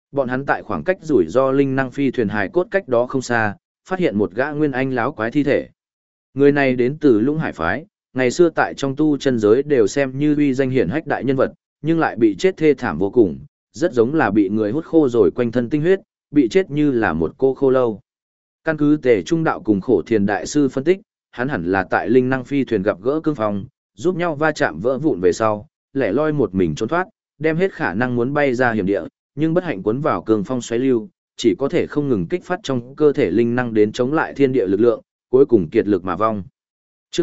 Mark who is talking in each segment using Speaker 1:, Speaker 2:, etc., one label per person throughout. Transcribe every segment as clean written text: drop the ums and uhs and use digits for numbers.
Speaker 1: Bọn hắn tại khoảng cách rủi ro linh năng phi thuyền hài cốt cách đó không xa, phát hiện một gã nguyên anh láo quái thi thể. Người này đến từ Lũng Hải phái, ngày xưa tại trong tu chân giới đều xem như uy danh hiển hách đại nhân vật, nhưng lại bị chết thê thảm vô cùng, rất giống là bị người hút khô rồi quanh thân tinh huyết, bị chết như là một cô khô lâu. Căn cứ Tề Trung Đạo cùng Khổ Thiền đại sư phân tích, hắn hẳn là tại linh năng phi thuyền gặp gỡ cương phong, giúp nhau va chạm vỡ vụn về sau, lẻ loi một mình trốn thoát, đem hết khả năng muốn bay ra hiểm địa, nhưng bất hạnh cuốn vào cương phong xoáy lưu, chỉ có thể không ngừng kích phát trong cơ thể linh năng đến chống lại thiên địa lực lượng, cuối cùng kiệt lực mà vong. Chương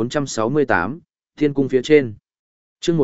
Speaker 1: 1468, Thiên cung phía trên. Chương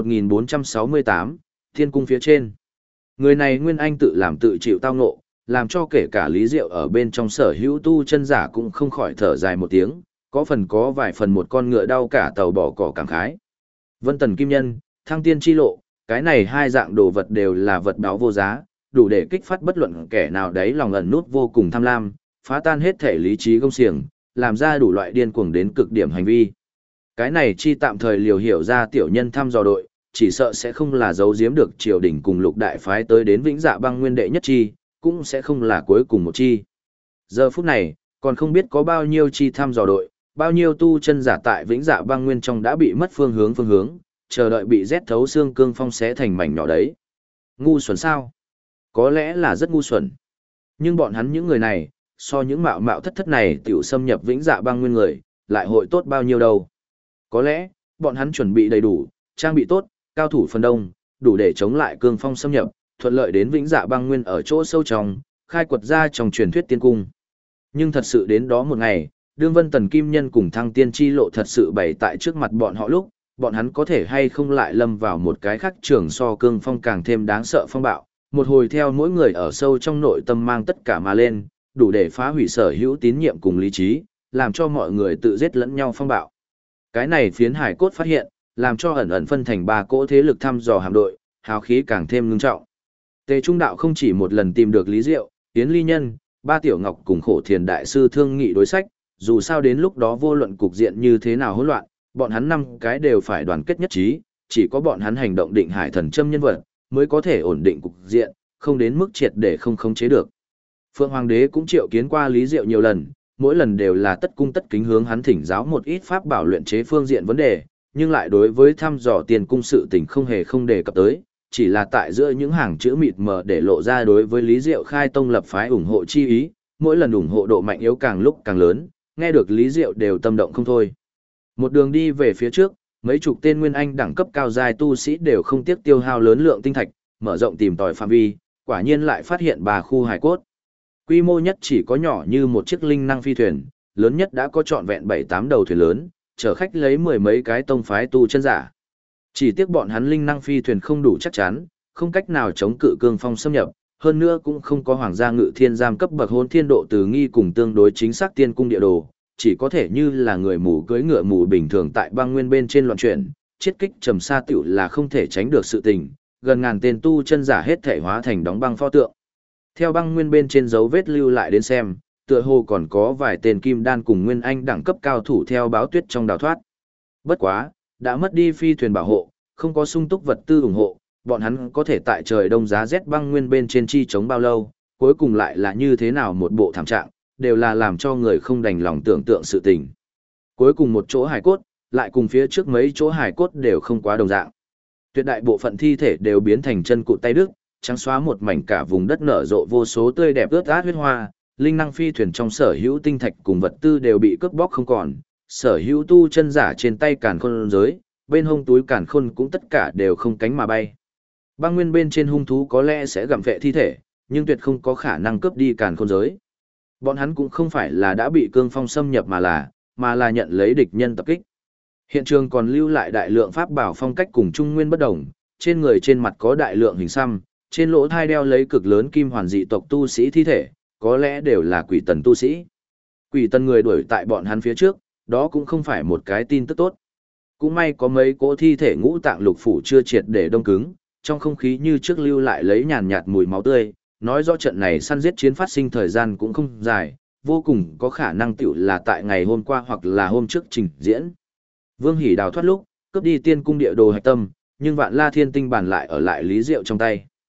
Speaker 1: 1468, Thiên cung phía trên. Người này nguyên anh tự làm tự chịu tao ngộ, làm cho kể cả Lý Diệu ở bên trong sở hữu tu chân giả cũng không khỏi thở dài một tiếng, có vài phần một con ngựa đau cả tàu bỏ cỏ cảm khái. Vân Tần Kim Nhân, Thăng Tiên Chi Lộ, cái này hai dạng đồ vật đều là vật báo vô giá, đủ để kích phát bất luận kẻ nào đấy lòng ẩn nút vô cùng tham lam, phá tan hết thể lý trí gông xiềng, làm ra đủ loại điên cuồng đến cực điểm hành vi. Cái này chi tạm thời liều hiểu ra tiểu nhân thăm dò đội, chỉ sợ sẽ không là giấu giếm được triều đình cùng lục đại phái tới đến Vĩnh Dạ Băng Nguyên đệ nhất chi, cũng sẽ không là cuối cùng một chi. Giờ phút này, còn không biết có bao nhiêu chi thăm dò đội, bao nhiêu tu chân giả tại Vĩnh Dạ Băng Nguyên trong đã bị mất phương hướng, chờ đợi bị rét thấu xương cương phong xé thành mảnh nhỏ đấy. Ngu xuẩn sao? Có lẽ là rất ngu xuẩn. Nhưng bọn hắn những người này, so những mạo mạo thất này tiểu xâm nhập Vĩnh Dạ Băng Nguyên người, lại hội tốt bao nhiêu đâu. Có lẽ, bọn hắn chuẩn bị đầy đủ, trang bị tốt, cao thủ phần đông, đủ để chống lại cương phong xâm nhập, thuận lợi đến Vĩnh Dạ Băng Nguyên ở chỗ sâu trong, khai quật ra trong truyền thuyết tiên cung. Nhưng thật sự đến đó một ngày, đương Vân Tần Kim Nhân cùng Thăng Tiên Chi Lộ thật sự bày tại trước mặt bọn họ lúc, bọn hắn có thể hay không lại lâm vào một cái khác trường so cương phong càng thêm đáng sợ phong bạo, một hồi theo mỗi người ở sâu trong nội tâm mang tất cả mà lên, đủ để phá hủy sở hữu tín nhiệm cùng lý trí, làm cho mọi người tự giết lẫn nhau phong bạo. Cái này phiến hải cốt phát hiện, làm cho ẩn ẩn phân thành ba cỗ thế lực thăm dò hạm đội, hào khí càng thêm ngưng trọng. Tề Trung Đạo không chỉ một lần tìm được Lý Diệu, Yến Ly Nhân, Ba Tiểu Ngọc cùng Khổ Thiền đại sư thương nghị đối sách, dù sao đến lúc đó vô luận cục diện như thế nào hỗn loạn, bọn hắn năm cái đều phải đoàn kết nhất trí, chỉ có bọn hắn hành động định hải thần châm nhân vật, mới có thể ổn định cục diện, không đến mức triệt để không khống chế được. Phượng Hoàng đế cũng triệu kiến qua Lý Diệu nhiều lần, mỗi lần đều là tất cung tất kính hướng hắn thỉnh giáo một ít pháp bảo luyện chế phương diện vấn đề, nhưng lại đối với thăm dò tiền cung sự tình không hề không đề cập tới, chỉ là tại giữa những hàng chữ mịt mờ để lộ ra đối với Lý Diệu khai tông lập phái ủng hộ chi ý, mỗi lần ủng hộ độ mạnh yếu càng lúc càng lớn, nghe được Lý Diệu đều tâm động không thôi. Một đường đi về phía trước, mấy chục tên nguyên anh đẳng cấp cao giai tu sĩ đều không tiếc tiêu hao lớn lượng tinh thạch, mở rộng tìm tòi phạm vi, quả nhiên lại phát hiện 3 khu hải cốt. Quy mô nhất chỉ có nhỏ như một chiếc linh năng phi thuyền, lớn nhất đã có trọn vẹn 7-8 đầu thuyền lớn, chở khách lấy mười mấy cái tông phái tu chân giả. Chỉ tiếc bọn hắn linh năng phi thuyền không đủ chắc chắn, không cách nào chống cự cương phong xâm nhập, hơn nữa cũng không có hoàng gia ngự thiên giam cấp bậc hôn thiên độ từ nghi cùng tương đối chính xác tiên cung địa đồ, chỉ có thể như là người mù cưỡi ngựa mù bình thường tại băng nguyên bên trên loạn chuyển, chiết kích trầm sa tiểu là không thể tránh được sự tình, gần ngàn tên tu chân giả hết thể hóa thành đóng băng pho tượng. Theo băng nguyên bên trên dấu vết lưu lại đến xem, tựa hồ còn có vài tên kim đan cùng nguyên anh đẳng cấp cao thủ theo báo tuyết trong đào thoát. Bất quá, đã mất đi phi thuyền bảo hộ, không có sung túc vật tư ủng hộ, bọn hắn có thể tại trời đông giá rét băng nguyên bên trên chi chống bao lâu, cuối cùng lại là như thế nào một bộ thảm trạng, đều là làm cho người không đành lòng tưởng tượng sự tình. Cuối cùng một chỗ hải cốt, lại cùng phía trước mấy chỗ hải cốt đều không quá đồng dạng. Tuyệt đại bộ phận thi thể đều biến thành chân cụt tay đứt, trắng xóa một mảnh cả vùng đất nở rộ vô số tươi đẹp ướt át huyết hoa, linh năng phi thuyền trong sở hữu tinh thạch cùng vật tư đều bị cướp bóc không còn, sở hữu tu chân giả trên tay càn khôn giới, bên hông túi càn khôn cũng tất cả đều không cánh mà bay. Băng nguyên bên trên hung thú có lẽ sẽ gặm vệ thi thể, nhưng tuyệt không có khả năng cướp đi càn khôn giới. Bọn hắn cũng không phải là đã bị cương phong xâm nhập mà là nhận lấy địch nhân tập kích. Hiện trường còn lưu lại đại lượng pháp bảo phong cách cùng trung nguyên bất đồng, trên người trên mặt có đại lượng hình xăm, trên lỗ thai đeo lấy cực lớn kim hoàn dị tộc tu sĩ thi thể, có lẽ đều là quỷ tần tu sĩ. Quỷ tần người đuổi tại bọn hắn phía trước, đó cũng không phải một cái tin tức tốt. Cũng may có mấy cỗ thi thể ngũ tạng lục phủ chưa triệt để đông cứng, trong không khí như trước lưu lại lấy nhàn nhạt mùi máu tươi, nói rõ trận này săn giết chiến phát sinh thời gian cũng không dài, vô cùng có khả năng tiểu là tại ngày hôm qua hoặc là hôm trước trình diễn. Vương Hỷ đào thoát lúc, cướp đi tiên cung địa đồ hạch tâm, nhưng Vạn La Thiên Tinh bản lại ở lại Lý Diệu trong tay.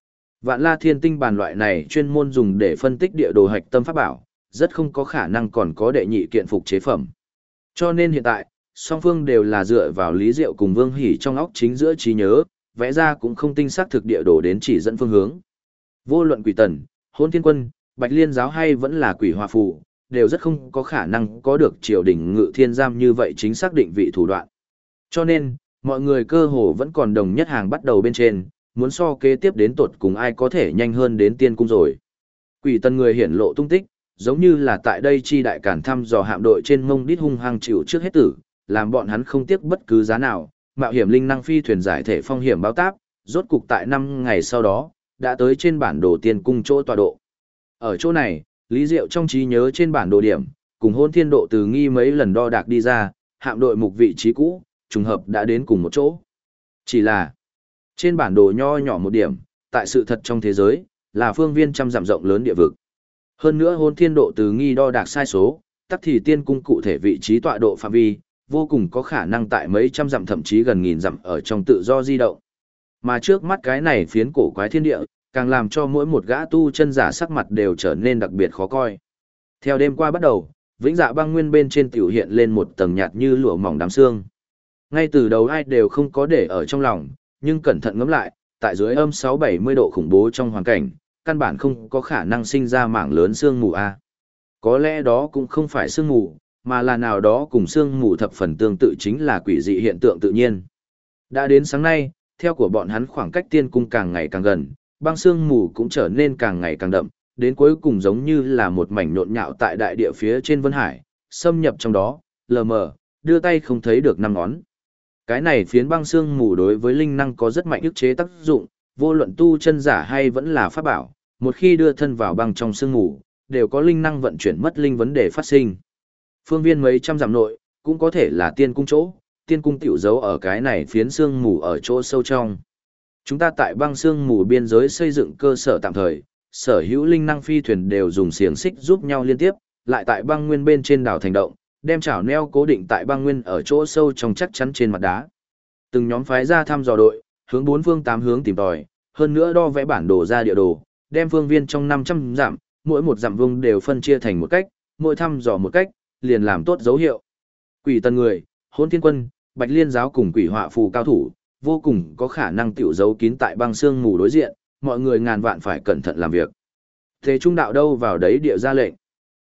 Speaker 1: Vạn La Thiên Tinh bản loại này chuyên môn dùng để phân tích địa đồ hạch tâm pháp bảo, rất không có khả năng còn có đệ nhị kiện phục chế phẩm. Cho nên hiện tại, song phương đều là dựa vào Lý Diệu cùng Vương Hỷ trong óc chính giữa trí nhớ, vẽ ra cũng không tinh xác thực địa đồ đến chỉ dẫn phương hướng. Vô luận Quỷ Tần, Hôn Thiên Quân, Bạch Liên giáo hay vẫn là Quỷ Hòa Phù, đều rất không có khả năng có được triều đình Ngự Thiên Giam như vậy chính xác định vị thủ đoạn. Cho nên, mọi người cơ hồ vẫn còn đồng nhất hàng bắt đầu bên trên, muốn so kế tiếp đến tột cùng ai có thể nhanh hơn đến tiên cung rồi. Quỷ Tần người hiển lộ tung tích, giống như là tại đây chi đại cản thăm dò hạm đội trên mông đít hung hăng chịu trước hết tử, làm bọn hắn không tiếc bất cứ giá nào, mạo hiểm linh năng phi thuyền giải thể phong hiểm báo táp, rốt cục tại 5 ngày sau đó, đã tới trên bản đồ tiên cung chỗ tọa độ. Ở chỗ này, Lý Diệu trong trí nhớ trên bản đồ điểm, cùng Hôn Thiên Độ từ nghi mấy lần đo đạc đi ra, hạm đội mục vị trí cũ, trùng hợp đã đến cùng một chỗ. Chỉ là, trên bản đồ nho nhỏ một điểm, tại sự thật trong thế giới, là phương viên trăm dặm rộng lớn địa vực. Hơn nữa Hôn Thiên Độ từ nghi đo đạc sai số, tắc thì tiên cung cụ thể vị trí tọa độ phạm vi, vô cùng có khả năng tại mấy trăm dặm thậm chí gần nghìn dặm ở trong tự do di động. Mà trước mắt cái này phiến cổ quái thiên địa, càng làm cho mỗi một gã tu chân giả sắc mặt đều trở nên đặc biệt khó coi. Theo đêm qua bắt đầu, Vĩnh Dạ Băng Nguyên bên trên tiểu hiện lên một tầng nhạt như lụa mỏng đám sương. Ngay từ đầu ai đều không có để ở trong lòng, nhưng cẩn thận ngẫm lại, tại dưới âm 670 độ khủng bố trong hoàn cảnh, căn bản không có khả năng sinh ra mảng lớn sương mù a. Có lẽ đó cũng không phải sương mù, mà là nào đó cùng sương mù thập phần tương tự chính là quỷ dị hiện tượng tự nhiên. Đã đến sáng nay, theo của bọn hắn khoảng cách tiên cung càng ngày càng gần, băng sương mù cũng trở nên càng ngày càng đậm, đến cuối cùng giống như là một mảnh nhộn nhạo tại đại địa phía trên Vân Hải, xâm nhập trong đó, lờ mờ, đưa tay không thấy được năm ngón. Cái này phiến băng sương mù đối với linh năng có rất mạnh ức chế tác dụng, vô luận tu chân giả hay vẫn là pháp bảo, một khi đưa thân vào băng trong sương mù, đều có linh năng vận chuyển mất linh vấn đề phát sinh. Phương viên mấy trăm dặm nội, cũng có thể là tiên cung chỗ, tiên cung tiểu giấu ở cái này phiến sương mù ở chỗ sâu trong. Chúng ta tại băng sương mù biên giới xây dựng cơ sở tạm thời, sở hữu linh năng phi thuyền đều dùng xiềng xích giúp nhau liên tiếp, lại tại băng nguyên bên trên đảo thành động, đem chảo neo cố định tại băng nguyên ở chỗ sâu trong chắc chắn trên mặt đá. Từng nhóm phái ra thăm dò đội, hướng bốn phương tám hướng tìm tòi, hơn nữa đo vẽ bản đồ ra địa đồ, đem phương viên trong 500 dặm, mỗi một dặm vuông đều phân chia thành một cách, mỗi thăm dò một cách, liền làm tốt dấu hiệu. Quỷ Tần người, Hôn Thiên Quân, Bạch Liên giáo cùng Quỷ Họa Phù cao thủ, vô cùng có khả năng tiểu giấu kín tại băng sương mù đối diện, mọi người ngàn vạn phải cẩn thận làm việc. Thế trung đạo đâu vào đấy địa ra lệnh.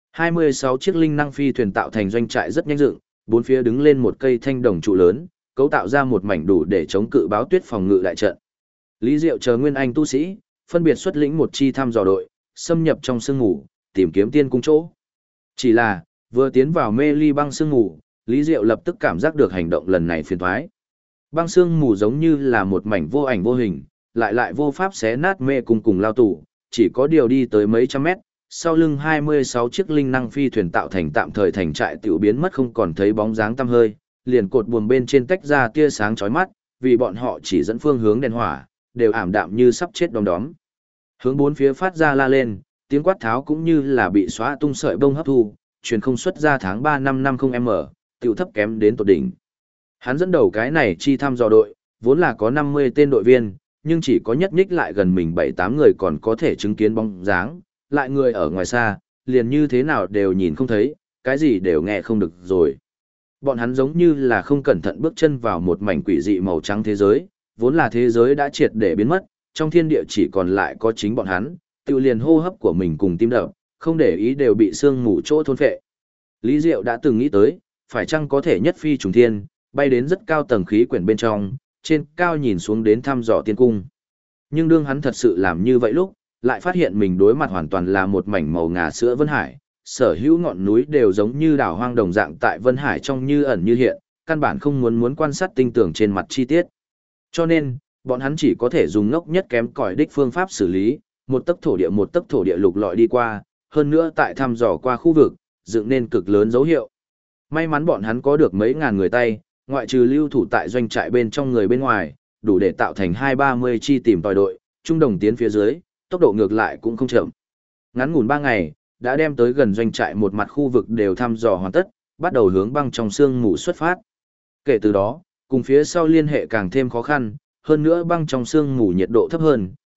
Speaker 1: 26 chiếc linh năng phi thuyền tạo thành doanh trại rất nhanh dựng, bốn phía đứng lên một cây thanh đồng trụ lớn, cấu tạo ra một mảnh đủ để chống cự báo tuyết phòng ngự đại trận. Lý Diệu chờ nguyên anh tu sĩ, phân biệt xuất lĩnh một chi thăm dò đội, xâm nhập trong sương mù, tìm kiếm tiên cung chỗ. Chỉ là, vừa tiến vào mê ly băng sương mù, Lý Diệu lập tức cảm giác được hành động lần này phiền toái. Băng sương mù giống như là một mảnh vô ảnh vô hình, lại vô pháp xé nát mê cung cùng lao tù, chỉ có điều đi tới mấy trăm mét, sau lưng 26 chiếc linh năng phi thuyền tạo thành tạm thời thành trại tiểu biến mất không còn thấy bóng dáng tăm hơi, liền cột buồm bên trên tách ra tia sáng chói mắt, vì bọn họ chỉ dẫn phương hướng đèn hỏa, đều ảm đạm như sắp chết đom đóm. Hướng bốn phía phát ra la lên, tiếng quát tháo cũng như là bị xóa tung sợi bông hấp thu, truyền không xuất ra tháng 3 năm 50m, tiểu thấp kém đến tột đỉnh. Hắn dẫn đầu cái này chi thăm dò đội, vốn là có 50 tên đội viên, nhưng chỉ có nhất nhích lại gần mình 7-8 người còn có thể chứng kiến bóng dáng, lại người ở ngoài xa, liền như thế nào đều nhìn không thấy, cái gì đều nghe không được rồi. Bọn hắn giống như là không cẩn thận bước chân vào một mảnh quỷ dị màu trắng thế giới, vốn là thế giới đã triệt để biến mất, trong thiên địa chỉ còn lại có chính bọn hắn, tự liền hô hấp của mình cùng tim đập, không để ý đều bị sương mù chỗ thôn phệ. Lý Diệu đã từng nghĩ tới, phải chăng có thể nhất phi trùng thiên, bay đến rất cao tầng khí quyển bên trong, trên cao nhìn xuống đến thăm dò tiên cung. Nhưng đương hắn thật sự làm như vậy lúc, lại phát hiện mình đối mặt hoàn toàn là một mảnh màu ngà sữa Vân Hải, sở hữu ngọn núi đều giống như đảo hoang đồng dạng tại Vân Hải trong như ẩn như hiện, căn bản không muốn quan sát tinh tường trên mặt chi tiết. Cho nên, bọn hắn chỉ có thể dùng ngốc nhất kém cỏi đích phương pháp xử lý, một tấc thổ địa lục lọi đi qua, hơn nữa tại thăm dò qua khu vực, dựng nên cực lớn dấu hiệu. May mắn bọn hắn có được mấy ngàn người tay, ngoại trừ lưu thủ tại doanh trại bên trong người bên ngoài, đủ để tạo thành 2-30 chi tìm tòi đội, trung đồng tiến phía dưới, tốc độ ngược lại cũng không chậm. Ngắn ngủn 3 ngày, đã đem tới gần doanh trại một mặt khu vực đều thăm dò hoàn tất, bắt đầu hướng băng trong sương mù xuất phát. Kể từ đó, cùng phía sau liên hệ càng thêm khó khăn, hơn nữa băng trong sương mù nhiệt độ thấp hơn,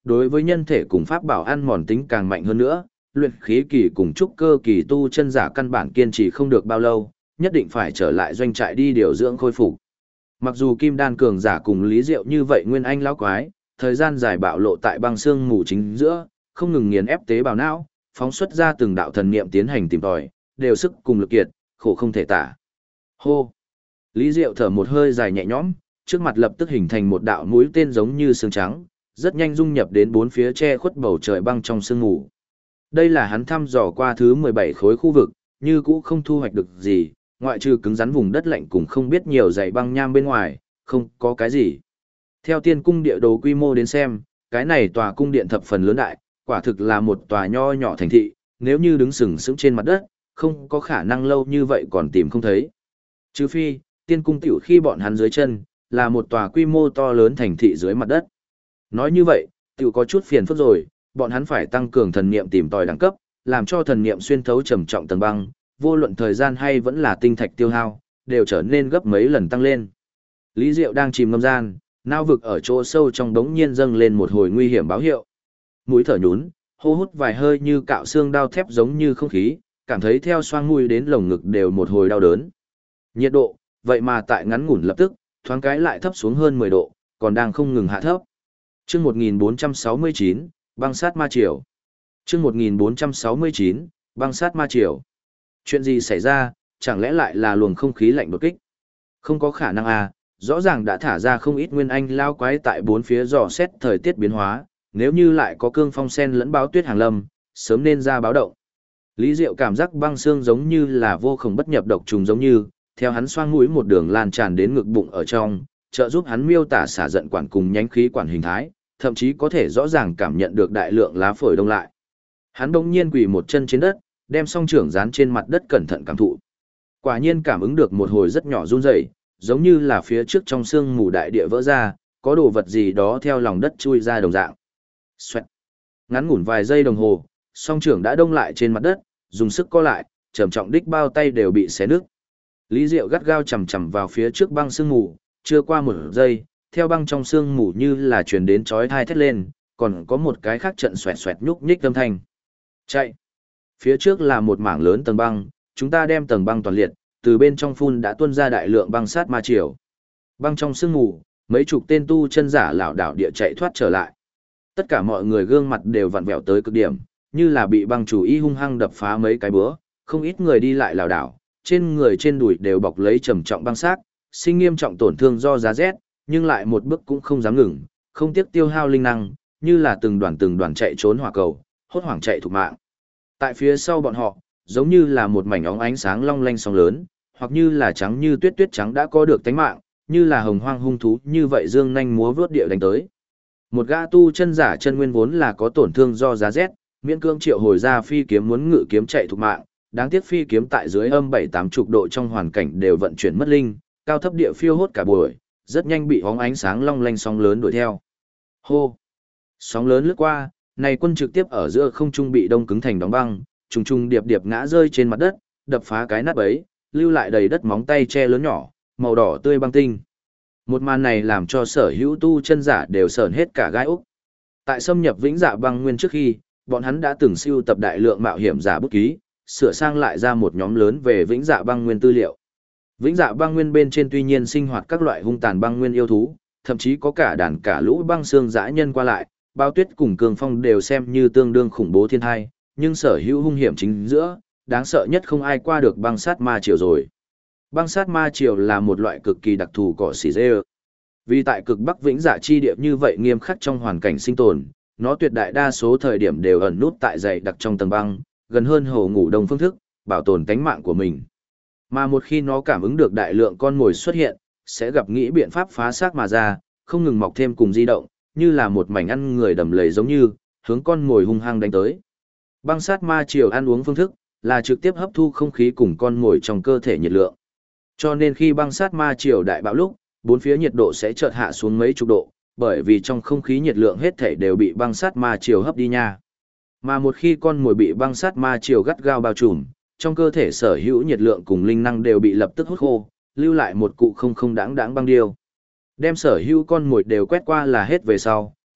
Speaker 1: đối với nhân thể cùng pháp bảo ăn mòn tính càng mạnh hơn nữa, luyện khí kỳ cùng trúc cơ kỳ tu chân giả căn bản kiên trì không được bao lâu, nhất định phải trở lại doanh trại đi điều dưỡng khôi phục. Mặc dù kim đan cường giả cùng Lý Diệu như vậy nguyên anh lão quái, thời gian dài bạo lộ tại băng xương mù chính giữa, không ngừng nghiền ép tế bào não, phóng xuất ra từng đạo thần niệm tiến hành tìm tòi, đều sức cùng lực kiệt, khổ không thể tả. Hô. Lý Diệu thở một hơi dài nhẹ nhõm, trước mặt lập tức hình thành một đạo mũi tên giống như sương trắng, rất nhanh dung nhập đến bốn phía che khuất bầu trời băng trong sương mù. Đây là hắn thăm dò qua thứ 17 khối khu vực, như cũ không thu hoạch được gì, ngoại trừ cứng rắn vùng đất lạnh cùng không biết nhiều dày băng nham bên ngoài, không có cái gì. Theo tiên cung địa đồ quy mô đến xem, cái này tòa cung điện thập phần lớn đại, quả thực là một tòa nho nhỏ thành thị, nếu như đứng sừng sững trên mặt đất, không có khả năng lâu như vậy còn tìm không thấy. Trừ phi, tiên cung tiểu khi bọn hắn dưới chân, là một tòa quy mô to lớn thành thị dưới mặt đất. Nói như vậy, tiểu có chút phiền phức rồi, bọn hắn phải tăng cường thần niệm tìm tòi đẳng cấp, làm cho thần niệm xuyên thấu trầm trọng tầng băng, vô luận thời gian hay vẫn là tinh thạch tiêu hao, đều trở nên gấp mấy lần tăng lên. Lý Diệu đang chìm ngâm gian, não vực ở chỗ sâu trong đống nhiên dâng lên một hồi nguy hiểm báo hiệu. Mũi thở nhún, hô hút vài hơi như cạo xương đao thép giống như không khí, cảm thấy theo xoang mũi đến lồng ngực đều một hồi đau đớn. Nhiệt độ, vậy mà tại ngắn ngủn lập tức, thoáng cái lại thấp xuống hơn 10 độ, còn đang không ngừng hạ thấp. Chương 1469, băng sát ma triều. Chương 1469, băng sát ma triều. Chuyện gì xảy ra, chẳng lẽ lại là luồng không khí lạnh đột kích? Không có khả năng à, rõ ràng đã thả ra không ít nguyên anh lao quái tại bốn phía dò xét thời tiết biến hóa, nếu như lại có cương phong sen lẫn báo tuyết hàng lâm, sớm nên ra báo động. Lý Diệu cảm giác băng xương giống như là vô cùng bất nhập độc trùng giống như, theo hắn xoang mũi một đường lan tràn đến ngực bụng ở trong, trợ giúp hắn miêu tả xả giận quản cùng nhánh khí quản hình thái, thậm chí có thể rõ ràng cảm nhận được đại lượng lá phổi đông lại. Hắn bỗng nhiên quỳ một chân trên đất, đem song trưởng dán trên mặt đất cẩn thận cảm thụ. Quả nhiên cảm ứng được một hồi rất nhỏ run rẩy, giống như là phía trước trong xương mù đại địa vỡ ra, có đồ vật gì đó theo lòng đất chui ra đồng dạng. Xoẹt. Ngắn ngủn vài giây đồng hồ, song trưởng đã đông lại trên mặt đất, dùng sức co lại, trầm trọng đích bao tay đều bị xé nứt. Lý Diệu gắt gao chầm chầm vào phía trước băng sương mù, chưa qua một giây, theo băng trong sương mù như là truyền đến chói tai thét lên, còn có một cái khác trận xoẹt xoẹt nhúc nhích âm thanh. Chạy! Phía trước là một mảng lớn tầng băng, chúng ta đem tầng băng toàn liệt, từ bên trong phun đã tuôn ra đại lượng băng sát ma triều. Băng trong sương mù, mấy chục tên tu chân giả lảo đảo địa chạy thoát trở lại. Tất cả mọi người gương mặt đều vặn vẹo tới cực điểm, như là bị băng chủ y hung hăng đập phá mấy cái bữa, không ít người đi lại lảo đảo, trên người trên đùi đều bọc lấy trầm trọng băng xác, sinh nghiêm trọng tổn thương do giá rét, nhưng lại một bước cũng không dám ngừng, không tiếc tiêu hao linh năng, như là từng đoàn chạy trốn hỏa cầu, hốt hoảng chạy thục mạng. Tại phía sau bọn họ, giống như là một mảnh óng ánh sáng long lanh sóng lớn, hoặc như là trắng như tuyết tuyết trắng đã có được tánh mạng, như là hồng hoang hung thú như vậy dương nhanh múa vớt địa đánh tới. Một gã tu chân giả chân nguyên vốn là có tổn thương do giá rét, miễn cương triệu hồi ra phi kiếm muốn ngự kiếm chạy thục mạng, đáng tiếc phi kiếm tại dưới âm 7-80 độ trong hoàn cảnh đều vận chuyển mất linh, cao thấp địa phiêu hốt cả buổi, rất nhanh bị hóng ánh sáng long lanh sóng lớn đuổi theo. Hô! Sóng lớn lướt qua, này quân trực tiếp ở giữa không trung bị đông cứng thành đóng băng, trùng trùng điệp điệp ngã rơi trên mặt đất, đập phá cái nắp ấy, lưu lại đầy đất móng tay che lớn nhỏ, màu đỏ tươi băng tinh. Một màn này làm cho sở hữu tu chân giả đều sởn hết cả gai ốc. Tại xâm nhập Vĩnh Dạ Băng Nguyên trước khi, bọn hắn đã từng sưu tập đại lượng mạo hiểm giả bút ký, sửa sang lại ra một nhóm lớn về Vĩnh Dạ Băng Nguyên tư liệu. Vĩnh Dạ Băng Nguyên bên trên tuy nhiên sinh hoạt các loại hung tàn băng nguyên yêu thú, thậm chí có cả đàn cả lũ băng xương dã nhân qua lại, bao tuyết cùng cường phong đều xem như tương đương khủng bố thiên hai, nhưng sở hữu hung hiểm chính giữa, đáng sợ nhất không ai qua được băng sát ma triều rồi. Băng sát ma triều là một loại cực kỳ đặc thù cỏ xỉ dê. Vì tại cực bắc Vĩnh Dạ chi địa như vậy nghiêm khắc trong hoàn cảnh sinh tồn, nó tuyệt đại đa số thời điểm đều ẩn nút tại dày đặc trong tầng băng, gần hơn hồ ngủ đông phương thức, bảo tồn tánh mạng của mình. Mà một khi nó cảm ứng được đại lượng con mồi xuất hiện, sẽ gặp nghĩ biện pháp phá xác mà ra, không ngừng mọc thêm cùng di động, như là một mảnh ăn người đầm lầy giống như, hướng con mồi hung hăng đánh tới. Băng sát ma triều ăn uống phương thức, là trực tiếp hấp thu không khí cùng con mồi trong cơ thể nhiệt lượng. Cho nên khi băng sát ma triều đại bạo lúc, bốn phía nhiệt độ sẽ chợt hạ xuống mấy chục độ, bởi vì trong không khí nhiệt lượng hết thể đều bị băng sát ma triều hấp đi nha. Mà một khi con mồi bị băng sát ma triều gắt gao bao trùm, trong cơ thể sở hữu nhiệt lượng cùng linh năng đều bị lập tức hút khô, lưu lại một cụ không đáng băng điêu. Đem sở hữu con mồi đều quét qua là hết về sau,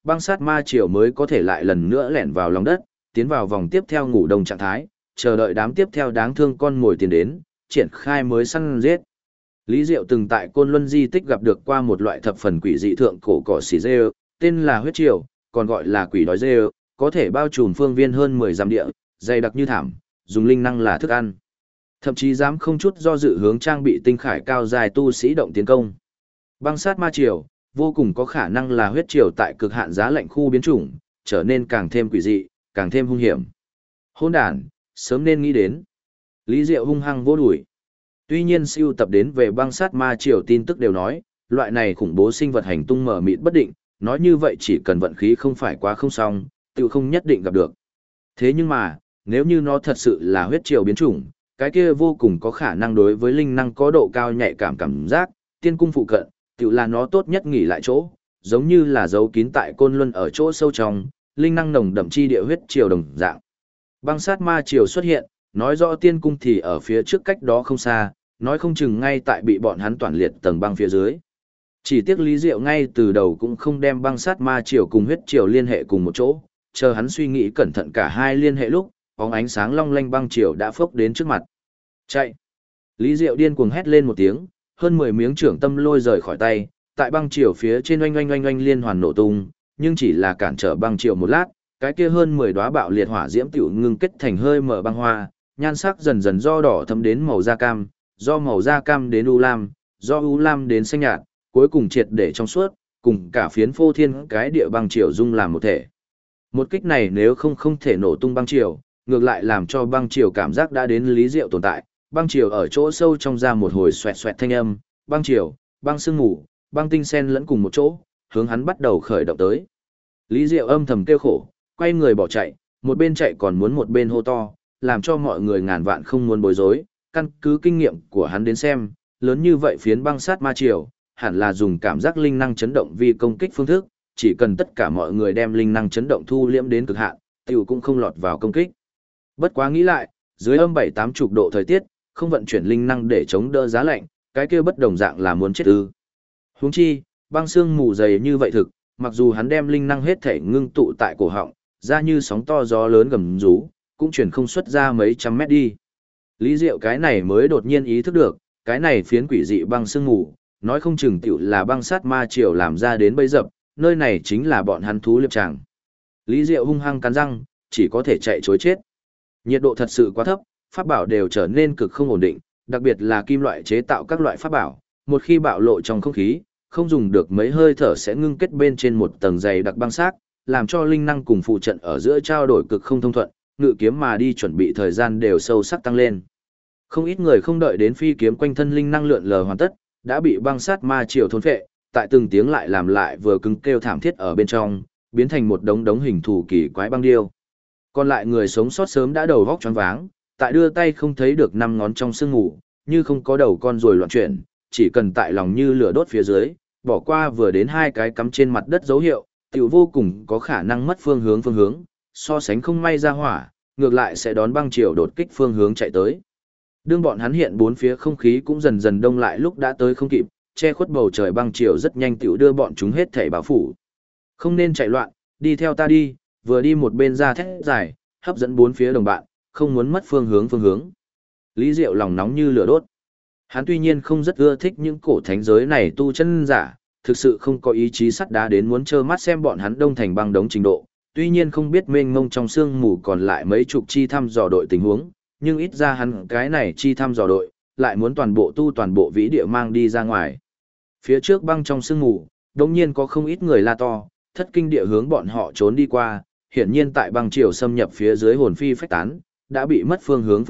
Speaker 1: băng sát ma triều mới có thể lại lần nữa lẻn vào lòng đất, tiến vào vòng tiếp theo ngủ đông trạng thái, chờ đợi đám tiếp theo đáng thương con mồi tiến đến, triển khai mới săn giết. Lý Diệu từng tại Côn Luân di tích gặp được qua một loại thập phần quỷ dị thượng cổ cỏ xỉ dê, tên là huyết triều, còn gọi là quỷ đói dê, có thể bao trùm phương viên hơn 10 dặm địa, dày đặc như thảm, dùng linh năng là thức ăn. Thậm chí dám không chút do dự hướng trang bị tinh khải cao dài tu sĩ động tiến công. Băng sát ma triều, vô cùng có khả năng là huyết triều tại cực hạn giá lạnh khu biến chủng, trở nên càng thêm quỷ dị, càng thêm hung hiểm. Hỗn đản, sớm nên nghĩ đến. Lý Diệu hung hăng vô đuổi. Tuy nhiên siêu tập đến về băng sát ma triều tin tức đều nói, loại này khủng bố sinh vật hành tung mở mịt bất định, nói như vậy chỉ cần vận khí không phải quá không xong, tự không nhất định gặp được. Thế nhưng mà, nếu như nó thật sự là huyết triều biến chủng, cái kia vô cùng có khả năng đối với linh năng có độ cao nhạy cảm cảm giác, tiên cung phụ cận, tự là nó tốt nhất nghỉ lại chỗ, giống như là giấu kín tại Côn Luân ở chỗ sâu trong, linh năng nồng đậm chi địa huyết triều đồng dạng. Băng sát ma triều xuất hiện, nói rõ tiên cung thì ở phía trước cách đó không xa, nói không chừng ngay tại bị bọn hắn toàn liệt tầng băng phía dưới. Chỉ tiếc Lý Diệu ngay từ đầu cũng không đem băng sát ma triều cùng huyết triều liên hệ cùng một chỗ, chờ hắn suy nghĩ cẩn thận cả hai liên hệ lúc, bóng ánh sáng long lanh băng triều đã phốc đến trước mặt. Chạy! Lý Diệu điên cuồng hét lên một tiếng, hơn 10 miếng trưởng tâm lôi rời khỏi tay, tại băng triều phía trên oanh oanh oanh oanh liên hoàn nổ tung, nhưng chỉ là cản trở băng triều một lát, cái kia hơn 10 đóa bạo liệt hỏa diễm tiểu ngưng kết thành hơi mở băng hoa, nhan sắc dần dần do đỏ thấm đến màu da cam, do màu da cam đến u lam, do u lam đến xanh nhạt, cuối cùng triệt để trong suốt, cùng cả phiến phô thiên cái địa băng triều dung làm một thể. Một kích này nếu không thể nổ tung băng triều, ngược lại làm cho băng triều cảm giác đã đến Lý Diệu tồn tại, băng triều ở chỗ sâu trong ra một hồi xoẹt xoẹt thanh âm, băng triều, băng sương mù, băng tinh sen lẫn cùng một chỗ, hướng hắn bắt đầu khởi động tới. Lý Diệu âm thầm kêu khổ, quay người bỏ chạy, một bên chạy còn muốn một bên hô to, làm cho mọi người ngàn vạn không muốn bối rối, căn cứ kinh nghiệm của hắn đến xem, lớn như vậy phiến băng sát ma triều, hẳn là dùng cảm giác linh năng chấn động vi công kích phương thức, chỉ cần tất cả mọi người đem linh năng chấn động thu liễm đến cực hạn, tiểu cũng không lọt vào công kích. Bất quá nghĩ lại, dưới âm 7-80 độ thời tiết, không vận chuyển linh năng để chống đỡ giá lạnh, cái kia bất đồng dạng là muốn chết ư. Huống chi, băng xương mù dày như vậy thực, mặc dù hắn đem linh năng hết thể ngưng tụ tại cổ họng, ra như sóng to gió lớn gầm rú, cũng chuyển không xuất ra mấy trăm mét đi. Lý Diệu cái này mới đột nhiên ý thức được, cái này phiến quỷ dị băng xương mù, nói không chừng tiểu là băng sát ma triều làm ra đến bấy dập, nơi này chính là bọn hắn thú liệp tràng. Lý Diệu hung hăng cắn răng, chỉ có thể chạy chối chết. Nhiệt độ thật sự quá thấp, pháp bảo đều trở nên cực không ổn định, đặc biệt là kim loại chế tạo các loại pháp bảo, một khi bạo lộ trong không khí, không dùng được mấy hơi thở sẽ ngưng kết bên trên một tầng dày đặc băng xác, làm cho linh năng cùng phụ trận ở giữa trao đổi cực không thông thuận, ngự kiếm mà đi chuẩn bị thời gian đều sâu sắc tăng lên. Không ít người không đợi đến phi kiếm quanh thân linh năng lượn lờ hoàn tất, đã bị băng sát ma triều thôn phệ, tại từng tiếng lại làm lại vừa cứng kêu thảm thiết ở bên trong, biến thành một đống hình thù kỳ quái băng điêu. Còn lại người sống sót sớm đã đầu vóc choáng váng, tại đưa tay không thấy được 5 ngón trong sương ngủ, như không có đầu con rồi loạn chuyển, chỉ cần tại lòng như lửa đốt phía dưới, bỏ qua vừa đến 2 cái cắm trên mặt đất dấu hiệu, tiểu vô cùng có khả năng mất phương hướng, so sánh không may ra hỏa, ngược lại sẽ đón băng triều đột kích phương hướng chạy tới. Đương bọn hắn hiện bốn phía không khí cũng dần dần đông lại lúc đã tới không kịp, che khuất bầu trời băng triều rất nhanh tiểu đưa bọn chúng hết thảy bao phủ. Không nên chạy loạn, đi theo ta đi, vừa đi một bên ra thét dài, hấp dẫn bốn phía đồng bạn, không muốn mất phương hướng. Lý Diệu lòng nóng như lửa đốt. Hắn tuy nhiên không rất ưa thích những cổ thánh giới này tu chân giả, thực sự không có ý chí sắt đá đến muốn trơ mắt xem bọn hắn đông thành băng đống trình độ, tuy nhiên không biết mênh mông trong sương mù còn lại mấy chục chi thăm dò đội tình huống, nhưng ít ra hắn cái này chi thăm dò đội, lại muốn toàn bộ vĩ địa mang đi ra ngoài. Phía trước băng trong sương mù, đột nhiên có không ít người la to, thất kinh địa hướng bọn họ trốn đi qua, hiển nhiên tại băng triều xâm nhập phía dưới hồn phi phách tán, đã bị mất phương hướng.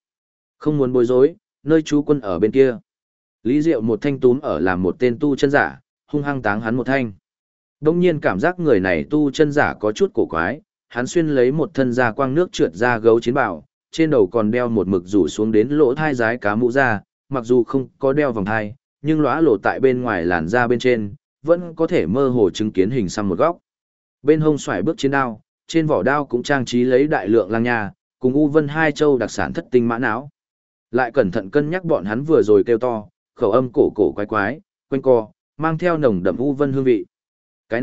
Speaker 1: Không muốn bối rối, nơi chú quân ở bên kia. Lý Diệu một thanh túm ở làm một tên tu chân giả, hung hăng táng hắn một thanh. Đông nhiên cảm giác người này tu chân giả có chút cổ quái, hắn xuyên lấy một thân da quang nước trượt ra gấu chiến bào, trên đầu còn đeo một mực rủ xuống đến lỗ thai rái cá mũ da, mặc dù không có đeo vòng thai, nhưng lóa lộ tại bên ngoài làn da bên trên, vẫn có thể mơ hồ chứng kiến hình xăm một góc. Bên hông xoải bước chiến đao, trên vỏ đao cũng trang trí lấy đại lượng lang nha, cùng U Vân hai châu đặc sản thất tinh mã não. Lại cẩn thận cân nhắc bọn hắn vừa rồi kêu to, khẩu âm cổ quái, quanh co, mang theo nồng đậm U Vân hương vị. Cái này,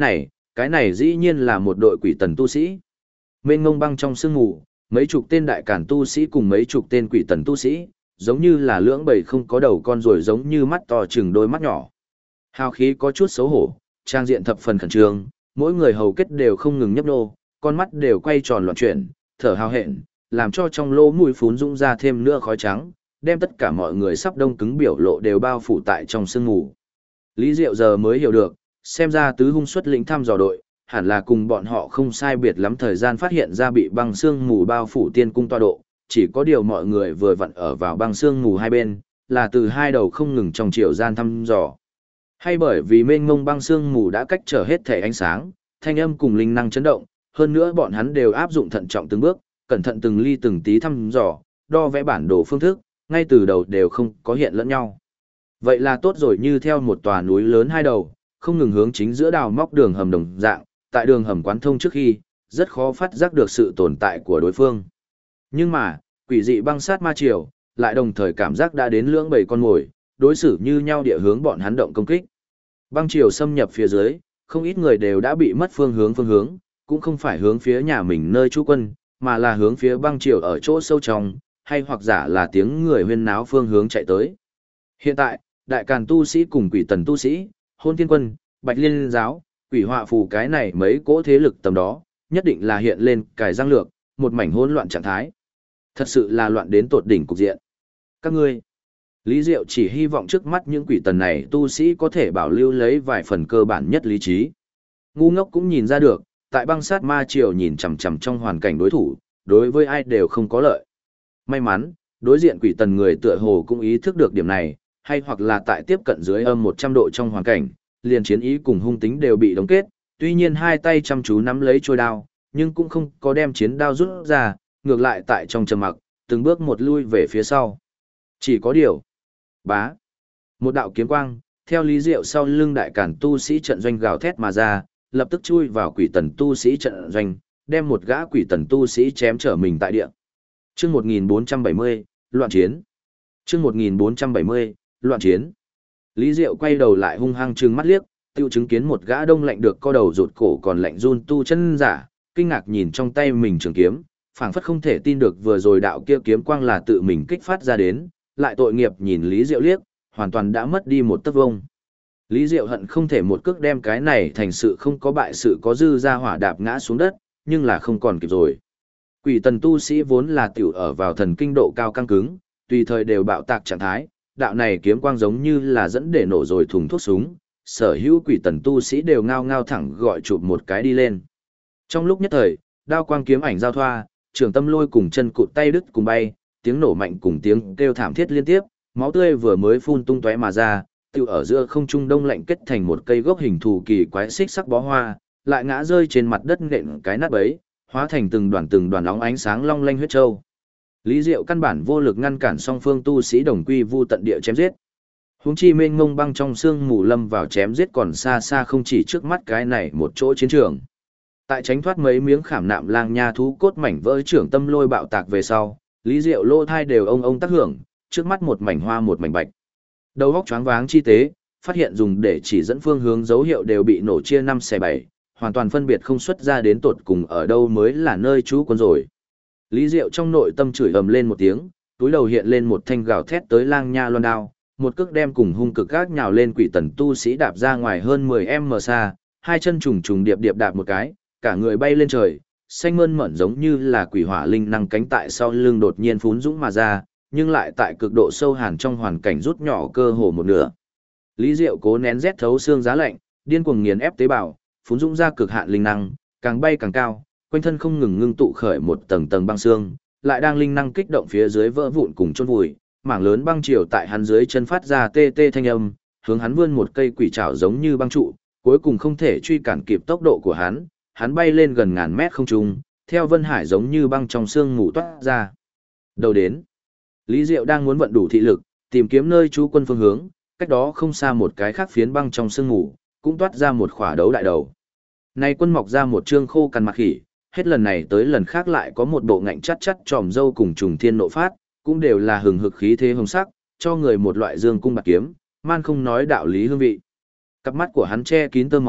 Speaker 1: cái này dĩ nhiên là một đội quỷ tần tu sĩ. Mênh mông băng trong sương mù, mấy chục tên đại cản tu sĩ cùng mấy chục tên quỷ tần tu sĩ, giống như là lưỡng bầy không có đầu con rồi giống như mắt to chừng đôi mắt nhỏ. Hào khí có chút xấu hổ, trang diện thập phần khẩn trương, mỗi người hầu kết đều không ngừng nhấp nô, con mắt đều quay tròn loạn chuyển, thở hào hẹn, làm cho trong lỗ mũi phún dũng ra thêm nữa khói trắng, đem tất cả mọi người sắp đông cứng biểu lộ đều bao phủ tại trong sương mù. Lý Diệu giờ mới hiểu được, xem ra tứ hung xuất lĩnh thăm dò đội, hẳn là cùng bọn họ không sai biệt lắm thời gian phát hiện ra bị băng sương mù bao phủ tiên cung tọa độ, chỉ có điều mọi người vừa vặn ở vào băng sương mù hai bên, là từ hai đầu không ngừng trong chiều gian thăm dò. Hay bởi vì mênh mông băng sương mù đã cách trở hết thể ánh sáng, thanh âm cùng linh năng chấn động, hơn nữa bọn hắn đều áp dụng thận trọng từng bước, cẩn thận từng ly từng tí thăm dò, đo vẽ bản đồ phương thức, ngay từ đầu đều không có hiện lẫn nhau. Vậy là tốt rồi, như theo một tòa núi lớn hai đầu, không ngừng hướng chính giữa đào móc đường hầm đồng dạng, tại đường hầm quán thông trước khi, rất khó phát giác được sự tồn tại của đối phương. Nhưng mà, quỷ dị băng sát ma triều, lại đồng thời cảm giác đã đến lưỡng bầy con mồi, đối xử như nhau địa hướng bọn hắn động công kích. Băng triều xâm nhập phía dưới, không ít người đều đã bị mất phương hướng, cũng không phải hướng phía nhà mình nơi trú quân, mà là hướng phía băng triều ở chỗ sâu trong, hay hoặc giả là tiếng người huyên náo phương hướng chạy tới. Hiện tại, đại càn tu sĩ cùng quỷ tần tu sĩ, hôn thiên quân, bạch liên giáo, quỷ họa phù cái này mấy cỗ thế lực tầm đó, nhất định là hiện lên cài răng lược, một mảnh hỗn loạn trạng thái. Thật sự là loạn đến tột đỉnh cục diện. Các ngươi, Lý Diệu chỉ hy vọng trước mắt những quỷ tần này tu sĩ có thể bảo lưu lấy vài phần cơ bản nhất lý trí. Ngu ngốc cũng nhìn ra được, tại băng sát ma triều nhìn chằm chằm trong hoàn cảnh đối thủ, đối với ai đều không có lợi. May mắn, đối diện quỷ tần người tựa hồ cũng ý thức được điểm này, hay hoặc là tại tiếp cận dưới âm 100 độ trong hoàn cảnh, liền chiến ý cùng hung tính đều bị đóng kết, tuy nhiên hai tay chăm chú nắm lấy trôi đao, nhưng cũng không có đem chiến đao rút ra, ngược lại tại trong trầm mặc, từng bước một lui về phía sau. Chỉ có điều, bá, một đạo kiếm quang, theo Lý Diệu sau lưng đại cản tu sĩ trận doanh gào thét mà ra, lập tức chui vào quỷ tần tu sĩ trận doanh, đem một gã quỷ tần tu sĩ chém trở mình tại địa. Chương 1470, loạn chiến. Chương 1470, loạn chiến. Lý Diệu quay đầu lại hung hăng trừng mắt liếc, tiêu chứng kiến một gã đông lạnh được co đầu rụt cổ còn lạnh run tu chân giả, kinh ngạc nhìn trong tay mình trường kiếm, phảng phất không thể tin được vừa rồi đạo kia kiếm quang là tự mình kích phát ra đến, lại tội nghiệp nhìn Lý Diệu liếc, hoàn toàn đã mất đi một tấc vông. Lý Diệu hận không thể một cước đem cái này thành sự không có bại sự có dư ra hỏa đạp ngã xuống đất, nhưng là không còn kịp rồi. Quỷ tần tu sĩ vốn là tiểu ở vào thần kinh độ cao căng cứng, tùy thời đều bạo tạc trạng thái, đạo này kiếm quang giống như là dẫn để nổ rồi thùng thuốc súng, sở hữu quỷ tần tu sĩ đều ngao ngao thẳng gọi chụp một cái đi lên. Trong lúc nhất thời, đao quang kiếm ảnh giao thoa, trường tâm lôi cùng chân cụt tay đứt cùng bay, tiếng nổ mạnh cùng tiếng kêu thảm thiết liên tiếp, máu tươi vừa mới phun tung tóe mà ra, tiêu ở giữa không trung đông lạnh kết thành một cây gốc hình thù kỳ quái xích sắc bó hoa, lại ngã rơi trên mặt đất nện cái nát bấy, hóa thành từng đoàn óng ánh sáng long lanh huyết châu. Lý Diệu căn bản vô lực ngăn cản song phương tu sĩ đồng quy vu tận địa chém giết. Huống chi mênh mông băng trong sương mù lâm vào chém giết còn xa xa không chỉ trước mắt cái này một chỗ chiến trường. Tại tránh thoát mấy miếng khảm nạm lang nha thú cốt mảnh vỡ trưởng tâm lôi bạo tạc về sau, Lý Diệu lô thai đều ông tác hưởng, trước mắt một mảnh hoa một mảnh bạch. Đầu óc choáng váng chi tế, phát hiện dùng để chỉ dẫn phương hướng dấu hiệu đều bị nổ chia 5 xẻ 7, hoàn toàn phân biệt không xuất ra đến tột cùng ở đâu mới là nơi trú quân rồi. Lý Diệu trong nội tâm chửi ầm lên một tiếng, túi đầu hiện lên một thanh gào thét tới lang nha loan đao, một cước đem cùng hung cực gác nhào lên quỷ tần tu sĩ đạp ra ngoài hơn 10m xa, hai chân trùng trùng điệp điệp đạp một cái, cả người bay lên trời, xanh mơn mởn giống như là quỷ hỏa linh năng cánh tại sau lưng đột nhiên phún dũng mà ra, nhưng lại tại cực độ sâu hàn trong hoàn cảnh rút nhỏ cơ hồ một nửa. Lý Diệu cố nén rét thấu xương giá lạnh, điên cuồng nghiền ép tế bào, phún dũng ra cực hạn linh năng, càng bay càng cao, quanh thân không ngừng ngưng tụ khởi một tầng tầng băng xương, lại đang linh năng kích động phía dưới vỡ vụn cùng chôn vùi, mảng lớn băng triều tại hắn dưới chân phát ra tê tê thanh âm, hướng hắn vươn một cây quỷ trảo giống như băng trụ, cuối cùng không thể truy cản kịp tốc độ của hắn bay lên gần ngàn mét không trung, theo vân hải giống như băng trong xương mù toát ra. Đầu đến, Lý Diệu đang muốn vận đủ thị lực, tìm kiếm nơi trú quân phương hướng, cách đó không xa một cái khác phiến băng trong xương mù, cũng toát ra một khỏa đấu đại đầu. Nay quân mọc ra một trương khô cằn mặt khỉ, hết lần này tới lần khác lại có một bộ ngạnh chắt chắt tròm râu cùng trùng thiên nộ phát, cũng đều là hừng hực khí thế hồng sắc, cho người một loại dương cung bạc kiếm, man không nói đạo lý hương vị. Cặp mắt của hắn che kín tơ máu,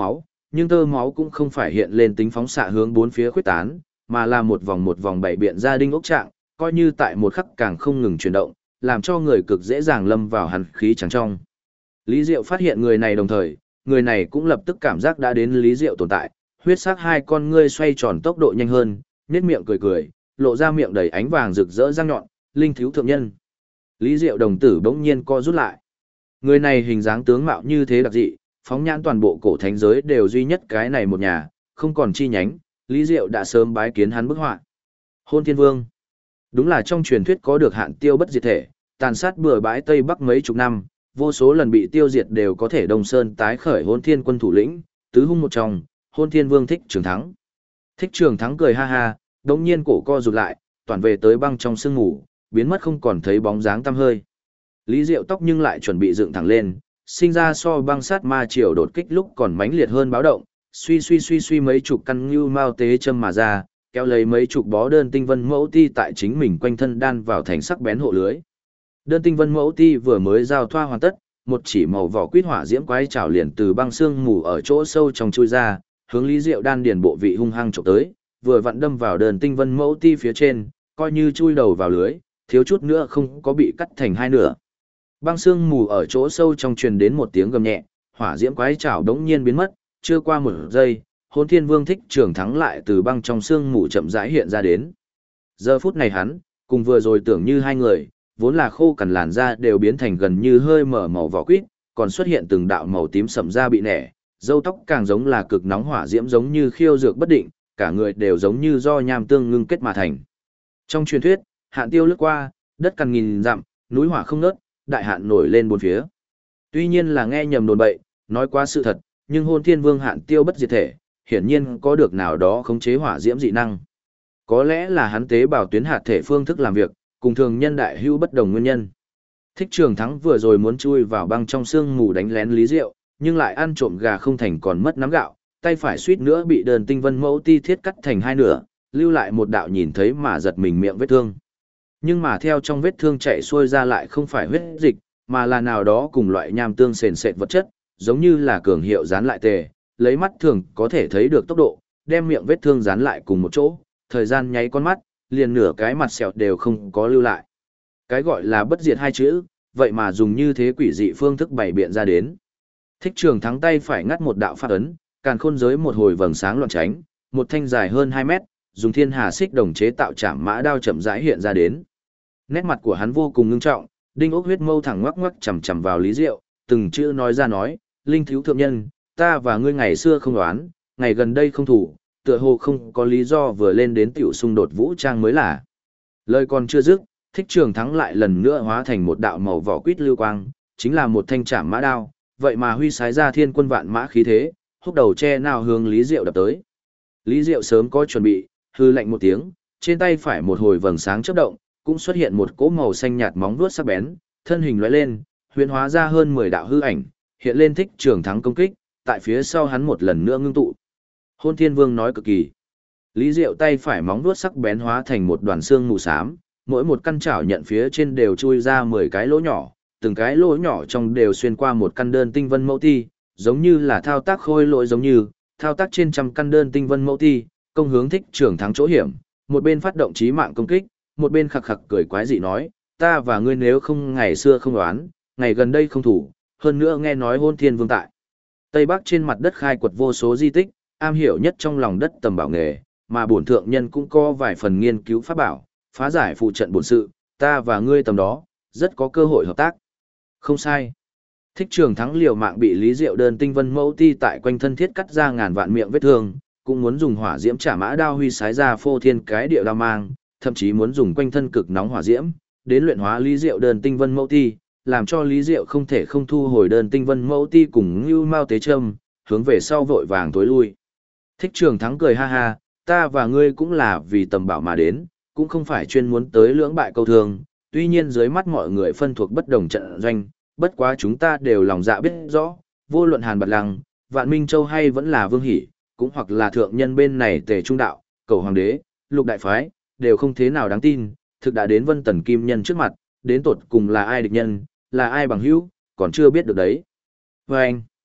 Speaker 1: nhưng tơ máu cũng không phải hiện lên tính phóng xạ hướng bốn phía khuếch tán, mà là một vòng bảy biện ra đinh ốc trạng, coi như tại một khắc càng không ngừng chuyển động, làm cho người cực dễ dàng lâm vào hàn khí trắng trong. Lý Diệu phát hiện người này đồng thời, người này cũng lập tức cảm giác đã đến Lý Diệu tồn tại, huyết sắc hai con ngươi xoay tròn tốc độ nhanh hơn, nhếch miệng cười cười, lộ ra miệng đầy ánh vàng rực rỡ răng nhọn, linh thiếu thượng nhân. Lý Diệu đồng tử bỗng nhiên co rút lại. Người này hình dáng tướng mạo như thế đặc dị, phóng nhãn toàn bộ cổ thánh giới đều duy nhất cái này một nhà, không còn chi nhánh, Lý Diệu đã sớm bái kiến hắn bức họa. Hôn Thiên Vương. Đúng là trong truyền thuyết có được hạn tiêu bất diệt thể, tàn sát bừa bãi Tây Bắc mấy chục năm, vô số lần bị tiêu diệt đều có thể Đông Sơn tái khởi Hôn Thiên quân thủ lĩnh, tứ hung một trong, Hôn Thiên Vương Thích Trường Thắng. Thích Trường Thắng cười ha ha, đống nhiên cổ co rụt lại, toàn về tới băng trong sương ngủ, biến mất không còn thấy bóng dáng tăm hơi. Lý Diệu tóc nhưng lại chuẩn bị dựng thẳng lên, sinh ra so băng sát ma triều đột kích lúc còn mãnh liệt hơn báo động, suy mấy chục căn như mao tế châm mà ra, kéo lấy mấy chục bó đơn tinh vân mẫu ti tại chính mình quanh thân đan vào thành sắc bén hộ lưới. Đơn tinh vân mẫu ti vừa mới giao thoa hoàn tất, một chỉ màu vỏ quýt hỏa diễm quái trảo liền từ băng xương mù ở chỗ sâu trong chui ra, hướng Lý Diệu đan điền bộ vị hung hăng chụp tới, vừa vặn đâm vào đơn tinh vân mẫu ti phía trên, coi như chui đầu vào lưới, thiếu chút nữa không có bị cắt thành hai nửa. Băng xương mù ở chỗ sâu trong truyền đến một tiếng gầm nhẹ, hỏa diễm quái trảo đống nhiên biến mất, chưa qua một giây, Hôn Thiên Vương Thích Trường Thắng lại từ băng trong xương mù chậm rãi hiện ra đến. Giờ phút này hắn, cùng vừa rồi tưởng như hai người, vốn là khô cằn làn da đều biến thành gần như hơi mở màu vỏ quýt, còn xuất hiện từng đạo màu tím sẫm da bị nẻ, râu tóc càng giống là cực nóng hỏa diễm giống như khiêu dược bất định, cả người đều giống như do nham tương ngưng kết mà thành. Trong truyền thuyết, hạn tiêu lướt qua, đất cằn nghìn dặm, núi hỏa không ngớt, đại hạn nổi lên bốn phía. Tuy nhiên là nghe nhầm đồn bậy, nói quá sự thật, nhưng Hôn Thiên Vương hạn tiêu bất diệt thể, hiển nhiên có được nào đó khống chế hỏa diễm dị năng. Có lẽ là hắn tế bào tuyến hạt thể phương thức làm việc, cùng thường nhân đại hữu bất đồng nguyên nhân. Thích Trường Thắng vừa rồi muốn chui vào băng trong sương mù đánh lén Lý Diệu, nhưng lại ăn trộm gà không thành còn mất nắm gạo, tay phải suýt nữa bị đơn tinh vân mẫu ti thiết cắt thành hai nửa, lưu lại một đạo nhìn thấy mà giật mình miệng vết thương. Nhưng mà theo trong vết thương chạy xuôi ra lại không phải huyết dịch, mà là nào đó cùng loại nham tương sền sệt vật chất, giống như là cường hiệu dán lại tề, lấy mắt thường có thể thấy được tốc độ, đem miệng vết thương dán lại cùng một chỗ, thời gian nháy con mắt, liền nửa cái mặt sẹo đều không có lưu lại. Cái gọi là bất diệt hai chữ, vậy mà dùng như thế quỷ dị phương thức bày biện ra đến. Thích Trường Thắng tay phải ngắt một đạo pháp ấn, càn khôn giới một hồi vầng sáng loạn tránh, một thanh dài hơn 2 mét, dùng thiên hà xích đồng chế tạo trảm mã đao chậm rãi hiện ra đến. Nét mặt của hắn vô cùng ngưng trọng, đinh ốc huyết mâu thẳng ngoắc ngoắc chằm chằm vào Lý Diệu, từng chữ nói ra nói, linh thiếu thượng nhân, ta và ngươi ngày xưa không đoán, ngày gần đây không thủ, tựa hồ không có lý do vừa lên đến tiểu xung đột vũ trang mới là. Lời còn chưa dứt, Thích Trường Thắng lại lần nữa hóa thành một đạo màu vỏ quýt lưu quang, chính là một thanh trảm mã đao, vậy mà huy sái ra thiên quân vạn mã khí thế, húc đầu che nào hướng Lý Diệu đập tới. Lý Diệu sớm có chuẩn bị, hư lạnh một tiếng, trên tay phải một hồi vầng sáng chớp động, cũng xuất hiện một cỗ màu xanh nhạt móng vuốt sắc bén, thân hình lóe lên, huyễn hóa ra hơn 10 đạo hư ảnh, hiện lên Thích Trường Thắng công kích, tại phía sau hắn một lần nữa ngưng tụ. Hôn Thiên Vương nói cực kỳ. Lý Diệu tay phải móng vuốt sắc bén hóa thành một đoàn xương mù xám, mỗi một căn chảo nhận phía trên đều chui ra 10 cái lỗ nhỏ, từng cái lỗ nhỏ trong đều xuyên qua một căn đơn tinh vân mẫu ti, giống như là thao tác khôi lỗi giống như, thao tác trên trăm căn đơn tinh vân mẫu ti, công hướng Thích Trường Thắng chỗ hiểm, một bên phát động chí mạng công kích, một bên khặc khặc cười quái dị nói, ta và ngươi nếu không ngày xưa không đoán, ngày gần đây không thủ, hơn nữa nghe nói Hôn Thiên Vương tại. Tây Bắc trên mặt đất khai quật vô số di tích, am hiểu nhất trong lòng đất tầm bảo nghề, mà bổn thượng nhân cũng có vài phần nghiên cứu pháp bảo, phá giải phụ trận bổn sự, ta và ngươi tầm đó, rất có cơ hội hợp tác. Không sai. Thích Trường Thắng liều mạng bị Lý Diệu đơn tinh vân mẫu ti tại quanh thân thiết cắt ra ngàn vạn miệng vết thương, cũng muốn dùng hỏa diễm trả mã đao huy sái ra phô thiên cái địa đao mang, thậm chí muốn dùng quanh thân cực nóng hỏa diễm, đến luyện hóa Lý Diệu đơn tinh vân mẫu ti, làm cho Lý Diệu không thể không thu hồi đơn tinh vân mẫu ti cùng Ngưu Mao tế châm, hướng về sau vội vàng tối lui. Thích Trường Thắng cười ha ha, ta và ngươi cũng là vì tầm bảo mà đến, cũng không phải chuyên muốn tới lưỡng bại câu thương, tuy nhiên dưới mắt mọi người phân thuộc bất đồng trận doanh, bất quá chúng ta đều lòng dạ biết rõ, vô luận Hàn Bạt Lăng, Vạn Minh Châu hay vẫn là Vương Hỷ, cũng hoặc là thượng nhân bên này Tề Trung Đạo, Cầu Hoàng Đế, Lục Đại Phái, đều không thế nào đáng tin, thực đã đến Vân Tần Kim Nhân trước mặt, đến tột cùng là ai địch nhân, là ai bằng hữu, còn chưa biết được đấy. Và anh,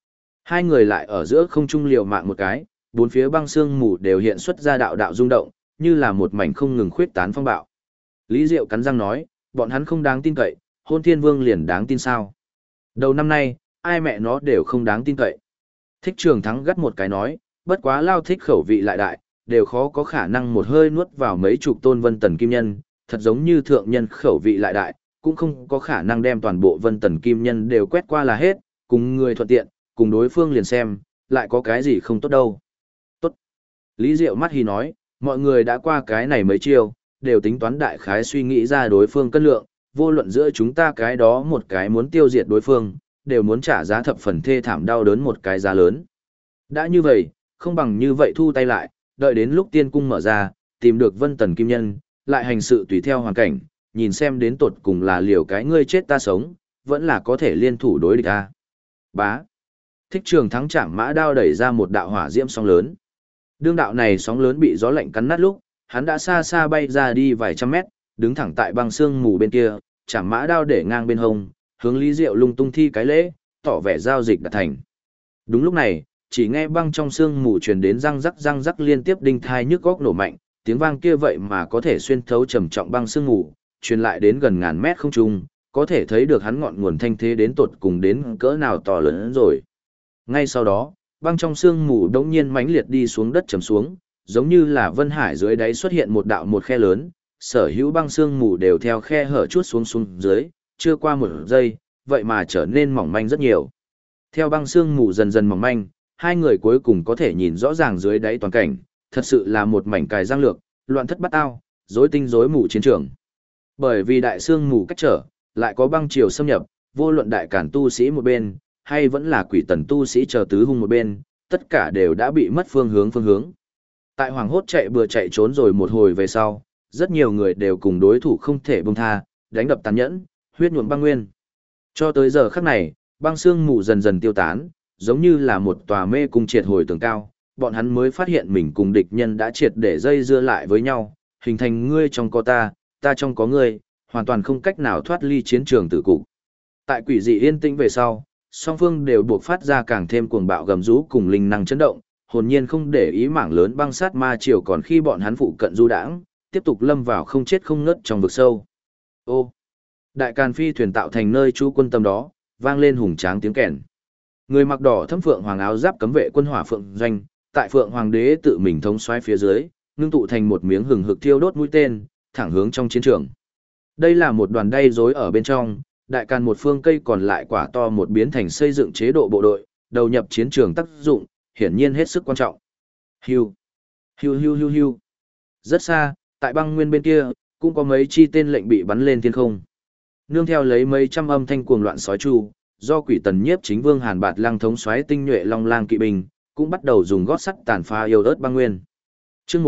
Speaker 1: Hai người lại ở giữa không trung liều mạng một cái, bốn phía băng sương mù đều hiện xuất ra đạo đạo rung động, như là một mảnh không ngừng khuyết tán phong bạo. Lý Diệu cắn răng nói, bọn hắn không đáng tin cậy, Hôn Thiên Vương liền đáng tin sao? Đầu năm nay, ai mẹ nó đều không đáng tin cậy. Thích Trường Thắng gắt một cái nói, bất quá Lao Thích khẩu vị lại đại, đều khó có khả năng một hơi nuốt vào mấy chục tôn Vân Tần Kim Nhân, thật giống như thượng nhân khẩu vị lại đại, cũng không có khả năng đem toàn bộ Vân Tần Kim Nhân đều quét qua là hết, cùng người thuận tiện, cùng đối phương liền xem, lại có cái gì không tốt đâu. Tốt. Lý Diệu mắt hí nói, mọi người đã qua cái này mấy chiêu, đều tính toán đại khái suy nghĩ ra đối phương cân lượng, vô luận giữa chúng ta cái đó một cái muốn tiêu diệt đối phương, đều muốn trả giá thập phần thê thảm đau đớn một cái giá lớn. Đã như vậy, không bằng như vậy thu tay lại, đợi đến lúc tiên cung mở ra, tìm được Vân Tần Kim Nhân, lại hành sự tùy theo hoàn cảnh, nhìn xem đến tột cùng là liều cái ngươi chết ta sống, vẫn là có thể liên thủ đối địch ta. Bá. Thích Trường Thắng chạm mã đao đẩy ra một đạo hỏa diễm sóng lớn. Đương đạo này sóng lớn bị gió lạnh cắn nát lúc, hắn đã xa xa bay ra đi vài trăm mét, đứng thẳng tại băng sương mù bên kia, chạm mã đao để ngang bên hông, hướng Lý Diệu lung tung thi cái lễ, tỏ vẻ giao dịch đã thành. Đúng lúc này, chỉ nghe băng trong sương mù truyền đến răng rắc liên tiếp đinh thai nhức góc nổ mạnh, tiếng vang kia vậy mà có thể xuyên thấu trầm trọng băng sương mù, truyền lại đến gần ngàn mét không trung, có thể thấy được hắn ngọn nguồn thanh thế đến tột cùng đến cỡ nào to lớn rồi. Ngay sau đó, băng trong sương mù đống nhiên mãnh liệt đi xuống đất trầm xuống, giống như là vân hải dưới đáy xuất hiện một đạo một khe lớn, sở hữu băng sương mù đều theo khe hở chuốt xuống xuống dưới, chưa qua một giây, vậy mà trở nên mỏng manh rất nhiều. Theo băng sương mù dần dần mỏng manh, hai người cuối cùng có thể nhìn rõ ràng dưới đáy toàn cảnh, thật sự là một mảnh cài giang lược, loạn thất bát ao, rối tinh rối mù chiến trường. Bởi vì đại sương mù cách trở, lại có băng triều xâm nhập, vô luận đại cản tu sĩ một bên, hay vẫn là quỷ tần tu sĩ chờ tứ hung một bên, tất cả đều đã bị mất phương hướng. Tại hoàng hốt chạy bừa chạy trốn rồi một hồi về sau, rất nhiều người đều cùng đối thủ không thể buông tha, đánh đập tàn nhẫn, huyết nhuộm băng nguyên. Cho tới giờ khắc này, băng sương mù dần dần tiêu tán, giống như là một tòa mê cung triệt hồi tường cao, bọn hắn mới phát hiện mình cùng địch nhân đã triệt để dây dưa lại với nhau, hình thành ngươi trong có ta, ta trong có ngươi, hoàn toàn không cách nào thoát ly chiến trường tử cục. Tại quỷ dị yên tĩnh về sau, song phương đều buộc phát ra càng thêm cuồng bạo gầm rú cùng linh năng chấn động, hồn nhiên không để ý mảng lớn băng sát ma triều còn khi bọn hắn phụ cận du đãng, tiếp tục lâm vào không chết không ngớt trong vực sâu. Ô, đại càn phi thuyền tạo thành nơi trú quân tâm đó, vang lên hùng tráng tiếng kèn. Người mặc đỏ thâm phượng hoàng áo giáp cấm vệ quân hỏa phượng doanh, tại phượng hoàng đế tự mình thống soái phía dưới, ngưng tụ thành một miếng hừng hực thiêu đốt mũi tên, thẳng hướng trong chiến trường. Đây là một đoàn đay rối ở bên trong, đại càn một phương cây còn lại quả to một biến thành xây dựng chế độ bộ đội, đầu nhập chiến trường tác dụng, hiển nhiên hết sức quan trọng. Hiu, hiu hiu hiu hiu. Rất xa, tại băng nguyên bên kia, cũng có mấy chi tên lệnh bị bắn lên thiên không. Nương theo lấy mấy trăm âm thanh cuồng loạn sói chu, do quỷ tần nhiếp chính vương Hàn Bạt Lăng thống soái tinh nhuệ long lang kỵ binh, cũng bắt đầu dùng gót sắt tàn phá yêu ớt băng nguyên. Chương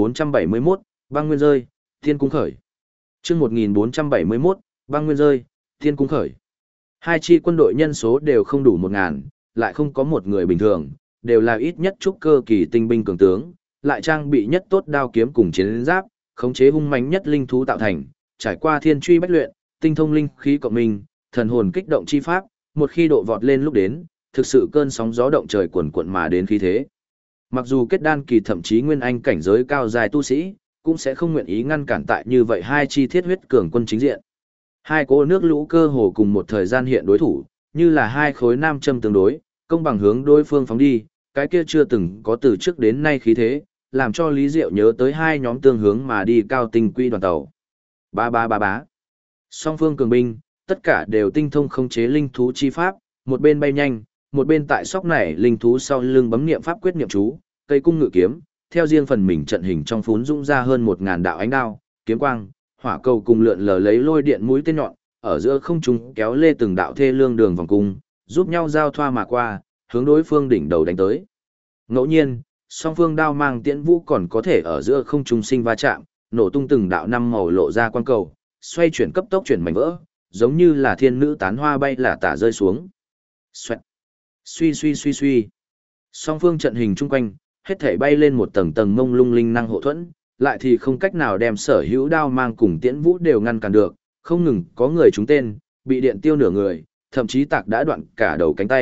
Speaker 1: 1471, băng nguyên rơi, thiên cung khởi. Chương 1471, băng nguyên rơi, thiên cung khởi. Hai chi quân đội nhân số đều không đủ 1000, lại không có một người bình thường, đều là ít nhất trúc cơ kỳ tinh binh cường tướng, lại trang bị nhất tốt đao kiếm cùng chiến giáp, khống chế hung mãnh nhất linh thú tạo thành, trải qua thiên truy bách luyện, tinh thông linh khí cộng minh, thần hồn kích động chi pháp, một khi độ vọt lên lúc đến, thực sự cơn sóng gió động trời cuồn cuộn mà đến khí thế. Mặc dù kết đan kỳ thậm chí nguyên anh cảnh giới cao dài tu sĩ, cũng sẽ không nguyện ý ngăn cản tại như vậy hai chi thiết huyết cường quân chính diện. Hai cỗ nước lũ cơ hồ cùng một thời gian hiện đối thủ, như là hai khối nam châm tương đối, công bằng hướng đối phương phóng đi, cái kia chưa từng có từ trước đến nay khí thế, làm cho Lý Diệu nhớ tới hai nhóm tương hướng mà đi cao tinh quy đoàn tàu. Ba ba ba bá. Song phương cường binh, tất cả đều tinh thông khống chế linh thú chi pháp, một bên bay nhanh, một bên tại sóc này linh thú sau lưng bấm niệm pháp quyết niệm chú, cây cung ngự kiếm, theo riêng phần mình trận hình trong phún dũng ra hơn 1000 đạo ánh đao, kiếm quang, hỏa cầu cùng lượn lờ lấy lôi điện mũi tên nhọn, ở giữa không trung kéo lê từng đạo thê lương đường vòng cung, giúp nhau giao thoa mà qua, hướng đối phương đỉnh đầu đánh tới. Ngẫu nhiên, song phương đao mang tiễn vũ còn có thể ở giữa không trung sinh va chạm, nổ tung từng đạo năm màu lộ ra quang cầu, xoay chuyển cấp tốc chuyển mảnh vỡ, giống như là thiên nữ tán hoa bay là tả rơi xuống. Xoẹt. Suy suy suy suy. Song phương trận hình chung quanh, hết thảy bay lên một tầng tầng mông lung linh năng hộ thuẫn, lại thì không cách nào đem sở hữu đao mang cùng tiễn vũ đều ngăn cản được, không ngừng có người trúng tên, bị điện tiêu nửa người, thậm chí tạc đã đoạn cả đầu cánh tay,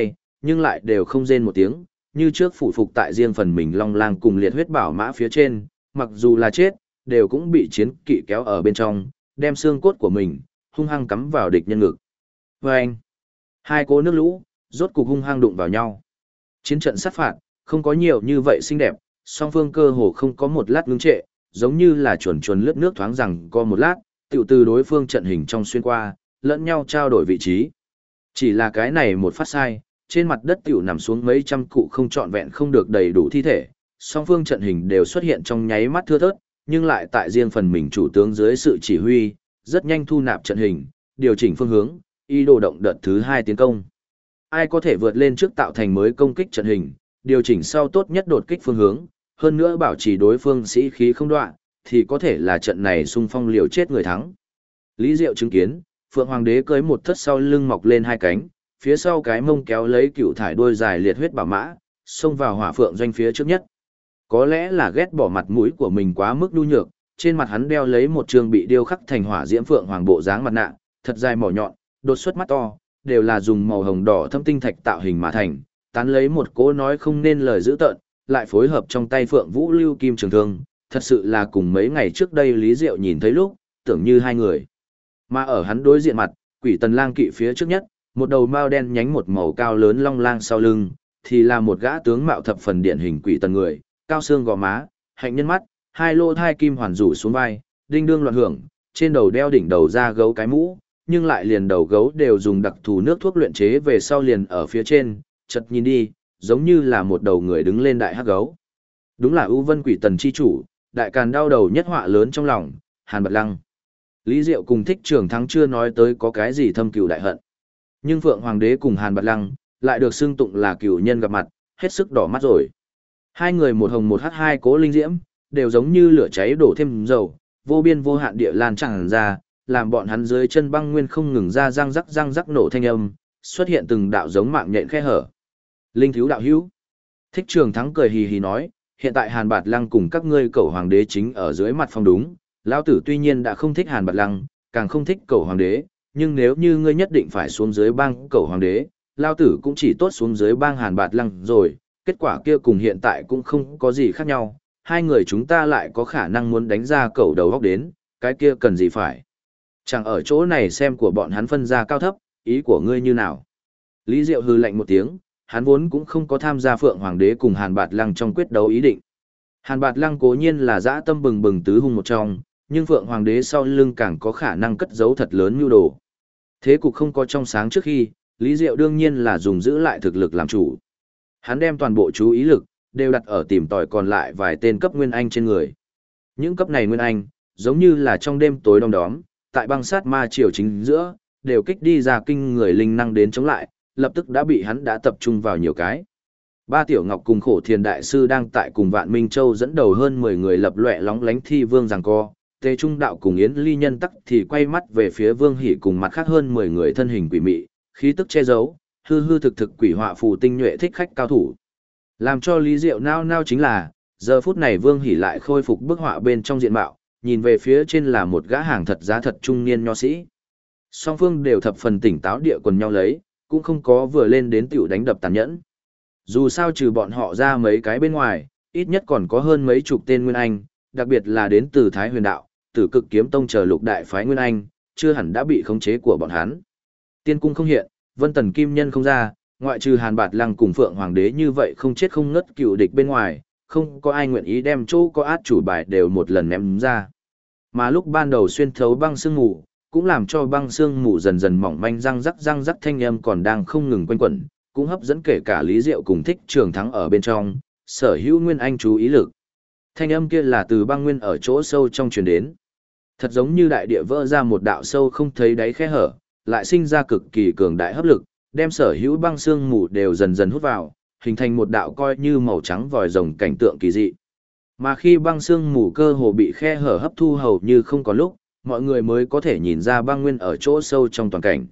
Speaker 1: nhưng lại đều không rên một tiếng, như trước phụ phục tại riêng phần mình long lang cùng liệt huyết bảo mã phía trên, mặc dù là chết, đều cũng bị chiến kỵ kéo ở bên trong, đem xương cốt của mình hung hăng cắm vào địch nhân ngực. Và anh, hai cỗ nước lũ rốt cục hung hăng đụng vào nhau. Chiến trận sát phạt không có nhiều như vậy xinh đẹp, song phương cơ hồ không có một lát ngưng trệ, giống như là chuồn chuồn lướt nước thoáng rằng có một lát, tiểu từ đối phương trận hình trong xuyên qua, lẫn nhau trao đổi vị trí. Chỉ là cái này một phát sai, trên mặt đất tiểu nằm xuống mấy trăm cụ không trọn vẹn không được đầy đủ thi thể, song phương trận hình đều xuất hiện trong nháy mắt thưa thớt, nhưng lại tại riêng phần mình chủ tướng dưới sự chỉ huy, rất nhanh thu nạp trận hình, điều chỉnh phương hướng, ý đồ động đợt thứ 2 tiến công. Ai có thể vượt lên trước tạo thành mới công kích trận hình, điều chỉnh sau tốt nhất đột kích phương hướng, hơn nữa bảo trì đối phương sĩ khí không đoạn, thì có thể là trận này xung phong liều chết người thắng. Lý Diệu chứng kiến, Phượng Hoàng đế cưỡi một thất sau lưng mọc lên hai cánh, phía sau cái mông kéo lấy cựu thải đuôi dài liệt huyết bảo mã, xông vào hỏa phượng doanh phía trước nhất. Có lẽ là ghét bỏ mặt mũi của mình quá mức nhu nhược, trên mặt hắn đeo lấy một trường bị điêu khắc thành hỏa diễm phượng hoàng bộ dáng mặt nạ, thật dài mỏ nhọn, đột xuất mắt to, đều là dùng màu hồng đỏ thâm tinh thạch tạo hình mà thành, tán lấy một cỗ nói không nên lời dữ tợn, lại phối hợp trong tay Phượng Vũ Lưu Kim Trường Thương, thật sự là cùng mấy ngày trước đây Lý Diệu nhìn thấy lúc, tưởng như hai người. Mà ở hắn đối diện mặt, Quỷ Tần Lang kỵ phía trước nhất, một đầu mao đen nhánh một màu cao lớn long lang sau lưng, thì là một gã tướng mạo thập phần điển hình quỷ tần người, cao xương gò má, hạnh nhân mắt, hai lô thai kim hoàn rủ xuống vai, đinh đương loạn hưởng, trên đầu đeo đỉnh đầu ra gấu cái mũ, nhưng lại liền đầu gấu đều dùng đặc thù nước thuốc luyện chế về sau liền ở phía trên, chợt nhìn đi, giống như là một đầu người đứng lên đại hắc gấu. Đúng là ưu vân quỷ tần chi chủ, đại càn đau đầu nhất họa lớn trong lòng, Hàn Bạt Lăng. Lý Diệu cùng Thích Trường Thắng chưa nói tới có cái gì thâm cừu đại hận. Nhưng Phượng Hoàng đế cùng Hàn Bạt Lăng lại được xưng tụng là cửu nhân gặp mặt, hết sức đỏ mắt rồi. Hai người một hồng một hắc hai cố linh diễm, đều giống như lửa cháy đổ thêm dầu, vô biên vô hạn địa lan tràn ra, làm bọn hắn dưới chân băng nguyên không ngừng ra răng rắc nổ thanh âm, xuất hiện từng đạo giống mạng nhện khe hở. Linh thiếu đạo hữu. Thích Trường Thắng cười hì hì nói, hiện tại Hàn Bạt Lăng cùng các ngươi cẩu hoàng đế chính ở dưới mặt phong đúng, lão tử tuy nhiên đã không thích Hàn Bạt Lăng, càng không thích cẩu hoàng đế, nhưng nếu như ngươi nhất định phải xuống dưới bang cẩu hoàng đế, lão tử cũng chỉ tốt xuống dưới bang Hàn Bạt Lăng rồi, kết quả kia cùng hiện tại cũng không có gì khác nhau, hai người chúng ta lại có khả năng muốn đánh ra cẩu đầu góc đến, cái kia cần gì phải. Chẳng ở chỗ này xem của bọn hắn phân ra cao thấp, ý của ngươi như nào. Lý Diệu hừ lạnh một tiếng, hắn vốn cũng không có tham gia Phượng Hoàng đế cùng Hàn Bạt Lăng trong quyết đấu ý định. Hàn Bạt Lăng cố nhiên là dã tâm bừng bừng tứ hung một trong, nhưng Phượng Hoàng đế sau lưng càng có khả năng cất giấu thật lớn mưu đồ. Thế cục không có trong sáng trước khi, Lý Diệu đương nhiên là dùng giữ lại thực lực làm chủ. Hắn đem toàn bộ chú ý lực đều đặt ở tìm tòi còn lại vài tên cấp nguyên anh trên người. Những cấp này nguyên anh, giống như là trong đêm tối đông đóm, tại băng sát ma triều chính giữa, đều kích đi ra kinh người linh năng đến chống lại, lập tức đã bị hắn đã tập trung vào nhiều cái. Ba Tiểu Ngọc cùng Khổ Thiền đại sư đang tại cùng Vạn Minh Châu dẫn đầu hơn 10 người lập loè lóng lánh thi vương giằng co, Tề Trung đạo cùng Yến Ly Nhân tắc thì quay mắt về phía Vương Hỷ cùng mặt khác hơn 10 người thân hình quỷ mị, khí tức che giấu, hư hư thực thực quỷ họa phù tinh nhuệ thích khách cao thủ. Làm cho Lý Diệu nao nao chính là, giờ phút này Vương Hỷ lại khôi phục bức họa bên trong diện mạo, nhìn về phía trên là một gã hàng thật giá thật trung niên nho sĩ. Song phương đều thập phần tỉnh táo địa quần nhau lấy, cũng không có vừa lên đến tiểu đánh đập tàn nhẫn. Dù sao trừ bọn họ ra mấy cái bên ngoài, ít nhất còn có hơn mấy chục tên Nguyên Anh, đặc biệt là đến từ Thái Huyền Đạo, Tử Cực Kiếm Tông chờ lục đại phái Nguyên Anh, chưa hẳn đã bị khống chế của bọn hắn. Tiên cung không hiện, Vân Tần Kim Nhân không ra, ngoại trừ Hàn Bạt Lăng cùng Phượng Hoàng đế như vậy không chết không ngất cựu địch bên ngoài, không có ai nguyện ý đem chỗ có át chủ bài đều một lần ném ra. Mà lúc ban đầu xuyên thấu băng sương mù, cũng làm cho băng sương mù dần dần mỏng manh răng rắc thanh âm còn đang không ngừng quanh quẩn, cũng hấp dẫn kể cả Lý Diệu cùng Thích Trường Thắng ở bên trong, sở hữu Nguyên Anh chú ý lực. Thanh âm kia là từ băng nguyên ở chỗ sâu trong truyền đến. Thật giống như đại địa vỡ ra một đạo sâu không thấy đáy khe hở, lại sinh ra cực kỳ cường đại hấp lực, đem sở hữu băng sương mù đều dần dần hút vào, hình thành một đạo coi như màu trắng vòi rồng cảnh tượng kỳ dị. Mà khi băng sương mù cơ hồ bị khe hở hấp thu hầu như không có lúc, mọi người mới có thể nhìn ra băng nguyên ở chỗ sâu trong toàn cảnh.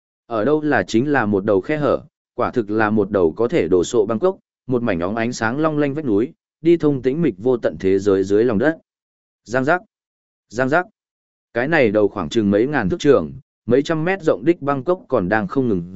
Speaker 1: Ở đâu là chính là một đầu khe hở, quả thực là một đầu có thể đổ sộ băng cốc, một mảnh óng ánh sáng long lanh vách núi, đi thông tĩnh mịch vô tận thế giới dưới lòng đất. Giang giác, giang giác. Cái này đầu khoảng chừng mấy ngàn thước trường, mấy trăm mét rộng đích băng cốc còn đang không ngừng rụng,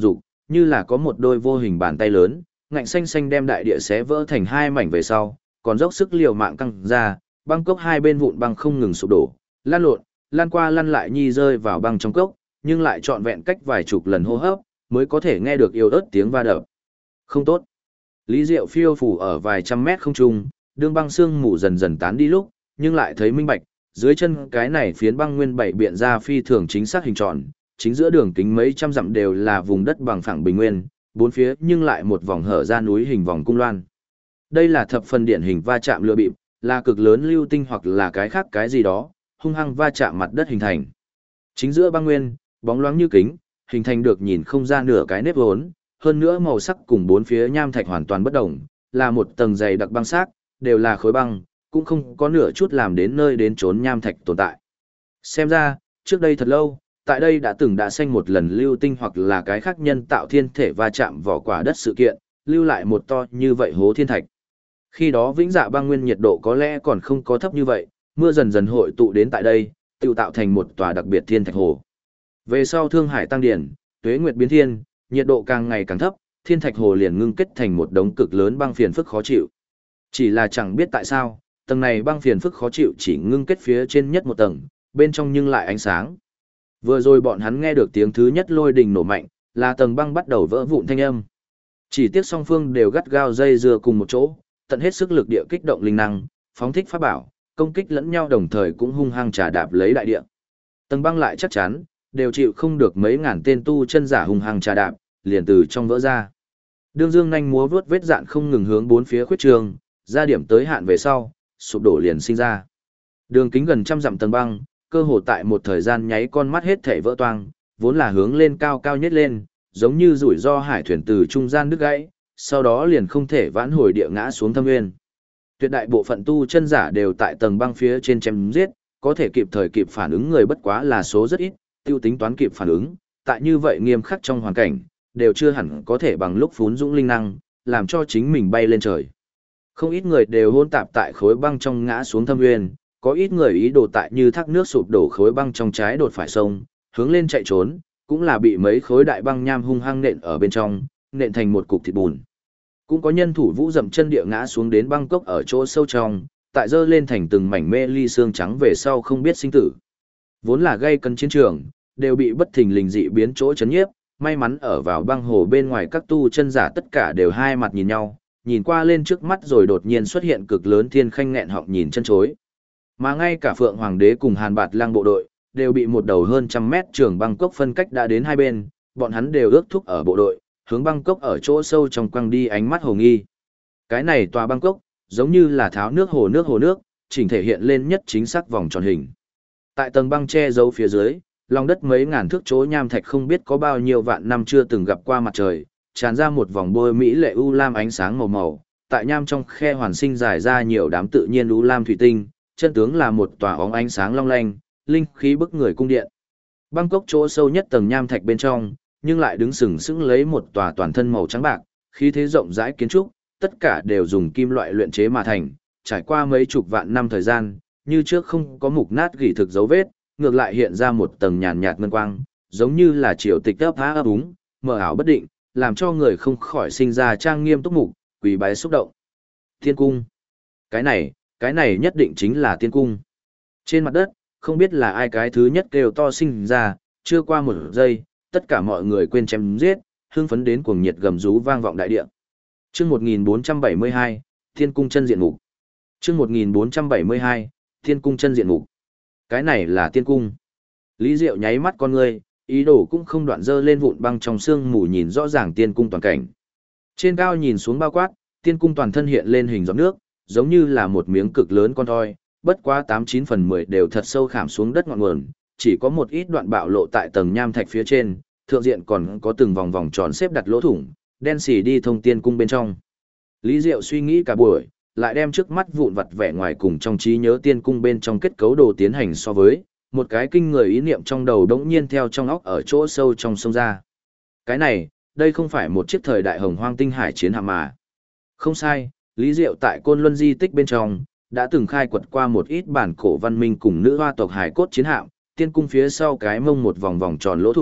Speaker 1: như là có một đôi vô hình bàn tay lớn, ngạnh xanh xanh đem đại địa xé vỡ thành hai mảnh về sau, còn dốc sức liều mạng căng ra, băng cốc hai bên vụn băng không ngừng sụp đổ, lan lộn, lan qua lăn lại nhi rơi vào băng trong cốc, nhưng lại trọn vẹn cách vài chục lần hô hấp, mới có thể nghe được yếu ớt tiếng va đập. Không tốt. Lý Diệu phiêu phủ ở vài trăm mét không trung, đương băng xương mù dần dần tán đi lúc, nhưng lại thấy minh bạch, dưới chân cái này phiến băng nguyên bảy biện ra phi thường chính xác hình tròn, chính giữa đường kính mấy trăm dặm đều là vùng đất bằng phẳng bình nguyên, bốn phía nhưng lại một vòng hở ra núi hình vòng cung loan. Đây là thập phần điển hình va chạm lửa bịp, là cực lớn lưu tinh hoặc là cái khác cái gì đó, hung hăng va chạm mặt đất hình thành. Chính giữa băng nguyên, bóng loáng như kính, hình thành được nhìn không ra nửa cái nếp vốn, hơn nữa màu sắc cùng bốn phía nham thạch hoàn toàn bất đồng, là một tầng dày đặc băng xác, đều là khối băng, cũng không có nửa chút làm đến nơi đến trốn nham thạch tồn tại. Xem ra, trước đây thật lâu, tại đây đã từng đã xanh một lần lưu tinh hoặc là cái khác nhân tạo thiên thể va chạm vỏ quả đất sự kiện, lưu lại một to như vậy hố thiên thạch. Khi đó vĩnh dạ băng nguyên nhiệt độ có lẽ còn không có thấp như vậy, mưa dần dần hội tụ đến tại đây, tự tạo thành một tòa đặc biệt thiên thạch hồ. Về sau Thương Hải tăng điển, tuế nguyệt biến thiên, nhiệt độ càng ngày càng thấp, thiên thạch hồ liền ngưng kết thành một đống cực lớn băng phiền phức khó chịu. Chỉ là chẳng biết tại sao, tầng này băng phiền phức khó chịu chỉ ngưng kết phía trên nhất một tầng, bên trong nhưng lại ánh sáng. Vừa rồi bọn hắn nghe được tiếng thứ nhất lôi đình nổ mạnh, là tầng băng bắt đầu vỡ vụn thanh âm. Chỉ tiếc song phương đều gắt gao dây dưa cùng một chỗ, tận hết sức lực địa kích động linh năng, phóng thích pháp bảo, công kích lẫn nhau đồng thời cũng hung hăng trà đạp lấy đại địa. Tầng băng lại chắc chắn, đều chịu không được mấy ngàn tên tu chân giả hung hăng trà đạp, liền từ trong vỡ ra. Đương dương nhanh múa vướt vết dạn không ngừng hướng bốn phía khuyết trường, ra điểm tới hạn về sau, sụp đổ liền sinh ra. Đường kính gần trăm dặm tầng băng, cơ hồ tại một thời gian nháy con mắt hết thảy vỡ toang, vốn là hướng lên cao cao nhất lên, giống như rủi ro hải thuyền từ trung gian đứt gãy, sau đó liền không thể vãn hồi địa ngã xuống thâm nguyên. Tuyệt đại bộ phận tu chân giả đều tại tầng băng phía trên chém giết, có thể kịp thời kịp phản ứng người bất quá là số rất ít, tiêu tính toán kịp phản ứng, tại như vậy nghiêm khắc trong hoàn cảnh, đều chưa hẳn có thể bằng lúc phún dũng linh năng, làm cho chính mình bay lên trời. Không ít người đều hôn tạp tại khối băng trong ngã xuống thâm nguyên, có ít người ý đồ tại như thác nước sụp đổ khối băng trong trái đột phải sông, hướng lên chạy trốn, cũng là bị mấy khối đại băng nham hung hăng nện ở bên trong, nện thành một cục thịt bùn. Cũng có nhân thủ vũ dậm chân địa ngã xuống đến băng cốc ở chỗ sâu trong, tại dơ lên thành từng mảnh mê ly xương trắng về sau không biết sinh tử. Vốn là gây cân chiến trường, đều bị bất thình lình dị biến chỗ chấn nhiếp, may mắn ở vào băng hồ bên ngoài các tu chân giả tất cả đều hai mặt nhìn nhau, nhìn qua lên trước mắt rồi đột nhiên xuất hiện cực lớn thiên khanh nghẹn họng nhìn chân chối. Mà ngay cả Phượng Hoàng đế cùng Hàn Bạt Lang bộ đội, đều bị một đầu hơn trăm mét trường băng cốc phân cách đã đến hai bên, bọn hắn đều ước thúc ở bộ đội, hướng băng cốc ở chỗ sâu trong quăng đi ánh mắt hồ nghi. Cái này tòa băng cốc, giống như là tháo nước hồ nước, chỉnh thể hiện lên nhất chính xác vòng tròn hình. Tại tầng băng che giấu phía dưới, lòng đất mấy ngàn thước chỗ nham thạch không biết có bao nhiêu vạn năm chưa từng gặp qua mặt trời, tràn ra một vòng bôi mỹ lệ u lam ánh sáng màu màu, tại nham trong khe hoàn sinh dài ra nhiều đám tự nhiên u lam thủy tinh, chân tướng là một tòa óng ánh sáng long lanh, linh khí bức người cung điện. Băng cốc chỗ sâu nhất tầng nham thạch bên trong, nhưng lại đứng sừng sững lấy một tòa toàn thân màu trắng bạc, khí thế rộng rãi kiến trúc, tất cả đều dùng kim loại luyện chế mà thành, trải qua mấy chục vạn năm thời gian, như trước không có mục nát gỉ thực dấu vết, ngược lại hiện ra một tầng nhàn nhạt ngân quang, giống như là triều tịch ấp há ấp úng, mờ ảo bất định, làm cho người không khỏi sinh ra trang nghiêm túc mục, quỳ bái xúc động. Thiên cung. Cái này nhất định chính là tiên cung. Trên mặt đất, không biết là ai cái thứ nhất kêu to sinh ra, chưa qua một giây, tất cả mọi người quên chém giết, hưng phấn đến cuồng nhiệt gầm rú vang vọng đại địa. Chương 1472, Thiên cung chân diện mục. Chương 1472, Thiên cung chân diện mục. Cái này là tiên cung. Lý Diệu nháy mắt con ngươi, ý đồ cũng không đoạn dơ lên vụn băng trong sương mù nhìn rõ ràng tiên cung toàn cảnh. Trên cao nhìn xuống bao quát, tiên cung toàn thân hiện lên hình giọt nước, giống như là một miếng cực lớn con thoi, bất quá 89/10 đều thật sâu khảm xuống đất ngọn nguồn, chỉ có một ít đoạn bạo lộ tại tầng nham thạch phía trên, thượng diện còn có từng vòng vòng tròn xếp đặt lỗ thủng, đen xì đi thông tiên cung bên trong. Lý Diệu suy nghĩ cả buổi, lại đem trước mắt vụn vặt vẻ ngoài cùng trong trí nhớ tiên cung bên trong kết cấu đồ tiến hành so với, một cái kinh người ý niệm trong đầu đống nhiên theo trong óc ở chỗ sâu trong sông ra. Cái này, đây không phải một chiếc thời đại hồng hoang tinh hải chiến hạm mà. Không sai, Lý Diệu tại Côn Luân di tích bên trong, đã từng khai quật qua một ít bản cổ văn minh cùng nữ hoa tộc hải cốt chiến hạm, tiên cung phía sau cái mông một vòng vòng tròn lỗ thủng,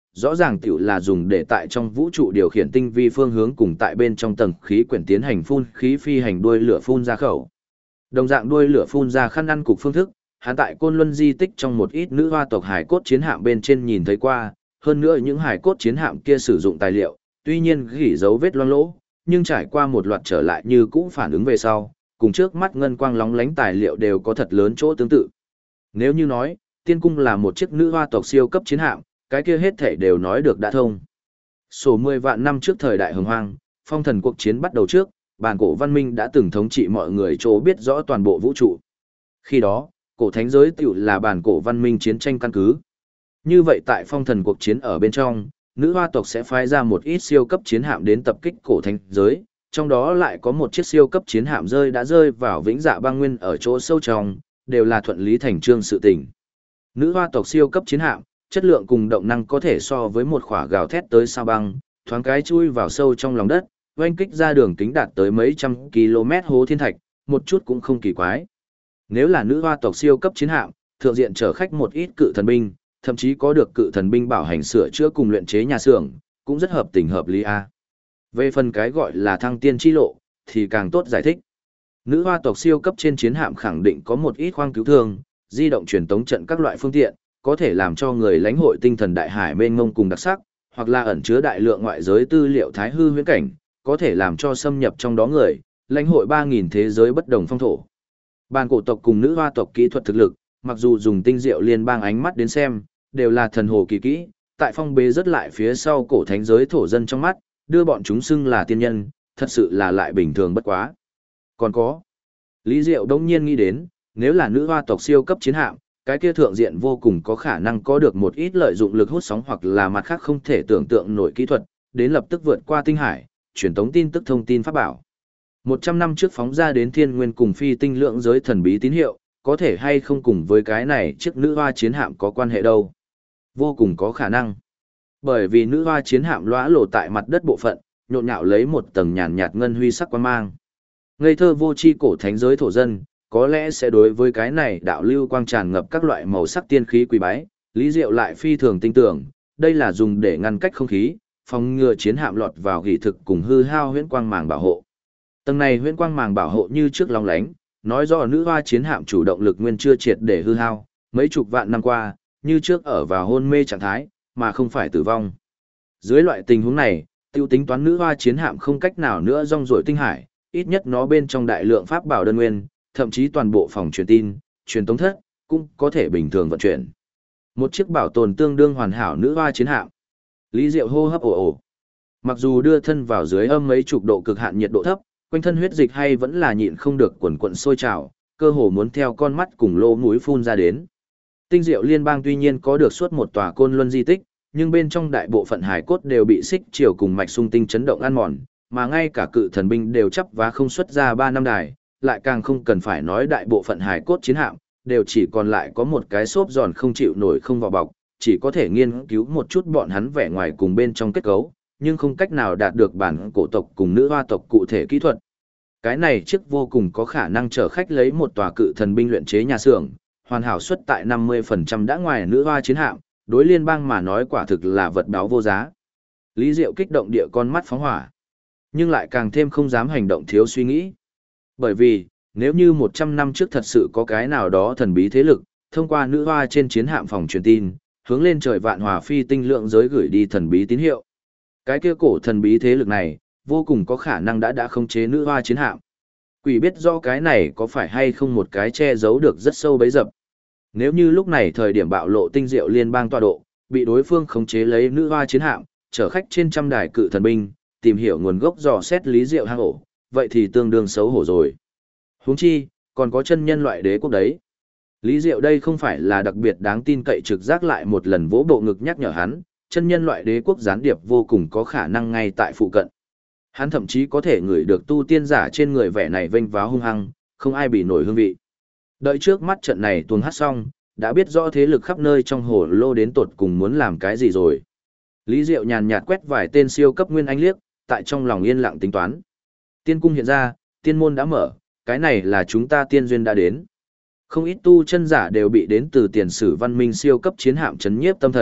Speaker 1: rõ ràng tiểu là dùng để tại trong vũ trụ điều khiển tinh vi phương hướng cùng tại bên trong tầng khí quyển tiến hành phun khí phi hành đuôi lửa phun ra khẩu. Đồng dạng đuôi lửa phun ra khăn ăn cục phương thức, hắn tại Côn Luân di tích trong một ít nữ hoa tộc hải cốt chiến hạm bên trên nhìn thấy qua, hơn nữa những hải cốt chiến hạm kia sử dụng tài liệu, tuy nhiên gỉ dấu vết loang lỗ, nhưng trải qua một loạt trở lại như cũ phản ứng về sau, cùng trước mắt ngân quang lóng lánh tài liệu đều có thật lớn chỗ tương tự. Nếu như nói, tiên cung là một chiếc nữ hoa tộc siêu cấp chiến hạm, cái kia hết thể đều nói được đã thông. Số 10 vạn năm trước thời đại hồng hoang, phong thần cuộc chiến bắt đầu trước, bản cổ văn minh đã từng thống trị mọi người chỗ biết rõ toàn bộ vũ trụ. Khi đó, cổ thánh giới tiểu là bản cổ văn minh chiến tranh căn cứ. Như vậy tại phong thần cuộc chiến ở bên trong, nữ hoa tộc sẽ phái ra một ít siêu cấp chiến hạm đến tập kích cổ thánh giới, trong đó lại có một chiếc siêu cấp chiến hạm đã rơi vào vĩnh dạ băng nguyên ở chỗ sâu trong, đều là thuận lý thành trương sự tình. Nữ hoa tộc siêu cấp chiến hạm, chất lượng cùng động năng có thể so với một quả gào thét tới sao băng, thoáng cái chui vào sâu trong lòng đất, oanh kích ra đường kính đạt tới mấy trăm km hố thiên thạch, một chút cũng không kỳ quái. Nếu là nữ hoa tộc siêu cấp chiến hạm, thượng diện chở khách một ít cự thần binh, thậm chí có được cự thần binh bảo hành sửa chữa cùng luyện chế nhà xưởng, cũng rất hợp tình hợp lý a. Về phần cái gọi là thăng tiên chi lộ, thì càng tốt giải thích. Nữ hoa tộc siêu cấp trên chiến hạm khẳng định có một ít khoang cứu thương, di động truyền tống trận các loại phương tiện, có thể làm cho người lãnh hội tinh thần đại hải mênh mông cùng đặc sắc, hoặc là ẩn chứa đại lượng ngoại giới tư liệu thái hư huyễn cảnh, có thể làm cho xâm nhập trong đó người, lãnh hội 3.000 thế giới bất đồng phong thổ. Bàn cổ tộc cùng nữ hoa tộc kỹ thuật thực lực, mặc dù dùng tinh diệu liên bang ánh mắt đến xem, đều là thần hồ kỳ kỹ, tại phong bế rất lại phía sau cổ thánh giới thổ dân trong mắt, đưa bọn chúng xưng là tiên nhân, thật sự là lại bình thường bất quá. Còn có, Lý Diệu đông nhiên nghĩ đến, nếu là nữ hoa tộc siêu cấp chiến hạm, cái kia thượng diện vô cùng có khả năng có được một ít lợi dụng lực hút sóng hoặc là mặt khác không thể tưởng tượng nổi kỹ thuật, đến lập tức vượt qua tinh hải, truyền tống tin tức thông tin pháp bảo. 100 năm trước phóng ra đến thiên nguyên cùng phi tinh lượng giới thần bí tín hiệu, có thể hay không cùng với cái này chiếc nữ hoa chiến hạm có quan hệ đâu. Vô cùng có khả năng. Bởi vì nữ hoa chiến hạm lóa lộ tại mặt đất bộ phận, nhộn nhạo lấy một tầng nhàn nhạt ngân huy sắc quang mang. Ngây thơ vô tri cổ thánh giới thổ dân, có lẽ sẽ đối với cái này đạo lưu quang tràn ngập các loại màu sắc tiên khí quý bái, Lý Diệu lại phi thường tin tưởng, đây là dùng để ngăn cách không khí, phòng ngừa chiến hạm lọt vào gỉ thực cùng hư hao huyễn quang màng bảo hộ. Tầng này huyễn quang màng bảo hộ như trước long lánh, nói rõ nữ hoa chiến hạm chủ động lực nguyên chưa triệt để hư hao, mấy chục vạn năm qua, như trước ở vào hôn mê trạng thái, mà không phải tử vong. Dưới loại tình huống này, tiêu tính toán nữ hoa chiến hạm không cách nào nữa rong ruổi tinh hải, ít nhất nó bên trong đại lượng pháp bảo đơn nguyên, thậm chí toàn bộ phòng truyền tin, truyền tống thất, cũng có thể bình thường vận chuyển. Một chiếc bảo tồn tương đương hoàn hảo nữ hoa chiến hạm. Lý Diệu hô hấp ồ ồ. Mặc dù đưa thân vào dưới âm mấy chục độ cực hạn nhiệt độ thấp, quanh thân huyết dịch hay vẫn là nhịn không được quần quần sôi trào, cơ hồ muốn theo con mắt cùng lỗ mũi phun ra đến. Tinh Diệu Liên bang tuy nhiên có được suốt một tòa côn luân di tích, nhưng bên trong đại bộ phận hải cốt đều bị xích chiều cùng mạch sung tinh chấn động ăn mòn, mà ngay cả cự thần binh đều chấp vá không xuất ra 3 năm đài, lại càng không cần phải nói đại bộ phận hải cốt chiến hạm, đều chỉ còn lại có một cái xốp giòn không chịu nổi không vào bọc, chỉ có thể nghiên cứu một chút bọn hắn vẻ ngoài cùng bên trong kết cấu, nhưng không cách nào đạt được bản cổ tộc cùng nữ hoa tộc cụ thể kỹ thuật. Cái này chiếc vô cùng có khả năng chở khách lấy một tòa cự thần binh luyện chế nhà xưởng, hoàn hảo suất tại 50% đã ngoài nữ hoa chiến hạm, đối liên bang mà nói quả thực là vật báo vô giá. Lý Diệu kích động địa con mắt phóng hỏa, nhưng lại càng thêm không dám hành động thiếu suy nghĩ. Bởi vì, nếu như 100 năm trước thật sự có cái nào đó thần bí thế lực, thông qua nữ hoa trên chiến hạm phòng truyền tin, hướng lên trời vạn hòa phi tinh lượng giới gửi đi thần bí tín hiệu. Cái kia cổ thần bí thế lực này, vô cùng có khả năng đã khống chế nữ hoa chiến hạm. Quỷ biết do cái này có phải hay không một cái che giấu được rất sâu bấy dập. Nếu như lúc này thời điểm bạo lộ tinh diệu liên bang tọa độ, bị đối phương khống chế lấy nữ hoa chiến hạm, chở khách trên trăm đài cự thần binh, tìm hiểu nguồn gốc dò xét Lý Diệu hang ổ, vậy thì tương đương xấu hổ rồi. Huống chi, còn có chân nhân loại đế quốc đấy. Lý Diệu đây không phải là đặc biệt đáng tin cậy trực giác lại một lần vỗ bộ ngực nhắc nhở hắn, chân nhân loại đế quốc gián điệp vô cùng có khả năng ngay tại phụ cận. Hắn thậm chí có thể ngửi được tu tiên giả trên người vẻ này vênh váo hung hăng, không ai bị nổi hương vị. Đợi trước mắt trận này tuần hát xong, đã biết rõ thế lực khắp nơi trong hồ lô đến tột cùng muốn làm cái gì rồi. Lý Diệu nhàn nhạt quét vài tên siêu cấp nguyên anh liếc, tại trong lòng yên lặng tính toán. Tiên cung hiện ra, tiên môn đã mở, cái này là chúng ta tiên duyên đã đến. Không ít tu chân giả đều bị đến từ tiền sử văn minh siêu cấp chiến hạm chấn nhiếp tâm thần,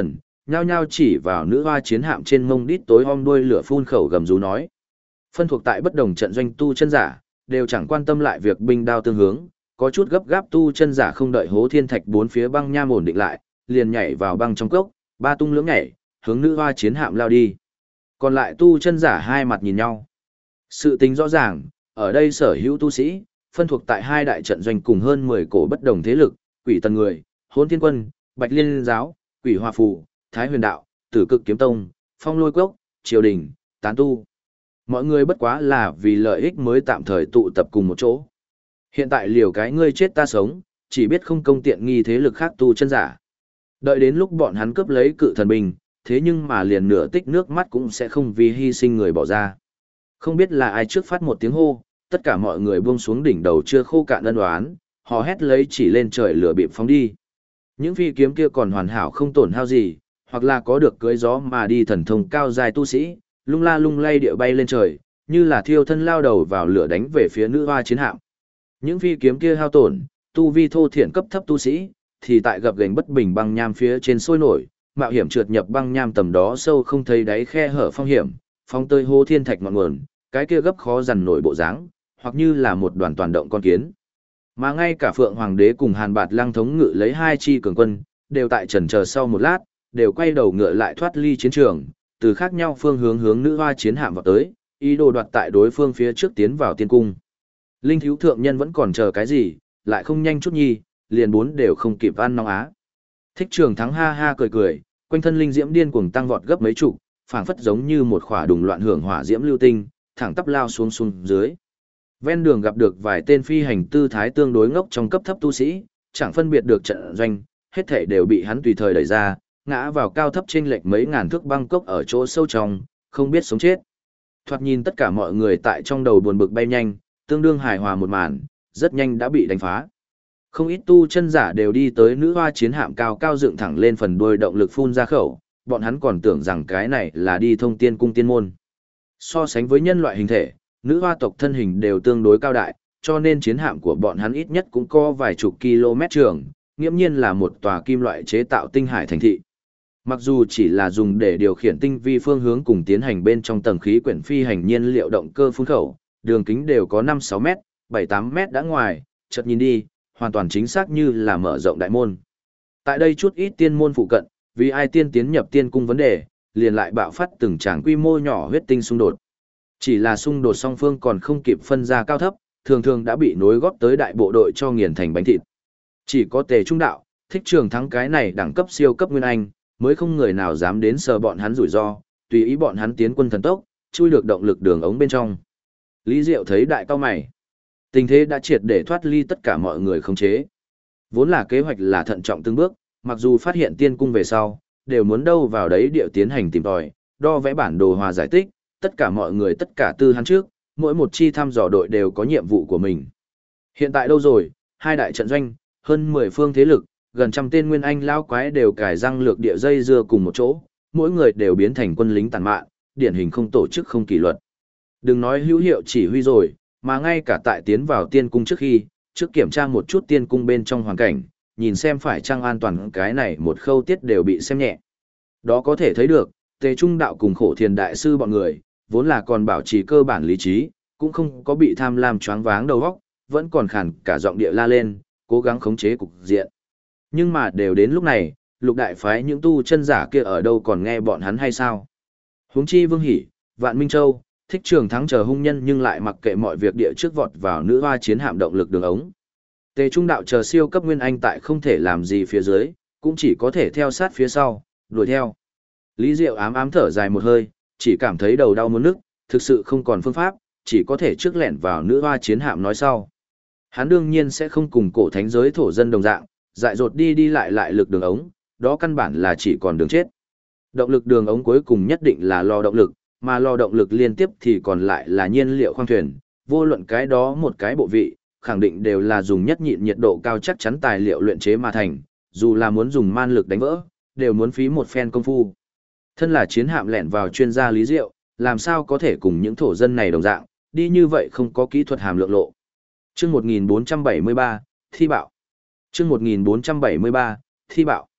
Speaker 1: nhao nhao chỉ vào nữ hoa chiến hạm trên mông đít tối om đuôi lửa phun khẩu gầm rú nói. Phân thuộc tại bất đồng trận doanh tu chân giả, đều chẳng quan tâm lại việc binh đao tương hướng, có chút gấp gáp tu chân giả không đợi hố thiên thạch bốn phía băng nham ổn định lại, liền nhảy vào băng trong cốc, ba tung lưỡng nhảy, hướng nữ hoa chiến hạm lao đi. Còn lại tu chân giả hai mặt nhìn nhau. Sự tính rõ ràng, ở đây sở hữu tu sĩ, phân thuộc tại hai đại trận doanh cùng hơn 10 cổ bất đồng thế lực, Quỷ Tần Người, Hỗn Thiên Quân, Bạch Liên Giáo, Quỷ Hoa Phù, Thái Huyền Đạo, Tử Cực Kiếm Tông, Phong Lôi Cốc, Triều Đình, Tán Tu. Mọi người bất quá là vì lợi ích mới tạm thời tụ tập cùng một chỗ. Hiện tại liều cái ngươi chết ta sống, chỉ biết không công tiện nghi thế lực khác tu chân giả. Đợi đến lúc bọn hắn cướp lấy cự thần binh, thế nhưng mà liền nửa tích nước mắt cũng sẽ không vì hy sinh người bỏ ra. Không biết là ai trước phát một tiếng hô, tất cả mọi người buông xuống đỉnh đầu chưa khô cạn ân oán, họ hét lấy chỉ lên trời lửa bịp phóng đi. Những phi kiếm kia còn hoàn hảo không tổn hao gì, hoặc là có được cưỡi gió mà đi thần thông cao dài tu sĩ, lung la lung lay địa bay lên trời, như là thiêu thân lao đầu vào lửa đánh về phía nữ hoa chiến hạm. Những phi kiếm kia hao tổn, tu vi thô thiển cấp thấp tu sĩ, thì tại gập ghềnh bất bình băng nham phía trên sôi nổi, mạo hiểm trượt nhập băng nham tầm đó sâu không thấy đáy khe hở phong hiểm, phong tơi hô thiên thạch ngọn nguồn, cái kia gấp khó dằn nổi bộ dáng, hoặc như là một đoàn toàn động con kiến. Mà ngay cả Phượng Hoàng đế cùng Hàn Bạt Lăng thống ngự lấy hai chi cường quân, đều tại chần chờ sau một lát, đều quay đầu ngựa lại thoát ly chiến trường, từ khác nhau phương hướng hướng nữ hoa chiến hạm vào tới, ý đồ đoạt tại đối phương phía trước tiến vào tiên cung. Linh thiếu thượng nhân vẫn còn chờ cái gì, lại không nhanh chút nhi, liền bốn đều không kịp ăn nóng á. Thích Trường Thắng ha ha cười cười, quanh thân linh diễm điên cuồng tăng vọt gấp mấy chục, phảng phất giống như một khỏa đùng loạn hưởng hỏa diễm lưu tinh, thẳng tắp lao xuống dưới. Ven đường gặp được vài tên phi hành tư thái tương đối ngốc trong cấp thấp tu sĩ, chẳng phân biệt được trận doanh, hết thảy đều bị hắn tùy thời đẩy ra, ngã vào cao thấp chênh lệch mấy ngàn thước băng cốc ở chỗ sâu trong, không biết sống chết. Thoạt nhìn tất cả mọi người tại trong đầu buồn bực bay nhanh, tương đương hài hòa một màn, rất nhanh đã bị đánh phá. Không ít tu chân giả đều đi tới nữ hoa chiến hạm cao cao dựng thẳng lên phần đuôi động lực phun ra khẩu, bọn hắn còn tưởng rằng cái này là đi thông tiên cung tiên môn. So sánh với nhân loại hình thể, nữ hoa tộc thân hình đều tương đối cao đại, cho nên chiến hạm của bọn hắn ít nhất cũng có vài chục km trường, nghiễm nhiên là một tòa kim loại chế tạo tinh hải thành thị. Mặc dù chỉ là dùng để điều khiển tinh vi phương hướng cùng tiến hành bên trong tầng khí quyển phi hành nhiên liệu động cơ phun khẩu, đường kính đều có 5-6 mét, 7-8 mét đã ngoài, chợt nhìn đi, hoàn toàn chính xác như là mở rộng đại môn. Tại đây chút ít tiên môn phụ cận, vì ai tiên tiến nhập tiên cung vấn đề, liền lại bạo phát từng tràng quy mô nhỏ huyết tinh xung đột. Chỉ là xung đột song phương còn không kịp phân ra cao thấp, thường thường đã bị nối góp tới đại bộ đội cho nghiền thành bánh thịt. Chỉ có Tề Trung Đạo, Thích Trường Thắng cái này đẳng cấp siêu cấp nguyên anh, mới không người nào dám đến sờ bọn hắn rủi ro, tùy ý bọn hắn tiến quân thần tốc, chui được động lực đường ống bên trong. Lý Diệu thấy đại cao mày. Tình thế đã triệt để thoát ly tất cả mọi người khống chế. Vốn là kế hoạch là thận trọng từng bước, mặc dù phát hiện tiên cung về sau, đều muốn đâu vào đấy điệu tiến hành tìm tòi, đo vẽ bản đồ hòa giải tích, tất cả mọi người tất cả tư hắn trước, mỗi một chi thăm dò đội đều có nhiệm vụ của mình. Hiện tại đâu rồi, hai đại trận doanh, hơn 10 phương thế lực, gần trăm tên nguyên anh lao quái đều cài răng lược địa dây dưa cùng một chỗ, mỗi người đều biến thành quân lính tàn mạn, điển hình không tổ chức không kỷ luật. Đừng nói hữu hiệu chỉ huy rồi, mà ngay cả tại tiến vào tiên cung trước khi, trước kiểm tra một chút tiên cung bên trong hoàn cảnh, nhìn xem phải chăng an toàn cái này một khâu tiết đều bị xem nhẹ. Đó có thể thấy được, Tề Trung Đạo cùng Khổ Thiền Đại Sư bọn người, vốn là còn bảo trì cơ bản lý trí, cũng không có bị tham lam choáng váng đầu óc, vẫn còn khàn cả giọng địa la lên, cố gắng khống chế cục diện. Nhưng mà đều đến lúc này, Lục đại phái những tu chân giả kia ở đâu còn nghe bọn hắn hay sao? Huống chi Vương Hỷ, Vạn Minh Châu, Thích Trường Thắng chờ hung nhân nhưng lại mặc kệ mọi việc địa trước vọt vào nữ hoa chiến hạm động lực đường ống. Tề Trung Đạo chờ siêu cấp nguyên anh tại không thể làm gì phía dưới, cũng chỉ có thể theo sát phía sau, đuổi theo. Lý Diệu ám ám thở dài một hơi, chỉ cảm thấy đầu đau muốn nức, thực sự không còn phương pháp, chỉ có thể trước lẻn vào nữ hoa chiến hạm nói sau. Hắn đương nhiên sẽ không cùng cổ thánh giới thổ dân đồng dạng, dại dột đi đi lại lực đường ống, đó căn bản là chỉ còn đường chết. Động lực đường ống cuối cùng nhất định là lò động lực, mà lò động lực liên tiếp thì còn lại là nhiên liệu khoang thuyền, vô luận cái đó một cái bộ vị, khẳng định đều là dùng nhất nhịn nhiệt độ cao chắc chắn tài liệu luyện chế mà thành, dù là muốn dùng man lực đánh vỡ, đều muốn phí một phen công phu. Thân là chiến hạm lẻn vào chuyên gia Lý Diệu, làm sao có thể cùng những thổ dân này đồng dạng, đi như vậy không có kỹ thuật hàm lượng lộ. Chương 1473, Thi bạo. Chương 1473, Thi bạo.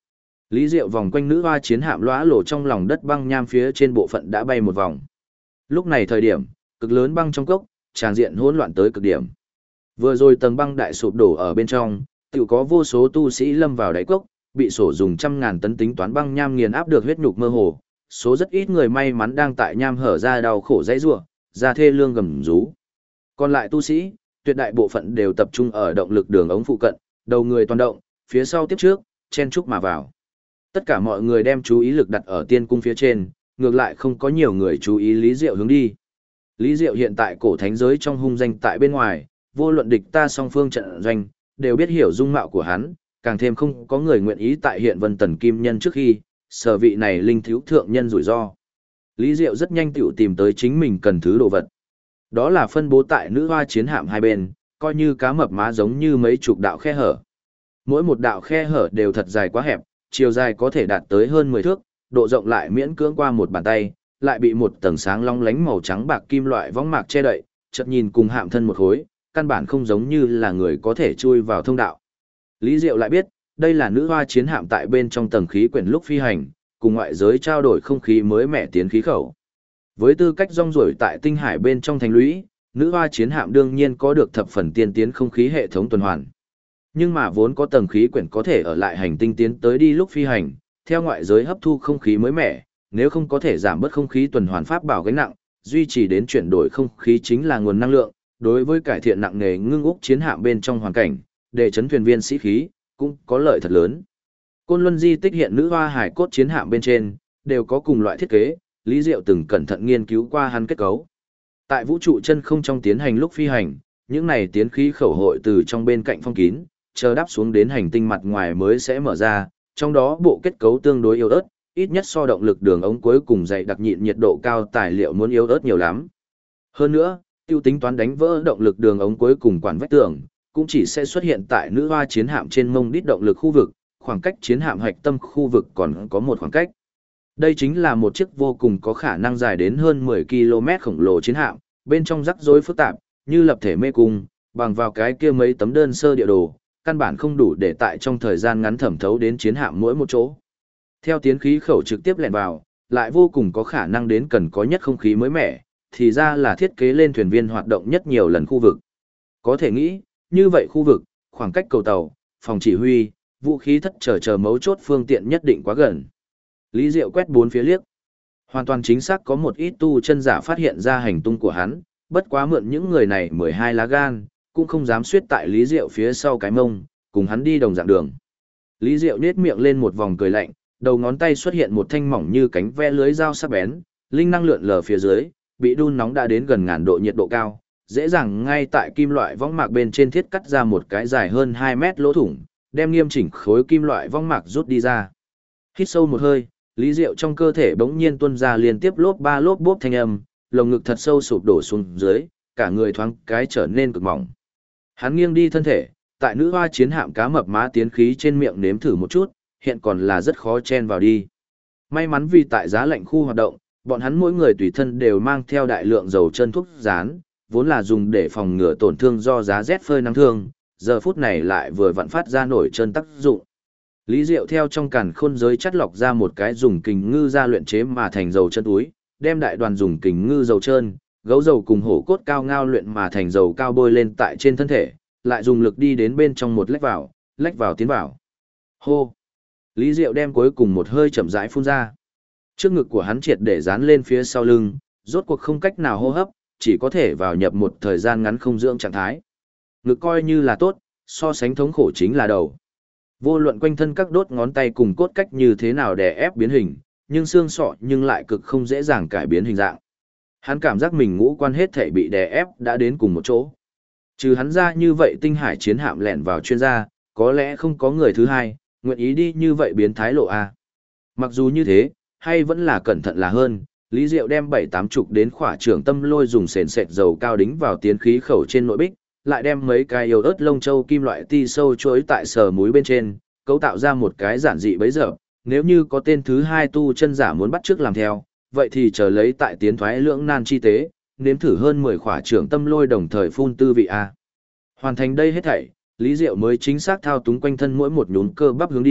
Speaker 1: Lý Diệu vòng quanh nữ hoa chiến hạm lóa lổ trong lòng đất băng nham phía trên bộ phận đã bay một vòng. Lúc này thời điểm, cực lớn băng trong cốc, tràng diện hỗn loạn tới cực điểm. Vừa rồi tầng băng đại sụp đổ ở bên trong, tự có vô số tu sĩ lâm vào đáy cốc, bị sổ dùng trăm ngàn tấn tính toán băng nham nghiền áp được huyết nhục mơ hồ. Số rất ít người may mắn đang tại nham hở ra đau khổ dãy rủa, ra thê lương gầm rú. Còn lại tu sĩ, tuyệt đại bộ phận đều tập trung ở động lực đường ống phụ cận, đầu người toàn động, phía sau tiếp trước, chen chúc mà vào. Tất cả mọi người đem chú ý lực đặt ở tiên cung phía trên, ngược lại không có nhiều người chú ý Lý Diệu hướng đi. Lý Diệu hiện tại cổ thánh giới trong hung danh tại bên ngoài, vô luận địch ta song phương trận doanh, đều biết hiểu dung mạo của hắn, càng thêm không có người nguyện ý tại hiện Vân Tần Kim Nhân trước khi, sở vị này linh thiếu thượng nhân rủi ro. Lý Diệu rất nhanh tiểu tìm tới chính mình cần thứ đồ vật. Đó là phân bố tại nữ hoa chiến hạm hai bên, coi như cá mập má giống như mấy chục đạo khe hở. Mỗi một đạo khe hở đều thật dài quá hẹp, chiều dài có thể đạt tới hơn 10 thước, độ rộng lại miễn cưỡng qua một bàn tay, lại bị một tầng sáng long lánh màu trắng bạc kim loại võng mạc che đậy, chợt nhìn cùng hạm thân một khối, căn bản không giống như là người có thể chui vào thông đạo. Lý Diệu lại biết, đây là nữ hoa chiến hạm tại bên trong tầng khí quyển lúc phi hành, cùng ngoại giới trao đổi không khí mới mẻ tiến khí khẩu. Với tư cách rong ruổi tại tinh hải bên trong thành lũy, nữ hoa chiến hạm đương nhiên có được thập phần tiên tiến không khí hệ thống tuần hoàn. Nhưng mà vốn có tầng khí quyển có thể ở lại hành tinh tiến tới đi lúc phi hành, theo ngoại giới hấp thu không khí mới mẻ, nếu không có thể giảm bớt không khí tuần hoàn pháp bảo gánh nặng, duy trì đến chuyển đổi không khí chính là nguồn năng lượng, đối với cải thiện nặng nề ngưng úc chiến hạm bên trong hoàn cảnh, để chấn thuyền viên sĩ khí, cũng có lợi thật lớn. Côn Luân di tích hiện nữ hoa hải cốt chiến hạm bên trên, đều có cùng loại thiết kế, Lý Diệu từng cẩn thận nghiên cứu qua hắn kết cấu. Tại vũ trụ chân không trong tiến hành lúc phi hành, những này tiến khí khẩu hội từ trong bên cạnh phong kín, chờ đáp xuống đến hành tinh mặt ngoài mới sẽ mở ra, trong đó bộ kết cấu tương đối yếu ớt, ít nhất so động lực đường ống cuối cùng dày đặc nhịn nhiệt độ cao tài liệu muốn yếu ớt nhiều lắm. Hơn nữa, tiêu tính toán đánh vỡ động lực đường ống cuối cùng quản vách tường, cũng chỉ sẽ xuất hiện tại nữ hoa chiến hạm trên mông đít động lực khu vực, khoảng cách chiến hạm hạch tâm khu vực còn có một khoảng cách. Đây chính là một chiếc vô cùng có khả năng dài đến hơn 10 km khổng lồ chiến hạm, bên trong rắc rối phức tạp, như lập thể mê cung, bằng vào cái kia mấy tấm đơn sơ địa đồ, căn bản không đủ để tại trong thời gian ngắn thẩm thấu đến chiến hạm mỗi một chỗ. Theo tiến khí khẩu trực tiếp lẻn vào, lại vô cùng có khả năng đến cần có nhất không khí mới mẻ, thì ra là thiết kế lên thuyền viên hoạt động nhất nhiều lần khu vực. Có thể nghĩ, như vậy khu vực, khoảng cách cầu tàu, phòng chỉ huy, vũ khí thất chờ mấu chốt phương tiện nhất định quá gần. Lý Diệu quét bốn phía liếc. Hoàn toàn chính xác có một ít tu chân giả phát hiện ra hành tung của hắn, bất quá mượn những người này 12 lá gan, cũng không dám suýt tại Lý Diệu phía sau cái mông, cùng hắn đi đồng dạng đường. Lý Diệu nhếch miệng lên một vòng cười lạnh, đầu ngón tay xuất hiện một thanh mỏng như cánh ve lưới dao sắc bén, linh năng lượn lờ phía dưới, bị đun nóng đã đến gần ngàn độ nhiệt độ cao, dễ dàng ngay tại kim loại võng mạc bên trên thiết cắt ra một cái dài hơn 2 mét lỗ thủng, đem nghiêm chỉnh khối kim loại võng mạc rút đi ra. Hít sâu một hơi, Lý Diệu trong cơ thể bỗng nhiên tuôn ra liên tiếp lốp ba lốp bốp thanh âm, lồng ngực thật sâu sụp đổ xuống dưới, cả người thoáng cái trở nên cực mỏng. Hắn nghiêng đi thân thể, tại nữ hoa chiến hạm cá mập má tiến khí trên miệng nếm thử một chút, hiện còn là rất khó chen vào đi. May mắn vì tại giá lạnh khu hoạt động, bọn hắn mỗi người tùy thân đều mang theo đại lượng dầu chân thuốc dán, vốn là dùng để phòng ngừa tổn thương do giá rét phơi nắng thương, giờ phút này lại vừa vặn phát ra nổi chân tác dụng. Lý Diệu theo trong càn khôn giới chắt lọc ra một cái dùng kình ngư ra luyện chế mà thành dầu chân túi, đem đại đoàn dùng kình ngư dầu trơn, gấu dầu cùng hổ cốt cao ngao luyện mà thành dầu cao bôi lên tại trên thân thể, lại dùng lực đi đến bên trong một lách vào tiến vào. Hô! Lý Diệu đem cuối cùng một hơi chậm rãi phun ra. Trước ngực của hắn triệt để dán lên phía sau lưng, rốt cuộc không cách nào hô hấp, chỉ có thể vào nhập một thời gian ngắn không dưỡng trạng thái. Ngực coi như là tốt, so sánh thống khổ chính là đầu. Vô luận quanh thân các đốt ngón tay cùng cốt cách như thế nào để ép biến hình, nhưng xương sọ nhưng lại cực không dễ dàng cải biến hình dạng. Hắn cảm giác mình ngũ quan hết thể bị đè ép đã đến cùng một chỗ. Trừ hắn ra như vậy tinh hải chiến hạm lẻn vào chuyên gia, có lẽ không có người thứ hai, nguyện ý đi như vậy biến thái lộ A. Mặc dù như thế, hay vẫn là cẩn thận là hơn, Lý Diệu đem 7-8 chục đến khỏa trưởng tâm lôi dùng sền sệt dầu cao đính vào tiến khí khẩu trên nội bích, lại đem mấy cái yếu ớt lông châu kim loại ti sâu chuối tại sờ múi bên trên, cấu tạo ra một cái giản dị bấy giờ. Nếu như có tên thứ hai tu chân giả muốn bắt chước làm theo, vậy thì chờ lấy tại tiến thoái lưỡng nan chi tế, nếm thử hơn 10 khỏa trưởng tâm lôi đồng thời phun tư vị A. Hoàn thành đây hết thảy, Lý Diệu mới chính xác thao túng quanh thân mỗi một nhún cơ bắp hướng đi,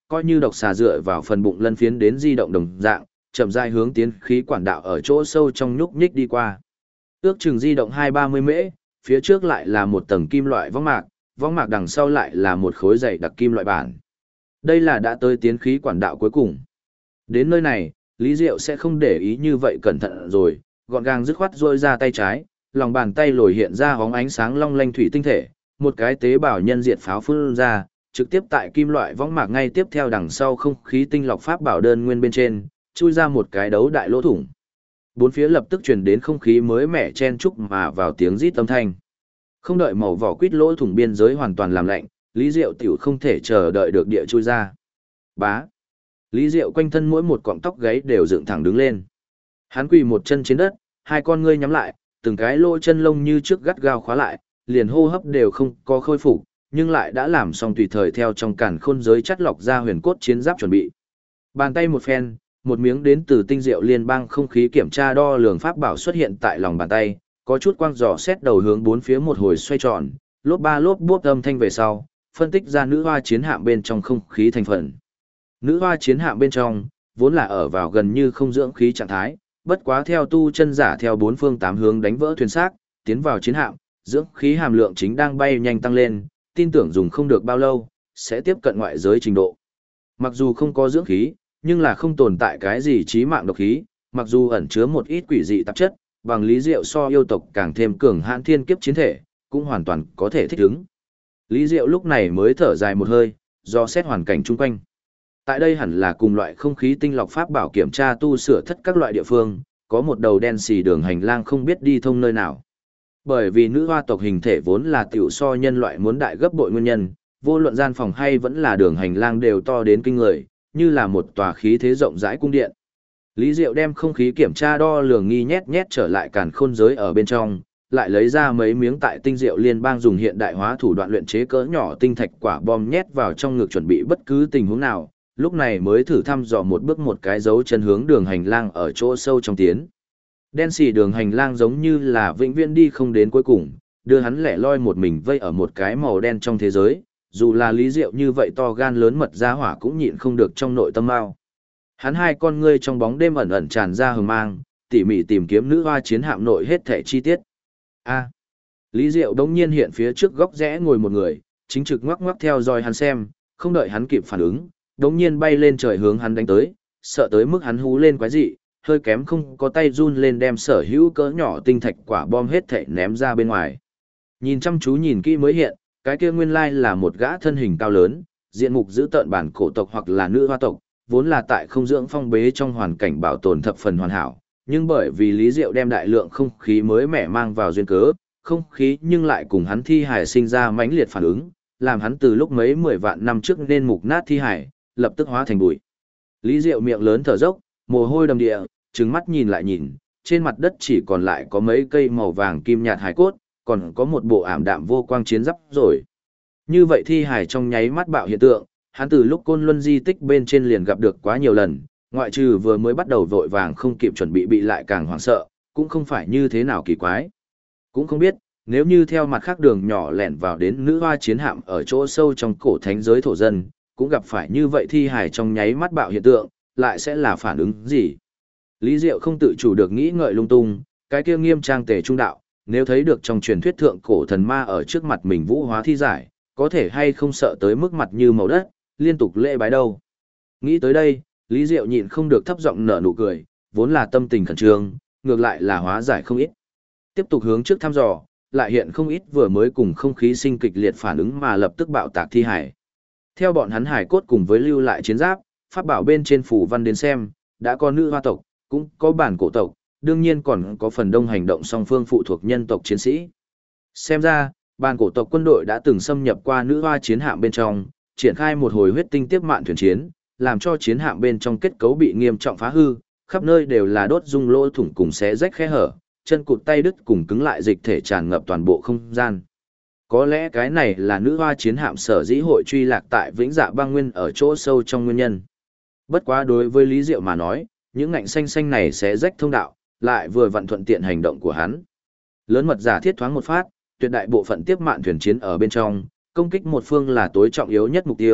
Speaker 1: coi như độc xà dựa vào phần bụng lân phiến đến di động đồng dạng, chậm rãi hướng tiến khí quản đạo ở chỗ sâu trong nhúc nhích đi qua. Ước chừng di động 2-30 mễ, phía trước lại là một tầng kim loại võng mạc đằng sau lại là một khối dày đặc kim loại bản. Đây là đã tới tiến khí quản đạo cuối cùng. Đến nơi này, Lý Diệu sẽ không để ý như vậy cẩn thận rồi, gọn gàng dứt khoát rôi ra tay trái, lòng bàn tay lồi hiện ra hóng ánh sáng long lanh thủy tinh thể, một cái tế bào nhân diệt pháo phun ra, trực tiếp tại kim loại võng mạc ngay tiếp theo đằng sau không khí tinh lọc pháp bảo đơn nguyên bên trên, chui ra một cái đấu đại lỗ thủng. Bốn phía lập tức truyền đến không khí mới mẻ chen chúc mà vào tiếng rít âm thanh. Không đợi màu vỏ quýt lỗ thủng biên giới hoàn toàn làm lạnh, Lý Diệu tiểu không thể chờ đợi được địa chui ra. Bá. Lý Diệu quanh thân mỗi một cọng tóc gáy đều dựng thẳng đứng lên. Hắn quỳ một chân trên đất, hai con ngươi nhắm lại, từng cái lỗ chân lông như trước gắt gao khóa lại, liền hô hấp đều không có khôi phục, nhưng lại đã làm xong tùy thời theo trong càn khôn giới chắt lọc ra huyền cốt chiến giáp chuẩn bị. Bàn tay một phen, một miếng đến từ tinh diệu liên bang không khí kiểm tra đo lường pháp bảo xuất hiện tại lòng bàn tay, có chút quang giò xét đầu hướng bốn phía một hồi xoay tròn, lốp ba lốp bốp âm thanh về sau, phân tích ra nữ hoa chiến hạm bên trong không khí thành phần. Nữ hoa chiến hạm bên trong, vốn là ở vào gần như không dưỡng khí trạng thái, bất quá theo tu chân giả theo bốn phương tám hướng đánh vỡ thuyền xác, tiến vào chiến hạm, dưỡng khí hàm lượng chính đang bay nhanh tăng lên, tin tưởng dùng không được bao lâu, sẽ tiếp cận ngoại giới trình độ. Mặc dù không có dưỡng khí, nhưng là không tồn tại cái gì chí mạng độc khí, mặc dù ẩn chứa một ít quỷ dị tạp chất, bằng Lý Diệu so yêu tộc càng thêm cường hãn thiên kiếp chiến thể, cũng hoàn toàn có thể thích ứng. Lý Diệu lúc này mới thở dài một hơi, do xét hoàn cảnh chung quanh. Tại đây hẳn là cùng loại không khí tinh lọc pháp bảo kiểm tra tu sửa thất các loại địa phương, có một đầu đen xì đường hành lang không biết đi thông nơi nào. Bởi vì nữ hoa tộc hình thể vốn là tiểu so nhân loại muốn đại gấp bội nguyên nhân, vô luận gian phòng hay vẫn là đường hành lang đều to đến kinh người, như là một tòa khí thế rộng rãi cung điện. Lý Diệu đem không khí kiểm tra đo lường nghi nhét nhét trở lại càn khôn giới ở bên trong, lại lấy ra mấy miếng tại tinh diệu liên bang dùng hiện đại hóa thủ đoạn luyện chế cỡ nhỏ tinh thạch quả bom nhét vào trong ngực chuẩn bị bất cứ tình huống nào, lúc này mới thử thăm dò một bước một cái dấu chân hướng đường hành lang ở chỗ sâu trong tiến. Đen xì đường hành lang giống như là vĩnh viễn đi không đến cuối cùng, đưa hắn lẻ loi một mình vây ở một cái màu đen trong thế giới, dù là Lý Diệu như vậy to gan lớn mật ra hỏa cũng nhịn không được trong nội tâm mau. Hắn hai con ngươi trong bóng đêm ẩn ẩn tràn ra hừng mang, tỉ mỉ tìm kiếm nữ hoa chiến hạm nội hết thảy chi tiết. A. Lý Diệu đống nhiên hiện phía trước góc rẽ ngồi một người, chính trực ngoắc ngoắc theo dõi hắn xem, không đợi hắn kịp phản ứng, đống nhiên bay lên trời hướng hắn đánh tới, sợ tới mức hắn hú lên quái dị, hơi kém không có tay run lên đem sở hữu cỡ nhỏ tinh thạch quả bom hết thảy ném ra bên ngoài. Nhìn chăm chú nhìn kỹ mới hiện, cái kia nguyên lai là một gã thân hình cao lớn, diện mục giữ tợn bản cổ tộc hoặc là nữ hoa tộc, vốn là tại không dưỡng phong bế trong hoàn cảnh bảo tồn thập phần hoàn hảo, nhưng bởi vì Lý Diệu đem đại lượng không khí mới mẻ mang vào duyên cớ, không khí nhưng lại cùng hắn thi hải sinh ra mãnh liệt phản ứng, làm hắn từ lúc mấy 10 vạn năm trước nên mục nát thi hải, lập tức hóa thành bụi. Lý Diệu miệng lớn thở dốc, mồ hôi đầm địa, trừng mắt nhìn lại nhìn, trên mặt đất chỉ còn lại có mấy cây màu vàng kim nhạt hải cốt, còn có một bộ ảm đạm vô quang chiến giáp rồi. Như vậy thi hải trong nháy mắt bạo hiện tượng, hắn từ lúc Côn Luân di tích bên trên liền gặp được quá nhiều lần, ngoại trừ vừa mới bắt đầu vội vàng không kịp chuẩn bị lại càng hoảng sợ, cũng không phải như thế nào kỳ quái. Cũng không biết, nếu như theo mặt khác đường nhỏ lẻn vào đến nữ hoa chiến hạm ở chỗ sâu trong cổ thánh giới thổ dân, cũng gặp phải như vậy thi hải trong nháy mắt bạo hiện tượng, lại sẽ là phản ứng gì? Lý Diệu không tự chủ được nghĩ ngợi lung tung, cái kia nghiêm trang tề trung đạo, nếu thấy được trong truyền thuyết thượng cổ thần ma ở trước mặt mình vũ hóa thi giải, có thể hay không sợ tới mức mặt như màu đất, liên tục lễ bái đâu. Nghĩ tới đây, Lý Diệu nhịn không được thấp giọng nở nụ cười, vốn là tâm tình khẩn trương, ngược lại là hóa giải không ít. Tiếp tục hướng trước thăm dò, lại hiện không ít vừa mới cùng không khí sinh kịch liệt phản ứng mà lập tức bạo tạc thi hải. Theo bọn hắn hải cốt cùng với lưu lại chiến giáp, pháp bảo bên trên phủ văn đến xem, đã có nữ hoa tộc, cũng có bản cổ tộc, đương nhiên còn có phần đông hành động song phương phụ thuộc nhân tộc chiến sĩ. Xem ra, bản cổ tộc quân đội đã từng xâm nhập qua nữ hoa chiến hạm bên trong, triển khai một hồi huyết tinh tiếp mạn thuyền chiến, làm cho chiến hạm bên trong kết cấu bị nghiêm trọng phá hư, khắp nơi đều là đốt dung lỗ thủng cùng xé rách khe hở, chân cụt tay đứt cùng cứng lại dịch thể tràn ngập toàn bộ không gian. Có lẽ cái này là nữ hoa chiến hạm sở dĩ hội truy lạc tại Vĩnh Dạ Băng Nguyên ở chỗ sâu trong nguyên nhân. Bất quá đối với Lý Diệu mà nói, những ngạnh xanh xanh này sẽ rách thông đạo, lại vừa vặn thuận tiện hành động của hắn. Lớn mật giả thiết thoáng một phát, tuyệt đại bộ phận tiếp mạn thuyền chiến ở bên trong, công kích một phương là tối trọng yếu nhất mục tiêu,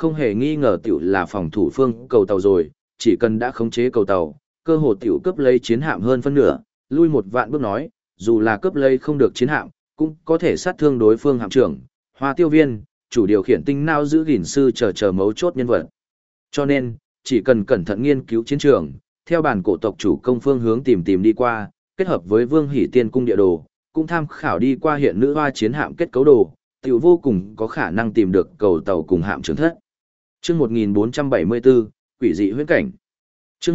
Speaker 1: không hề nghi ngờ tiểu là phòng thủ phương cầu tàu rồi, chỉ cần đã khống chế cầu tàu, cơ hồ tiểu cướp lấy chiến hạm hơn phân nửa, lui một vạn bước nói, dù là cướp lấy không được chiến hạm, cũng có thể sát thương đối phương hạm trưởng, Hoa Tiêu Viên, chủ điều khiển tinh não giữ gìn sư chờ mấu chốt nhân vật. Cho nên, chỉ cần cẩn thận nghiên cứu chiến trường, theo bản cổ tộc chủ công phương hướng tìm đi qua, kết hợp với Vương Hỷ Tiên cung địa đồ, cũng tham khảo đi qua hiện nữ hoa chiến hạm kết cấu đồ, tiểu vô cùng có khả năng tìm được cầu tàu cùng hạm trưởng thất. Chương 1474, quỷ dị huyễn cảnh. Chương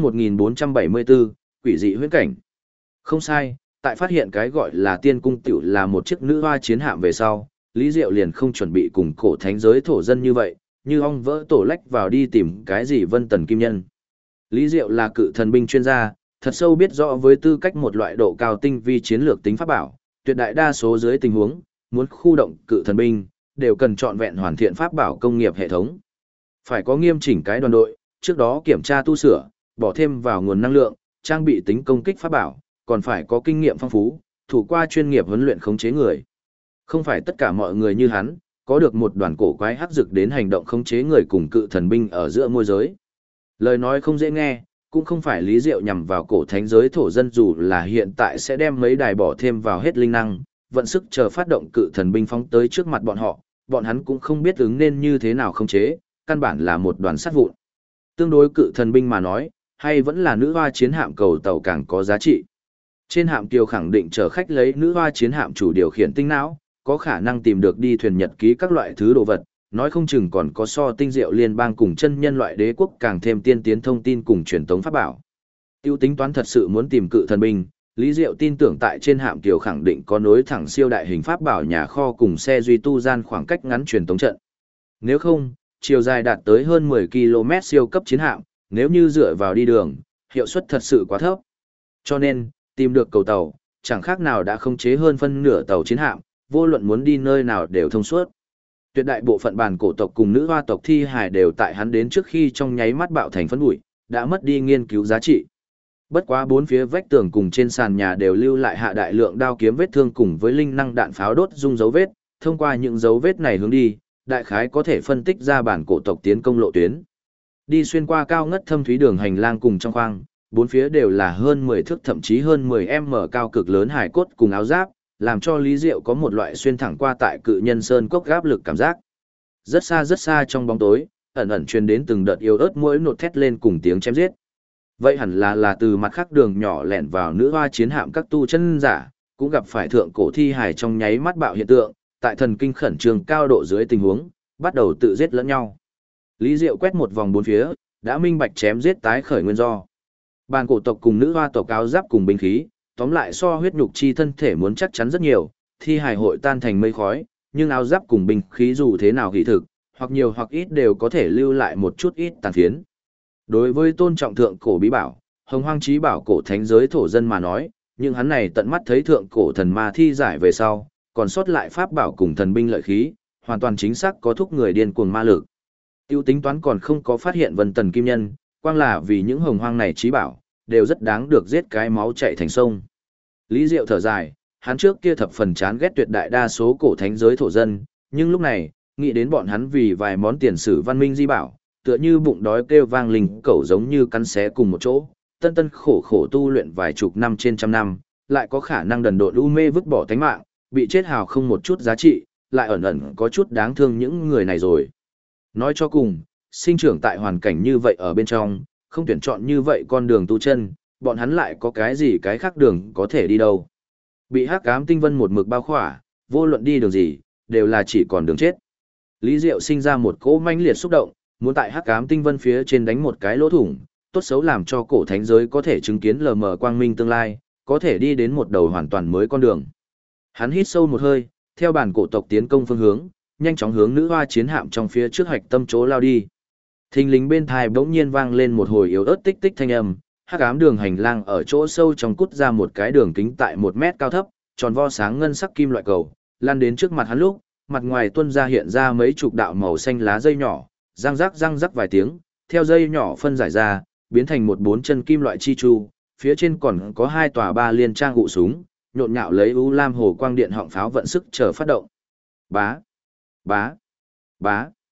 Speaker 1: 1474, quỷ dị huyễn cảnh. Không sai, tại phát hiện cái gọi là tiên cung tiểu là một chiếc nữ hoa chiến hạm về sau, Lý Diệu liền không chuẩn bị cùng cổ thánh giới thổ dân như vậy, như ong vỡ tổ lách vào đi tìm cái gì Vân Tần Kim Nhân. Lý Diệu là cự thần binh chuyên gia, thật sâu biết rõ với tư cách một loại độ cao tinh vi chiến lược tính pháp bảo, tuyệt đại đa số dưới tình huống, muốn khu động cự thần binh, đều cần trọn vẹn hoàn thiện pháp bảo công nghiệp hệ thống. Phải có nghiêm chỉnh cái đoàn đội, trước đó kiểm tra tu sửa, bỏ thêm vào nguồn năng lượng, trang bị tính công kích pháp bảo, còn phải có kinh nghiệm phong phú, thủ qua chuyên nghiệp huấn luyện khống chế người. Không phải tất cả mọi người như hắn, có được một đoàn cổ quái hắc dực đến hành động khống chế người cùng cự thần binh ở giữa môi giới. Lời nói không dễ nghe, cũng không phải Lý Diệu nhằm vào cổ thánh giới thổ dân dù là hiện tại sẽ đem mấy đài bỏ thêm vào hết linh năng, vận sức chờ phát động cự thần binh phóng tới trước mặt bọn hắn cũng không biết ứng nên như thế nào khống chế, căn bản là một đoàn sát vụn. Tương đối cự thần binh mà nói, hay vẫn là nữ hoa chiến hạm cầu tàu càng có giá trị. Trên hạm kiều khẳng định chở khách lấy nữ hoa chiến hạm chủ điều khiển tinh não, có khả năng tìm được đi thuyền nhật ký các loại thứ đồ vật, nói không chừng còn có so tinh diệu liên bang cùng chân nhân loại đế quốc càng thêm tiên tiến thông tin cùng truyền tống pháp bảo. Tiêu tính toán thật sự muốn tìm cự thần binh, Lý Diệu tin tưởng tại trên hạm kiều khẳng định có nối thẳng siêu đại hình pháp bảo nhà kho cùng xe duy tu gian khoảng cách ngắn truyền tống trận. Nếu không, chiều dài đạt tới hơn 10 km siêu cấp chiến hạm, nếu như dựa vào đi đường, hiệu suất thật sự quá thấp. Cho nên, tìm được cầu tàu, chẳng khác nào đã khống chế hơn phân nửa tàu chiến hạm, vô luận muốn đi nơi nào đều thông suốt. Tuyệt đại bộ phận bản cổ tộc cùng nữ hoa tộc thi hài đều tại hắn đến trước khi trong nháy mắt bạo thành phấn bụi, đã mất đi nghiên cứu giá trị. Bất quá bốn phía vách tường cùng trên sàn nhà đều lưu lại hạ đại lượng đao kiếm vết thương cùng với linh năng đạn pháo đốt dung dấu vết, thông qua những dấu vết này hướng đi, đại khái có thể phân tích ra bản cổ tộc tiến công lộ tuyến. Đi xuyên qua cao ngất thâm thúy đường hành lang cùng trong khoang, bốn phía đều là hơn 10 thước thậm chí hơn 10m cao cực lớn hài cốt cùng áo giáp, làm cho Lý Diệu có một loại xuyên thẳng qua tại cự nhân sơn cốc gáp lực cảm giác. Rất xa trong bóng tối, ẩn ẩn truyền đến từng đợt yếu ớt mũi nột thét lên cùng tiếng chém giết. Vậy hẳn là từ mặt khác đường nhỏ lẻn vào nữ hoa chiến hạm các tu chân giả, cũng gặp phải thượng cổ thi hài trong nháy mắt bạo hiện tượng, tại thần kinh khẩn trương cao độ dưới tình huống, bắt đầu tự giết lẫn nhau. Lý Diệu quét một vòng bốn phía, đã minh bạch chém giết tái khởi nguyên do. Bản cổ tộc cùng nữ hoa tộc áo giáp cùng binh khí, tóm lại so huyết nhục chi thân thể muốn chắc chắn rất nhiều, thi hài hội tan thành mây khói, nhưng áo giáp cùng binh khí dù thế nào kỳ thực, hoặc nhiều hoặc ít đều có thể lưu lại một chút ít tàn phiến. Đối với tôn trọng thượng cổ bí bảo, hồng hoang chí bảo cổ thánh giới thổ dân mà nói, nhưng hắn này tận mắt thấy thượng cổ thần ma thi giải về sau, còn sót lại pháp bảo cùng thần binh lợi khí, hoàn toàn chính xác có thúc người điên cuồng ma lực. Tiêu tính toán còn không có phát hiện Vân Tần Kim Nhân, quang là vì những hồng hoang này chí bảo, đều rất đáng được giết cái máu chạy thành sông. Lý Diệu thở dài, hắn trước kia thập phần chán ghét tuyệt đại đa số cổ thánh giới thổ dân, nhưng lúc này, nghĩ đến bọn hắn vì vài món tiền sử văn minh di bảo, tựa như bụng đói kêu vang linh cẩu giống như cắn xé cùng một chỗ, tân khổ tu luyện vài chục năm trên trăm năm, lại có khả năng đần độn u mê vứt bỏ tánh mạng, bị chết hào không một chút giá trị, lại ẩn ẩn có chút đáng thương những người này rồi. Nói cho cùng, sinh trưởng tại hoàn cảnh như vậy ở bên trong, không tuyển chọn như vậy con đường tu chân, bọn hắn lại có cái gì cái khác đường có thể đi đâu. Bị hắc ám tinh vân một mực bao khỏa, vô luận đi đường gì, đều là chỉ còn đường chết. Lý Diệu sinh ra một cỗ manh liệt xúc động, muốn tại hắc ám tinh vân phía trên đánh một cái lỗ thủng, tốt xấu làm cho cổ thánh giới có thể chứng kiến lờ mờ quang minh tương lai, có thể đi đến một đầu hoàn toàn mới con đường. Hắn hít sâu một hơi, theo bản cổ tộc tiến công phương hướng, nhanh chóng hướng nữ hoa chiến hạm trong phía trước hạch tâm chỗ lao đi. Thình lình bên thai bỗng nhiên vang lên một hồi yếu ớt tích tích thanh âm, hắc ám đường hành lang ở chỗ sâu trong cút ra một cái đường kính tại 1 mét cao thấp, tròn vo sáng ngân sắc kim loại cầu, lan đến trước mặt hắn lúc, mặt ngoài tuôn ra hiện ra mấy chục đạo màu xanh lá dây nhỏ, răng rắc vài tiếng, theo dây nhỏ phân giải ra, biến thành một 4 chân kim loại chi chu, phía trên còn có 2 tòa 3 liên trang gụ súng, nhộn nhạo lấy u lam hồ quang điện họng pháo vận sức chờ phát động. Bá, bá, bá.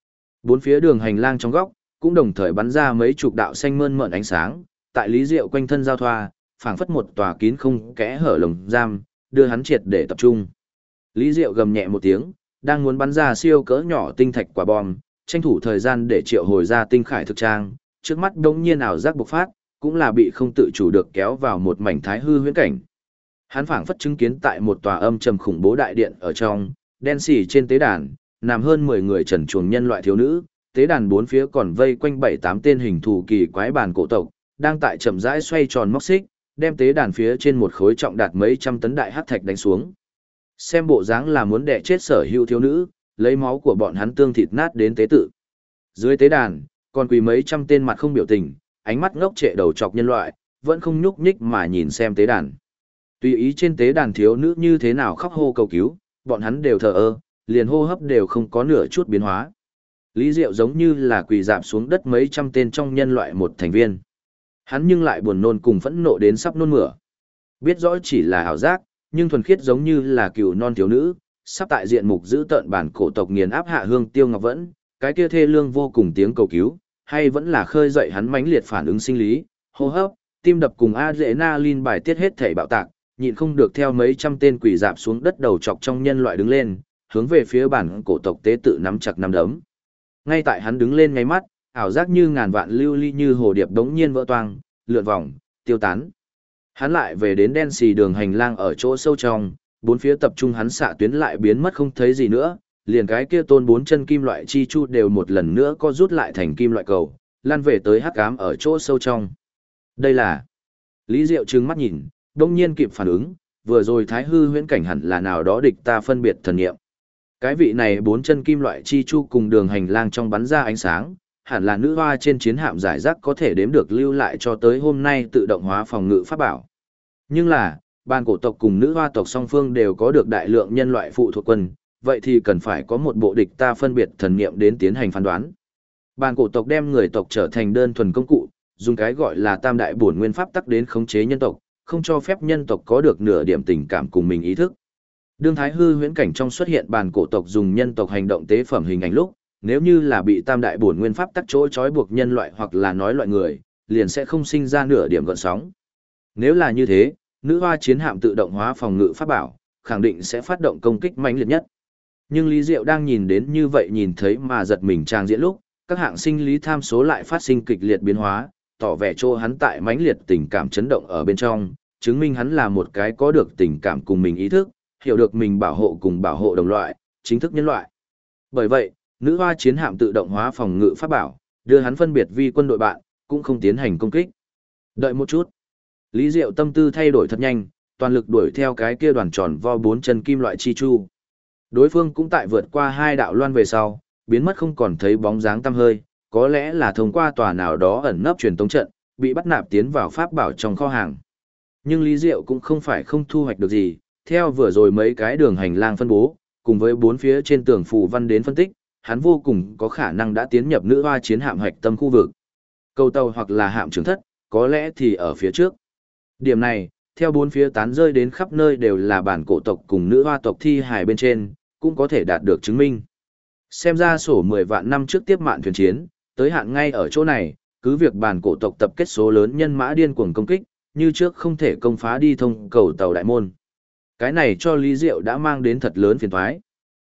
Speaker 1: Bốn phía đường hành lang trong góc, cũng đồng thời bắn ra mấy chục đạo xanh mơn mởn ánh sáng, tại Lý Diệu quanh thân giao thoa, phảng phất một tòa kín không kẽ hở lồng giam, đưa hắn triệt để tập trung. Lý Diệu gầm nhẹ một tiếng, đang muốn bắn ra siêu cỡ nhỏ tinh thạch quả bom, tranh thủ thời gian để triệu hồi ra tinh khải thực trang, trước mắt đống nhiên ảo giác bộc phát, cũng là bị không tự chủ được kéo vào một mảnh thái hư huyễn cảnh. Hắn phảng phất chứng kiến tại một tòa âm trầm khủng bố đại điện ở trong, đen xì trên tế đàn, nằm hơn 10 người trần truồng nhân loại thiếu nữ, tế đàn bốn phía còn vây quanh 7-8 tên hình thù kỳ quái bản cổ tộc, đang tại chậm rãi xoay tròn móc xích, đem tế đàn phía trên một khối trọng đạt mấy trăm tấn đại hắc thạch đánh xuống. Xem bộ dáng là muốn đè chết sở hữu thiếu nữ, lấy máu của bọn hắn tương thịt nát đến tế tự. Dưới tế đàn, còn quỳ mấy trăm tên mặt không biểu tình, ánh mắt ngốc trệ đầu chọc nhân loại, vẫn không nhúc nhích mà nhìn xem tế đàn. Tùy ý trên tế đàn thiếu nữ như thế nào khóc hô cầu cứu, bọn hắn đều thờ ơ, liền hô hấp đều không có nửa chút biến hóa. Lý Diệu giống như là quỳ rạp xuống đất mấy trăm tên trong nhân loại một thành viên. Hắn nhưng lại buồn nôn cùng phẫn nộ đến sắp nôn mửa. Biết rõ chỉ là ảo giác, nhưng thuần khiết giống như là cừu non thiếu nữ, sắp tại diện mục giữ tợn bản cổ tộc nghiền áp hạ Hương Tiêu Ngọc Vẫn, cái kia thê lương vô cùng tiếng cầu cứu, hay vẫn là khơi dậy hắn mãnh liệt phản ứng sinh lý, hô hấp, tim đập cùng adrenaline bài tiết hết thảy bạo tạc, nhịn không được theo mấy trăm tên quỷ dạp xuống đất đầu chọc trong nhân loại đứng lên, hướng về phía bản cổ tộc tế tự nắm chặt nắm đấm. Ngay tại hắn đứng lên ngay mắt, ảo giác như ngàn vạn lưu ly như hồ điệp đống nhiên vỡ toang, lượn vòng, tiêu tán. Hắn lại về đến đen xì đường hành lang ở chỗ sâu trong, bốn phía tập trung hắn xạ tuyến lại biến mất không thấy gì nữa, liền cái kia tôn bốn chân kim loại chi chu đều một lần nữa co rút lại thành kim loại cầu, lan về tới hắc ám ở chỗ sâu trong. Đây là... Lý Diệu trừng mắt nhìn, đông nhiên kịp phản ứng, vừa rồi thái hư huyễn cảnh hẳn là nào đó địch ta phân biệt thần nghiệm. Cái vị này bốn chân kim loại chi chu cùng đường hành lang trong bắn ra ánh sáng, hẳn là nữ hoa trên chiến hạm giải rác có thể đếm được lưu lại cho tới hôm nay tự động hóa phòng ngự pháp bảo. Nhưng là, ban cổ tộc cùng nữ hoa tộc song phương đều có được đại lượng nhân loại phụ thuộc quân, vậy thì cần phải có một bộ địch ta phân biệt thần niệm đến tiến hành phán đoán. Ban cổ tộc đem người tộc trở thành đơn thuần công cụ, dùng cái gọi là tam đại bổn nguyên pháp tắc đến khống chế nhân tộc, không cho phép nhân tộc có được nửa điểm tình cảm cùng mình ý thức. Đương thái hư huyễn cảnh trong xuất hiện bàn cổ tộc dùng nhân tộc hành động tế phẩm hình ảnh lúc, nếu như là bị tam đại bổn nguyên pháp tắc chỗ trói buộc nhân loại hoặc là nói loại người, liền sẽ không sinh ra nửa điểm gợn sóng. Nếu là như thế, nữ hoa chiến hạm tự động hóa phòng ngự pháp bảo, khẳng định sẽ phát động công kích mãnh liệt nhất. Nhưng Lý Diệu đang nhìn đến như vậy nhìn thấy mà giật mình trang diễn lúc, các hạng sinh lý tham số lại phát sinh kịch liệt biến hóa, tỏ vẻ cho hắn tại mãnh liệt tình cảm chấn động ở bên trong, chứng minh hắn là một cái có được tình cảm cùng mình ý thức, hiểu được mình bảo hộ cùng bảo hộ đồng loại, chính thức nhân loại. Bởi vậy, nữ hoa chiến hạm tự động hóa phòng ngự pháp bảo, đưa hắn phân biệt vi quân đội bạn, cũng không tiến hành công kích. Đợi một chút. Lý Diệu tâm tư thay đổi thật nhanh, toàn lực đuổi theo cái kia đoàn tròn vo bốn chân kim loại chi chu. Đối phương cũng tại vượt qua hai đạo loan về sau, biến mất không còn thấy bóng dáng tăm hơi, có lẽ là thông qua tòa nào đó ẩn nấp truyền tống trận, bị bắt nạp tiến vào pháp bảo trong kho hàng. Nhưng Lý Diệu cũng không phải không thu hoạch được gì, theo vừa rồi mấy cái đường hành lang phân bố, cùng với bốn phía trên tường phù văn đến phân tích, hắn vô cùng có khả năng đã tiến nhập nữ hoa chiến hạm hạch tâm khu vực. Cầu tàu hoặc là hạm trưởng thất, có lẽ thì ở phía trước. Điểm này, theo bốn phía tán rơi đến khắp nơi đều là bản cổ tộc cùng nữ hoa tộc thi hài bên trên, cũng có thể đạt được chứng minh. Xem ra sổ 10 vạn năm trước tiếp mạn thuyền chiến, tới hạn ngay ở chỗ này, cứ việc bản cổ tộc tập kết số lớn nhân mã điên cuồng công kích, như trước không thể công phá đi thông cầu tàu đại môn. Cái này cho Lý Diệu đã mang đến thật lớn phiền toái.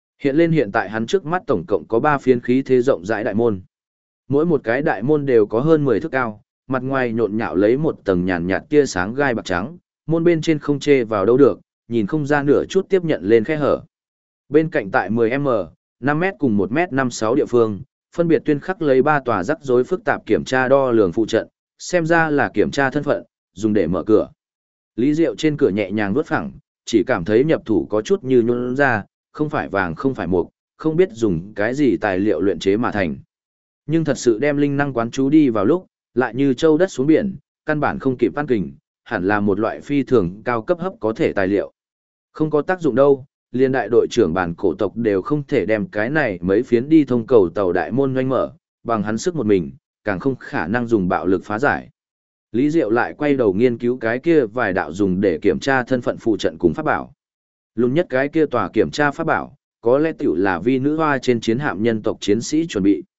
Speaker 1: Hiện tại hắn trước mắt tổng cộng có 3 phiến khí thế rộng rãi đại môn. Mỗi một cái đại môn đều có hơn 10 thước cao, mặt ngoài nhộn nhạo lấy một tầng nhàn nhạt tia sáng gai bạc trắng, môn bên trên không chê vào đâu được, nhìn không ra nửa chút tiếp nhận lên khe hở. Bên cạnh tại 10m, 5m cùng 1m56 địa phương, phân biệt tuyên khắc lấy 3 tòa rắc rối phức tạp kiểm tra đo lường phụ trận, xem ra là kiểm tra thân phận, dùng để mở cửa. Lý Diệu trên cửa nhẹ nhàng vuốt phẳng, chỉ cảm thấy nhập thủ có chút như nhũn ra, không phải vàng không phải mộc, không biết dùng cái gì tài liệu luyện chế mà thành. Nhưng thật sự đem linh năng quán chú đi vào lúc, lại như châu đất xuống biển, căn bản không kịp ăn kình, hẳn là một loại phi thường cao cấp hấp có thể tài liệu. Không có tác dụng đâu, liên đại đội trưởng bản cổ tộc đều không thể đem cái này mấy phiến đi thông cầu tàu đại môn doanh mở, bằng hắn sức một mình, càng không khả năng dùng bạo lực phá giải. Lý Diệu lại quay đầu nghiên cứu cái kia vài đạo dùng để kiểm tra thân phận phụ trận cùng pháp bảo. Lùn nhất cái kia tòa kiểm tra pháp bảo, có lẽ tiểu là vi nữ hoa trên chiến hạm nhân tộc chiến sĩ chuẩn bị.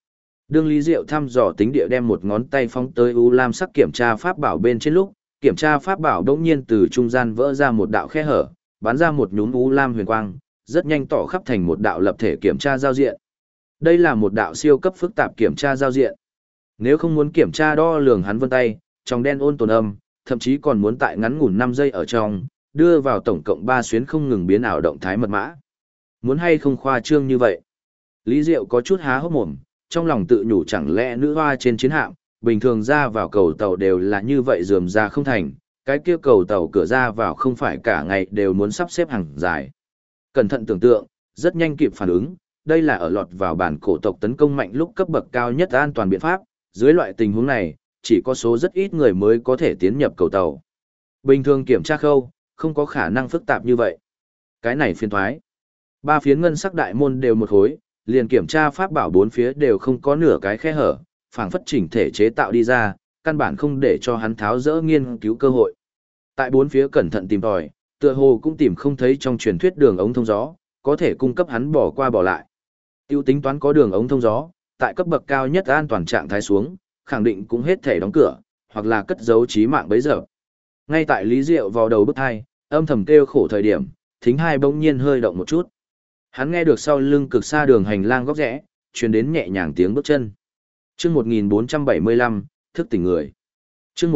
Speaker 1: Đương Lý Diệu thăm dò tính địa đem một ngón tay phóng tới u lam sắc kiểm tra pháp bảo bên trên lúc, kiểm tra pháp bảo đột nhiên từ trung gian vỡ ra một đạo khe hở, bắn ra một nhúm u lam huyền quang, rất nhanh tỏ khắp thành một đạo lập thể kiểm tra giao diện. Đây là một đạo siêu cấp phức tạp kiểm tra giao diện. Nếu không muốn kiểm tra đo lường hắn vân tay, trong đen ôn tồn âm, thậm chí còn muốn tại ngắn ngủn 5 giây ở trong, đưa vào tổng cộng 3 xuyến không ngừng biến ảo động thái mật mã. Muốn hay không khoa trương như vậy? Lý Diệu có chút há hốc mồm, trong lòng tự nhủ chẳng lẽ nữ hoa trên chiến hạm, bình thường ra vào cầu tàu đều là như vậy rườm ra không thành, cái kia cầu tàu cửa ra vào không phải cả ngày đều muốn sắp xếp hàng dài. Cẩn thận tưởng tượng, rất nhanh kịp phản ứng, đây là ở lọt vào bản cổ tộc tấn công mạnh lúc cấp bậc cao nhất an toàn biện pháp, dưới loại tình huống này, chỉ có số rất ít người mới có thể tiến nhập cầu tàu. Bình thường kiểm tra khâu, không có khả năng phức tạp như vậy. Cái này phiền thoái. 3 phiến ngân sắc đại môn đều một khối, liền kiểm tra pháp bảo 4 phía đều không có nửa cái khe hở, phảng phất chỉnh thể chế tạo đi ra, căn bản không để cho hắn tháo dỡ nghiên cứu cơ hội. Tại 4 phía cẩn thận tìm tòi, tựa hồ cũng tìm không thấy trong truyền thuyết đường ống thông gió, có thể cung cấp hắn bỏ qua bỏ lại. Tiêu tính toán có đường ống thông gió, tại cấp bậc cao nhất an toàn trạng thái xuống, khẳng định cũng hết thể đóng cửa, hoặc là cất giấu chí mạng bấy giờ. Ngay tại Lý Diệu vào đầu bức hai, âm thầm kêu khổ thời điểm, thính hai bỗng nhiên hơi động một chút. Hắn nghe được sau lưng cực xa đường hành lang góc rẽ, truyền đến nhẹ nhàng tiếng bước chân. Chương 1475, thức tỉnh người. Chương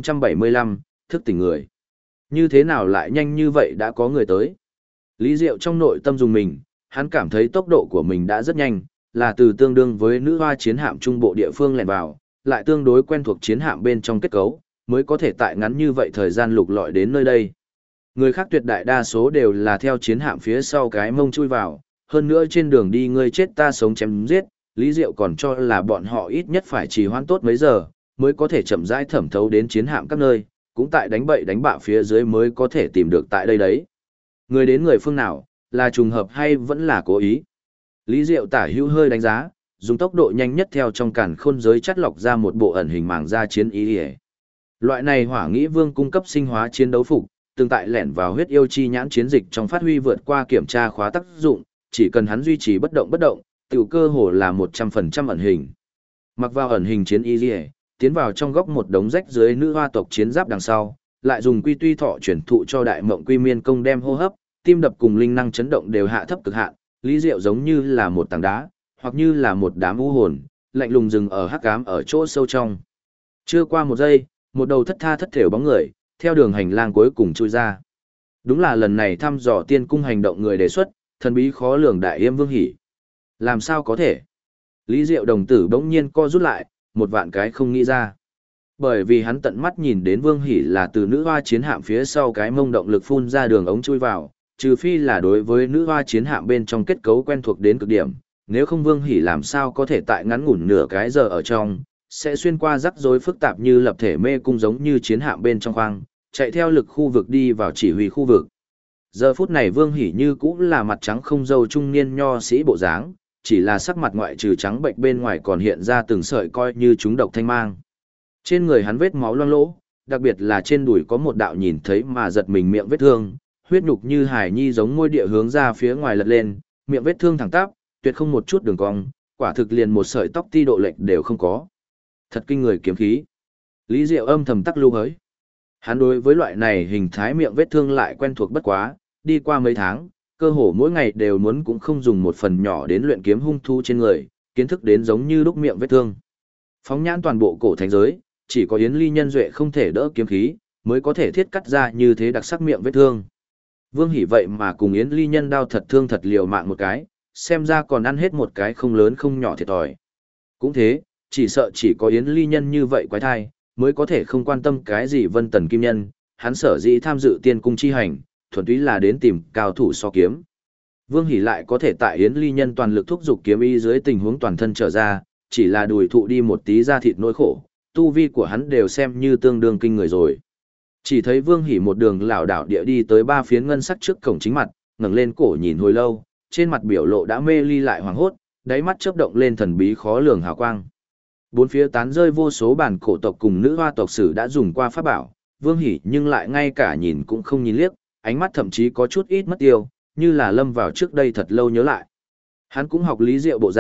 Speaker 1: 1475, thức tỉnh người. Như thế nào lại nhanh như vậy đã có người tới? Lý Diệu trong nội tâm dùng mình, hắn cảm thấy tốc độ của mình đã rất nhanh, là từ tương đương với nữ hoa chiến hạm trung bộ địa phương lẻn vào, lại tương đối quen thuộc chiến hạm bên trong kết cấu, mới có thể tại ngắn như vậy thời gian lục lọi đến nơi đây. Người khác tuyệt đại đa số đều là theo chiến hạm phía sau cái mông chui vào, hơn nữa trên đường đi ngươi chết ta sống chém giết, Lý Diệu còn cho là bọn họ ít nhất phải trì hoãn tốt mấy giờ, mới có thể chậm rãi thẩm thấu đến chiến hạm các nơi, cũng tại đánh bậy đánh bạ phía dưới mới có thể tìm được tại đây đấy. Người đến người phương nào, là trùng hợp hay vẫn là cố ý? Lý Diệu tả hữu hơi đánh giá, dùng tốc độ nhanh nhất theo trong càn khôn giới chắt lọc ra một bộ ẩn hình màng da chiến ý. Loại này Hỏa Nghĩ Vương cung cấp sinh hóa chiến đấu phục, tương tại lẻn vào huyết yêu chi nhãn chiến dịch trong phát huy vượt qua kiểm tra khóa tác dụng, chỉ cần hắn duy trì bất động, tiểu cơ hồ là 100% ẩn hình. Mặc vào ẩn hình chiến y, tiến vào trong góc một đống rách dưới nữ hoa tộc chiến giáp đằng sau, lại dùng quy tuy thọ chuyển thụ cho đại mộng quy miên công đem hô hấp, tim đập cùng linh năng chấn động đều hạ thấp cực hạn, Lý Diệu giống như là một tảng đá, hoặc như là một đám u hồn, lạnh lùng dừng ở hắc ám ở chỗ sâu trong. Chưa qua một giây, một đầu thất tha thất thểu bóng người, theo đường hành lang cuối cùng chui ra. Đúng là lần này thăm dò tiên cung hành động người đề xuất, thần bí khó lường đại yêm Vương Hỷ. Làm sao có thể? Lý Diệu đồng tử bỗng nhiên co rút lại, một vạn cái không nghĩ ra. Bởi vì hắn tận mắt nhìn đến Vương Hỷ là từ nữ hoa chiến hạm phía sau cái mông động lực phun ra đường ống chui vào, trừ phi là đối với nữ hoa chiến hạm bên trong kết cấu quen thuộc đến cực điểm, nếu không Vương Hỷ làm sao có thể tại ngắn ngủn nửa cái giờ ở trong, sẽ xuyên qua rắc rối phức tạp như lập thể mê cung giống như chiến hạm bên trong khoang, chạy theo lực khu vực đi vào chỉ huy khu vực. Giờ phút này Vương Hỷ như cũng là mặt trắng không râu trung niên nho sĩ bộ dáng, chỉ là sắc mặt ngoại trừ trắng bệnh bên ngoài còn hiện ra từng sợi coi như chúng độc thanh mang. Trên người hắn vết máu loang lỗ, đặc biệt là trên đùi có một đạo nhìn thấy mà giật mình miệng vết thương, huyết nhục như hải nhi giống ngôi địa hướng ra phía ngoài lật lên, miệng vết thương thẳng tắp, tuyệt không một chút đường cong, quả thực liền một sợi tóc ti độ lệch đều không có. Thật kinh người kiếm khí. Lý Diệu âm thầm tắc lưu hới. Hắn đối với loại này hình thái miệng vết thương lại quen thuộc bất quá, đi qua mấy tháng, cơ hồ mỗi ngày đều muốn cũng không dùng một phần nhỏ đến luyện kiếm hung thú trên người, kiến thức đến giống như lúc miệng vết thương. Phóng nhãn toàn bộ cổ thánh giới, chỉ có Yến Ly nhân duệ không thể đỡ kiếm khí, mới có thể thiết cắt ra như thế đặc sắc miệng vết thương. Vương Hỷ vậy mà cùng Yến Ly nhân đao thật thương thật liều mạng một cái, xem ra còn ăn hết một cái không lớn không nhỏ thiệt thòi. Cũng thế, chỉ sợ chỉ có Yến Ly nhân như vậy quái thai, mới có thể không quan tâm cái gì Vân Tần Kim Nhân, hắn sở dĩ tham dự tiên cung chi hành, thuần túy là đến tìm cao thủ so kiếm. Vương Hỷ lại có thể tại Yến Ly nhân toàn lực thúc giục kiếm ý dưới tình huống toàn thân trở ra, chỉ là đùi thụ đi một tí da thịt nỗi khổ, tu vi của hắn đều xem như tương đương kinh người rồi. Chỉ thấy Vương Hỷ một đường lảo đảo địa đi tới 3 phiến ngân sắc trước cổng chính mặt, ngẩng lên cổ nhìn hồi lâu, trên mặt biểu lộ đã mê ly lại hoàng hốt, đáy mắt chớp động lên thần bí khó lường hào quang. Bốn phía tán rơi vô số bản cổ tộc cùng nữ hoa tộc sử đã dùng qua pháp bảo, Vương Hỷ nhưng lại ngay cả nhìn cũng không nhìn liếc, ánh mắt thậm chí có chút ít mất tiêu, như là lâm vào trước đây thật lâu nhớ lại. Hắn cũng học Lý Diệu bộ dạng,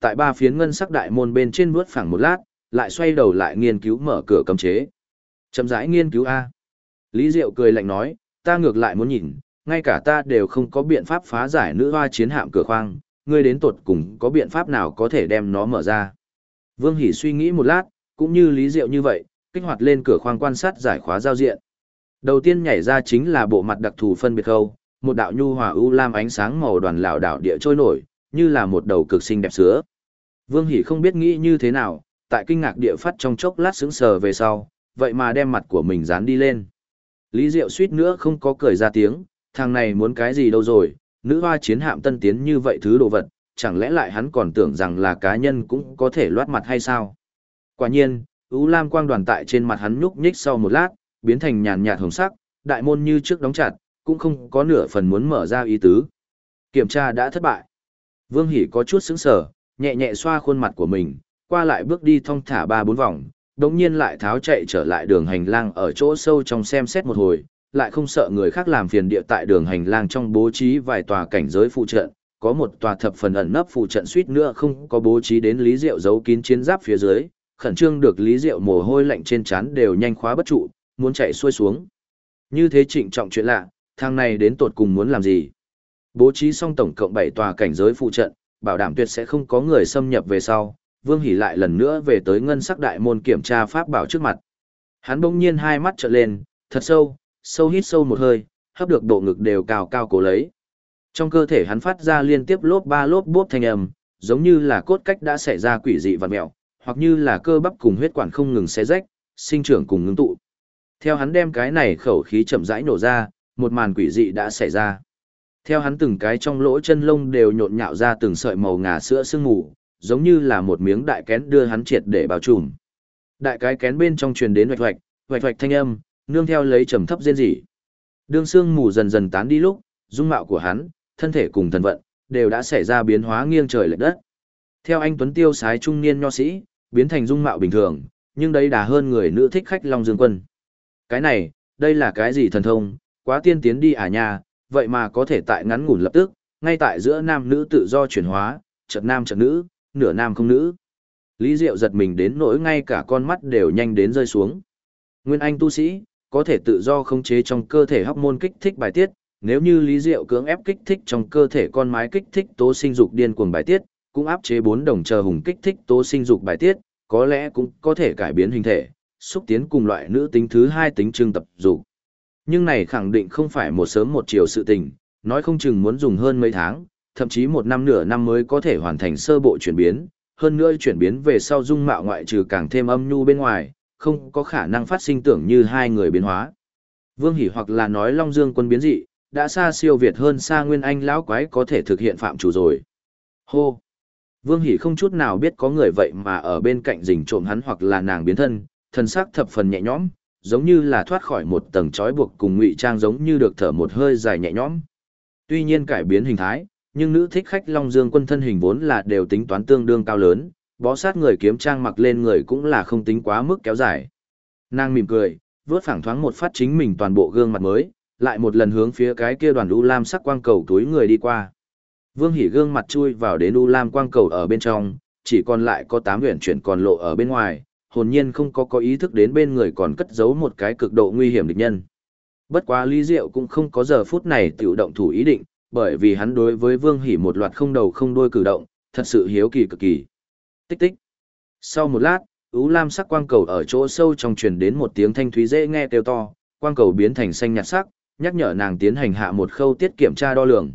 Speaker 1: tại ba phiến ngân sắc đại môn bên trên vuốt phẳng một lát, lại xoay đầu lại nghiên cứu mở cửa cấm chế. Chậm rãi nghiên cứu a. Lý Diệu cười lạnh nói, ta ngược lại muốn nhìn, ngay cả ta đều không có biện pháp phá giải nữ hoa chiến hạm cửa khoang, ngươi đến tột cùng có biện pháp nào có thể đem nó mở ra. Vương Hỷ suy nghĩ một lát, cũng như Lý Diệu như vậy, kích hoạt lên cửa khoang quan sát giải khóa giao diện. Đầu tiên nhảy ra chính là bộ mặt đặc thù phân biệt khâu, một đạo nhu hòa ưu lam ánh sáng màu đoàn lảo đảo địa trôi nổi, như là một đầu cực xinh đẹp sữa. Vương Hỷ không biết nghĩ như thế nào, tại kinh ngạc địa phát trong chốc lát sững sờ về sau, vậy mà đem mặt của mình dán đi lên. Lý Diệu suýt nữa không có cười ra tiếng, thằng này muốn cái gì đâu rồi, nữ hoa chiến hạm tân tiến như vậy thứ đồ vật, chẳng lẽ lại hắn còn tưởng rằng là cá nhân cũng có thể loát mặt hay sao? Quả nhiên, ưu lam quang đoàn tại trên mặt hắn nhúc nhích sau một lát, biến thành nhàn nhạt hồng sắc, đại môn như trước đóng chặt, cũng không có nửa phần muốn mở ra ý tứ. Kiểm tra đã thất bại. Vương Hỷ có chút sững sờ, nhẹ nhẹ xoa khuôn mặt của mình, qua lại bước đi thong thả 3-4 vòng, đống nhiên lại tháo chạy trở lại đường hành lang ở chỗ sâu trong xem xét một hồi, lại không sợ người khác làm phiền địa tại đường hành lang trong bố trí vài tòa cảnh giới phụ trận, có một tòa thập phần ẩn nấp phụ trận suýt nữa không có bố trí đến Lý Diệu giấu kín chiến giáp phía dưới, khẩn trương được Lý Diệu mồ hôi lạnh trên trán đều nhanh khóa bất trụ, muốn chạy xuôi xuống. Như thế trịnh trọng chuyện lạ, thằng này đến tột cùng muốn làm gì? Bố trí xong tổng cộng 7 tòa cảnh giới phụ trận, bảo đảm tuyệt sẽ không có người xâm nhập về sau. Vương Hỷ lại lần nữa về tới ngân sắc đại môn kiểm tra pháp bảo trước mặt. Hắn bỗng nhiên hai mắt trợn lên, thật sâu hít sâu một hơi, hấp được độ ngực đều cao cao cố lấy. Trong cơ thể hắn phát ra liên tiếp lốp ba lốp bốp thanh âm, giống như là cốt cách đã xảy ra quỷ dị vặn mèo, hoặc như là cơ bắp cùng huyết quản không ngừng xé rách, sinh trưởng cùng ngưng tụ. Theo hắn đem cái này khẩu khí chậm rãi nổ ra, một màn quỷ dị đã xảy ra. Theo hắn từng cái trong lỗ chân lông đều nhộn nhạo ra từng sợi màu ngà sữa sương mù, giống như là một miếng đại kén đưa hắn triệt để bao trùm. Đại cái kén bên trong truyền đến hoạch hoạch thanh âm, nương theo lấy trầm thấp rên rỉ. Đương sương mù dần dần tán đi lúc, dung mạo của hắn, thân thể cùng thần vận, đều đã xảy ra biến hóa nghiêng trời lệch đất. Theo anh tuấn tiêu sái trung niên nho sĩ, biến thành dung mạo bình thường, nhưng đấy đà hơn người nữ thích khách Long Dương Quân. Cái này, đây là cái gì thần thông, quá tiên tiến đi à nha, vậy mà có thể tại ngắn ngủn lập tức, ngay tại giữa nam nữ tự do chuyển hóa, chợt nam chợt nữ, nửa nam không nữ. Lý Diệu giật mình đến nỗi ngay cả con mắt đều nhanh đến rơi xuống. Nguyên Anh tu sĩ, có thể tự do khống chế trong cơ thể hormone kích thích bài tiết, nếu như Lý Diệu cưỡng ép kích thích trong cơ thể con mái kích thích tố sinh dục điên cuồng bài tiết, cũng áp chế 4 đồng chờ hùng kích thích tố sinh dục bài tiết, có lẽ cũng có thể cải biến hình thể, xúc tiến cùng loại nữ tính thứ hai tính trưng tập dục. Nhưng này khẳng định không phải một sớm một chiều sự tình, nói không chừng muốn dùng hơn mấy tháng, thậm chí một năm nửa năm mới có thể hoàn thành sơ bộ chuyển biến, hơn nữa chuyển biến về sau dung mạo ngoại trừ càng thêm âm nhu bên ngoài, không có khả năng phát sinh tưởng như hai người biến hóa. Vương Hỷ hoặc là nói Long Dương Quân biến dị, đã xa siêu việt hơn xa Nguyên Anh lão quái có thể thực hiện phạm chủ rồi. Hô! Vương Hỷ không chút nào biết có người vậy mà ở bên cạnh rình trộm hắn hoặc là nàng biến thân, thân xác thập phần nhẹ nhõm, giống như là thoát khỏi một tầng trói buộc cùng ngụy trang giống như được thở một hơi dài nhẹ nhõm. Tuy nhiên cải biến hình thái, nhưng nữ thích khách Long Dương Quân thân hình vốn là đều tính toán tương đương cao lớn, bó sát người kiếm trang mặc lên người cũng là không tính quá mức kéo dài. Nàng mỉm cười, vớt phẳng thoáng một phát chính mình toàn bộ gương mặt mới, lại một lần hướng phía cái kia đoàn u lam sắc quang cầu túi người đi qua. Vương Hỷ gương mặt chui vào đến u lam quang cầu ở bên trong, chỉ còn lại có 8 huyền chuyển còn lộ ở bên ngoài, hồn nhiên không có ý thức đến bên người còn cất giấu một cái cực độ nguy hiểm địch nhân. Bất quá Lý Diệu cũng không có giờ phút này tiểu động thủ ý định, bởi vì hắn đối với Vương Hỷ một loạt không đầu không đuôi cử động, thật sự hiếu kỳ cực kỳ. Tích tích. Sau một lát, u lam sắc quang cầu ở chỗ sâu trong truyền đến một tiếng thanh thúy dễ nghe kêu to, quang cầu biến thành xanh nhạt sắc, nhắc nhở nàng tiến hành hạ một khâu tiết kiểm tra đo lường.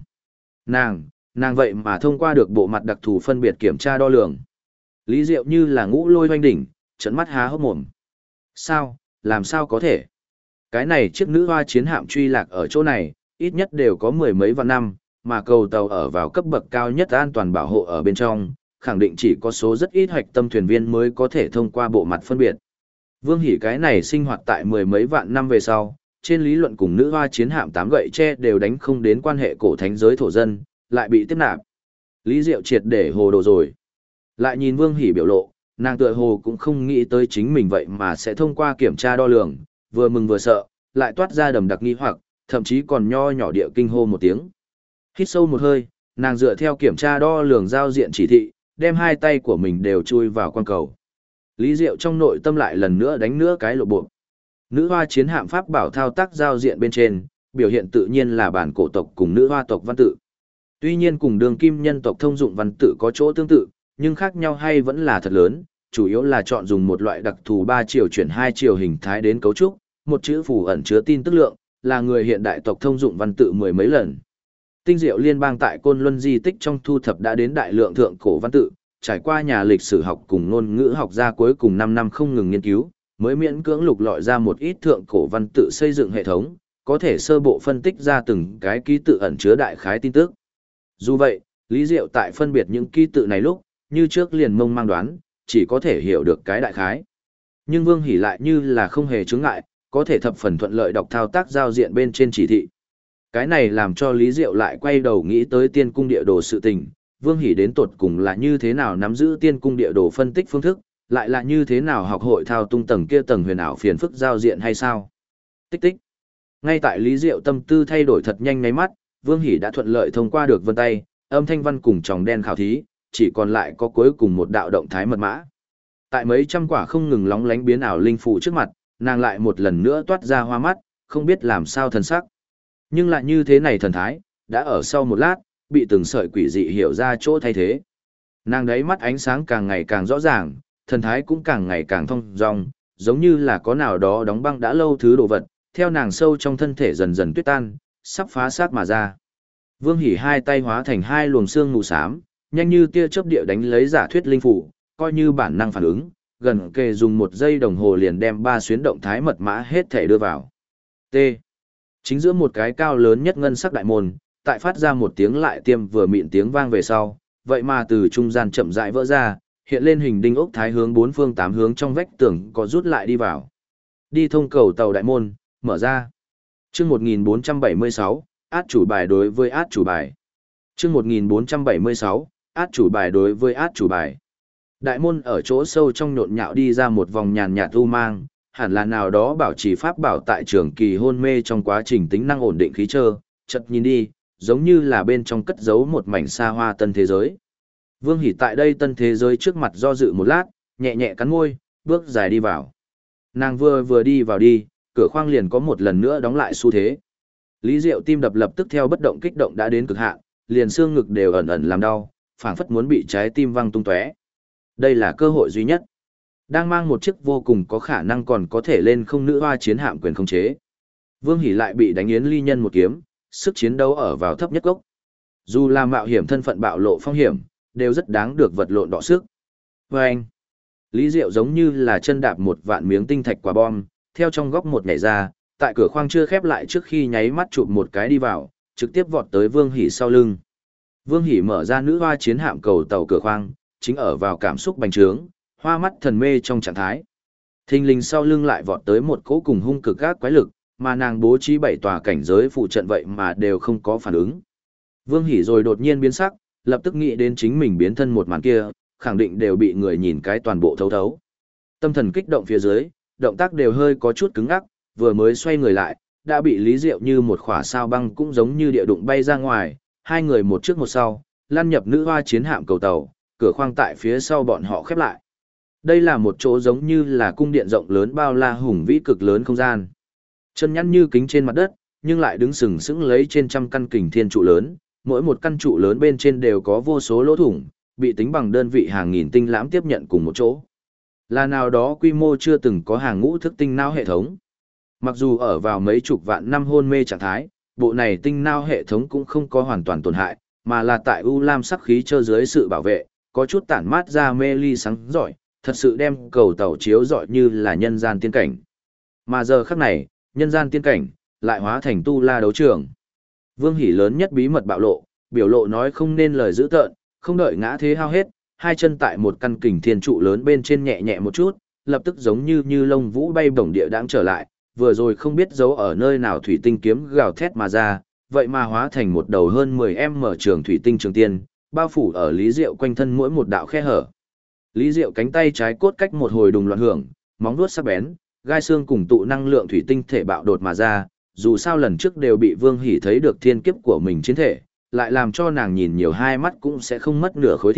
Speaker 1: Nàng vậy mà thông qua được bộ mặt đặc thù phân biệt kiểm tra đo lường. Lý Diệu như là ngũ lôi hoanh đỉnh, trợn mắt há hốc mồm. Sao, làm sao có thể? Cái này chiếc nữ hoa chiến hạm truy lạc ở chỗ này, ít nhất đều có 10 mấy vạn năm, mà cầu tàu ở vào cấp bậc cao nhất an toàn bảo hộ ở bên trong, khẳng định chỉ có số rất ít hoạch tâm thuyền viên mới có thể thông qua bộ mặt phân biệt. Vương Hỷ cái này sinh hoạt tại 10 mấy vạn năm về sau, trên lý luận cùng nữ hoa chiến hạm 8 gậy tre đều đánh không đến quan hệ cổ thánh giới thổ dân, lại bị tiếp nạp. Lý Diệu triệt để hồ đồ rồi. Lại nhìn Vương Hỷ biểu lộ, nàng tựa hồ cũng không nghĩ tới chính mình vậy mà sẽ thông qua kiểm tra đo lường, vừa mừng vừa sợ, lại toát ra đầm đặc nghi hoặc, thậm chí còn nho nhỏ địa kinh hô một tiếng. Hít sâu một hơi, nàng dựa theo kiểm tra đo lường giao diện chỉ thị, đem hai tay của mình đều chui vào quan cầu. Lý Diệu trong nội tâm lại lần nữa đánh nữa cái lộ bộ. Nữ hoa chiến hạm pháp bảo thao tác giao diện bên trên, biểu hiện tự nhiên là bản cổ tộc cùng nữ hoa tộc văn tự. Tuy nhiên cùng đường kim nhân tộc thông dụng văn tự có chỗ tương tự, nhưng khác nhau hay vẫn là thật lớn, chủ yếu là chọn dùng một loại đặc thù 3 chiều chuyển 2 chiều hình thái đến cấu trúc, một chữ phù ẩn chứa tin tức lượng, là người hiện đại tộc thông dụng văn tự mười mấy lần. Tinh Diệu Liên bang tại Côn Luân di tích trong thu thập đã đến đại lượng thượng cổ văn tự, trải qua nhà lịch sử học cùng ngôn ngữ học gia cuối cùng 5 năm không ngừng nghiên cứu, mới miễn cưỡng lục lọi ra một ít thượng cổ văn tự xây dựng hệ thống, có thể sơ bộ phân tích ra từng cái ký tự ẩn chứa đại khái tin tức. Dù vậy, Lý Diệu tại phân biệt những ký tự này lúc, như trước liền mông mang đoán, chỉ có thể hiểu được cái đại khái. Nhưng Vương Hỷ lại như là không hề chướng ngại, có thể thập phần thuận lợi đọc thao tác giao diện bên trên chỉ thị. Cái này làm cho Lý Diệu lại quay đầu nghĩ tới tiên cung địa đồ sự tình, Vương Hỷ đến tột cùng là như thế nào nắm giữ tiên cung địa đồ phân tích phương thức, lại là như thế nào học hội thao tung tầng kia tầng huyền ảo phiền phức giao diện hay sao? Tích tích. Ngay tại Lý Diệu tâm tư thay đổi thật nhanh ngay mắt, Vương Hỷ đã thuận lợi thông qua được vân tay, âm thanh văn cùng tròng đen khảo thí, chỉ còn lại có cuối cùng một đạo động thái mật mã. Tại mấy trăm quả không ngừng lóng lánh biến ảo linh phù trước mặt, nàng lại một lần nữa toát ra hoa mắt, không biết làm sao thần sắc. Nhưng lại như thế này thần thái, đã ở sau một lát, bị từng sợi quỷ dị hiểu ra chỗ thay thế. Nàng đấy mắt ánh sáng càng ngày càng rõ ràng, thần thái cũng càng ngày càng thông dong, giống như là có nào đó đóng băng đã lâu thứ đồ vật, theo nàng sâu trong thân thể dần dần tuyết tan, sắp phá xác mà ra. Vương Hỷ hai tay hóa thành hai luồng xương mù xám, nhanh như tia chớp địa đánh lấy giả thuyết linh phủ, coi như bản năng phản ứng, gần kề dùng 1 giây đồng hồ liền đem 3 xuyến động thái mật mã hết thể đưa vào. T. Chính giữa một cái cao lớn nhất ngân sắc đại môn, tại phát ra một tiếng lại tiêm vừa mịn tiếng vang về sau, vậy mà từ trung gian chậm rãi vỡ ra, hiện lên hình đinh ốc thái hướng 4 phương 8 hướng trong vách tường có rút lại đi vào. Đi thông cầu tàu đại môn, mở ra. Chương 1476, át chủ bài đối với át chủ bài. Chương 1476, át chủ bài đối với át chủ bài. Đại môn ở chỗ sâu trong nhộn nhạo đi ra một vòng nhàn nhạt u mang, hẳn là nào đó bảo trì pháp bảo tại trường kỳ hôn mê trong quá trình tính năng ổn định khí trơ, chợt nhìn đi, giống như là bên trong cất giấu một mảnh xa hoa tân thế giới. Vương Hỷ tại đây tân thế giới trước mặt do dự một lát, nhẹ nhẹ cắn môi, bước dài đi vào. Nàng vừa đi vào đi, cửa khoang liền có một lần nữa đóng lại xu thế. Lý Diệu tim đập lập tức theo bất động kích động đã đến cực hạn, liền xương ngực đều ẩn ẩn làm đau, phảng phất muốn bị trái tim văng tung tóe. Đây là cơ hội duy nhất. Đang mang một chiếc vô cùng có khả năng còn có thể lên không nữ hoa chiến hạm quyền khống chế. Vương Hỷ lại bị đánh yến ly nhân một kiếm, sức chiến đấu ở vào thấp nhất gốc. Dù là mạo hiểm thân phận bạo lộ phong hiểm, đều rất đáng được vật lộn đọ sức. Và anh, Lý Diệu giống như là chân đạp một vạn miếng tinh thạch quả bom, theo trong góc một nhảy ra, tại cửa khoang chưa khép lại trước khi nháy mắt chụp một cái đi vào, trực tiếp vọt tới Vương Hỷ sau lưng. Vương Hỷ mở ra nữ hoa chiến hạm cầu tàu cửa khoang, chính ở vào cảm xúc bành trướng, hoa mắt thần mê trong trạng thái. Thình lình sau lưng lại vọt tới một cỗ cùng hung cực các quái lực, mà nàng bố trí 7 tòa cảnh giới phụ trận vậy mà đều không có phản ứng. Vương Hỷ rồi đột nhiên biến sắc, lập tức nghĩ đến chính mình biến thân một màn kia, khẳng định đều bị người nhìn cái toàn bộ thấu thấu. Tâm thần kích động phía dưới, động tác đều hơi có chút cứng ngắc, vừa mới xoay người lại, đã bị Lý Diệu như một khỏa sao băng cũng giống như địa đụng bay ra ngoài, hai người một trước một sau, lăn nhập nữ hoa chiến hạm cầu tàu, cửa khoang tại phía sau bọn họ khép lại. Đây là một chỗ giống như là cung điện rộng lớn bao la hùng vĩ cực lớn không gian. Chân nhăn như kính trên mặt đất, nhưng lại đứng sừng sững lấy trên trăm căn kình thiên trụ lớn, mỗi một căn trụ lớn bên trên đều có vô số lỗ thủng, bị tính bằng đơn vị hàng nghìn tinh lãm tiếp nhận cùng một chỗ. Là nào đó quy mô chưa từng có hàng ngũ thức tinh não hệ thống. Mặc dù ở vào mấy chục vạn năm hôn mê trạng thái, bộ này tinh não hệ thống cũng không có hoàn toàn tổn hại, mà là tại u lam sắc khí trơ dưới sự bảo vệ, có chút tản mát ra mê ly sáng giỏi, thật sự đem cầu tàu chiếu rọi như là nhân gian tiên cảnh. Mà giờ khắc này, nhân gian tiên cảnh lại hóa thành tu la đấu trường. Vương Hỷ lớn nhất bí mật bạo lộ, biểu lộ nói không nên lời dữ tợn, không đợi ngã thế hao hết, hai chân tại một căn kình thiên trụ lớn bên trên nhẹ nhẹ một chút, lập tức giống như lông vũ bay bổng địa đãng trở lại, vừa rồi không biết giấu ở nơi nào thủy tinh kiếm gào thét mà ra, vậy mà hóa thành một đầu hơn 10m trường thủy tinh trường tiên, bao phủ ở Lý Diệu quanh thân mỗi một đạo khe hở. Lý Diệu cánh tay trái cốt cách một hồi đùng loạn hưởng, móng vuốt sắc bén, gai xương cùng tụ năng lượng thủy tinh thể bạo đột mà ra, dù sao lần trước đều bị Vương Hỷ thấy được thiên kiếp của mình chiến thể, lại làm cho nàng nhìn nhiều hai mắt cũng sẽ không mất nửa khối thịt,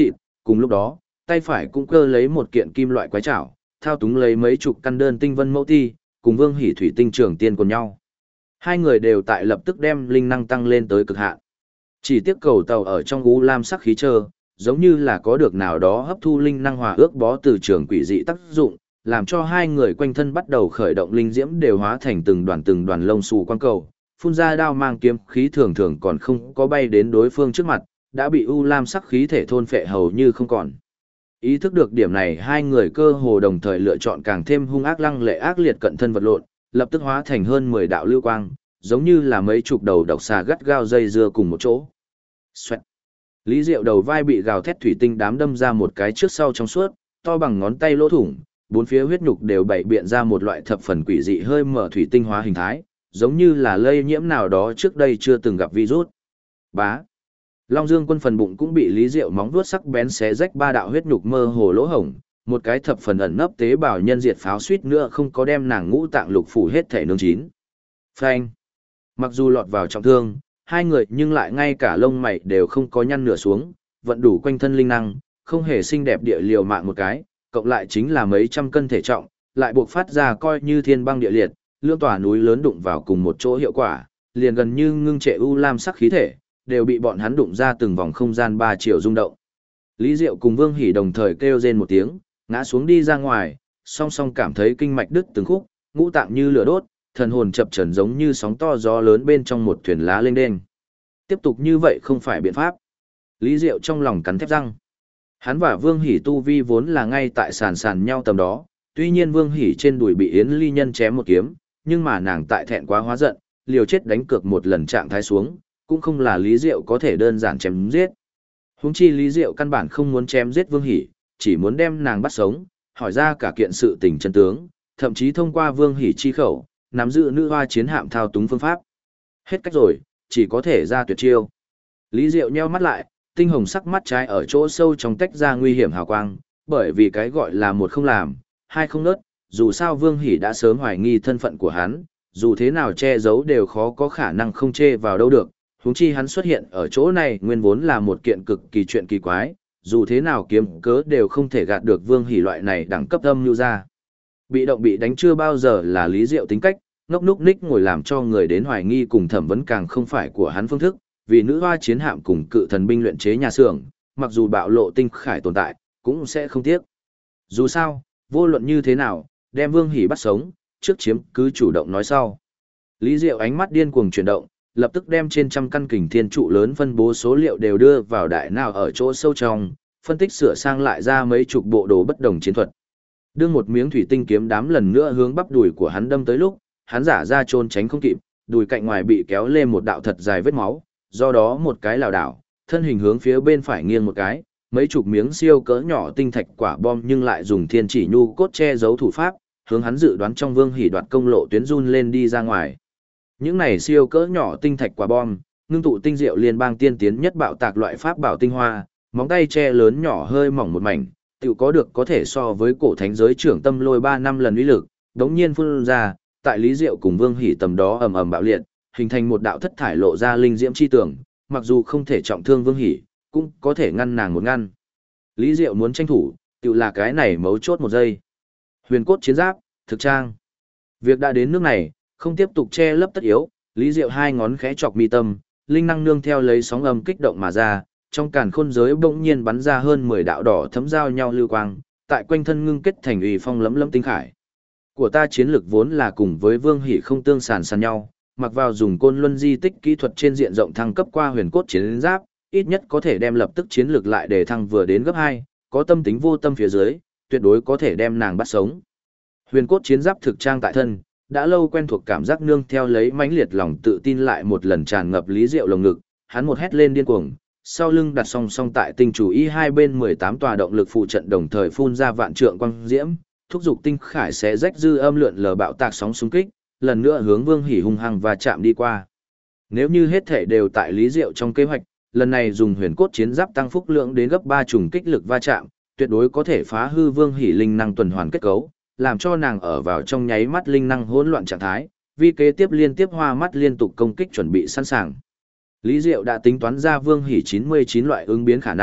Speaker 1: cùng lúc đó, tay phải cũng cơ lấy một kiện kim loại quái trảo, thao túng lấy mấy chục căn đơn tinh vân mẫu ti, cùng Vương Hỷ thủy tinh trường tiên cùng nhau. Hai người đều tại lập tức đem linh năng tăng lên tới cực hạn. Chỉ tiếc cầu tàu ở trong u lam sắc khí trơ, giống như là có được nào đó hấp thu linh năng hòa ước bó từ trường quỷ dị tác dụng, làm cho hai người quanh thân bắt đầu khởi động linh diễm đều hóa thành từng đoàn lông xù quang cầu, phun ra đao mang kiếm khí thường thường còn không có bay đến đối phương trước mặt, đã bị u lam sắc khí thể thôn phệ hầu như không còn. Ý thức được điểm này, hai người cơ hồ đồng thời lựa chọn càng thêm hung ác lăng lệ ác liệt cận thân vật lộn, lập tức hóa thành hơn 10 đạo lưu quang, giống như là mấy chục đầu độc xà gắt gao dây dưa cùng một chỗ. Xoẹt. Lý Diệu đầu vai bị gào thét thủy tinh đám đâm ra một cái trước sau trong suốt, to bằng ngón tay lỗ thủng, bốn phía huyết nhục đều bảy biện ra một loại thập phần quỷ dị hơi mở thủy tinh hóa hình thái, giống như là lây nhiễm nào đó trước đây chưa từng gặp virus. Bá. Long Dương Quân phần bụng cũng bị Lý Diệu móng vuốt sắc bén xé rách ba đạo huyết nhục mơ hồ lỗ hổng, một cái thập phần ẩn nấp tế bào nhân diệt pháo suýt nữa không có đem nàng ngũ tạng lục phủ hết thể nương chín. Phanh. Mặc dù lọt vào trọng thương, hai người nhưng lại ngay cả lông mày đều không có nhăn nửa xuống, vận đủ quanh thân linh năng, không hề xinh đẹp địa liều mạng một cái, cộng lại chính là mấy trăm cân thể trọng, lại buộc phát ra coi như thiên băng địa liệt, lưỡng tòa núi lớn đụng vào cùng một chỗ hiệu quả, liền gần như ngưng trệ u lam sắc khí thể, đều bị bọn hắn đụng ra từng vòng không gian 3 triệu rung động. Lý Diệu cùng Vương Hỷ đồng thời kêu rên một tiếng, ngã xuống đi ra ngoài, song song cảm thấy kinh mạch đứt từng khúc, ngũ tạng như lửa đốt, thần hồn chập chờn giống như sóng to gió lớn bên trong một thuyền lá lênh đênh. Tiếp tục như vậy không phải biện pháp. Lý Diệu trong lòng cắn thép răng. Hắn và Vương Hỷ tu vi vốn là ngay tại sàn nhau tầm đó, tuy nhiên Vương Hỷ trên đùi bị Yến Ly Nhân chém một kiếm, nhưng mà nàng tại thẹn quá hóa giận, liều chết đánh cược một lần trạng thái xuống, cũng không là Lý Diệu có thể đơn giản chém giết. Huống chi Lý Diệu căn bản không muốn chém giết Vương Hỷ, chỉ muốn đem nàng bắt sống, hỏi ra cả kiện sự tình chân tướng, thậm chí thông qua Vương Hỷ chi khẩu, nắm giữ nữ hoa chiến hạm thao túng phương pháp. Hết cách rồi, chỉ có thể ra tuyệt chiêu. Lý Diệu nheo mắt lại, tinh hồng sắc mắt trái ở chỗ sâu trong tách ra nguy hiểm hào quang, bởi vì cái gọi là một không làm, hai không nớt, dù sao Vương Hỷ đã sớm hoài nghi thân phận của hắn, dù thế nào che giấu đều khó có khả năng không chê vào đâu được, huống chi hắn xuất hiện ở chỗ này nguyên vốn là một kiện cực kỳ chuyện kỳ quái, dù thế nào kiếm cớ đều không thể gạt được Vương Hỷ loại này đẳng cấp âm nhu ra. Bị động bị đánh chưa bao giờ là Lý Diệu tính cách, ngốc núc ních ngồi làm cho người đến hoài nghi cùng thẩm vấn càng không phải của hắn phương thức, vì nữ hoa chiến hạm cùng cự thần binh luyện chế nhà xưởng, mặc dù bạo lộ tinh khải tồn tại, cũng sẽ không tiếc. Dù sao, vô luận như thế nào, đem Vương Hỷ bắt sống, trước chiếm cứ chủ động nói sau. Lý Diệu ánh mắt điên cuồng chuyển động, lập tức đem trên trăm căn kình thiên trụ lớn phân bố số liệu đều đưa vào đại não ở chỗ sâu trong, phân tích sửa sang lại ra mấy chục bộ đồ bất đồng chiến thuật. Đưa một miếng thủy tinh kiếm đám lần nữa hướng bắp đùi của hắn đâm tới lúc, hắn giả ra trốn tránh không kịp, đùi cạnh ngoài bị kéo lên một đạo thật dài vết máu, do đó một cái lảo đảo, thân hình hướng phía bên phải nghiêng một cái, mấy chục miếng siêu cỡ nhỏ tinh thạch quả bom nhưng lại dùng thiên chỉ nhu cốt che giấu thủ pháp, hướng hắn dự đoán trong Vương Hỷ đoạt công lộ tuyến run lên đi ra ngoài. Những này siêu cỡ nhỏ tinh thạch quả bom, ngưng tụ tinh diệu liên bang tiên tiến nhất bạo tạc loại pháp bảo tinh hoa, móng tay che lớn nhỏ hơi mỏng một mảnh, tự có được có thể so với cổ thánh giới trưởng tâm lôi 3 năm lần uy lực, đống nhiên phun ra, tại Lý Diệu cùng Vương Hỷ tầm đó ầm ầm bạo liệt, hình thành một đạo thất thải lộ ra linh diễm chi tường, mặc dù không thể trọng thương Vương Hỷ, cũng có thể ngăn nàng một ngăn. Lý Diệu muốn tranh thủ, tự là cái này mấu chốt một giây. Huyền cốt chiến giáp, thực trang. Việc đã đến nước này, không tiếp tục che lấp tất yếu, Lý Diệu hai ngón khẽ chọc mi tâm, linh năng nương theo lấy sóng âm kích động mà ra, trong càn khôn giới bỗng nhiên bắn ra hơn 10 đạo đỏ thấm giao nhau lưu quang, tại quanh thân ngưng kết thành uy phong lấm lấm tinh khải. Của ta chiến lực vốn là cùng với Vương Hỷ không tương sàn sàn nhau, mặc vào dùng côn luân di tích kỹ thuật trên diện rộng thăng cấp qua huyền cốt chiến giáp, ít nhất có thể đem lập tức chiến lực lại để thăng vừa đến gấp 2, có tâm tính vô tâm phía dưới, tuyệt đối có thể đem nàng bắt sống. Huyền cốt chiến giáp thực trang tại thân, đã lâu quen thuộc cảm giác nương theo lấy mãnh liệt lòng tự tin lại một lần tràn ngập Lý Diệu lồng ngực, hắn một hét lên điên cuồng, sau lưng đặt song song tại tinh chủ y hai bên 18 tòa động lực phụ trận đồng thời phun ra vạn trượng quang diễm, thúc giục tinh khải xé rách dư âm lượn lờ bạo tạc sóng xung kích, lần nữa hướng Vương Hỷ hung hăng và chạm đi qua. Nếu như hết thể đều tại Lý Diệu trong kế hoạch, lần này dùng huyền cốt chiến giáp tăng phúc lượng đến gấp 3 trùng kích lực va chạm, tuyệt đối có thể phá hư Vương Hỷ linh năng tuần hoàn kết cấu, làm cho nàng ở vào trong nháy mắt linh năng hỗn loạn trạng thái, vì kế tiếp liên tiếp hoa mắt liên tục công kích chuẩn bị sẵn sàng. Lý Diệu đã tính toán ra Vương Hỷ 99 loại ứng biến khả năng,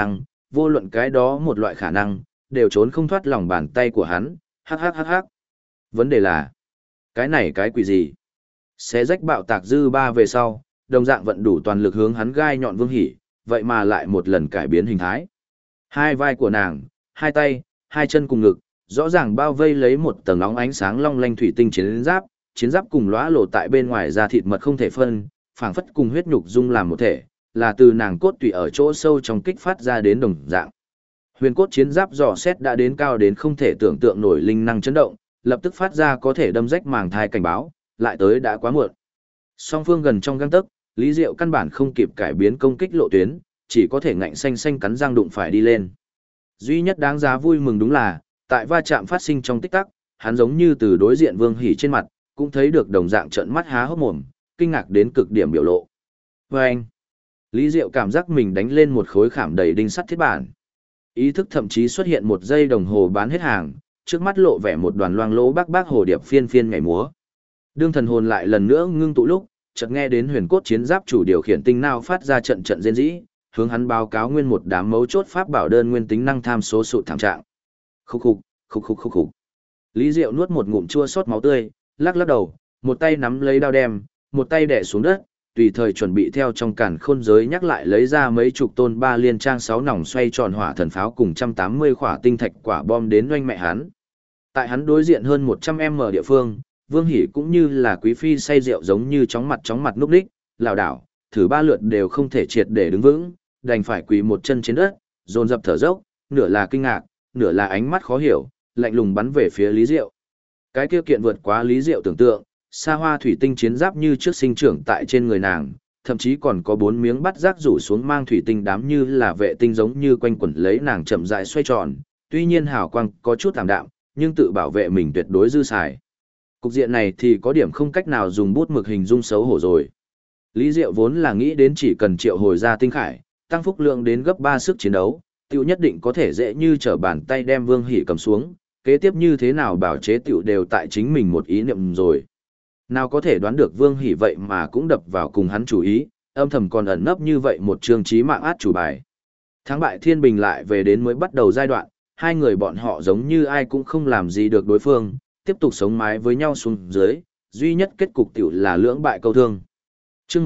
Speaker 1: vô luận cái đó một loại khả năng, đều trốn không thoát lòng bàn tay của hắn, hắc hắc hắc hắc. Vấn đề là, cái này cái quỷ gì? Xé rách bạo tạc dư ba về sau, đồng dạng vận đủ toàn lực hướng hắn gai nhọn Vương Hỷ, vậy mà lại một lần cải biến hình thái. Hai vai của nàng, hai tay, hai chân cùng ngực, rõ ràng bao vây lấy một tầng óng ánh sáng long lanh thủy tinh chiến giáp cùng lóa lộ tại bên ngoài da thịt mật không thể phân, phảng phất cùng huyết nhục dung làm một thể, là từ nàng cốt tủy ở chỗ sâu trong kích phát ra đến đồng dạng. Huyền cốt chiến giáp dò xét đã đến cao đến không thể tưởng tượng nổi linh năng chấn động, lập tức phát ra có thể đâm rách màng thai cảnh báo, lại tới đã quá muộn. Song phương gần trong gang tấc, Lý Diệu căn bản không kịp cải biến công kích lộ tuyến, chỉ có thể ngạnh xanh xanh cắn răng đụng phải đi lên. Duy nhất đáng giá vui mừng đúng là, tại va chạm phát sinh trong tích tắc, hắn giống như từ đối diện Vương Hỷ trên mặt, cũng thấy được đồng dạng trợn mắt há hốc mồm, kinh ngạc đến cực điểm biểu lộ. Và anh, Lý Diệu cảm giác mình đánh lên một khối khảm đầy đinh sắt thiết bản. Ý thức thậm chí xuất hiện một giây đồng hồ bán hết hàng, trước mắt lộ vẻ một đoàn loang lỗ bác hồ điệp phiên phiên nhảy múa. Đương thần hồn lại lần nữa ngưng tụ lúc, chợt nghe đến huyền cốt chiến giáp chủ điều khiển tinh nào phát ra trận trận rên rỉ, hướng hắn báo cáo nguyên một đám mấu chốt pháp bảo đơn nguyên tính năng tham số sụt thảm trạng. Khục khục, khục khục khục khục. Lý Diệu nuốt một ngụm chua xót máu tươi, lắc lắc đầu, một tay nắm lấy đao đem, một tay đè xuống đất, tùy thời chuẩn bị theo trong càn khôn giới nhắc lại lấy ra mấy chục tôn ba liên trang 6 nòng xoay tròn hỏa thần pháo cùng 180 quả tinh thạch quả bom đến doanh mẹ hắn. Tại hắn đối diện hơn 100m địa phương, Vương Hỷ cũng như là quý phi say rượu giống như chóng mặt núp đích, lảo đảo, thử 3 lượt đều không thể triệt để đứng vững, đành phải quỳ một chân trên đất, dồn dập thở dốc, nửa là kinh ngạc, nửa là ánh mắt khó hiểu, lạnh lùng bắn về phía Lý Diệu. Cái kia kiện vượt quá Lý Diệu tưởng tượng, xa hoa thủy tinh chiến giáp như trước sinh trưởng tại trên người nàng, thậm chí còn có 4 miếng bắt rác rủ xuống mang thủy tinh đám như là vệ tinh giống như quanh quẩn lấy nàng chậm rãi xoay tròn, tuy nhiên hào quang có chút tạm đạm, nhưng tự bảo vệ mình tuyệt đối dư xài. Cục diện này thì có điểm không cách nào dùng bút mực hình dung xấu hổ rồi. Lý Diệu vốn là nghĩ đến chỉ cần triệu hồi ra tinh khải, tăng phúc lượng đến gấp 3 sức chiến đấu, tiểu nhất định có thể dễ như trở bàn tay đem Vương Hỷ cầm xuống, kế tiếp như thế nào bảo chế tiểu đều tại chính mình một ý niệm rồi. Nào có thể đoán được Vương Hỷ vậy mà cũng đập vào cùng hắn chủ ý, âm thầm còn ẩn nấp như vậy một chương chí mạng át chủ bài. Thắng bại thiên bình lại về đến mới bắt đầu giai đoạn, hai người bọn họ giống như ai cũng không làm gì được đối phương, tiếp tục sống mái với nhau xuống dưới, duy nhất kết cục tiểu là lưỡng bại câu thương. Chương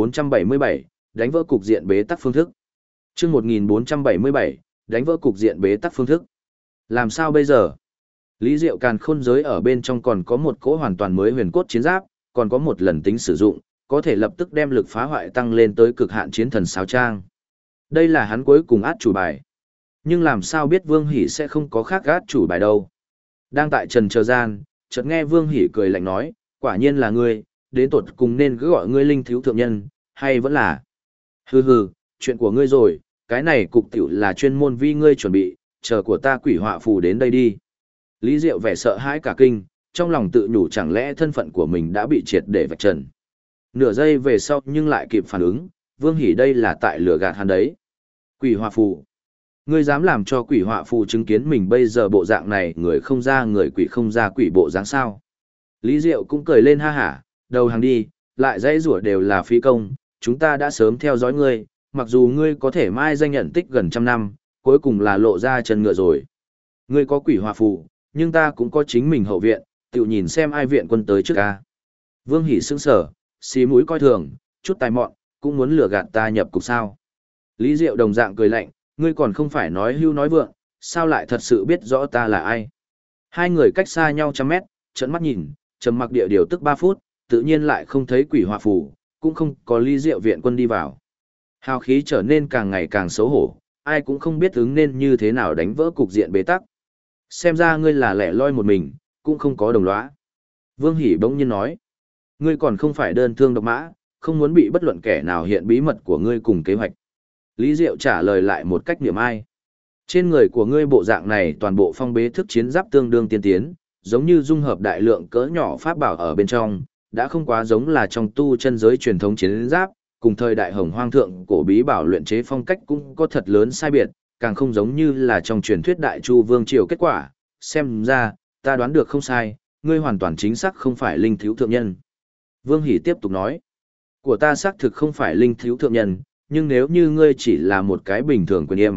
Speaker 1: 1477, đánh vỡ cục diện bế tắc phương thức. Chương 1477, đánh vỡ cục diện bế tắc phương thức. Làm sao bây giờ? Lý Diệu càn khôn giới ở bên trong còn có một cỗ hoàn toàn mới huyền cốt chiến giáp, còn có một lần tính sử dụng, có thể lập tức đem lực phá hoại tăng lên tới cực hạn chiến thần sáo trang. Đây là hắn cuối cùng át chủ bài. Nhưng làm sao biết Vương Hỷ sẽ không có khác át chủ bài đâu? Đang tại trần chờ gian, chợt nghe Vương Hỷ cười lạnh nói, quả nhiên là ngươi, đến tột cùng nên cứ gọi ngươi linh thiếu thượng nhân, hay vẫn là... Hừ hừ, chuyện của ngươi rồi, cái này cục tiểu là chuyên môn vi ngươi chuẩn bị, chờ của ta quỷ họa phù đến đây đi. Lý Diệu vẻ sợ hãi cả kinh, trong lòng tự nhủ chẳng lẽ thân phận của mình đã bị triệt để vạch trần. Nửa giây về sau nhưng lại kịp phản ứng, Vương Hỷ đây là tại lửa gạt hắn đấy. Quỷ họa phù. Ngươi dám làm cho quỷ họa phù chứng kiến mình bây giờ bộ dạng này người không ra người quỷ không ra quỷ bộ dáng sao. Lý Diệu cũng cười lên ha hả, đầu hàng đi, lại dãy rủa đều là phí công, chúng ta đã sớm theo dõi ngươi, mặc dù ngươi có thể mai danh nhận tích gần 100 năm, cuối cùng là lộ ra chân ngựa rồi. Ngươi có quỷ họa phù, nhưng ta cũng có chính mình hậu viện, tự nhìn xem ai viện quân tới trước ca. Vương Hỷ sững sờ, xí mũi coi thường, chút tài mọn, cũng muốn lừa gạt ta nhập cục sao. Lý Diệu đồng dạng cười lạnh, ngươi còn không phải nói hưu nói vượng, sao lại thật sự biết rõ ta là ai. Hai người cách xa nhau 100 mét, trợn mắt nhìn, trầm mặc địa điều tức 3 phút, tự nhiên lại không thấy quỷ họa phù, cũng không có Lý Diệu viện quân đi vào. Hào khí trở nên càng ngày càng xấu hổ, ai cũng không biết ứng nên như thế nào đánh vỡ cục diện bế tắc. Xem ra ngươi là lẻ loi một mình, cũng không có đồng lõa. Vương Hỷ bỗng nhiên nói, ngươi còn không phải đơn thương độc mã, không muốn bị bất luận kẻ nào hiện bí mật của ngươi cùng kế hoạch. Lý Diệu trả lời lại một cách niệm ai. Trên người của ngươi bộ dạng này toàn bộ phong bế thức chiến giáp tương đương tiên tiến, giống như dung hợp đại lượng cỡ nhỏ pháp bảo ở bên trong, đã không quá giống là trong tu chân giới truyền thống chiến giáp, cùng thời đại hồng hoang thượng cổ bí bảo luyện chế phong cách cũng có thật lớn sai biệt, càng không giống như là trong truyền thuyết đại chu vương triều kết quả, xem ra, ta đoán được không sai, ngươi hoàn toàn chính xác không phải linh thiếu thượng nhân. Vương Hỷ tiếp tục nói, của ta xác thực không phải linh thiếu thượng nhân, nhưng nếu như ngươi chỉ là một cái bình thường quyền yêm,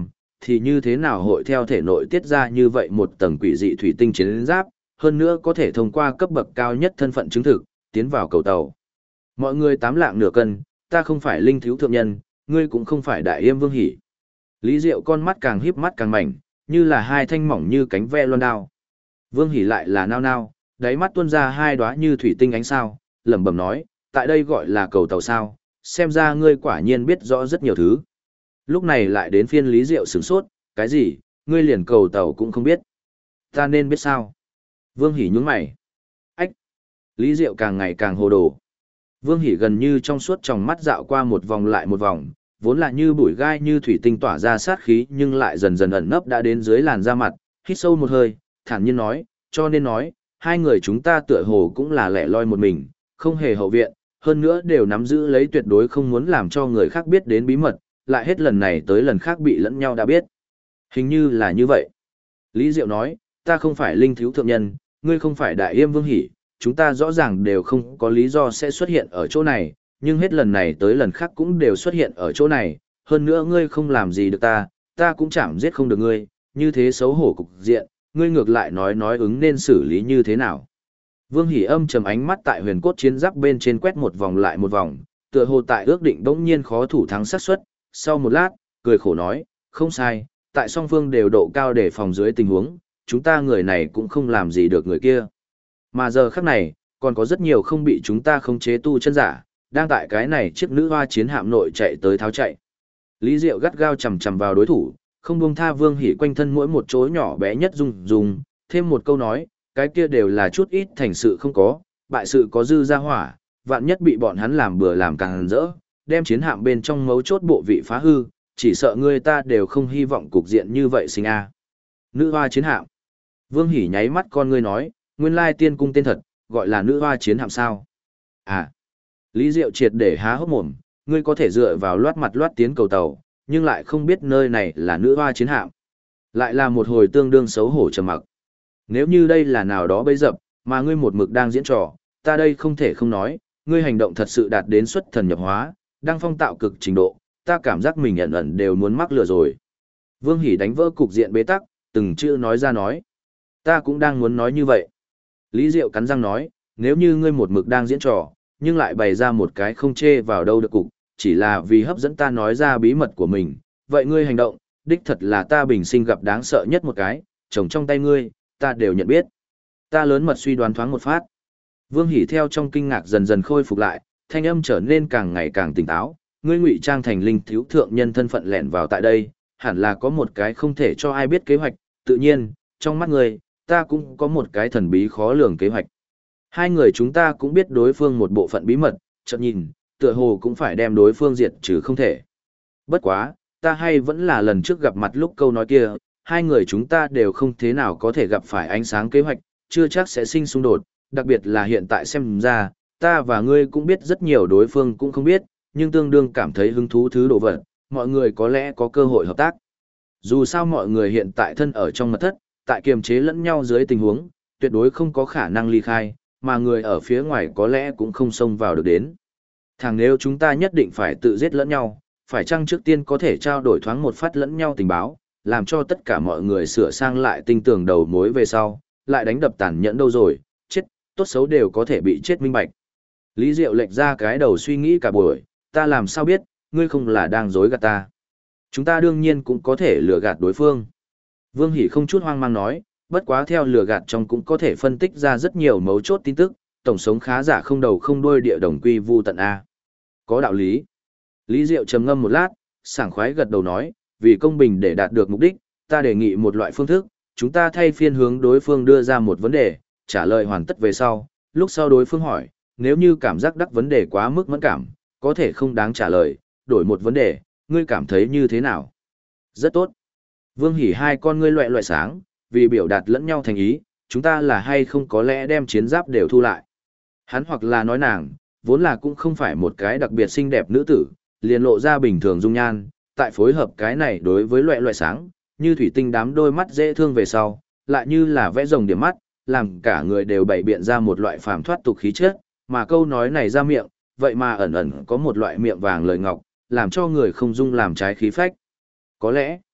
Speaker 1: thì như thế nào hội theo thể nội tiết ra như vậy một tầng quỷ dị thủy tinh chiến giáp, hơn nữa có thể thông qua cấp bậc cao nhất thân phận chứng thực, tiến vào cầu tàu. Mọi người 8 lạng nửa cân, ta không phải linh thiếu thượng nhân, ngươi cũng không phải đại yêm vương hỉ. Lý Diệu con mắt càng híp mắt càng mảnh, như là hai thanh mỏng như cánh ve loan đao. Vương hỉ lại là nao nao, đáy mắt tuôn ra hai đóa như thủy tinh ánh sao, lẩm bẩm nói, tại đây gọi là cầu tàu sao, xem ra ngươi quả nhiên biết rõ rất nhiều thứ. Lúc này lại đến phiên Lý Diệu sửng sốt, cái gì, ngươi liền cầu tàu cũng không biết. Ta nên biết sao? Vương hỉ nhướng mày. Ách! Lý Diệu càng ngày càng hồ đồ. Vương hỉ gần như trong suốt tròng mắt dạo qua một vòng lại một vòng, vốn là như bụi gai như thủy tinh tỏa ra sát khí nhưng lại dần dần ẩn nấp đã đến dưới làn da mặt, hít sâu một hơi, thản nhiên nói, cho nên nói, hai người chúng ta tựa hồ cũng là lẻ loi một mình, không hề hậu viện, hơn nữa đều nắm giữ lấy tuyệt đối không muốn làm cho người khác biết đến bí mật, lại hết lần này tới lần khác bị lẫn nhau đã biết. Hình như là như vậy. Lý Diệu nói, ta không phải linh thiếu thượng nhân, ngươi không phải đại yêm vương hỉ, chúng ta rõ ràng đều không có lý do sẽ xuất hiện ở chỗ này, nhưng hết lần này tới lần khác cũng đều xuất hiện ở chỗ này, hơn nữa ngươi không làm gì được ta, ta cũng chẳng giết không được ngươi, như thế xấu hổ cục diện, ngươi ngược lại nói ứng nên xử lý như thế nào. Vương Hỉ âm trầm ánh mắt tại huyền cốt chiến giáp bên trên quét một vòng lại một vòng, tựa hồ tại ước định bỗng nhiên khó thủ thắng xác suất, sau một lát, cười khổ nói, không sai, tại song phương đều độ cao để phòng dưới tình huống, chúng ta người này cũng không làm gì được người kia. Mà giờ khắc này, còn có rất nhiều không bị chúng ta khống chế tu chân giả, đang tại cái này chiếc nữ hoa chiến hạm nội chạy tới tháo chạy. Lý Diệu gắt gao chầm chầm vào đối thủ, không buông tha Vương Hỉ quanh thân mỗi một chỗ nhỏ bé nhất dùng, thêm một câu nói, cái kia đều là chút ít thành sự không có, bại sự có dư ra hỏa, vạn nhất bị bọn hắn làm bừa làm càng rỡ, đem chiến hạm bên trong mấu chốt bộ vị phá hư, chỉ sợ người ta đều không hy vọng cục diện như vậy sinh a. Nữ hoa chiến hạm. Vương Hỉ nháy mắt con ngươi nói, nguyên lai tiên cung tên thật, gọi là nữ hoa chiến hạm sao? À. Lý Diệu triệt để há hốc mồm, ngươi có thể dựa vào loát mặt loát tiến cầu tàu, nhưng lại không biết nơi này là nữ hoa chiến hạm. Lại là một hồi tương đương xấu hổ trầm mặc. Nếu như đây là nào đó bấy dập, mà ngươi một mực đang diễn trò, ta đây không thể không nói, ngươi hành động thật sự đạt đến xuất thần nhập hóa, đang phong tạo cực trình độ, ta cảm giác mình ẩn ẩn đều muốn mắc lừa rồi. Vương Hỉ đánh vỡ cục diện bế tắc, từng chữ nói ra nói. Ta cũng đang muốn nói như vậy. Lý Diệu cắn răng nói, nếu như ngươi một mực đang diễn trò, nhưng lại bày ra một cái không chê vào đâu được cục, chỉ là vì hấp dẫn ta nói ra bí mật của mình, vậy ngươi hành động, đích thật là ta bình sinh gặp đáng sợ nhất một cái, chồng trong tay ngươi, ta đều nhận biết. Ta lớn mật suy đoán thoáng một phát. Vương Hỉ theo trong kinh ngạc dần dần khôi phục lại, thanh âm trở nên càng ngày càng tỉnh táo, ngươi ngụy trang thành linh thiếu thượng nhân thân phận lẻn vào tại đây, hẳn là có một cái không thể cho ai biết kế hoạch, tự nhiên, trong mắt ngươi, ta cũng có một cái thần bí khó lường kế hoạch. Hai người chúng ta cũng biết đối phương một bộ phận bí mật, chợt nhìn, tựa hồ cũng phải đem đối phương diệt trừ không thể. Bất quá, ta hay vẫn là lần trước gặp mặt lúc câu nói kia, hai người chúng ta đều không thế nào có thể gặp phải ánh sáng kế hoạch, chưa chắc sẽ sinh xung đột, đặc biệt là hiện tại xem ra, ta và ngươi cũng biết rất nhiều đối phương cũng không biết, nhưng tương đương cảm thấy hứng thú thứ đồ vật, mọi người có lẽ có cơ hội hợp tác. Dù sao mọi người hiện tại thân ở trong mật thất, tại kiềm chế lẫn nhau dưới tình huống, tuyệt đối không có khả năng ly khai, mà người ở phía ngoài có lẽ cũng không xông vào được đến. Thằng nếu chúng ta nhất định phải tự giết lẫn nhau, phải chăng trước tiên có thể trao đổi thoáng một phát lẫn nhau tình báo, làm cho tất cả mọi người sửa sang lại tinh tường đầu mối về sau, lại đánh đập tàn nhẫn đâu rồi, chết, tốt xấu đều có thể bị chết minh bạch. Lý Diệu lệch ra cái đầu suy nghĩ cả buổi, ta làm sao biết, ngươi không là đang dối gạt ta. Chúng ta đương nhiên cũng có thể lừa gạt đối phương. Vương Hỷ không chút hoang mang nói, bất quá theo lừa gạt trong cũng có thể phân tích ra rất nhiều mấu chốt tin tức, tổng sống khá giả không đầu không đuôi địa đồng quy vu tận A. Có đạo lý. Lý Diệu trầm ngâm một lát, sảng khoái gật đầu nói, vì công bình để đạt được mục đích, ta đề nghị một loại phương thức, chúng ta thay phiên hướng đối phương đưa ra một vấn đề, trả lời hoàn tất về sau, lúc sau đối phương hỏi, nếu như cảm giác đắc vấn đề quá mức mẫn cảm, có thể không đáng trả lời, đổi một vấn đề, ngươi cảm thấy như thế nào? Rất tốt. Vương Hỷ hai con ngươi loẹ loẹ sáng, vì biểu đạt lẫn nhau thành ý, chúng ta là hay không có lẽ đem chiến giáp đều thu lại. Hắn hoặc là nói nàng, vốn là cũng không phải một cái đặc biệt xinh đẹp nữ tử, liền lộ ra bình thường dung nhan, tại phối hợp cái này đối với loẹ loẹ sáng, như thủy tinh đám đôi mắt dễ thương về sau, lại như là vẽ rồng điểm mắt, làm cả người đều bày biện ra một loại phàm thoát tục khí chất, mà câu nói này ra miệng, vậy mà ẩn ẩn có một loại miệng vàng lời ngọc, làm cho người không dung làm trái khí phách. Có lẽ,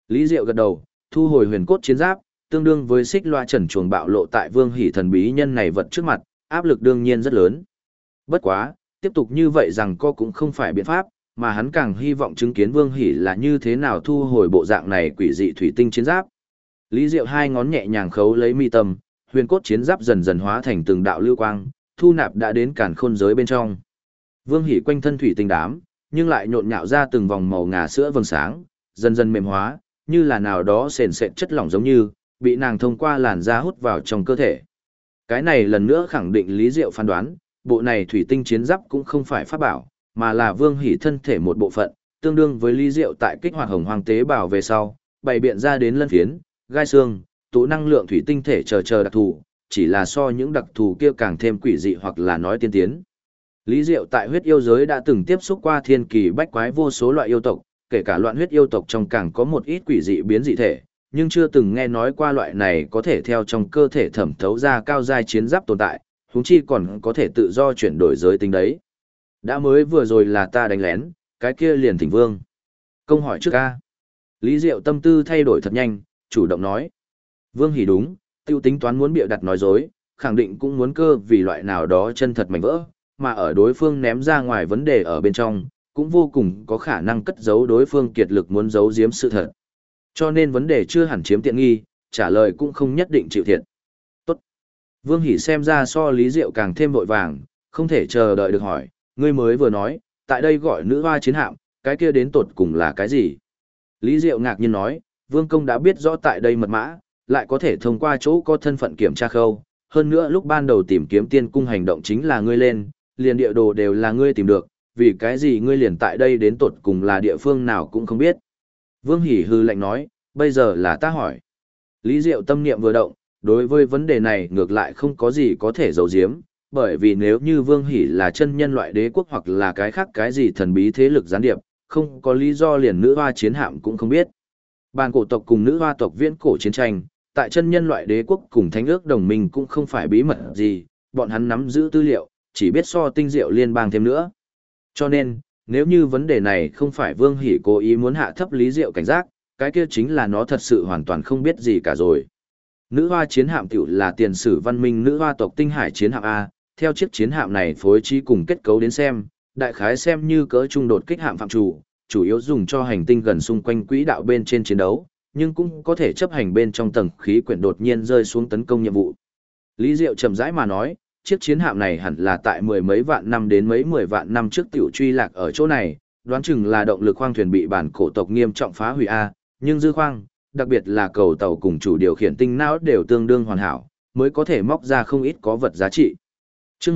Speaker 1: Lý Diệu gật đầu, thu hồi huyền cốt chiến giáp, tương đương với xích loa trần chuồng bạo lộ tại Vương Hỷ thần bí nhân này vật trước mặt, áp lực đương nhiên rất lớn. Bất quá, tiếp tục như vậy rằng co cũng không phải biện pháp, mà hắn càng hy vọng chứng kiến Vương Hỷ là như thế nào thu hồi bộ dạng này quỷ dị thủy tinh chiến giáp. Lý Diệu hai ngón nhẹ nhàng khấu lấy mi tâm, huyền cốt chiến giáp dần dần hóa thành từng đạo lưu quang, thu nạp đã đến càn khôn giới bên trong. Vương Hỷ quanh thân thủy tinh đám, nhưng lại nhộn nhạo ra từng vòng màu ngà sữa vầng sáng, dần dần mềm hóa, như là nào đó sền sệt chất lỏng giống như, bị nàng thông qua làn da hút vào trong cơ thể. Cái này lần nữa khẳng định Lý Diệu phán đoán, bộ này thủy tinh chiến giáp cũng không phải pháp bảo, mà là Vương Hỷ thân thể một bộ phận, tương đương với Lý Diệu tại kích hoạt hồng hoang tế bào về sau, bày biện ra đến lân phiến, gai xương, tụ năng lượng thủy tinh thể chờ đặc thù, chỉ là so những đặc thù kia càng thêm quỷ dị hoặc là nói tiên tiến. Lý Diệu tại huyết yêu giới đã từng tiếp xúc qua thiên kỳ bách quái vô số loại yêu tộc, kể cả loạn huyết yêu tộc trong càng có một ít quỷ dị biến dị thể, nhưng chưa từng nghe nói qua loại này có thể theo trong cơ thể thẩm thấu ra cao giai chiến giáp tồn tại, huống chi còn có thể tự do chuyển đổi giới tính đấy. Đã mới vừa rồi là ta đánh lén, cái kia liền thỉnh vương. Công hỏi trước ca. Lý Diệu tâm tư thay đổi thật nhanh, chủ động nói. Vương Hỷ đúng, tiêu tính toán muốn bịa đặt nói dối, khẳng định cũng muốn cơ vì loại nào đó chân thật mảnh vỡ, mà ở đối phương ném ra ngoài vấn đề ở bên trong, cũng vô cùng có khả năng cất giấu đối phương kiệt lực muốn giấu giếm sự thật. Cho nên vấn đề chưa hẳn chiếm tiện nghi, trả lời cũng không nhất định chịu thiệt. Tốt. Vương Hỷ xem ra so Lý Diệu càng thêm vội vàng, không thể chờ đợi được hỏi, ngươi mới vừa nói, tại đây gọi nữ hoa chiến hạm, cái kia đến tột cùng là cái gì? Lý Diệu ngạc nhiên nói, Vương Công đã biết rõ tại đây mật mã, lại có thể thông qua chỗ có thân phận kiểm tra khâu, hơn nữa lúc ban đầu tìm kiếm tiên cung hành động chính là ngươi lên, liền địa đồ đều là ngươi tìm được, vì cái gì ngươi liền tại đây đến tột cùng là địa phương nào cũng không biết. Vương Hỷ hư lạnh nói, bây giờ là ta hỏi. Lý Diệu tâm niệm vừa động, đối với vấn đề này ngược lại không có gì có thể giấu giếm, bởi vì nếu như Vương Hỷ là chân nhân loại đế quốc hoặc là cái khác cái gì thần bí thế lực gián điệp, không có lý do liền nữ hoa chiến hạm cũng không biết. Bàn cổ tộc cùng nữ hoa tộc viễn cổ chiến tranh, tại chân nhân loại đế quốc cùng thánh ước đồng minh cũng không phải bí mật gì, bọn hắn nắm giữ tư liệu, chỉ biết so tinh diệu liên bang thêm nữa. Cho nên, nếu như vấn đề này không phải Vương Hỷ cố ý muốn hạ thấp Lý Diệu cảnh giác, cái kia chính là nó thật sự hoàn toàn không biết gì cả rồi. Nữ hoa chiến hạm tiểu là tiền sử văn minh nữ hoa tộc tinh hải chiến hạm A, theo chiếc chiến hạm này phối trí cùng kết cấu đến xem, đại khái xem như cỡ trung đột kích hạm phạm chủ yếu dùng cho hành tinh gần xung quanh quỹ đạo bên trên chiến đấu, nhưng cũng có thể chấp hành bên trong tầng khí quyển đột nhiên rơi xuống tấn công nhiệm vụ. Lý Diệu chậm rãi mà nói, chiếc chiến hạm này hẳn là tại mười mấy vạn năm đến mấy 10 vạn năm trước tiểu truy lạc ở chỗ này, đoán chừng là động lực khoang thuyền bị bản cổ tộc nghiêm trọng phá hủy A, nhưng dư khoang, đặc biệt là cầu tàu cùng chủ điều khiển tinh não đều tương đương hoàn hảo, mới có thể móc ra không ít có vật giá trị. Chương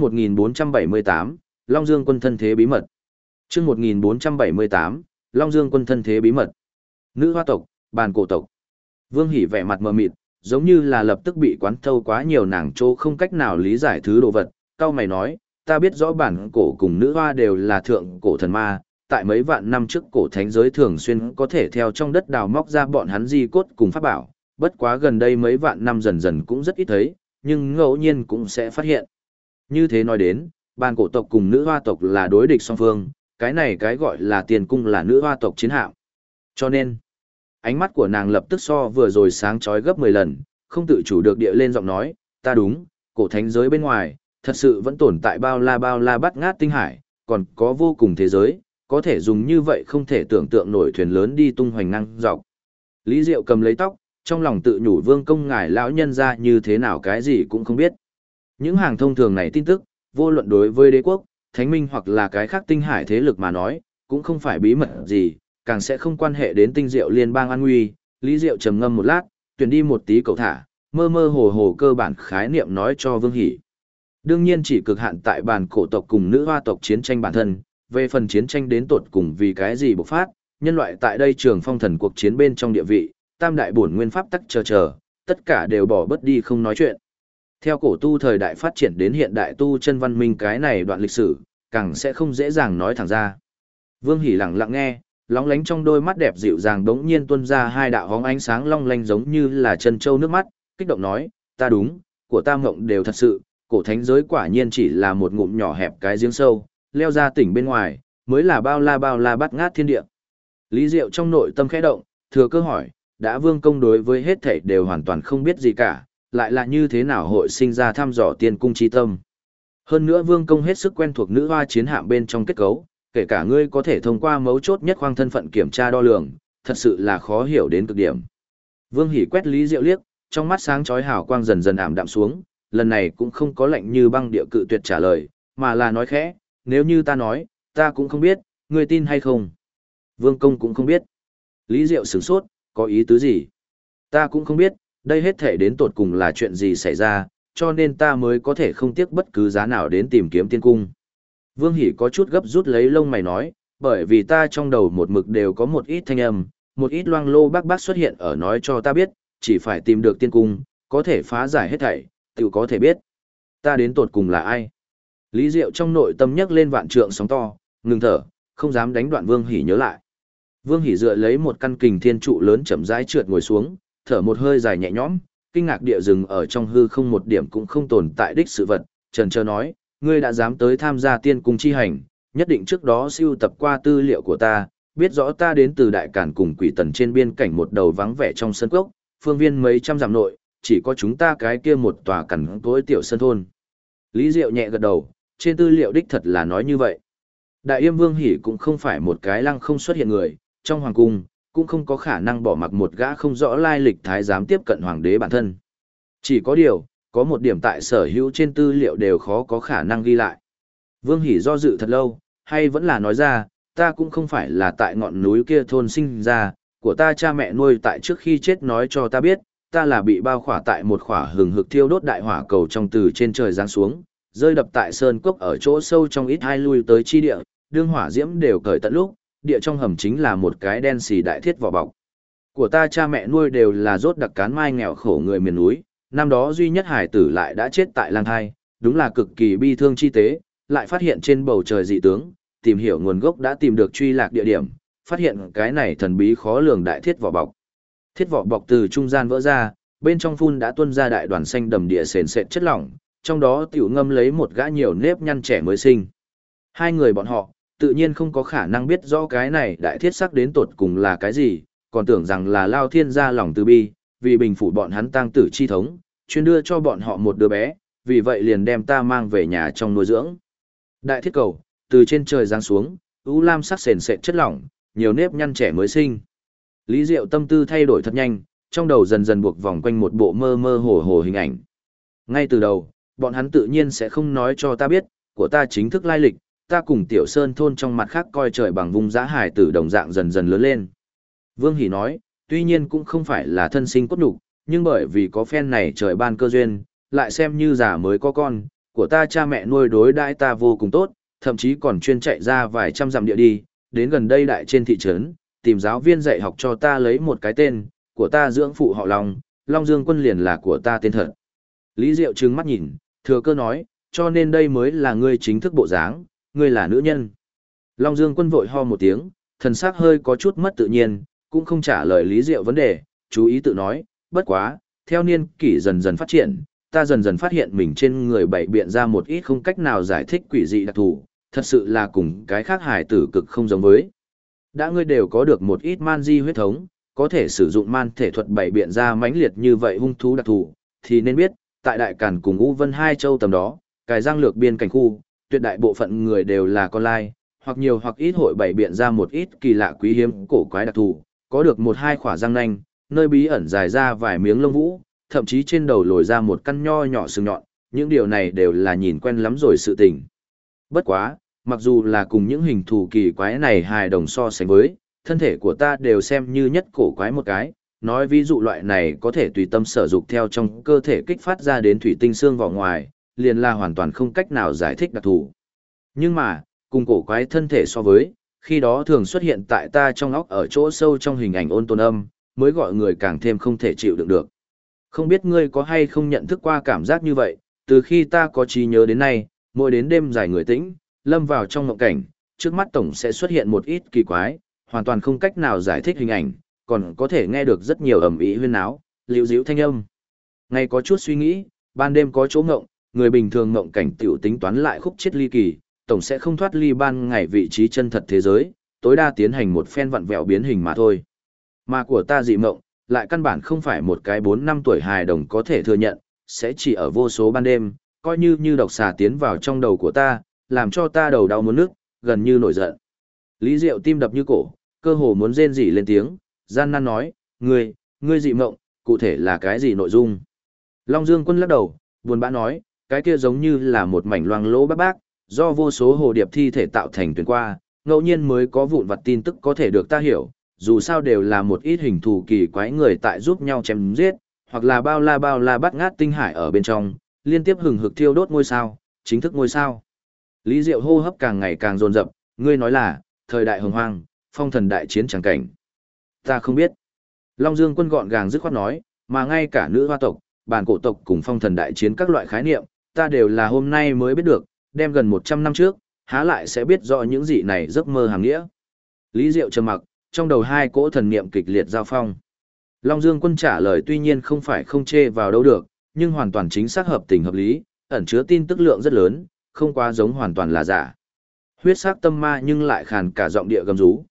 Speaker 1: 1478, Long Dương quân thân thế bí mật. Chương 1478, Long Dương quân thân thế bí mật. Nữ hoa tộc, bàn cổ tộc. Vương Hỷ vẻ mặt mờ mịt, giống như là lập tức bị quán thâu quá nhiều nàng chỗ không cách nào lý giải thứ đồ vật. Cao mày nói, ta biết rõ bản cổ cùng nữ hoa đều là thượng cổ thần ma, tại mấy vạn năm trước cổ thánh giới thường xuyên có thể theo trong đất đào móc ra bọn hắn di cốt cùng pháp bảo, bất quá gần đây mấy vạn năm dần dần cũng rất ít thấy, nhưng ngẫu nhiên cũng sẽ phát hiện. Như thế nói đến, bàn cổ tộc cùng nữ hoa tộc là đối địch song phương, cái này cái gọi là tiền cung là nữ hoa tộc chiến hạm. Cho nên, ánh mắt của nàng lập tức so vừa rồi sáng chói gấp 10 lần, không tự chủ được địa lên giọng nói, ta đúng, cổ thánh giới bên ngoài, thật sự vẫn tồn tại bao la bắt ngát tinh hải, còn có vô cùng thế giới, có thể dùng như vậy không thể tưởng tượng nổi thuyền lớn đi tung hoành năng dọc. Lý Diệu cầm lấy tóc, trong lòng tự nhủ Vương Công ngài lão nhân ra như thế nào cái gì cũng không biết. Những hàng thông thường này tin tức, vô luận đối với đế quốc, thánh minh hoặc là cái khác tinh hải thế lực mà nói, cũng không phải bí mật gì, càng sẽ không quan hệ đến tinh diệu liên bang an nguy. Lý Diệu trầm ngâm một lát, tuyển đi một tí cầu thả, mơ mơ hồ hồ cơ bản khái niệm nói cho Vương Hỷ. Đương nhiên chỉ cực hạn tại bàn cổ tộc cùng nữ hoa tộc chiến tranh bản thân, về phần chiến tranh đến tột cùng vì cái gì bộc phát, nhân loại tại đây trường phong thần cuộc chiến bên trong địa vị, tam đại bổn nguyên pháp tắc chờ, tất cả đều bỏ bớt đi không nói chuyện. Theo cổ tu thời đại phát triển đến hiện đại tu chân văn minh cái này đoạn lịch sử, càng sẽ không dễ dàng nói thẳng ra. Vương Hỷ lặng lặng nghe, lóng lánh trong đôi mắt đẹp dịu dàng đống nhiên tuôn ra hai đạo hóng ánh sáng long lanh giống như là chân châu nước mắt, kích động nói, ta đúng, của ta mộng đều thật sự, cổ thánh giới quả nhiên chỉ là một ngụm nhỏ hẹp cái giếng sâu, leo ra tỉnh bên ngoài, mới là bao la bắt ngát thiên địa. Lý Diệu trong nội tâm khẽ động, thừa cơ hỏi, đã Vương Công đối với hết thảy đều hoàn toàn không biết gì cả, lại là như thế nào hội sinh ra thăm dò tiên cung chi tâm. Hơn nữa Vương Công hết sức quen thuộc nữ hoa chiến hạm bên trong kết cấu, kể cả ngươi có thể thông qua mấu chốt nhất khoang thân phận kiểm tra đo lường, thật sự là khó hiểu đến cực điểm. Vương Hỷ quét Lý Diệu liếc, trong mắt sáng chói hào quang dần dần ảm đạm xuống, lần này cũng không có lạnh như băng địa cự tuyệt trả lời, mà là nói khẽ, nếu như ta nói, ta cũng không biết, ngươi tin hay không? Vương Công cũng không biết. Lý Diệu sửng sốt, có ý tứ gì? Ta cũng không biết, đây hết thể đến tột cùng là chuyện gì xảy ra, cho nên ta mới có thể không tiếc bất cứ giá nào đến tìm kiếm tiên cung. Vương Hỷ có chút gấp rút lấy lông mày nói, bởi vì ta trong đầu một mực đều có một ít thanh âm, một ít loang lô bác bác xuất hiện ở nói cho ta biết, chỉ phải tìm được tiên cung, có thể phá giải hết thảy, tự có thể biết. Ta đến tột cùng là ai? Lý Diệu trong nội tâm nhấc lên vạn trượng sóng to, ngừng thở, không dám đánh đoạn Vương Hỷ nhớ lại. Vương Hỷ dựa lấy một căn kình thiên trụ lớn chậm rãi trượt ngồi xuống, thở một hơi dài nhẹ nhõm, kinh ngạc địa rừng ở trong hư không một điểm cũng không tồn tại đích sự vật, trần trơ nói, ngươi đã dám tới tham gia tiên cung chi hành, nhất định trước đó siêu tập qua tư liệu của ta, biết rõ ta đến từ Đại Càn cùng Quỷ Tần trên biên cảnh một đầu vắng vẻ trong sân cốc, phương viên mấy trăm dặm nội, chỉ có chúng ta cái kia một tòa cằn cỗi tiểu sân thôn. Lý Diệu nhẹ gật đầu, trên tư liệu đích thật là nói như vậy. Đại Yêm Vương Hỷ cũng không phải một cái lăng không xuất hiện người, trong hoàng cung, cũng không có khả năng bỏ mặc một gã không rõ lai lịch thái giám tiếp cận hoàng đế bản thân. Chỉ có điều, có một điểm tại sở hữu trên tư liệu đều khó có khả năng ghi lại. Vương Hỷ do dự thật lâu, hay vẫn là nói ra, ta cũng không phải là tại ngọn núi kia thôn sinh ra, của ta cha mẹ nuôi tại trước khi chết nói cho ta biết, ta là bị bao khỏa tại một khỏa hừng hực thiêu đốt đại hỏa cầu trong từ trên trời giáng xuống, rơi đập tại sơn cốc ở chỗ sâu trong ít hai lui tới chi địa, đương hỏa diễm đều cởi tận lúc, địa trong hầm chính là một cái đen xì đại thiết vỏ bọc. Của ta cha mẹ nuôi đều là rốt đặc cán mai nghèo khổ người miền núi, năm đó duy nhất hải tử lại đã chết tại lang thai, đúng là cực kỳ bi thương chi tế, lại phát hiện trên bầu trời dị tướng, tìm hiểu nguồn gốc đã tìm được truy lạc địa điểm, phát hiện cái này thần bí khó lường đại thiết vỏ bọc. Thiết vỏ bọc từ trung gian vỡ ra, bên trong phun đã tuôn ra đại đoàn xanh đầm địa sền sệt chất lỏng, trong đó tiểu ngâm lấy một gã nhiều nếp nhăn trẻ mới sinh. Hai người bọn họ, tự nhiên không có khả năng biết rõ cái này đại thiết sắc đến tột cùng là cái gì, còn tưởng rằng là Lao Thiên gia lòng từ bi, vì bình phủ bọn hắn tang tử chi thống, chuyên đưa cho bọn họ một đứa bé, vì vậy liền đem ta mang về nhà trong nuôi dưỡng. Đại thiết cầu, từ trên trời giáng xuống, u lam sắc sền sệt chất lỏng, nhiều nếp nhăn trẻ mới sinh. Lý Diệu tâm tư thay đổi thật nhanh, trong đầu dần dần buộc vòng quanh một bộ mơ mơ hồ hồ hình ảnh. Ngay từ đầu, bọn hắn tự nhiên sẽ không nói cho ta biết, của ta chính thức lai lịch, ta cùng Tiểu Sơn thôn trong mặt khác coi trời bằng vùng dã hải tử đồng dạng dần dần lớn lên. Vương Hỷ nói, tuy nhiên cũng không phải là thân sinh cốt nhục, nhưng bởi vì có phen này trời ban cơ duyên, lại xem như già mới có con, của ta cha mẹ nuôi đối đãi ta vô cùng tốt, thậm chí còn chuyên chạy ra vài trăm dặm địa đi, đến gần đây đại trên thị trấn, tìm giáo viên dạy học cho ta lấy một cái tên, của ta dưỡng phụ họ Long, Long Dương Quân liền là của ta tên thật. Lý Diệu trừng mắt nhìn, thừa cơ nói, cho nên đây mới là ngươi chính thức bộ dáng, ngươi là nữ nhân. Long Dương Quân vội ho một tiếng, thần sắc hơi có chút mất tự nhiên, cũng không trả lời Lý Diệu vấn đề, chú ý tự nói, bất quá, theo niên kỷ dần dần phát triển, ta dần dần phát hiện mình trên người bày biện ra một ít không cách nào giải thích quỷ dị đặc thù, thật sự là cùng cái khác hài tử cực không giống với. Đã ngươi đều có được một ít man di huyết thống, có thể sử dụng man thể thuật bày biện ra mãnh liệt như vậy hung thú đặc thù, thì nên biết, tại Đại Càn cùng U Vân hai châu tầm đó, cái giang lược biên cảnh khu, tuyệt đại bộ phận người đều là con lai, hoặc nhiều hoặc ít hội bày biện ra một ít kỳ lạ quý hiếm cổ quái đặc thù, có được một hai khỏa răng nanh, nơi bí ẩn dài ra vài miếng lông vũ, thậm chí trên đầu lồi ra một căn nho nhỏ sừng nhọn, những điều này đều là nhìn quen lắm rồi sự tình. Bất quá, mặc dù là cùng những hình thù kỳ quái này hài đồng so sánh với, thân thể của ta đều xem như nhất cổ quái một cái, nói ví dụ loại này có thể tùy tâm sở dục theo trong cơ thể kích phát ra đến thủy tinh xương vào ngoài, liền là hoàn toàn không cách nào giải thích đặc thù. Nhưng mà, cùng cổ quái thân thể so với, khi đó thường xuất hiện tại ta trong óc ở chỗ sâu trong hình ảnh ôn tồn âm, mới gọi người càng thêm không thể chịu đựng được. Không biết ngươi có hay không nhận thức qua cảm giác như vậy, từ khi ta có trí nhớ đến nay, mỗi đến đêm dài người tĩnh, lâm vào trong mộng cảnh, trước mắt tổng sẽ xuất hiện một ít kỳ quái, hoàn toàn không cách nào giải thích hình ảnh, còn có thể nghe được rất nhiều ầm ĩ huyên náo, liễu díu thanh âm. Ngày có chút suy nghĩ, ban đêm có chỗ ngộng, người bình thường ngộng cảnh tiểu tính toán lại khúc chết ly kỳ, tổng sẽ không thoát ly ban ngày vị trí chân thật thế giới, tối đa tiến hành một phen vặn vẹo biến hình mà thôi. Mà của ta dị ngộng, lại căn bản không phải một cái 4-5 tuổi hài đồng có thể thừa nhận, sẽ chỉ ở vô số ban đêm, coi như độc xà tiến vào trong đầu của ta, làm cho ta đầu đau muốn nức, gần như nổi giận. Lý Diệu tim đập như cổ, cơ hồ muốn rên rỉ lên tiếng, gian nan nói, ngươi dị mộng, cụ thể là cái gì nội dung? Long Dương Quân lắc đầu, buồn bã nói, cái kia giống như là một mảnh loang lỗ bác bác, do vô số hồ điệp thi thể tạo thành tuyến qua, ngẫu nhiên mới có vụn vặt tin tức có thể được ta hiểu, dù sao đều là một ít hình thù kỳ quái người tại giúp nhau chém giết, hoặc là bao la bắt ngát tinh hải ở bên trong, liên tiếp hừng hực thiêu đốt ngôi sao, chính thức ngôi sao. Lý Diệu hô hấp càng ngày càng dồn dập, ngươi nói là, thời đại hồng hoang, phong thần đại chiến chẳng cảnh. Ta không biết. Long Dương Quân gọn gàng dứt khoát nói, mà ngay cả nữ hoa tộc, bản cổ tộc cùng phong thần đại chiến các loại khái niệm, ta đều là hôm nay mới biết được, đem gần 100 năm trước, há lại sẽ biết rõ những gì này giấc mơ hàng nghĩa. Lý Diệu trầm mặc, trong đầu hai cỗ thần niệm kịch liệt giao phong. Long Dương Quân trả lời tuy nhiên không phải không chê vào đâu được, nhưng hoàn toàn chính xác hợp tình hợp lý, ẩn chứa tin tức lượng rất lớn, không quá giống hoàn toàn là giả. Huyết sắc tâm ma nhưng lại khàn cả giọng địa gầm rú,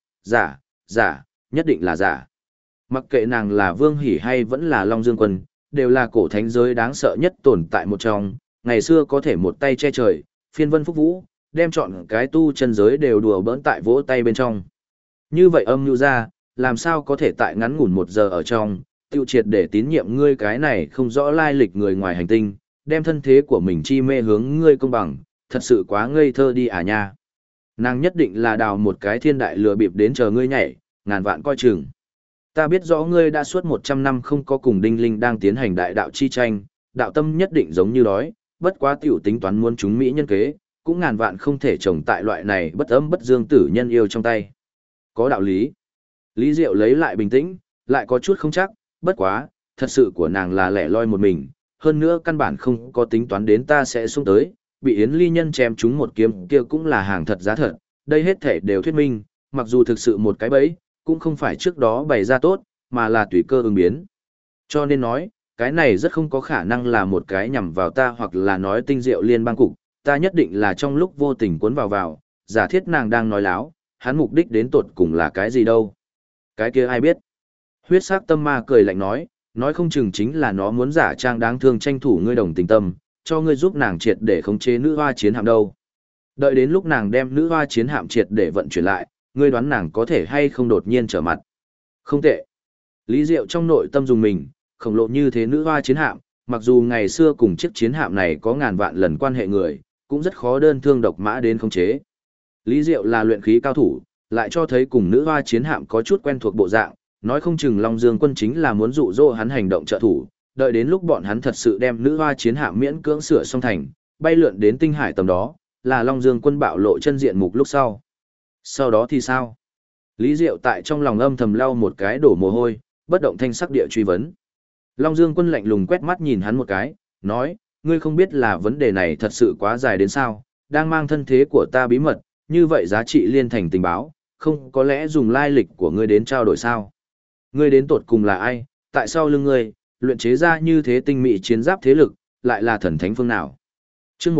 Speaker 1: giả, nhất định là giả. Mặc kệ nàng là Vương Hỷ hay vẫn là Long Dương Quân, đều là cổ thánh giới đáng sợ nhất tồn tại một trong, ngày xưa có thể một tay che trời, phiên vân phúc vũ, đem chọn cái tu chân giới đều đùa bỡn tại vỗ tay bên trong. Như vậy âm nhu ra, làm sao có thể tại ngắn ngủn 1 giờ ở trong, tiêu triệt để tín nhiệm ngươi cái này không rõ lai lịch người ngoài hành tinh, đem thân thế của mình chi mê hướng ngươi công bằng, thật sự quá ngây thơ đi à nha. Nàng nhất định là đào một cái thiên đại lừa bịp đến chờ ngươi nhảy, ngàn vạn coi chừng. Ta biết rõ ngươi đã suốt 100 năm không có cùng Đinh Linh đang tiến hành đại đạo chi tranh, đạo tâm nhất định giống như đói, bất quá tiểu tính toán muốn chúng Mỹ nhân kế, cũng ngàn vạn không thể trồng tại loại này bất âm bất dương tử nhân yêu trong tay. Có đạo lý. Lý Diệu lấy lại bình tĩnh, lại có chút không chắc, bất quá, thật sự của nàng là lẻ loi một mình, hơn nữa căn bản không có tính toán đến ta sẽ xuống tới, bị Yến Ly Nhân chém chúng một kiếm kia cũng là hàng thật giá thật, đây hết thể đều thuyết minh, mặc dù thực sự một cái bẫy, cũng không phải trước đó bày ra tốt, mà là tùy cơ ứng biến. Cho nên nói, cái này rất không có khả năng là một cái nhằm vào ta hoặc là nói tinh diệu liên bang cục, ta nhất định là trong lúc vô tình cuốn vào, giả thiết nàng đang nói láo, hắn mục đích đến tột cùng là cái gì đâu. Cái kia ai biết. Huyết sắc tâm ma cười lạnh nói không chừng chính là nó muốn giả trang đáng thương tranh thủ ngươi đồng tình tâm, cho ngươi giúp nàng triệt để khống chế nữ hoa chiến hạm đâu. Đợi đến lúc nàng đem nữ hoa chiến hạm triệt để vận chuyển lại, ngươi đoán nàng có thể hay không đột nhiên trở mặt. Không tệ. Lý Diệu trong nội tâm dùng mình, khổng lồ như thế nữ hoa chiến hạm, mặc dù ngày xưa cùng chiếc chiến hạm này có ngàn vạn lần quan hệ người, cũng rất khó đơn thương độc mã đến khống chế. Lý Diệu là luyện khí cao thủ, lại cho thấy cùng nữ hoa chiến hạm có chút quen thuộc bộ dạng, nói không chừng Long Dương Quân chính là muốn dụ dỗ hắn hành động trợ thủ, đợi đến lúc bọn hắn thật sự đem nữ hoa chiến hạm miễn cưỡng sửa xong thành, bay lượn đến tinh hải tầm đó, là Long Dương Quân bạo lộ chân diện mục lúc sau. Sau đó thì sao? Lý Diệu tại trong lòng âm thầm lau một cái đổ mồ hôi, bất động thanh sắc địa truy vấn. Long Dương Quân lạnh lùng quét mắt nhìn hắn một cái, nói, ngươi không biết là vấn đề này thật sự quá dài đến sao, đang mang thân thế của ta bí mật, như vậy giá trị liên thành tình báo, không có lẽ dùng lai lịch của ngươi đến trao đổi sao? Ngươi đến tột cùng là ai, tại sao lưng ngươi, luyện chế ra như thế tinh mỹ chiến giáp thế lực, lại là thần thánh phương nào? Chương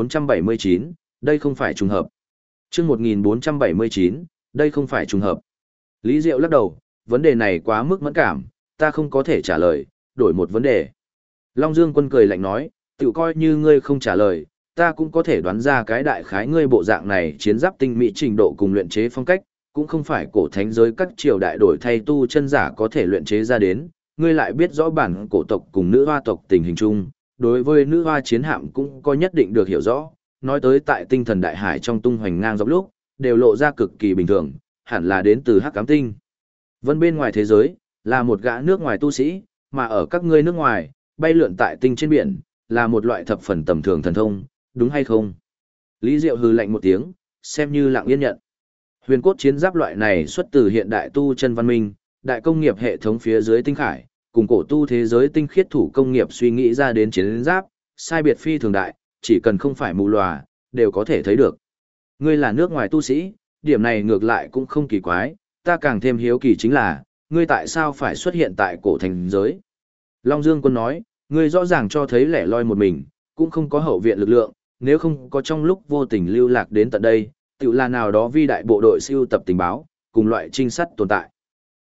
Speaker 1: 1479, đây không phải trùng hợp. Chương 1479, đây không phải trùng hợp. Lý Diệu lắc đầu, vấn đề này quá mức mẫn cảm, ta không có thể trả lời, đổi một vấn đề. Long Dương Quân cười lạnh nói, tự coi như ngươi không trả lời, ta cũng có thể đoán ra cái đại khái ngươi bộ dạng này chiến giáp tinh mỹ trình độ cùng luyện chế phong cách, cũng không phải cổ thánh giới các triều đại đổi thay tu chân giả có thể luyện chế ra đến, ngươi lại biết rõ bản cổ tộc cùng nữ hoa tộc tình hình chung, đối với nữ hoa chiến hạm cũng có nhất định được hiểu rõ, nói tới tại tinh thần đại hải trong tung hoành ngang dọc lúc, đều lộ ra cực kỳ bình thường, hẳn là đến từ Hắc Ám Tinh. Vân bên ngoài thế giới, là một gã nước ngoài tu sĩ, mà ở các ngươi nước ngoài, bay lượn tại tinh trên biển, là một loại thập phần tầm thường thần thông, đúng hay không? Lý Diệu hừ lạnh một tiếng, xem như lặng yên nhận. Huyền cốt chiến giáp loại này xuất từ hiện đại tu chân văn minh, đại công nghiệp hệ thống phía dưới tinh khải, cùng cổ tu thế giới tinh khiết thủ công nghiệp suy nghĩ ra đến chiến giáp, sai biệt phi thường đại, chỉ cần không phải mù lòa, đều có thể thấy được. Ngươi là nước ngoài tu sĩ, điểm này ngược lại cũng không kỳ quái, ta càng thêm hiếu kỳ chính là, ngươi tại sao phải xuất hiện tại cổ thành giới? Long Dương Quân nói, ngươi rõ ràng cho thấy lẻ loi một mình, cũng không có hậu viện lực lượng, nếu không có trong lúc vô tình lưu lạc đến tận đây, tự là nào đó vi đại bộ đội siêu tập tình báo, cùng loại trinh sát tồn tại.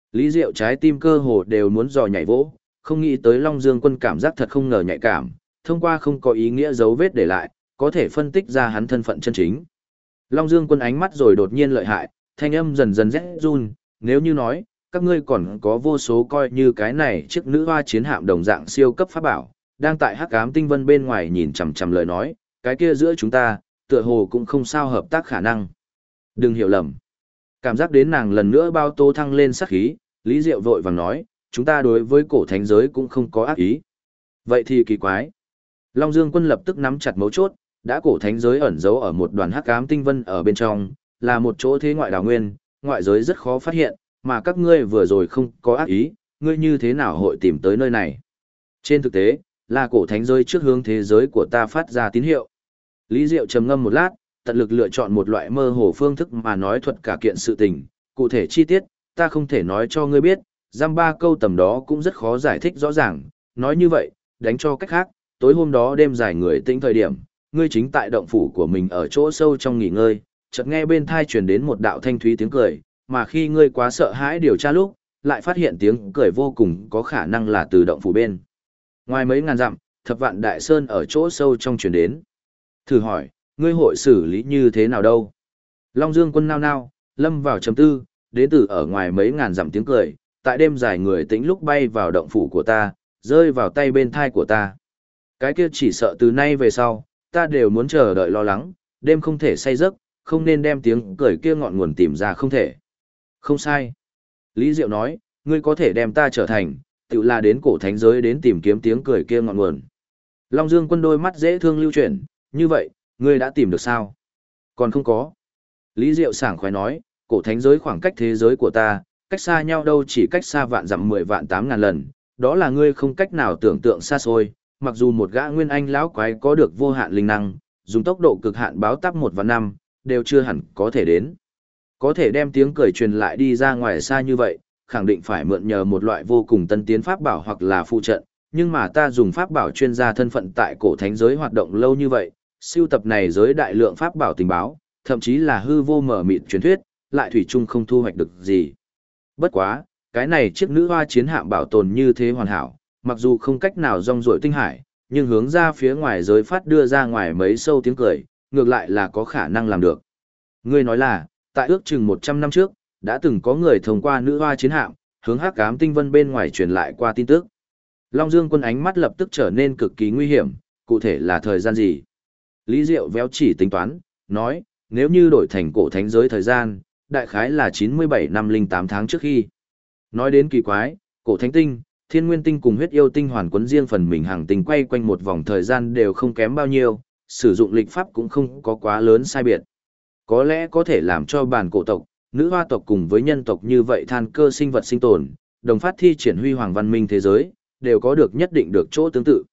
Speaker 1: Lý Diệu trái tim cơ hồ đều muốn dò nhảy vỗ, không nghĩ tới Long Dương Quân cảm giác thật không ngờ nhạy cảm, thông qua không có ý nghĩa dấu vết để lại, có thể phân tích ra hắn thân phận chân chính. Long Dương Quân ánh mắt rồi đột nhiên lợi hại, thanh âm dần dần rét run, nếu như nói, các ngươi còn có vô số coi như cái này chiếc nữ hoa chiến hạm đồng dạng siêu cấp pháp bảo, đang tại Hắc Ám Tinh Vân bên ngoài nhìn chằm chằm lời nói, cái kia giữa chúng ta, tựa hồ cũng không sao hợp tác khả năng. Đừng hiểu lầm. Cảm giác đến nàng lần nữa bao tô thăng lên sát khí, Lý Diệu vội vàng nói, chúng ta đối với cổ thánh giới cũng không có ác ý. Vậy thì kỳ quái. Long Dương Quân lập tức nắm chặt mấu chốt, đã cổ thánh giới ẩn giấu ở một đoàn Hắc Ám Tinh Vân ở bên trong, là một chỗ thế ngoại đào nguyên, ngoại giới rất khó phát hiện, mà các ngươi vừa rồi không có ác ý, ngươi như thế nào hội tìm tới nơi này? Trên thực tế, là cổ thánh giới trước hướng thế giới của ta phát ra tín hiệu. Lý Diệu trầm ngâm một lát, tận lực lựa chọn một loại mơ hồ phương thức mà nói thuật cả kiện sự tình, cụ thể chi tiết, ta không thể nói cho ngươi biết, giam ba câu tầm đó cũng rất khó giải thích rõ ràng, nói như vậy, đánh cho cách khác, tối hôm đó đêm dài người tĩnh thời điểm, ngươi chính tại động phủ của mình ở chỗ sâu trong nghỉ ngơi, chợt nghe bên thai truyền đến một đạo thanh thúy tiếng cười, mà khi ngươi quá sợ hãi điều tra lúc, lại phát hiện tiếng cười vô cùng có khả năng là từ động phủ bên. Ngoài mấy ngàn dặm, Thập Vạn Đại Sơn ở chỗ sâu trong truyền đến. Thử hỏi, ngươi hội xử lý như thế nào đâu? Long Dương Quân nao nao, lâm vào trầm tư, đến từ ở ngoài mấy ngàn dặm tiếng cười, tại đêm dài người tĩnh lúc bay vào động phủ của ta, rơi vào tay bên thai của ta. Cái kia chỉ sợ từ nay về sau, ta đều muốn chờ đợi lo lắng, đêm không thể say giấc, không nên đem tiếng cười kia ngọn nguồn tìm ra không thể. Không sai. Lý Diệu nói, ngươi có thể đem ta trở thành, tự là đến cổ thánh giới đến tìm kiếm tiếng cười kia ngọn nguồn. Long Dương Quân đôi mắt dễ thương lưu chuyển, như vậy, ngươi đã tìm được sao? Còn không có. Lý Diệu sảng khoái nói, cổ thánh giới khoảng cách thế giới của ta, cách xa nhau đâu chỉ cách xa vạn dặm 10 vạn 8 ngàn lần, đó là ngươi không cách nào tưởng tượng xa xôi, mặc dù một gã nguyên anh lão quái có được vô hạn linh năng, dùng tốc độ cực hạn báo tắp 1 và 5, đều chưa hẳn có thể đến. Có thể đem tiếng cười truyền lại đi ra ngoài xa như vậy, khẳng định phải mượn nhờ một loại vô cùng tân tiến pháp bảo hoặc là phụ trận, nhưng mà ta dùng pháp bảo chuyên gia thân phận tại cổ thánh giới hoạt động lâu như vậy, siêu tập này giới đại lượng pháp bảo tình báo, thậm chí là hư vô mở mịt truyền thuyết, lại thủy chung không thu hoạch được gì. Bất quá, cái này chiếc nữ hoa chiến hạm bảo tồn như thế hoàn hảo, mặc dù không cách nào rong ruổi tinh hải, nhưng hướng ra phía ngoài giới phát đưa ra ngoài mấy sâu tiếng cười, ngược lại là có khả năng làm được. Ngươi nói là, tại ước chừng 100 năm trước, đã từng có người thông qua nữ hoa chiến hạm, hướng Hắc Ám Tinh Vân bên ngoài truyền lại qua tin tức. Long Dương Quân ánh mắt lập tức trở nên cực kỳ nguy hiểm, cụ thể là thời gian gì? Lý Diệu véo chỉ tính toán, nói, nếu như đổi thành cổ thánh giới thời gian, đại khái là 97 năm 08 tháng trước khi. Nói đến kỳ quái, cổ thánh tinh, thiên nguyên tinh cùng huyết yêu tinh hoàn quấn riêng phần mình hàng tinh quay quanh một vòng thời gian đều không kém bao nhiêu, sử dụng lịch pháp cũng không có quá lớn sai biệt. Có lẽ có thể làm cho bản cổ tộc, nữ hoa tộc cùng với nhân tộc như vậy than cơ sinh vật sinh tồn, đồng phát thi triển huy hoàng văn minh thế giới, đều có được nhất định được chỗ tương tự.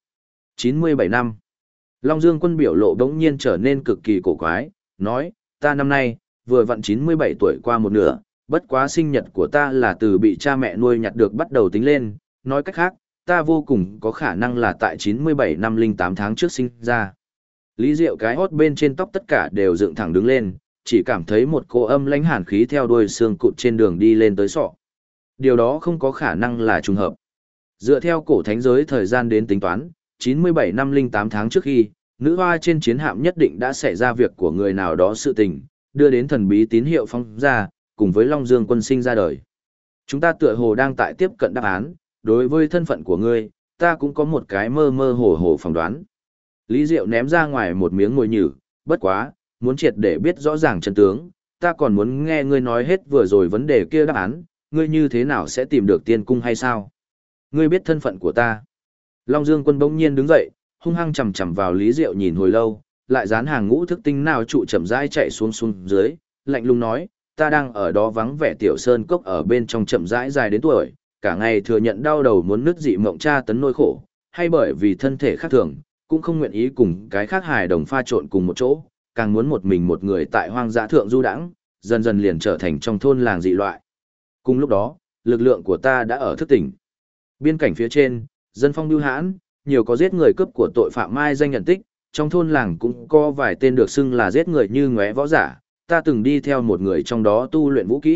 Speaker 1: 97 năm. Long Dương Quân biểu lộ bỗng nhiên trở nên cực kỳ cổ quái, nói, ta năm nay, vừa vặn 97 tuổi qua một nửa, bất quá sinh nhật của ta là từ bị cha mẹ nuôi nhặt được bắt đầu tính lên, nói cách khác, ta vô cùng có khả năng là tại 97 năm 08 tháng trước sinh ra. Lý Diệu cái hót bên trên tóc tất cả đều dựng thẳng đứng lên, chỉ cảm thấy một cô âm lãnh hàn khí theo đuôi xương cụt trên đường đi lên tới sọ. Điều đó không có khả năng là trùng hợp. Dựa theo cổ thánh giới thời gian đến tính toán, 97 năm 08 tháng trước khi, nữ hoa trên chiến hạm nhất định đã xảy ra việc của người nào đó sự tình, đưa đến thần bí tín hiệu phóng ra, cùng với Long Dương Quân sinh ra đời. Chúng ta tựa hồ đang tại tiếp cận đáp án, đối với thân phận của ngươi, ta cũng có một cái mơ mơ hồ hồ phỏng đoán. Lý Diệu ném ra ngoài một miếng mồi nhử, bất quá, muốn triệt để biết rõ ràng chân tướng, ta còn muốn nghe ngươi nói hết vừa rồi vấn đề kia đáp án, ngươi như thế nào sẽ tìm được tiên cung hay sao? Ngươi biết thân phận của ta. Long Dương Quân bỗng nhiên đứng dậy, hung hăng chầm chầm vào Lý Diệu nhìn hồi lâu, lại dán hàng ngũ thức tinh nào trụ chậm rãi chạy xuống dưới, lạnh lùng nói, ta đang ở đó vắng vẻ tiểu sơn cốc ở bên trong chậm rãi dài đến tuổi, cả ngày thừa nhận đau đầu muốn nứt dị mộng tra tấn nỗi khổ, hay bởi vì thân thể khác thường, cũng không nguyện ý cùng cái khác hài đồng pha trộn cùng một chỗ, càng muốn một mình một người tại hoang dã thượng du đãng, dần dần liền trở thành trong thôn làng dị loại. Cùng lúc đó, lực lượng của ta đã ở thức tỉnh. Biên cảnh phía trên, dân phong bưu hãn, nhiều có giết người cướp của tội phạm mai danh nhận tích, trong thôn làng cũng có vài tên được xưng là giết người như ngóe võ giả, ta từng đi theo một người trong đó tu luyện vũ kỹ,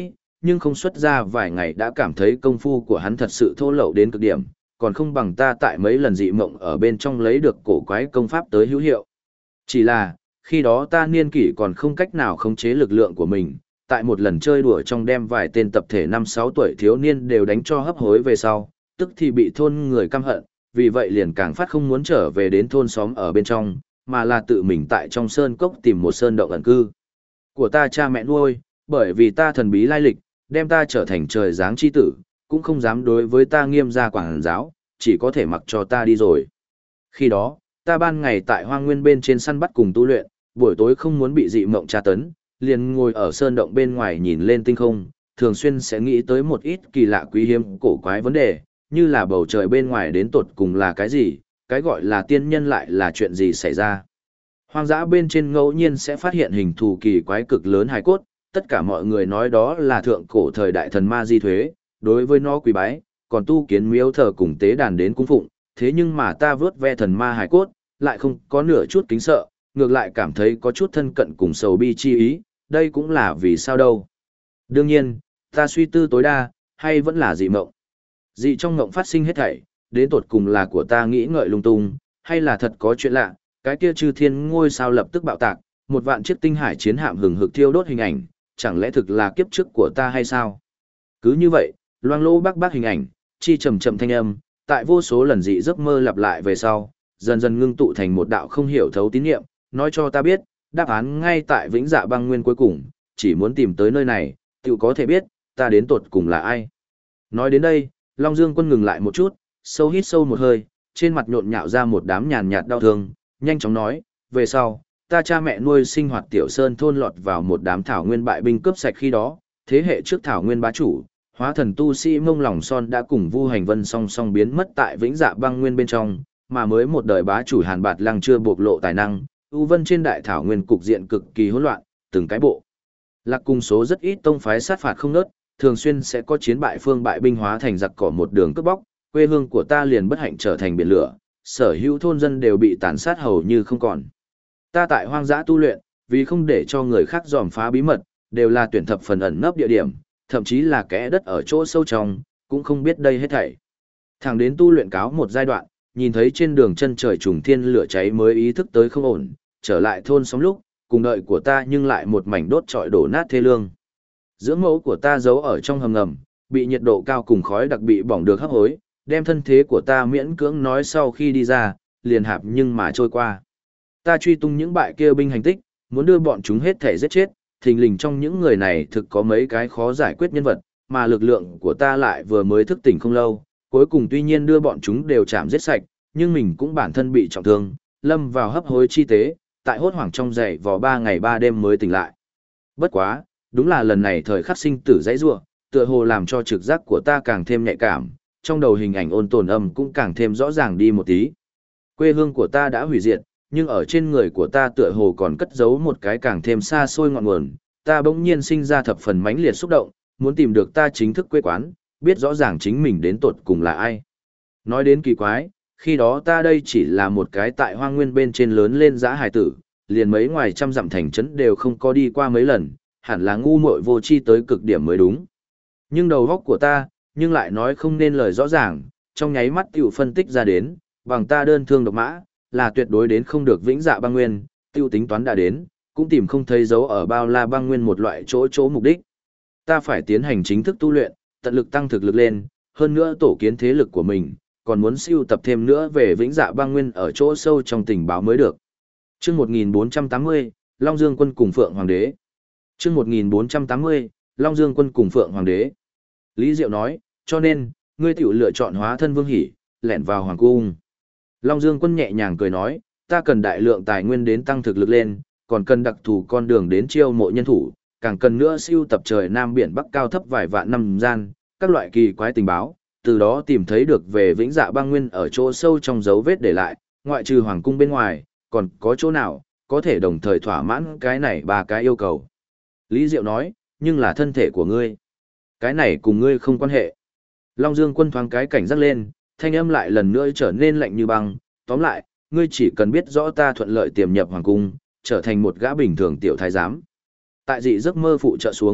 Speaker 1: nhưng không xuất ra vài ngày đã cảm thấy công phu của hắn thật sự thô lậu đến cực điểm, còn không bằng ta tại mấy lần dị mộng ở bên trong lấy được cổ quái công pháp tới hữu hiệu. Chỉ là, khi đó ta niên kỷ còn không cách nào khống chế lực lượng của mình, tại một lần chơi đùa trong đem vài tên tập thể 5-6 tuổi thiếu niên đều đánh cho hấp hối về sau, tức thì bị thôn người căm hận, vì vậy liền càng phát không muốn trở về đến thôn xóm ở bên trong, mà là tự mình tại trong sơn cốc tìm một sơn động ẩn cư. Của ta cha mẹ nuôi, bởi vì ta thần bí lai lịch, đem ta trở thành trời giáng chi tử, cũng không dám đối với ta nghiêm gia quản giáo, chỉ có thể mặc cho ta đi rồi. Khi đó, ta ban ngày tại hoang nguyên bên trên săn bắt cùng tu luyện, buổi tối không muốn bị dị mộng tra tấn, liền ngồi ở sơn động bên ngoài nhìn lên tinh không, thường xuyên sẽ nghĩ tới một ít kỳ lạ quý hiếm cổ quái vấn đề, như là bầu trời bên ngoài đến tột cùng là cái gì, cái gọi là tiên nhân lại là chuyện gì xảy ra. Hoang dã bên trên ngẫu nhiên sẽ phát hiện hình thù kỳ quái cực lớn hài cốt, tất cả mọi người nói đó là thượng cổ thời đại thần ma di thuế, đối với nó quỳ bái, còn tu kiến miếu thờ cùng tế đàn đến cung phụng, thế nhưng mà ta vớt ve thần ma hài cốt, lại không có nửa chút kính sợ, ngược lại cảm thấy có chút thân cận cùng sầu bi chi ý, đây cũng là vì sao đâu. Đương nhiên, ta suy tư tối đa, hay vẫn là dị mộng. Dị trong mộng phát sinh hết thảy, đến tột cùng là của ta nghĩ ngợi lung tung, hay là thật có chuyện lạ, cái kia chư thiên ngôi sao lập tức bạo tạc, một vạn chiếc tinh hải chiến hạm hừng hực thiêu đốt hình ảnh, chẳng lẽ thực là kiếp trước của ta hay sao? Cứ như vậy, loang lỗ bác bác hình ảnh, chi trầm trầm thanh âm, tại vô số lần dị giấc mơ lặp lại về sau, dần dần ngưng tụ thành một đạo không hiểu thấu tín niệm, nói cho ta biết, đáp án ngay tại Vĩnh Dạ Băng Nguyên cuối cùng, chỉ muốn tìm tới nơi này, tự có thể biết, ta đến tột cùng là ai. Nói đến đây, Long Dương Quân ngừng lại một chút, sâu hít sâu một hơi, trên mặt nhộn nhạo ra một đám nhàn nhạt đau thương, nhanh chóng nói, về sau, ta cha mẹ nuôi sinh hoạt tiểu sơn thôn lọt vào một đám thảo nguyên bại binh cướp sạch khi đó, thế hệ trước thảo nguyên bá chủ, hóa thần tu sĩ Mông Lòng Son đã cùng Vu Hành Vân song song biến mất tại Vĩnh Dạ Băng Nguyên bên trong, mà mới một đời bá chủ Hàn Bạt Lăng chưa bộc lộ tài năng, U Vân trên đại thảo nguyên cục diện cực kỳ hỗn loạn, từng cái bộ lạc cùng số rất ít tông phái sát phạt không ngớt, thường xuyên sẽ có chiến bại phương bại binh hóa thành giặc cỏ một đường cướp bóc, quê hương của ta liền bất hạnh trở thành biển lửa, sở hữu thôn dân đều bị tàn sát hầu như không còn. Ta tại hoang dã tu luyện, vì không để cho người khác dòm phá bí mật, đều là tuyển thập phần ẩn nấp địa điểm, thậm chí là kẽ đất ở chỗ sâu trong, cũng không biết đây hết thảy. Thẳng đến tu luyện cáo một giai đoạn, nhìn thấy trên đường chân trời trùng thiên lửa cháy mới ý thức tới không ổn, trở lại thôn sống lúc, cùng đợi của ta nhưng lại một mảnh đốt trọi đổ nát thê lương. Dưỡng mẫu của ta giấu ở trong hầm ngầm, bị nhiệt độ cao cùng khói đặc bị bỏng được hấp hối, đem thân thế của ta miễn cưỡng nói sau khi đi ra, liền hạp nhưng mà trôi qua. Ta truy tung những bại kia binh hành tích, muốn đưa bọn chúng hết thể giết chết, thình lình trong những người này thực có mấy cái khó giải quyết nhân vật, mà lực lượng của ta lại vừa mới thức tỉnh không lâu, cuối cùng tuy nhiên đưa bọn chúng đều chạm giết sạch, nhưng mình cũng bản thân bị trọng thương, lâm vào hấp hối chi tế, tại hốt hoảng trong dậy vò 3 ngày 3 đêm mới tỉnh lại. Bất quá, đúng là lần này thời khắc sinh tử dãy rủa, tựa hồ làm cho trực giác của ta càng thêm nhạy cảm, trong đầu hình ảnh ôn tồn âm cũng càng thêm rõ ràng đi một tí. Quê hương của ta đã hủy diệt, nhưng ở trên người của ta tựa hồ còn cất giấu một cái càng thêm xa xôi ngọn nguồn, ta bỗng nhiên sinh ra thập phần mãnh liệt xúc động, muốn tìm được ta chính thức quê quán, biết rõ ràng chính mình đến tột cùng là ai. Nói đến kỳ quái, khi đó ta đây chỉ là một cái tại hoang nguyên bên trên lớn lên dã hài tử, liền mấy ngoài trăm dặm thành trấn đều không có đi qua mấy lần, hẳn là ngu muội vô tri tới cực điểm mới đúng. Nhưng đầu óc của ta, nhưng lại nói không nên lời rõ ràng, trong nháy mắt tiểu phân tích ra đến, bằng ta đơn thương độc mã, là tuyệt đối đến không được Vĩnh Dạ Băng Nguyên, tiêu tính toán đã đến, cũng tìm không thấy dấu ở bao la băng nguyên một loại chỗ mục đích. Ta phải tiến hành chính thức tu luyện, tận lực tăng thực lực lên, hơn nữa tổ kiến thế lực của mình, còn muốn siêu tập thêm nữa về Vĩnh Dạ Băng Nguyên ở chỗ sâu trong tình báo mới được. Chương 1480, Long Dương Quân cùng Phượng Hoàng Đế. Chương 1480, Long Dương Quân cùng Phượng Hoàng Đế. Lý Diệu nói, cho nên, ngươi tiểu lựa chọn hóa thân Vương Hỷ, lẻn vào hoàng cung. Long Dương Quân nhẹ nhàng cười nói, ta cần đại lượng tài nguyên đến tăng thực lực lên, còn cần đặc thù con đường đến chiêu mộ nhân thủ, càng cần nữa siêu tập trời Nam Biển Bắc cao thấp vài vạn năm gian, các loại kỳ quái tình báo, từ đó tìm thấy được về Vĩnh Dạ Băng Nguyên ở chỗ sâu trong dấu vết để lại, ngoại trừ hoàng cung bên ngoài, còn có chỗ nào, có thể đồng thời thỏa mãn cái này ba cái yêu cầu. Lý Diệu nói, nhưng là thân thể của ngươi. Cái này cùng ngươi không quan hệ. Long Dương Quân thoáng cái cảnh giác lên, thanh âm lại lần nữa trở nên lạnh như băng, tóm lại, ngươi chỉ cần biết rõ ta thuận lợi tiềm nhập hoàng cung, trở thành một gã bình thường tiểu thái giám. Tại dị giấc mơ phụ trợ xuống,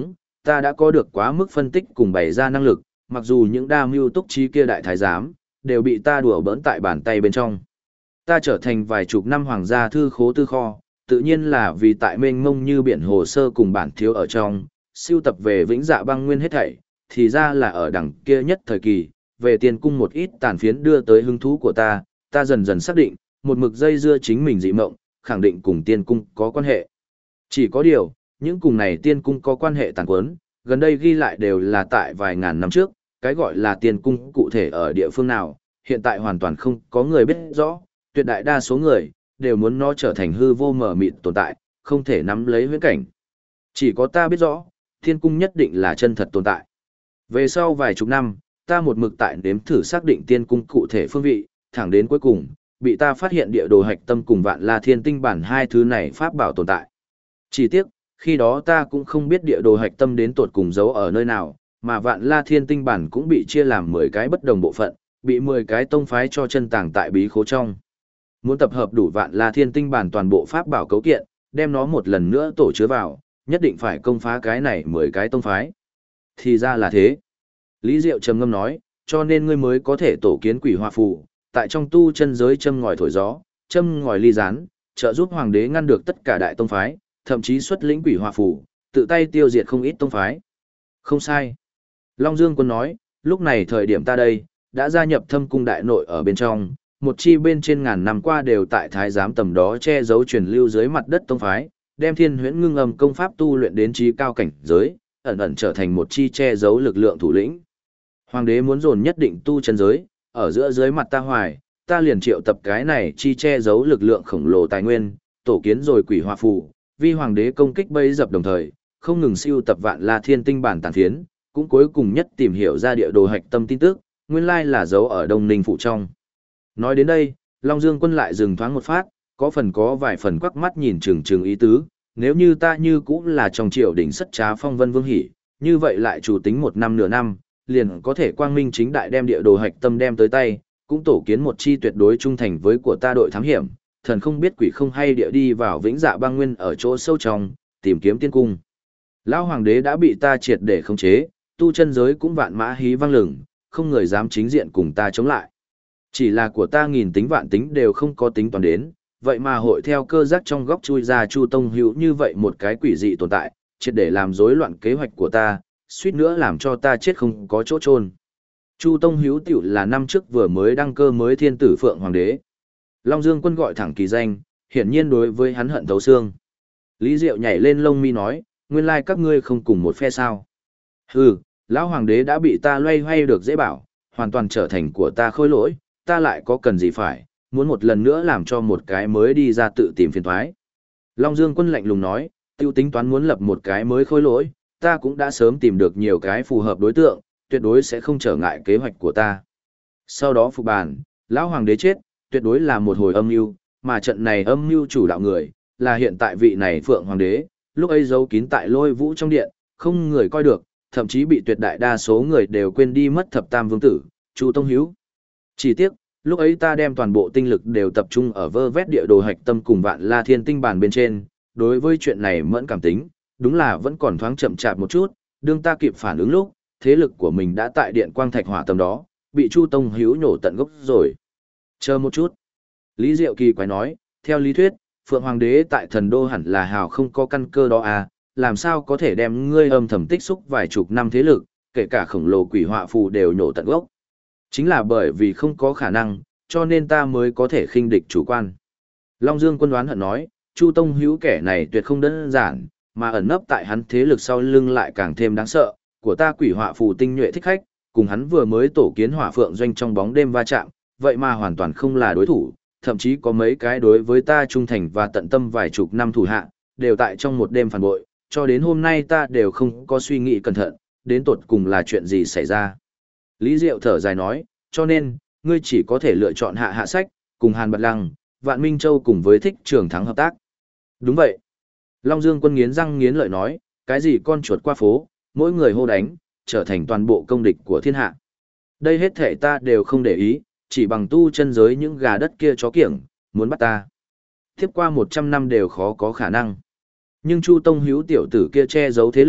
Speaker 1: ta đã có được quá mức phân tích cùng bày ra năng lực, mặc dù những đa mưu túc trí kia đại thái giám, đều bị ta đùa bỡn tại bàn tay bên trong. Ta trở thành vài chục năm hoàng gia thư khố tư kho, tự nhiên là vì tại mênh mông như biển hồ sơ cùng bản thiếu ở trong, siêu tập về vĩnh dạ băng nguyên hết thảy, thì ra là ở đằng kia nhất thời kỳ, về tiền cung một ít tàn phiến đưa tới hứng thú của ta dần dần xác định, một mực dây dưa chính mình dị mộng, khẳng định cùng tiên cung có quan hệ. Chỉ có điều, những cùng này tiên cung có quan hệ tàn quấn, gần đây ghi lại đều là tại vài ngàn năm trước, cái gọi là tiên cung cụ thể ở địa phương nào, hiện tại hoàn toàn không có người biết rõ, tuyệt đại đa số người, đều muốn nó trở thành hư vô mờ mịt tồn tại, không thể nắm lấy huyễn cảnh. Chỉ có ta biết rõ, tiên cung nhất định là chân thật tồn tại. Về sau vài chục năm, ta một mực tại nếm thử xác định tiên cung cụ thể phương vị, thẳng đến cuối cùng, bị ta phát hiện địa đồ hạch tâm cùng vạn la thiên tinh bản hai thứ này pháp bảo tồn tại. Chỉ tiếc, khi đó ta cũng không biết địa đồ hạch tâm đến tột cùng giấu ở nơi nào, mà vạn la thiên tinh bản cũng bị chia làm 10 cái bất đồng bộ phận, bị 10 cái tông phái cho chân tàng tại bí khố trong. Muốn tập hợp đủ vạn la thiên tinh bản toàn bộ pháp bảo cấu kiện, đem nó một lần nữa tổ chứa vào, nhất định phải công phá cái này 10 cái tông phái. Thì ra là thế. Lý Diệu trầm ngâm nói, cho nên ngươi mới có thể tổ kiến quỷ hoa phù, tại trong tu chân giới châm ngòi thổi gió, châm ngòi ly gián, trợ giúp hoàng đế ngăn được tất cả đại tông phái, thậm chí xuất lĩnh quỷ hoa phù, tự tay tiêu diệt không ít tông phái. Không sai. Long Dương Quân nói, lúc này thời điểm ta đây, đã gia nhập thâm cung đại nội ở bên trong, một chi bên trên ngàn năm qua đều tại thái giám tầm đó che giấu truyền lưu dưới mặt đất tông phái, đem thiên huyễn ngưng âm công pháp tu luyện đến trí cao cảnh giới, ẩn ẩn trở thành một chi che giấu lực lượng thủ lĩnh. Hoàng đế muốn dồn nhất định tu chân giới, ở giữa dưới mặt ta hoài, ta liền triệu tập cái này chi che giấu lực lượng khổng lồ tài nguyên, tổ kiến rồi quỷ hoa phù, vì hoàng đế công kích bấy dập đồng thời, không ngừng siêu tập vạn la thiên tinh bản tàn phiến, cũng cuối cùng nhất tìm hiểu ra địa đồ hạch tâm tin tức, nguyên lai là giấu ở Đông Ninh phủ trong. Nói đến đây, Long Dương Quân lại dừng thoáng một phát, có vài phần quắc mắt nhìn chừng ý tứ, nếu như ta như cũng là trong triều đình sất trá phong vân vương hỉ, như vậy lại chủ tính một năm nửa năm, liền có thể quang minh chính đại đem địa đồ hạch tâm đem tới tay, cũng tổ kiến một chi tuyệt đối trung thành với của ta đội thám hiểm, thần không biết quỷ không hay địa đi vào vĩnh dạ băng nguyên ở chỗ sâu trong, tìm kiếm tiên cung. Lão hoàng đế đã bị ta triệt để khống chế, tu chân giới cũng vạn mã hí vang lừng, không người dám chính diện cùng ta chống lại. Chỉ là của ta nghìn tính vạn tính đều không có tính toán đến, vậy mà hội theo cơ giác trong góc chui ra Chu Tông Hữu như vậy một cái quỷ dị tồn tại, triệt để làm rối loạn kế hoạch của ta, suýt nữa làm cho ta chết không có chỗ chôn. Chu Tông Hữu tiểu là năm trước vừa mới đăng cơ mới thiên tử Phượng Hoàng đế. Long Dương Quân gọi thẳng kỳ danh, hiển nhiên đối với hắn hận thấu xương. Lý Diệu nhảy lên lông mi nói, nguyên lai các ngươi không cùng một phe sao. Hừ, lão hoàng đế đã bị ta loay hoay được dễ bảo, hoàn toàn trở thành của ta khôi lỗi, ta lại có cần gì phải, muốn một lần nữa làm cho một cái mới đi ra tự tìm phiền toái. Long Dương Quân lạnh lùng nói, tiêu tính toán muốn lập một cái mới khôi lỗi, ta cũng đã sớm tìm được nhiều cái phù hợp đối tượng, tuyệt đối sẽ không trở ngại kế hoạch của ta. Sau đó phục bàn, lão hoàng đế chết, tuyệt đối là một hồi âm mưu, mà trận này âm mưu chủ đạo người, là hiện tại vị này Phượng Hoàng đế, lúc ấy giấu kín tại Lôi Vũ trong điện, không người coi được, thậm chí bị tuyệt đại đa số người đều quên đi mất thập tam vương tử, Chu Tông Hữu. Chỉ tiếc, lúc ấy ta đem toàn bộ tinh lực đều tập trung ở vơ vét địa đồ hạch tâm cùng vạn la thiên tinh bản bên trên, đối với chuyện này mẫn cảm tính, đúng là vẫn còn thoáng chậm chạp một chút, đương ta kịp phản ứng lúc, thế lực của mình đã tại điện quang thạch hỏa tâm đó, bị Chu Tông Hữu nhổ tận gốc rồi. Chờ một chút. Lý Diệu kỳ quái nói, theo lý thuyết, Phượng Hoàng đế tại thần đô hẳn là hào không có căn cơ đó à, làm sao có thể đem ngươi âm thầm tích xúc vài chục năm thế lực, kể cả khổng lồ quỷ họa phù đều nhổ tận gốc. Chính là bởi vì không có khả năng, cho nên ta mới có thể khinh địch chủ quan. Long Dương Quân đoán hận nói, Chu Tông Hữu kẻ này tuyệt không đơn giản, mà ẩn nấp tại hắn thế lực sau lưng lại càng thêm đáng sợ, của ta quỷ họa phù tinh nhuệ thích khách, cùng hắn vừa mới tổ kiến hỏa phượng doanh trong bóng đêm va chạm, vậy mà hoàn toàn không là đối thủ, thậm chí có mấy cái đối với ta trung thành và tận tâm vài chục năm thủ hạ, đều tại trong một đêm phản bội, cho đến hôm nay ta đều không có suy nghĩ cẩn thận, đến tột cùng là chuyện gì xảy ra. Lý Diệu thở dài nói, cho nên, ngươi chỉ có thể lựa chọn hạ sách, cùng Hàn Bật Lăng, Vạn Minh Châu cùng với Thích Trường Thắng hợp tác. Đúng vậy. Long Dương Quân nghiến răng nghiến lợi nói, cái gì con chuột qua phố, mỗi người hô đánh, trở thành toàn bộ công địch của thiên hạ. Đây hết thể ta đều không để ý, chỉ bằng tu chân giới những gà đất kia chó kiểng, muốn bắt ta. Tiếp qua 100 năm đều khó có khả năng. Nhưng Chu Tông Hữu tiểu tử kia che giấu thế lực,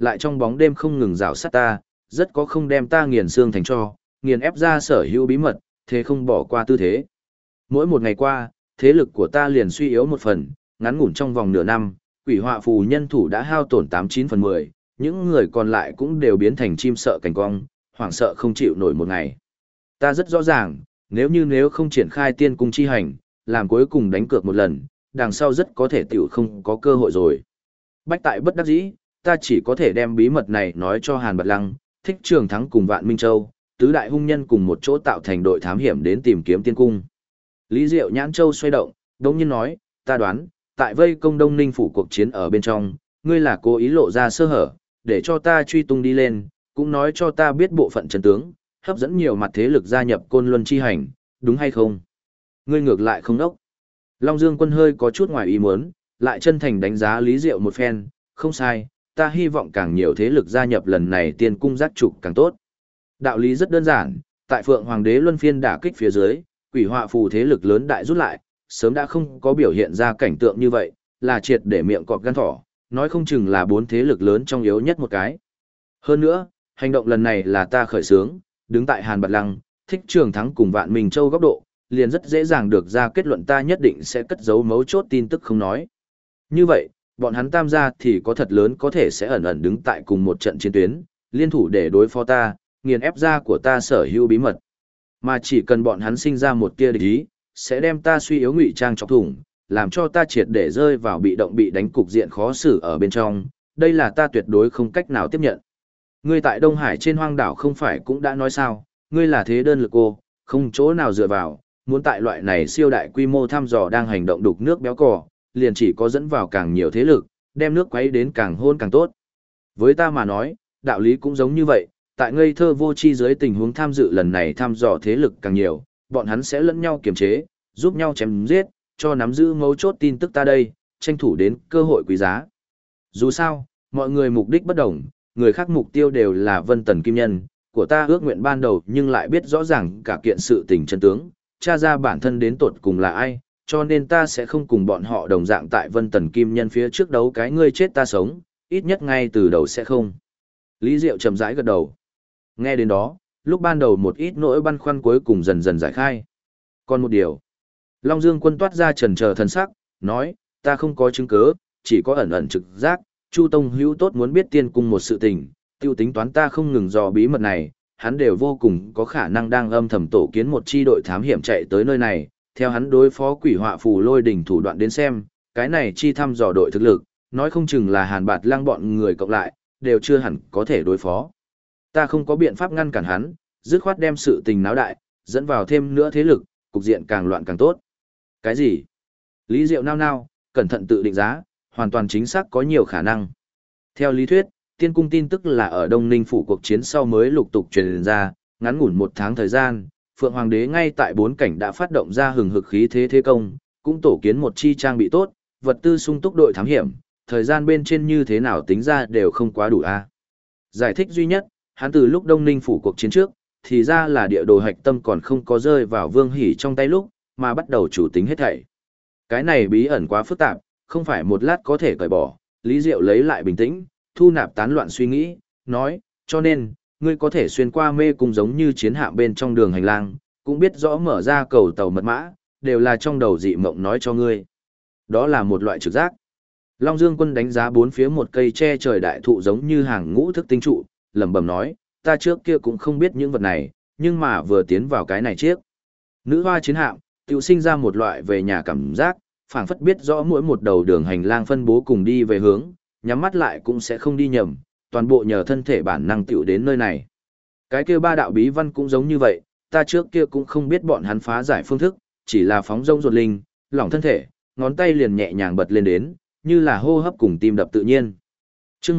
Speaker 1: lại trong bóng đêm không ngừng rào sát ta, rất có không đem ta nghiền xương thành tro, nghiền ép ra sở hữu bí mật, thế không bỏ qua tư thế. Mỗi một ngày qua, thế lực của ta liền suy yếu một phần, ngắn ngủn trong vòng nửa năm, quỷ họa phù nhân thủ đã hao tổn 89/10, những người còn lại cũng đều biến thành chim sợ cảnh cong, hoảng sợ không chịu nổi một ngày. Ta rất rõ ràng, nếu không triển khai tiên cung chi hành, làm cuối cùng đánh cược một lần, đằng sau rất có thể tiểu không có cơ hội rồi. Bách tại bất đắc dĩ, ta chỉ có thể đem bí mật này nói cho Hàn Bạt Lăng, Thích Trường Thắng cùng Vạn Minh Châu, tứ đại hung nhân cùng một chỗ tạo thành đội thám hiểm đến tìm kiếm tiên cung. Lý Diệu nhãn châu xoay động, đống nhiên nói, ta đoán, tại vây công Đông Ninh phủ cuộc chiến ở bên trong, ngươi là cố ý lộ ra sơ hở, để cho ta truy tung đi lên, cũng nói cho ta biết bộ phận chân tướng, hấp dẫn nhiều mặt thế lực gia nhập Côn Luân chi hành, đúng hay không? Ngươi ngược lại không đốc. Long Dương Quân hơi có chút ngoài ý muốn, lại chân thành đánh giá Lý Diệu một phen, không sai, ta hy vọng càng nhiều thế lực gia nhập lần này tiên cung giác trục càng tốt. Đạo lý rất đơn giản, tại Phượng Hoàng đế luân phiên đả kích phía dưới, quỷ họa phù thế lực lớn đại rút lại, sớm đã không có biểu hiện ra cảnh tượng như vậy, là triệt để miệng cọp gan thỏ, nói không chừng là 4 thế lực lớn trong yếu nhất một cái. Hơn nữa, hành động lần này là ta khởi xướng, đứng tại Hàn Bạt Lăng, Thích Trường Thắng cùng Vạn Minh Châu góc độ, liền rất dễ dàng được ra kết luận ta nhất định sẽ cất giấu mấu chốt tin tức không nói. Như vậy, bọn hắn tam gia thì có thật lớn có thể sẽ ẩn ẩn đứng tại cùng một trận chiến tuyến, liên thủ để đối phó ta, nghiền ép ra của ta sở hữu bí mật. Mà chỉ cần bọn hắn sinh ra một tia địch ý, sẽ đem ta suy yếu ngụy trang chọc thủng, làm cho ta triệt để rơi vào bị động bị đánh cục diện khó xử ở bên trong, đây là ta tuyệt đối không cách nào tiếp nhận. Ngươi tại Đông Hải trên hoang đảo không phải cũng đã nói sao, ngươi là thế đơn lực cô, không chỗ nào dựa vào, muốn tại loại này siêu đại quy mô thăm dò đang hành động đục nước béo cò, liền chỉ có dẫn vào càng nhiều thế lực, đem nước quấy đến càng hôn càng tốt. Với ta mà nói, đạo lý cũng giống như vậy, tại ngây thơ vô tri dưới tình huống tham dự lần này thăm dò thế lực càng nhiều, bọn hắn sẽ lẫn nhau kiềm chế, giúp nhau chém giết, cho nắm giữ mấu chốt tin tức ta đây, tranh thủ đến cơ hội quý giá. Dù sao, mọi người mục đích bất đồng, người khác mục tiêu đều là Vân Tần Kim Nhân, của ta ước nguyện ban đầu nhưng lại biết rõ ràng cả kiện sự tình chân tướng, tra ra bản thân đến tột cùng là ai, cho nên ta sẽ không cùng bọn họ đồng dạng tại Vân Tần Kim Nhân phía trước đấu cái ngươi chết ta sống, ít nhất ngay từ đầu sẽ không. Lý Diệu chậm rãi gật đầu. Nghe đến đó, lúc ban đầu một ít nỗi băn khoăn cuối cùng dần dần giải khai. Còn một điều. Long Dương Quân toát ra chần chờ thần sắc, nói, ta không có chứng cứ, chỉ có ẩn ẩn trực giác, Chu Tông Hữu tốt muốn biết tiên cung một sự tình, tiêu tính toán ta không ngừng dò bí mật này, hắn đều vô cùng có khả năng đang âm thầm tổ kiến một chi đội thám hiểm chạy tới nơi này, theo hắn đối phó quỷ họa phù lôi đỉnh thủ đoạn đến xem, cái này chi thăm dò đội thực lực, nói không chừng là Hàn Bạt Lăng bọn người cộng lại, đều chưa hẳn có thể đối phó. Ta không có biện pháp ngăn cản hắn, dứt khoát đem sự tình náo đại, dẫn vào thêm nữa thế lực, cục diện càng loạn càng tốt. Cái gì? Lý Diệu nao nao, cẩn thận tự định giá, hoàn toàn chính xác có nhiều khả năng. Theo lý thuyết, tiên cung tin tức là ở Đông Ninh phủ cuộc chiến sau mới lục tục truyền ra, ngắn ngủn 1 tháng thời gian, Phượng Hoàng đế ngay tại 4 cảnh đã phát động ra hừng hực khí thế công, cũng tổ kiến một chi trang bị tốt, vật tư sung túc đội thám hiểm, thời gian bên trên như thế nào tính ra đều không quá đủ a. Giải thích duy nhất, hắn từ lúc Đông Ninh phủ cuộc chiến trước, thì ra là địa đồ hạch tâm còn không có rơi vào Vương Hỷ trong tay lúc, mà bắt đầu chủ tính hết thảy. Cái này bí ẩn quá phức tạp, không phải một lát có thể cởi bỏ, Lý Diệu lấy lại bình tĩnh, thu nạp tán loạn suy nghĩ, nói, cho nên, ngươi có thể xuyên qua mê cung giống như chiến hạm bên trong đường hành lang, cũng biết rõ mở ra cầu tàu mật mã, đều là trong đầu dị mộng nói cho ngươi. Đó là một loại trực giác. Long Dương Quân đánh giá bốn phía một cây che trời đại thụ giống như hàng ngũ thức tinh trụ, lẩm bẩm nói, ta trước kia cũng không biết những vật này, nhưng mà vừa tiến vào cái này chiếc. Nữ hoa chiến hạm, tự sinh ra một loại về nhà cảm giác, phảng phất biết rõ mỗi một đầu đường hành lang phân bố cùng đi về hướng, nhắm mắt lại cũng sẽ không đi nhầm, toàn bộ nhờ thân thể bản năng tiểu đến nơi này. Cái kia 3 đạo bí văn cũng giống như vậy, ta trước kia cũng không biết bọn hắn phá giải phương thức, chỉ là phóng rông ruột linh, lỏng thân thể, ngón tay liền nhẹ nhàng bật lên đến, như là hô hấp cùng tim đập tự nhiên. Chương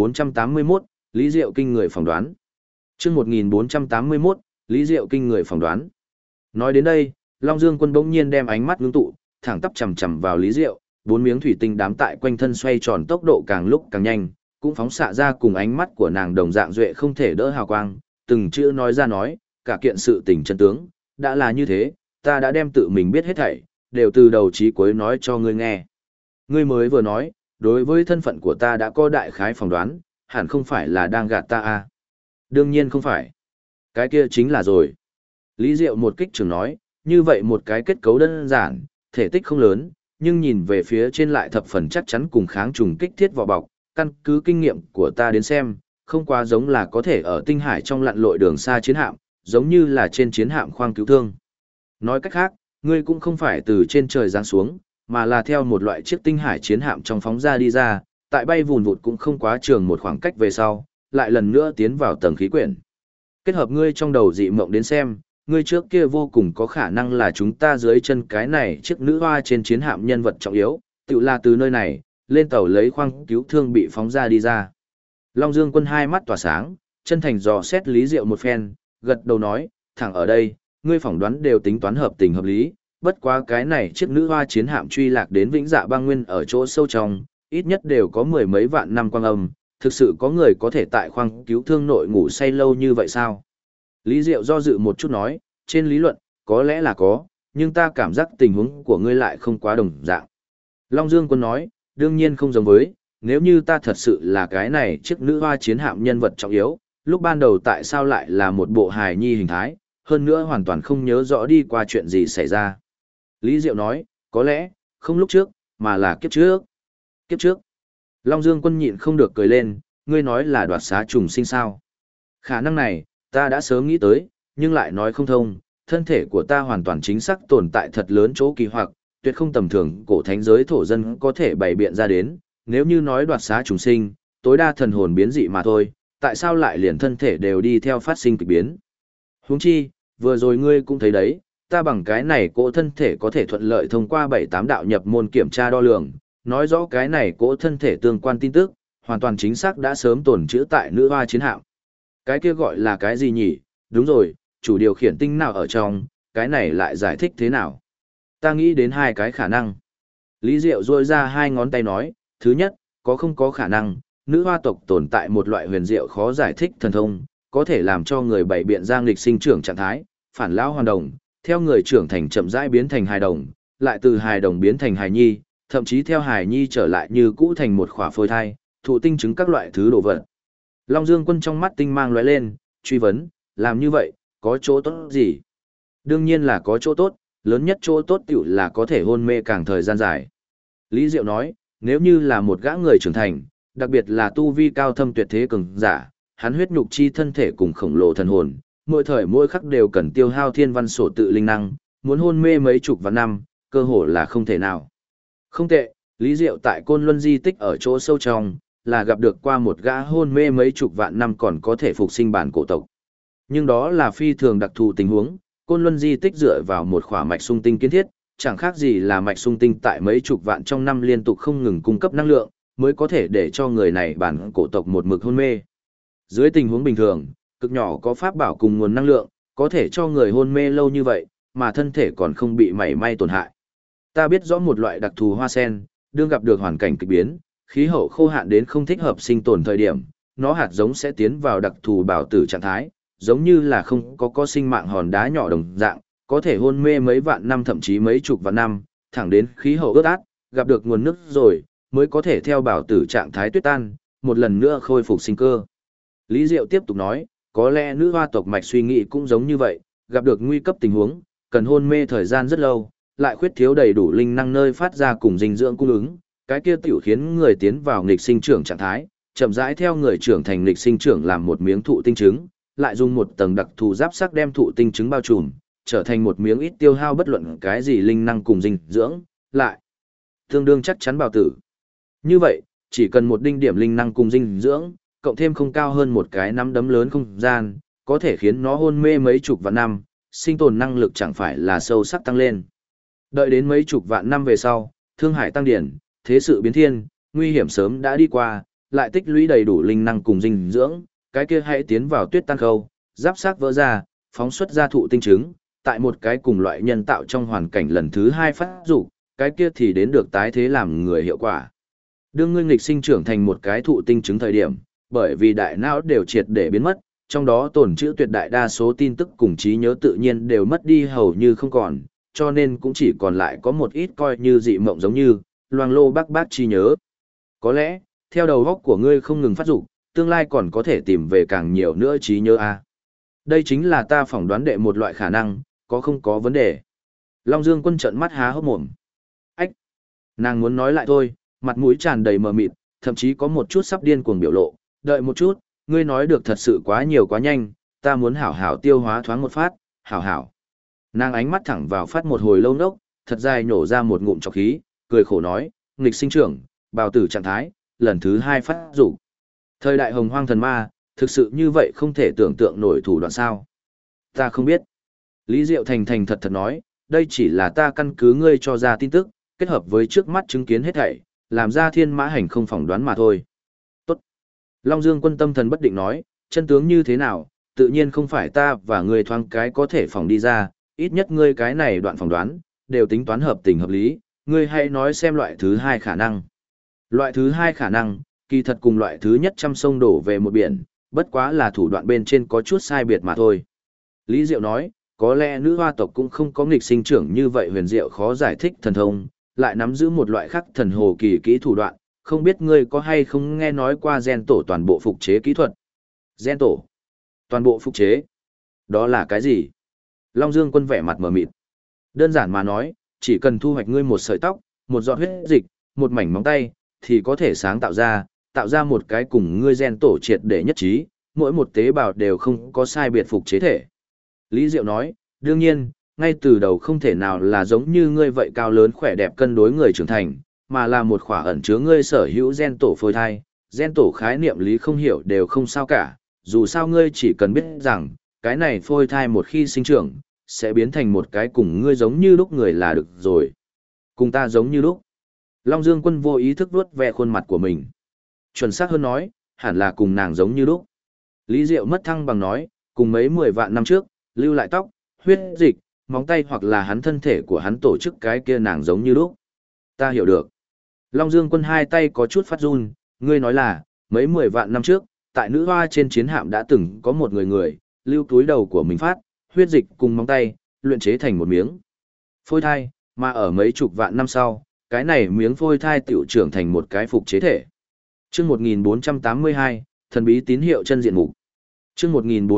Speaker 1: 1481, Lý Diệu kinh người phỏng đoán. Chương 1481, Lý Diệu kinh người phỏng đoán. Nói đến đây, Long Dương Quân bỗng nhiên đem ánh mắt ngưng tụ, thẳng tắp chằm chằm vào Lý Diệu, 4 miếng thủy tinh đám tại quanh thân xoay tròn tốc độ càng lúc càng nhanh, cũng phóng xạ ra cùng ánh mắt của nàng đồng dạng duệ không thể đỡ hào quang, từng chữ nói ra nói, cả kiện sự tình chân tướng, đã là như thế, ta đã đem tự mình biết hết thảy, đều từ đầu chí cuối nói cho ngươi nghe. Ngươi mới vừa nói, đối với thân phận của ta đã có đại khái phỏng đoán, hẳn không phải là đang gạt ta à? Đương nhiên không phải. Cái kia chính là rồi. Lý Diệu một kích trưởng nói, như vậy một cái kết cấu đơn giản, thể tích không lớn, nhưng nhìn về phía trên lại thập phần chắc chắn cùng kháng trùng kích thiết vỏ bọc, căn cứ kinh nghiệm của ta đến xem, không quá giống là có thể ở tinh hải trong lặn lội đường xa chiến hạm, giống như là trên chiến hạm khoang cứu thương. Nói cách khác, ngươi cũng không phải từ trên trời giáng xuống, mà là theo một loại chiếc tinh hải chiến hạm trong phóng ra đi ra, tại bay vùn vụt cũng không quá trường một khoảng cách về sau, lại lần nữa tiến vào tầng khí quyển. Kết hợp ngươi trong đầu dị mộng đến xem, ngươi trước kia vô cùng có khả năng là chúng ta dưới chân cái này chiếc nữ hoa trên chiến hạm nhân vật trọng yếu, tự là từ nơi này, lên tàu lấy khoang cứu thương bị phóng ra đi ra. Long Dương Quân hai mắt tỏa sáng, chân thành dò xét Lý Diệu một phen, gật đầu nói, thẳng ở đây, ngươi phỏng đoán đều tính toán hợp tình hợp lý, bất quá cái này chiếc nữ hoa chiến hạm truy lạc đến Vĩnh Dạ Băng Nguyên ở chỗ sâu trong, ít nhất đều có mười mấy vạn năm quang âm, thực sự có người có thể tại khoang cứu thương nội ngủ say lâu như vậy sao? Lý Diệu do dự một chút nói, trên lý luận, có lẽ là có, nhưng ta cảm giác tình huống của ngươi lại không quá đồng dạng. Long Dương Quân nói, đương nhiên không giống với, nếu như ta thật sự là cái này chiếc nữ hoa chiến hạm nhân vật trọng yếu, lúc ban đầu tại sao lại là một bộ hài nhi hình thái, hơn nữa hoàn toàn không nhớ rõ đi qua chuyện gì xảy ra. Lý Diệu nói, có lẽ, không lúc trước, mà là kiếp trước. Kiếp trước. Long Dương Quân nhịn không được cười lên, ngươi nói là đoạt xá trùng sinh sao. Khả năng này, ta đã sớm nghĩ tới, nhưng lại nói không thông, thân thể của ta hoàn toàn chính xác tồn tại thật lớn chỗ kỳ hoặc, tuyệt không tầm thường cổ thánh giới thổ dân có thể bày biện ra đến, nếu như nói đoạt xá trùng sinh, tối đa thần hồn biến dị mà thôi, tại sao lại liền thân thể đều đi theo phát sinh kịch biến. Huống chi, vừa rồi ngươi cũng thấy đấy, ta bằng cái này cỗ thân thể có thể thuận lợi thông qua 7-8 đạo nhập môn kiểm tra đo lường, nói rõ cái này cỗ thân thể tương quan tin tức, hoàn toàn chính xác đã sớm tồn trữ tại nữ hoa chiến hạm. Cái kia gọi là cái gì nhỉ? Đúng rồi, chủ điều khiển tinh nào ở trong, cái này lại giải thích thế nào? Ta nghĩ đến hai cái khả năng. Lý Diệu duỗi ra hai ngón tay nói, thứ nhất, có không có khả năng, nữ hoa tộc tồn tại một loại huyền diệu khó giải thích thần thông, có thể làm cho người bảy biện ra nghịch sinh trưởng trạng thái, phản lão hoàn đồng, theo người trưởng thành chậm rãi biến thành hài đồng, lại từ hài đồng biến thành hài nhi, thậm chí theo hài nhi trở lại như cũ thành một khỏa phôi thai, thụ tinh chứng các loại thứ đồ vật. Long Dương Quân trong mắt tinh mang lóe lên, truy vấn, làm như vậy, có chỗ tốt gì? Đương nhiên là có chỗ tốt, lớn nhất chỗ tốt tiểu là có thể hôn mê càng thời gian dài. Lý Diệu nói, nếu như là một gã người trưởng thành, đặc biệt là tu vi cao thâm tuyệt thế cường giả, hắn huyết nhục chi thân thể cùng khổng lồ thần hồn, mỗi thời mỗi khắc đều cần tiêu hao thiên văn sổ tự linh năng, muốn hôn mê mấy chục vạn năm, cơ hội là không thể nào. Không tệ, Lý Diệu tại Côn Luân di tích ở chỗ sâu trong, là gặp được qua một gã hôn mê mấy chục vạn năm còn có thể phục sinh bản cổ tộc. Nhưng đó là phi thường đặc thù tình huống, Côn Luân di tích dựa vào một khỏa mạch sung tinh kiến thiết, chẳng khác gì là mạch sung tinh tại mấy chục vạn trong năm liên tục không ngừng cung cấp năng lượng, mới có thể để cho người này bản cổ tộc một mực hôn mê. Dưới tình huống bình thường, cực nhỏ có pháp bảo cùng nguồn năng lượng, có thể cho người hôn mê lâu như vậy, mà thân thể còn không bị mảy may tổn hại. Ta biết rõ một loại đặc thù hoa sen, đương gặp được hoàn cảnh kịch biến, khí hậu khô hạn đến không thích hợp sinh tồn thời điểm, nó hạt giống sẽ tiến vào đặc thù bảo tử trạng thái, giống như là không có sinh mạng hòn đá nhỏ đồng dạng, có thể hôn mê mấy vạn năm thậm chí mấy chục vạn năm, thẳng đến khí hậu ướt át, gặp được nguồn nước rồi, mới có thể theo bảo tử trạng thái tuyết tan, một lần nữa khôi phục sinh cơ. Lý Diệu tiếp tục nói, có lẽ nữ hoa tộc mạch suy nghĩ cũng giống như vậy, gặp được nguy cấp tình huống, cần hôn mê thời gian rất lâu, lại khuyết thiếu đầy đủ linh năng nơi phát ra cùng dinh dưỡng cung ứng, cái kia tiểu khiến người tiến vào nghịch sinh trưởng trạng thái, chậm rãi theo người trưởng thành nghịch sinh trưởng làm một miếng thụ tinh trứng, lại dùng một tầng đặc thù giáp sắc đem thụ tinh trứng bao trùm, trở thành một miếng ít tiêu hao bất luận cái gì linh năng cùng dinh dưỡng, lại tương đương chắc chắn bảo tử. Như vậy, chỉ cần một đinh điểm linh năng cùng dinh dưỡng, cộng thêm không cao hơn một cái nắm đấm lớn không gian, có thể khiến nó hôn mê mấy chục vạn năm, sinh tồn năng lực chẳng phải là sâu sắc tăng lên. Đợi đến mấy chục vạn năm về sau, thương hải tăng điển, thế sự biến thiên, nguy hiểm sớm đã đi qua, lại tích lũy đầy đủ linh năng cùng dinh dưỡng, cái kia hãy tiến vào tuyết tan khâu, giáp xác vỡ ra, phóng xuất ra thụ tinh trứng, tại một cái cùng loại nhân tạo trong hoàn cảnh lần thứ hai phát dục, cái kia thì đến được tái thế làm người hiệu quả. Đương ngươi nghịch sinh trưởng thành một cái thụ tinh trứng thời điểm, bởi vì đại não đều triệt để biến mất, trong đó tồn trữ tuyệt đại đa số tin tức cùng trí nhớ tự nhiên đều mất đi hầu như không còn, cho nên cũng chỉ còn lại có một ít coi như dị mộng giống như loang lô bác trí nhớ. Có lẽ, theo đầu óc của ngươi không ngừng phát dục, tương lai còn có thể tìm về càng nhiều nữa trí nhớ a. Đây chính là ta phỏng đoán đệ một loại khả năng, có không có vấn đề. Long Dương Quân trợn mắt há hốc mồm. Ách! Nàng muốn nói lại thôi, mặt mũi tràn đầy mờ mịt, thậm chí có một chút sắp điên cuồng biểu lộ. Đợi một chút, ngươi nói được thật sự quá nhiều quá nhanh, ta muốn hảo hảo tiêu hóa thoáng một phát, hảo hảo. Nàng ánh mắt thẳng vào phát một hồi lâu nốc, thật dài nhổ ra một ngụm trọc khí, cười khổ nói, nghịch sinh trưởng, bào tử trạng thái, lần thứ 2 phát rủ. Thời đại hồng hoang thần ma, thực sự như vậy không thể tưởng tượng nổi thủ đoạn sao. Ta không biết. Lý Diệu thành thành thật thật nói, đây chỉ là ta căn cứ ngươi cho ra tin tức, kết hợp với trước mắt chứng kiến hết thảy, làm ra thiên mã hành không phỏng đoán mà thôi. Tốt. Long Dương Quân tâm thần bất định nói, chân tướng như thế nào, tự nhiên không phải ta và ngươi thoáng cái có thể phỏng đi ra, ít nhất ngươi cái này đoạn phỏng đoán, đều tính toán hợp tình hợp lý, ngươi hãy nói xem loại thứ 2 khả năng. Loại thứ 2 khả năng, kỳ thật cùng loại thứ nhất trăm sông đổ về một biển, bất quá là thủ đoạn bên trên có chút sai biệt mà thôi. Lý Diệu nói, có lẽ nữ hoa tộc cũng không có nghịch sinh trưởng như vậy huyền diệu khó giải thích thần thông, lại nắm giữ một loại khác thần hồ kỳ kỹ thủ đoạn, không biết ngươi có hay không nghe nói qua gen tổ toàn bộ phục chế kỹ thuật. Gen tổ, toàn bộ phục chế, đó là cái gì? Long Dương Quân vẻ mặt mờ mịt. Đơn giản mà nói, chỉ cần thu hoạch ngươi một sợi tóc, một giọt huyết dịch, một mảnh móng tay, thì có thể sáng tạo ra một cái cùng ngươi gen tổ triệt để nhất trí, mỗi một tế bào đều không có sai biệt phục chế thể. Lý Diệu nói, đương nhiên, ngay từ đầu không thể nào là giống như ngươi vậy cao lớn khỏe đẹp cân đối người trưởng thành, mà là một khỏa ẩn chứa ngươi sở hữu gen tổ phôi thai, gen tổ khái niệm lý không hiểu đều không sao cả, dù sao ngươi chỉ cần biết rằng, cái này phôi thai một khi sinh trưởng, sẽ biến thành một cái cùng ngươi giống như lúc người là được rồi. Cùng ta giống như lúc. Long Dương Quân vô ý thức vuốt ve khuôn mặt của mình. Chuẩn xác hơn nói, hẳn là cùng nàng giống như lúc. Lý Diệu mất thăng bằng nói, cùng mấy 10 vạn năm trước, lưu lại tóc, huyết dịch, móng tay hoặc là hắn thân thể của hắn tổ chức cái kia nàng giống như lúc. Ta hiểu được. Long Dương Quân hai tay có chút phát run, ngươi nói là, mấy 10 vạn năm trước, tại nữ hoa trên chiến hạm đã từng có một người, lưu túi đầu của mình phát, huyết dịch cùng móng tay, luyện chế thành một miếng phôi thai, mà ở mấy chục vạn năm sau, cái này miếng phôi thai tiểu trưởng thành một cái phục chế thể. Chương 1482, thần bí tín hiệu chân diện mục. Chương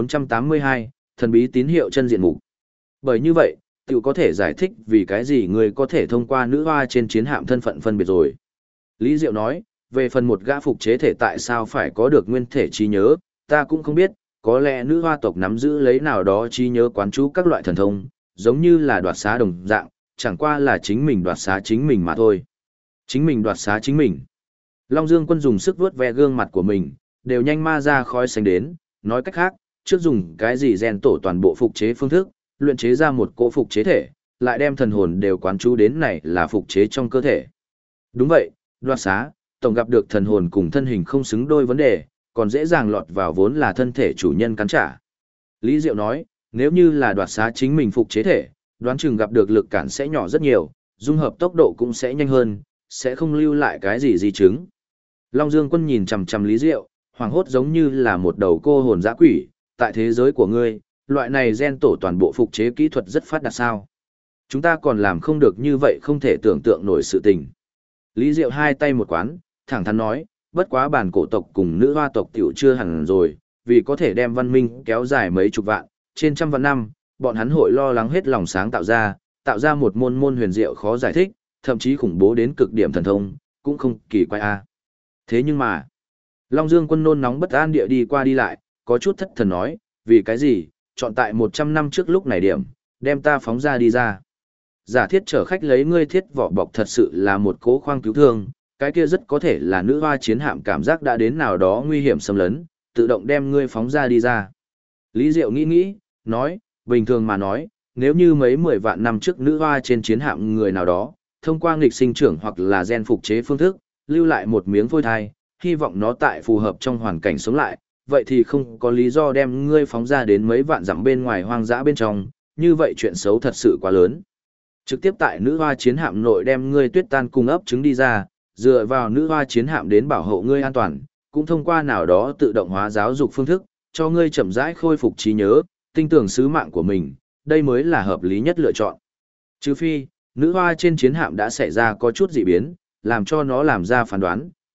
Speaker 1: 1482, thần bí tín hiệu chân diện mục. Bởi như vậy, tiểu có thể giải thích vì cái gì người có thể thông qua nữ hoa trên chiến hạm thân phận phân biệt rồi. Lý Diệu nói, về phần một gã phục chế thể tại sao phải có được nguyên thể trí nhớ, ta cũng không biết, có lẽ nữ hoa tộc nắm giữ lấy nào đó trí nhớ quán chú các loại thần thông, giống như là đoạt xá đồng dạng, chẳng qua là chính mình đoạt xá chính mình mà thôi. Chính mình đoạt xá chính mình. Long Dương Quân dùng sức vuốt ve gương mặt của mình, đều nhanh ma ra khói xanh đến, nói cách khác, trước dùng cái gì gen tổ toàn bộ phục chế phương thức, luyện chế ra một cỗ phục chế thể, lại đem thần hồn đều quán chú đến này là phục chế trong cơ thể. Đúng vậy, đoạt xá, tổng gặp được thần hồn cùng thân hình không xứng đôi vấn đề, còn dễ dàng lọt vào vốn là thân thể chủ nhân cắn trả. Lý Diệu nói, nếu như là đoạt xá chính mình phục chế thể, đoán chừng gặp được lực cản sẽ nhỏ rất nhiều, dung hợp tốc độ cũng sẽ nhanh hơn, sẽ không lưu lại cái gì di chứng. Long Dương Quân nhìn chằm chằm Lý Diệu, hoàng hốt giống như là một đầu cô hồn dã quỷ, tại thế giới của ngươi, loại này gen tổ toàn bộ phục chế kỹ thuật rất phát đạt sao. Chúng ta còn làm không được như vậy không thể tưởng tượng nổi sự tình. Lý Diệu hai tay một quán, thẳng thắn nói, bất quá bản cổ tộc cùng nữ hoa tộc tiểu chưa hẳn rồi, vì có thể đem văn minh kéo dài mấy chục vạn, trên trăm vạn năm, bọn hắn hội lo lắng hết lòng sáng tạo ra một môn huyền diệu khó giải thích, thậm chí khủng bố đến cực điểm thần thông, cũng không kỳ quái a. Thế nhưng mà, Long Dương Quân nôn nóng bất an địa đi qua đi lại, có chút thất thần nói, vì cái gì, chọn tại 100 năm trước lúc này điểm, đem ta phóng ra đi ra. Giả thiết chở khách lấy ngươi thiết vỏ bọc thật sự là một cố khoang cứu thương, cái kia rất có thể là nữ hoa chiến hạm cảm giác đã đến nào đó nguy hiểm xâm lấn, tự động đem ngươi phóng ra đi ra. Lý Diệu nghĩ, nói, bình thường mà nói, nếu như mấy 10 vạn năm trước nữ hoa trên chiến hạm người nào đó, thông qua nghịch sinh trưởng hoặc là gen phục chế phương thức, lưu lại một miếng phôi thai, hy vọng nó tại phù hợp trong hoàn cảnh sống lại, vậy thì không có lý do đem ngươi phóng ra đến mấy vạn dặm bên ngoài hoang dã bên trong, như vậy chuyện xấu thật sự quá lớn. Trực tiếp tại nữ hoa chiến hạm nội đem ngươi tuyết tan cùng ấp trứng đi ra, dựa vào nữ hoa chiến hạm đến bảo hộ ngươi an toàn, cũng thông qua nào đó tự động hóa giáo dục phương thức, cho ngươi chậm rãi khôi phục trí nhớ, tinh tưởng sứ mạng của mình, đây mới là hợp lý nhất lựa chọn. Trừ phi, nữ hoa trên chiến hạm đã xảy ra có chút dị biến, làm cho nó làm ra phán đoán,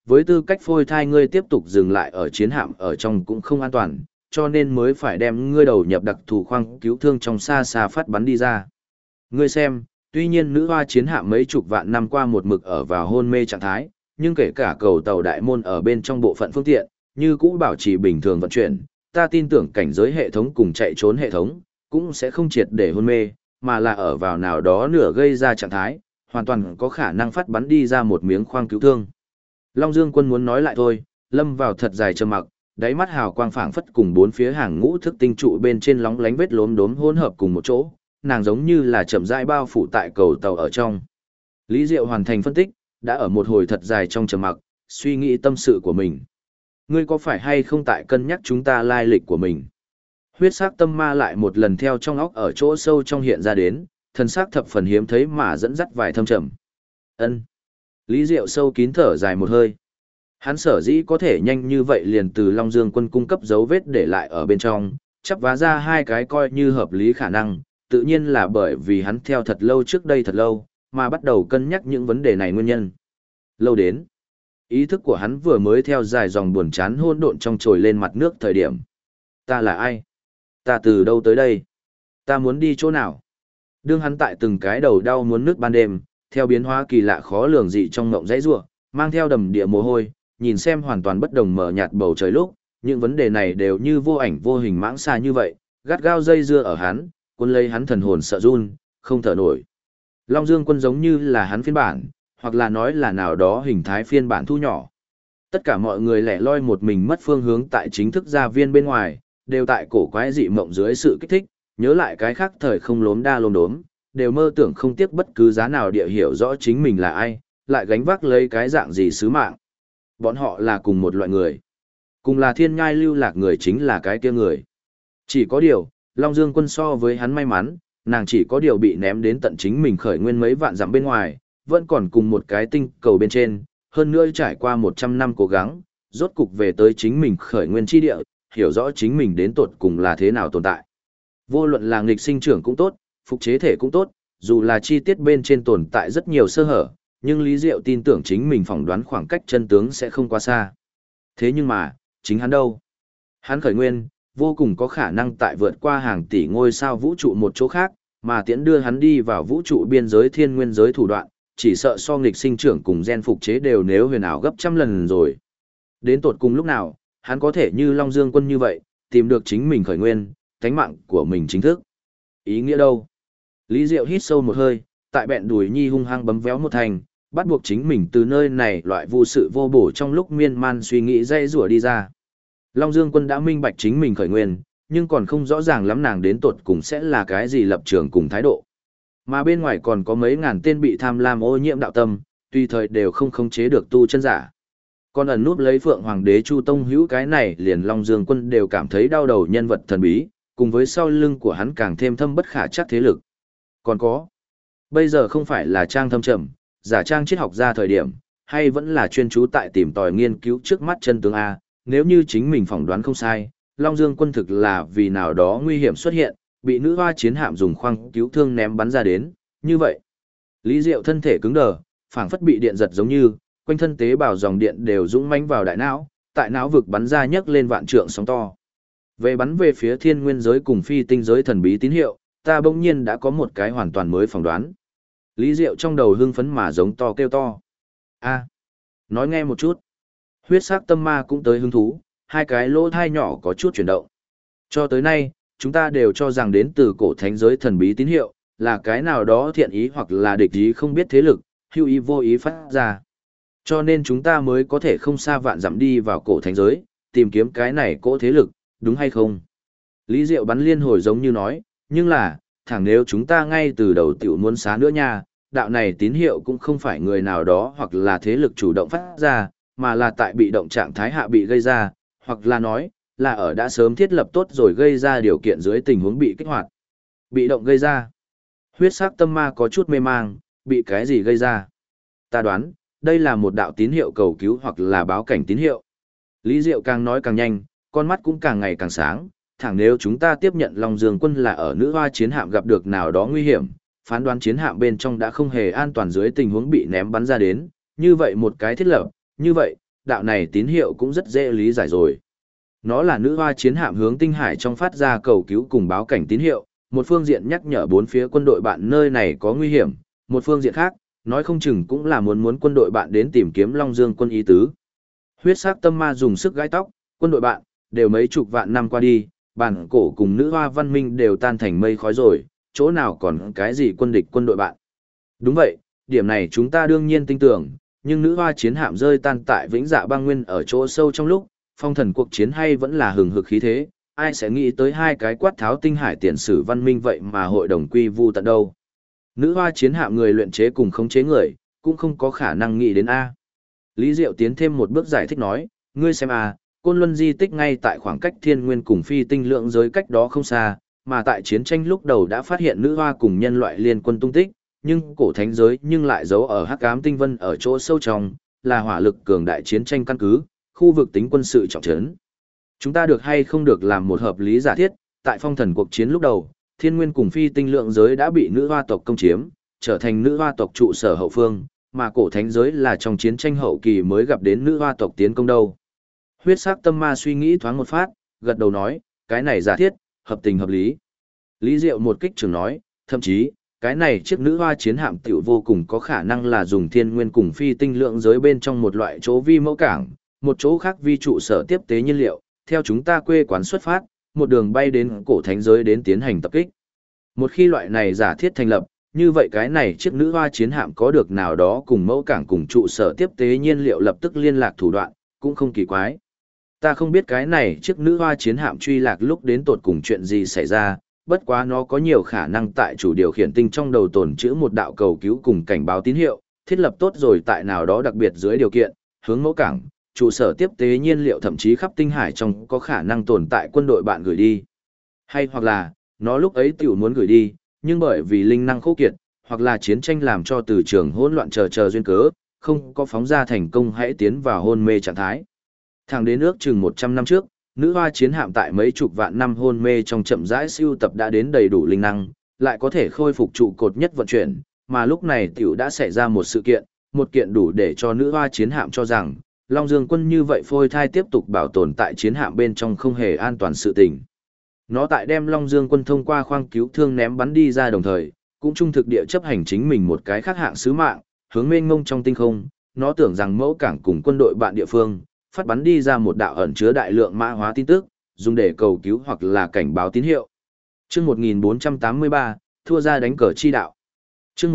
Speaker 1: với tư cách phôi thai ngươi tiếp tục dừng lại ở chiến hạm ở trong cũng không an toàn, cho nên mới phải đem ngươi đầu nhập đặc thù khoang cứu thương trong xa xa phát bắn đi ra. Ngươi xem, tuy nhiên nữ hoa chiến hạm mấy chục vạn năm qua một mực ở vào hôn mê trạng thái, nhưng kể cả cầu tàu đại môn ở bên trong bộ phận phương tiện, như cũ bảo trì bình thường vận chuyển, ta tin tưởng cảnh giới hệ thống cùng chạy trốn hệ thống, cũng sẽ không triệt để hôn mê, mà là ở vào nào đó nửa gây ra trạng thái, hoàn toàn có khả năng phát bắn đi ra một miếng khoang cứu thương. Long Dương Quân muốn nói lại thôi, lâm vào thật dài trầm mặc, đáy mắt hào quang phảng phất cùng bốn phía hàng ngũ thức tinh trụ bên trên lóng lánh vết lốm đốm hỗn hợp cùng một chỗ, nàng giống như là chậm rãi bao phủ tại cầu tàu ở trong. Lý Diệu hoàn thành phân tích, đã ở một hồi thật dài trong trầm mặc, suy nghĩ tâm sự của mình. Ngươi có phải hay không tại cân nhắc chúng ta lai lịch của mình? Huyết sắc tâm ma lại một lần theo trong óc ở chỗ sâu trong hiện ra đến, thần sắc thập phần hiếm thấy mà dẫn dắt vài thâm trầm. Ân. Lý Diệu sâu kín thở dài một hơi. Hắn sở dĩ có thể nhanh như vậy liền từ Long Dương Quân cung cấp dấu vết để lại ở bên trong, chắp vá ra hai cái coi như hợp lý khả năng, tự nhiên là bởi vì hắn theo thật lâu trước đây thật lâu, mà bắt đầu cân nhắc những vấn đề này nguyên nhân. Lâu đến, ý thức của hắn vừa mới theo dài dòng buồn chán hỗn độn trong trồi lên mặt nước thời điểm. Ta là ai? Ta từ đâu tới đây? Ta muốn đi chỗ nào? Đương hắn tại từng cái đầu đau muốn nước ban đêm, theo biến hóa kỳ lạ khó lường dị trong ngộng dãy rủa, mang theo đầm địa mồ hôi, nhìn xem hoàn toàn bất đồng mở nhạt bầu trời lúc, những vấn đề này đều như vô ảnh vô hình mãng xa như vậy, gắt gao dây dưa ở hắn, cuốn lấy hắn thần hồn sợ run, không thở nổi. Long Dương Quân giống như là hắn phiên bản, hoặc là nói là nào đó hình thái phiên bản thu nhỏ. Tất cả mọi người lẻ loi một mình mất phương hướng tại chính thức gia viên bên ngoài, đều tại cổ quái dị mộng dưới sự kích thích, nhớ lại cái khác thời không lốm đa lốm đốm, đều mơ tưởng không tiếc bất cứ giá nào địa hiểu rõ chính mình là ai, lại gánh vác lấy cái dạng gì sứ mạng. Bọn họ là cùng một loại người. Cùng là thiên nhai lưu lạc người chính là cái kia người. Chỉ có điều, Long Dương Quân so với hắn may mắn, nàng chỉ có điều bị ném đến tận chính mình khởi nguyên mấy vạn dặm bên ngoài, vẫn còn cùng một cái tinh cầu bên trên, hơn nữa trải qua 100 năm cố gắng, rốt cục về tới chính mình khởi nguyên chi địa, hiểu rõ chính mình đến tột cùng là thế nào tồn tại. Vô luận là nghịch sinh trưởng cũng tốt, phục chế thể cũng tốt, dù là chi tiết bên trên tồn tại rất nhiều sơ hở, nhưng Lý Diệu tin tưởng chính mình phỏng đoán khoảng cách chân tướng sẽ không quá xa. Thế nhưng mà, chính hắn đâu? Hắn khởi nguyên, vô cùng có khả năng tại vượt qua hàng tỷ ngôi sao vũ trụ một chỗ khác, mà tiễn đưa hắn đi vào vũ trụ biên giới thiên nguyên giới thủ đoạn, chỉ sợ so nghịch sinh trưởng cùng gen phục chế đều nếu huyền ảo gấp trăm lần rồi. Đến tột cùng lúc nào, hắn có thể như Long Dương Quân như vậy, tìm được chính mình khởi nguyên, cánh mạng của mình chính thức. Ý nghĩa đâu? Lý Diệu hít sâu một hơi, tại bẹn đùi nhi hung hăng bấm véo một thành, bắt buộc chính mình từ nơi này loại vô sự vô bổ trong lúc miên man suy nghĩ dây rủa đi ra. Long Dương Quân đã minh bạch chính mình khởi nguyên, nhưng còn không rõ ràng lắm nàng đến tột cùng sẽ là cái gì lập trường cùng thái độ. Mà bên ngoài còn có mấy ngàn tên bị tham lam ô nhiễm đạo tâm, tùy thời đều không khống chế được tu chân giả. Còn ẩn núp lấy Phượng Hoàng đế Chu Tông Hữu cái này liền Long Dương Quân đều cảm thấy đau đầu nhân vật thần bí, cùng với sau lưng của hắn càng thêm thâm bất khả chắc thế lực. Còn có, bây giờ không phải là trang thâm trầm, giả trang triết học ra thời điểm, hay vẫn là chuyên chú tại tìm tòi nghiên cứu trước mắt chân tướng A, nếu như chính mình phỏng đoán không sai, Long Dương Quân thực là vì nào đó nguy hiểm xuất hiện, bị nữ hoa chiến hạm dùng khoang cứu thương ném bắn ra đến, như vậy. Lý Diệu thân thể cứng đờ, phảng phất bị điện giật giống như, quanh thân tế bào dòng điện đều dũng mãnh vào đại não, tại não vực bắn ra nhấc lên vạn trượng sóng to. Về bắn về phía thiên nguyên giới cùng phi tinh giới thần bí tín hiệu, ta bỗng nhiên đã có một cái hoàn toàn mới phỏng đoán. Lý Diệu trong đầu hưng phấn mà giống to kêu to. A, nói nghe một chút. Huyết sắc tâm ma cũng tới hứng thú, hai cái lỗ thai nhỏ có chút chuyển động. Cho tới nay, chúng ta đều cho rằng đến từ cổ thánh giới thần bí tín hiệu, là cái nào đó thiện ý hoặc là địch ý không biết thế lực, hữu ý vô ý phát ra. Cho nên chúng ta mới có thể không xa vạn dặm đi vào cổ thánh giới, tìm kiếm cái này cỗ thế lực, đúng hay không? Lý Diệu bắn liên hồi giống như nói, nhưng là, thẳng nếu chúng ta ngay từ đầu tiểu muốn xá nữa nha, đạo này tín hiệu cũng không phải người nào đó hoặc là thế lực chủ động phát ra, mà là tại bị động trạng thái hạ bị gây ra, hoặc là nói, là ở đã sớm thiết lập tốt rồi gây ra điều kiện dưới tình huống bị kích hoạt. Bị động gây ra. Huyết sắc tâm ma có chút mê mang, bị cái gì gây ra? Ta đoán, đây là một đạo tín hiệu cầu cứu hoặc là báo cảnh tín hiệu. Lý Diệu càng nói càng nhanh, con mắt cũng càng ngày càng sáng, thẳng nếu chúng ta tiếp nhận Long Dương Quân là ở nữ hoa chiến hạm gặp được nào đó nguy hiểm, phán đoán chiến hạm bên trong đã không hề an toàn dưới tình huống bị ném bắn ra đến, như vậy một cái thiết lập, như vậy, đạo này tín hiệu cũng rất dễ lý giải rồi. Nó là nữ hoa chiến hạm hướng tinh hải trong phát ra cầu cứu cùng báo cảnh tín hiệu, một phương diện nhắc nhở bốn phía quân đội bạn nơi này có nguy hiểm, một phương diện khác, nói không chừng cũng là muốn quân đội bạn đến tìm kiếm Long Dương quân ý tứ. Huyết sắc tâm ma dùng sức gãi tóc, quân đội bạn, đều mấy chục vạn năm qua đi, bản cổ cùng nữ hoa văn minh đều tan thành mây khói rồi, chỗ nào còn cái gì quân địch quân đội bạn. Đúng vậy, điểm này chúng ta đương nhiên tin tưởng, nhưng nữ hoa chiến hạm rơi tan tại Vĩnh Dạ Băng Nguyên ở chỗ sâu trong lúc, phong thần cuộc chiến hay vẫn là hừng hực khí thế, ai sẽ nghĩ tới hai cái quát tháo tinh hải tiền sử văn minh vậy mà hội đồng quy vu tận đâu. Nữ hoa chiến hạm người luyện chế cùng khống chế người, cũng không có khả năng nghĩ đến A. Lý Diệu tiến thêm một bước giải thích nói, ngươi xem A, Côn Luân di tích ngay tại khoảng cách thiên nguyên cùng phi tinh lượng giới cách đó không xa, mà tại chiến tranh lúc đầu đã phát hiện nữ hoa cùng nhân loại liên quân tung tích, nhưng cổ thánh giới nhưng lại giấu ở hắc ám tinh vân ở chỗ sâu trong, là hỏa lực cường đại chiến tranh căn cứ, khu vực tính quân sự trọng trấn. Chúng ta được hay không được làm một hợp lý giả thiết, tại phong thần cuộc chiến lúc đầu, thiên nguyên cùng phi tinh lượng giới đã bị nữ hoa tộc công chiếm, trở thành nữ hoa tộc trụ sở hậu phương, mà cổ thánh giới là trong chiến tranh hậu kỳ mới gặp đến nữ hoa tộc tiến công đâu. Huyết sắc tâm ma suy nghĩ thoáng một phát, gật đầu nói, cái này giả thiết, hợp tình hợp lý. Lý Diệu một kích trường nói, thậm chí, cái này chiếc nữ hoa chiến hạm tiểu vô cùng có khả năng là dùng thiên nguyên cùng phi tinh lượng giới bên trong một loại chỗ vi mẫu cảng, một chỗ khác vi trụ sở tiếp tế nhiên liệu, theo chúng ta quê quán xuất phát, một đường bay đến cổ thánh giới đến tiến hành tập kích. Một khi loại này giả thiết thành lập, như vậy cái này chiếc nữ hoa chiến hạm có được nào đó cùng mẫu cảng cùng trụ sở tiếp tế nhiên liệu lập tức liên lạc thủ đoạn, cũng không kỳ quái. Ta không biết cái này chiếc nữ hoa chiến hạm truy lạc lúc đến tột cùng chuyện gì xảy ra, bất quá nó có nhiều khả năng tại chủ điều khiển tinh trong đầu tồn trữ một đạo cầu cứu cùng cảnh báo tín hiệu, thiết lập tốt rồi tại nào đó đặc biệt dưới điều kiện, hướng mẫu cảng, trụ sở tiếp tế nhiên liệu thậm chí khắp tinh hải trong có khả năng tồn tại quân đội bạn gửi đi. Hay hoặc là, nó lúc ấy tiểu muốn gửi đi, nhưng bởi vì linh năng khô kiệt, hoặc là chiến tranh làm cho từ trường hỗn loạn chờ duyên cớ, không có phóng ra thành công hãy tiến vào hôn mê trạng thái. Thẳng đến ước chừng 100 năm trước, nữ hoa chiến hạm tại mấy chục vạn năm hôn mê trong chậm rãi siêu tập đã đến đầy đủ linh năng, lại có thể khôi phục trụ cột nhất vận chuyển, mà lúc này tiểu đã xảy ra một sự kiện, một kiện đủ để cho nữ hoa chiến hạm cho rằng, Long Dương quân như vậy phôi thai tiếp tục bảo tồn tại chiến hạm bên trong không hề an toàn sự tình. Nó tại đem Long Dương quân thông qua khoang cứu thương ném bắn đi ra đồng thời, cũng trung thực địa chấp hành chính mình một cái khác hạng sứ mạng, hướng mênh mông trong tinh không, nó tưởng rằng mẫu cảng cùng quân đội bạn địa phương, phát bắn đi ra một đạo ẩn chứa đại lượng mã hóa tin tức, dùng để cầu cứu hoặc là cảnh báo tín hiệu. Chương 1483, thua ra đánh cờ chi đạo. Chương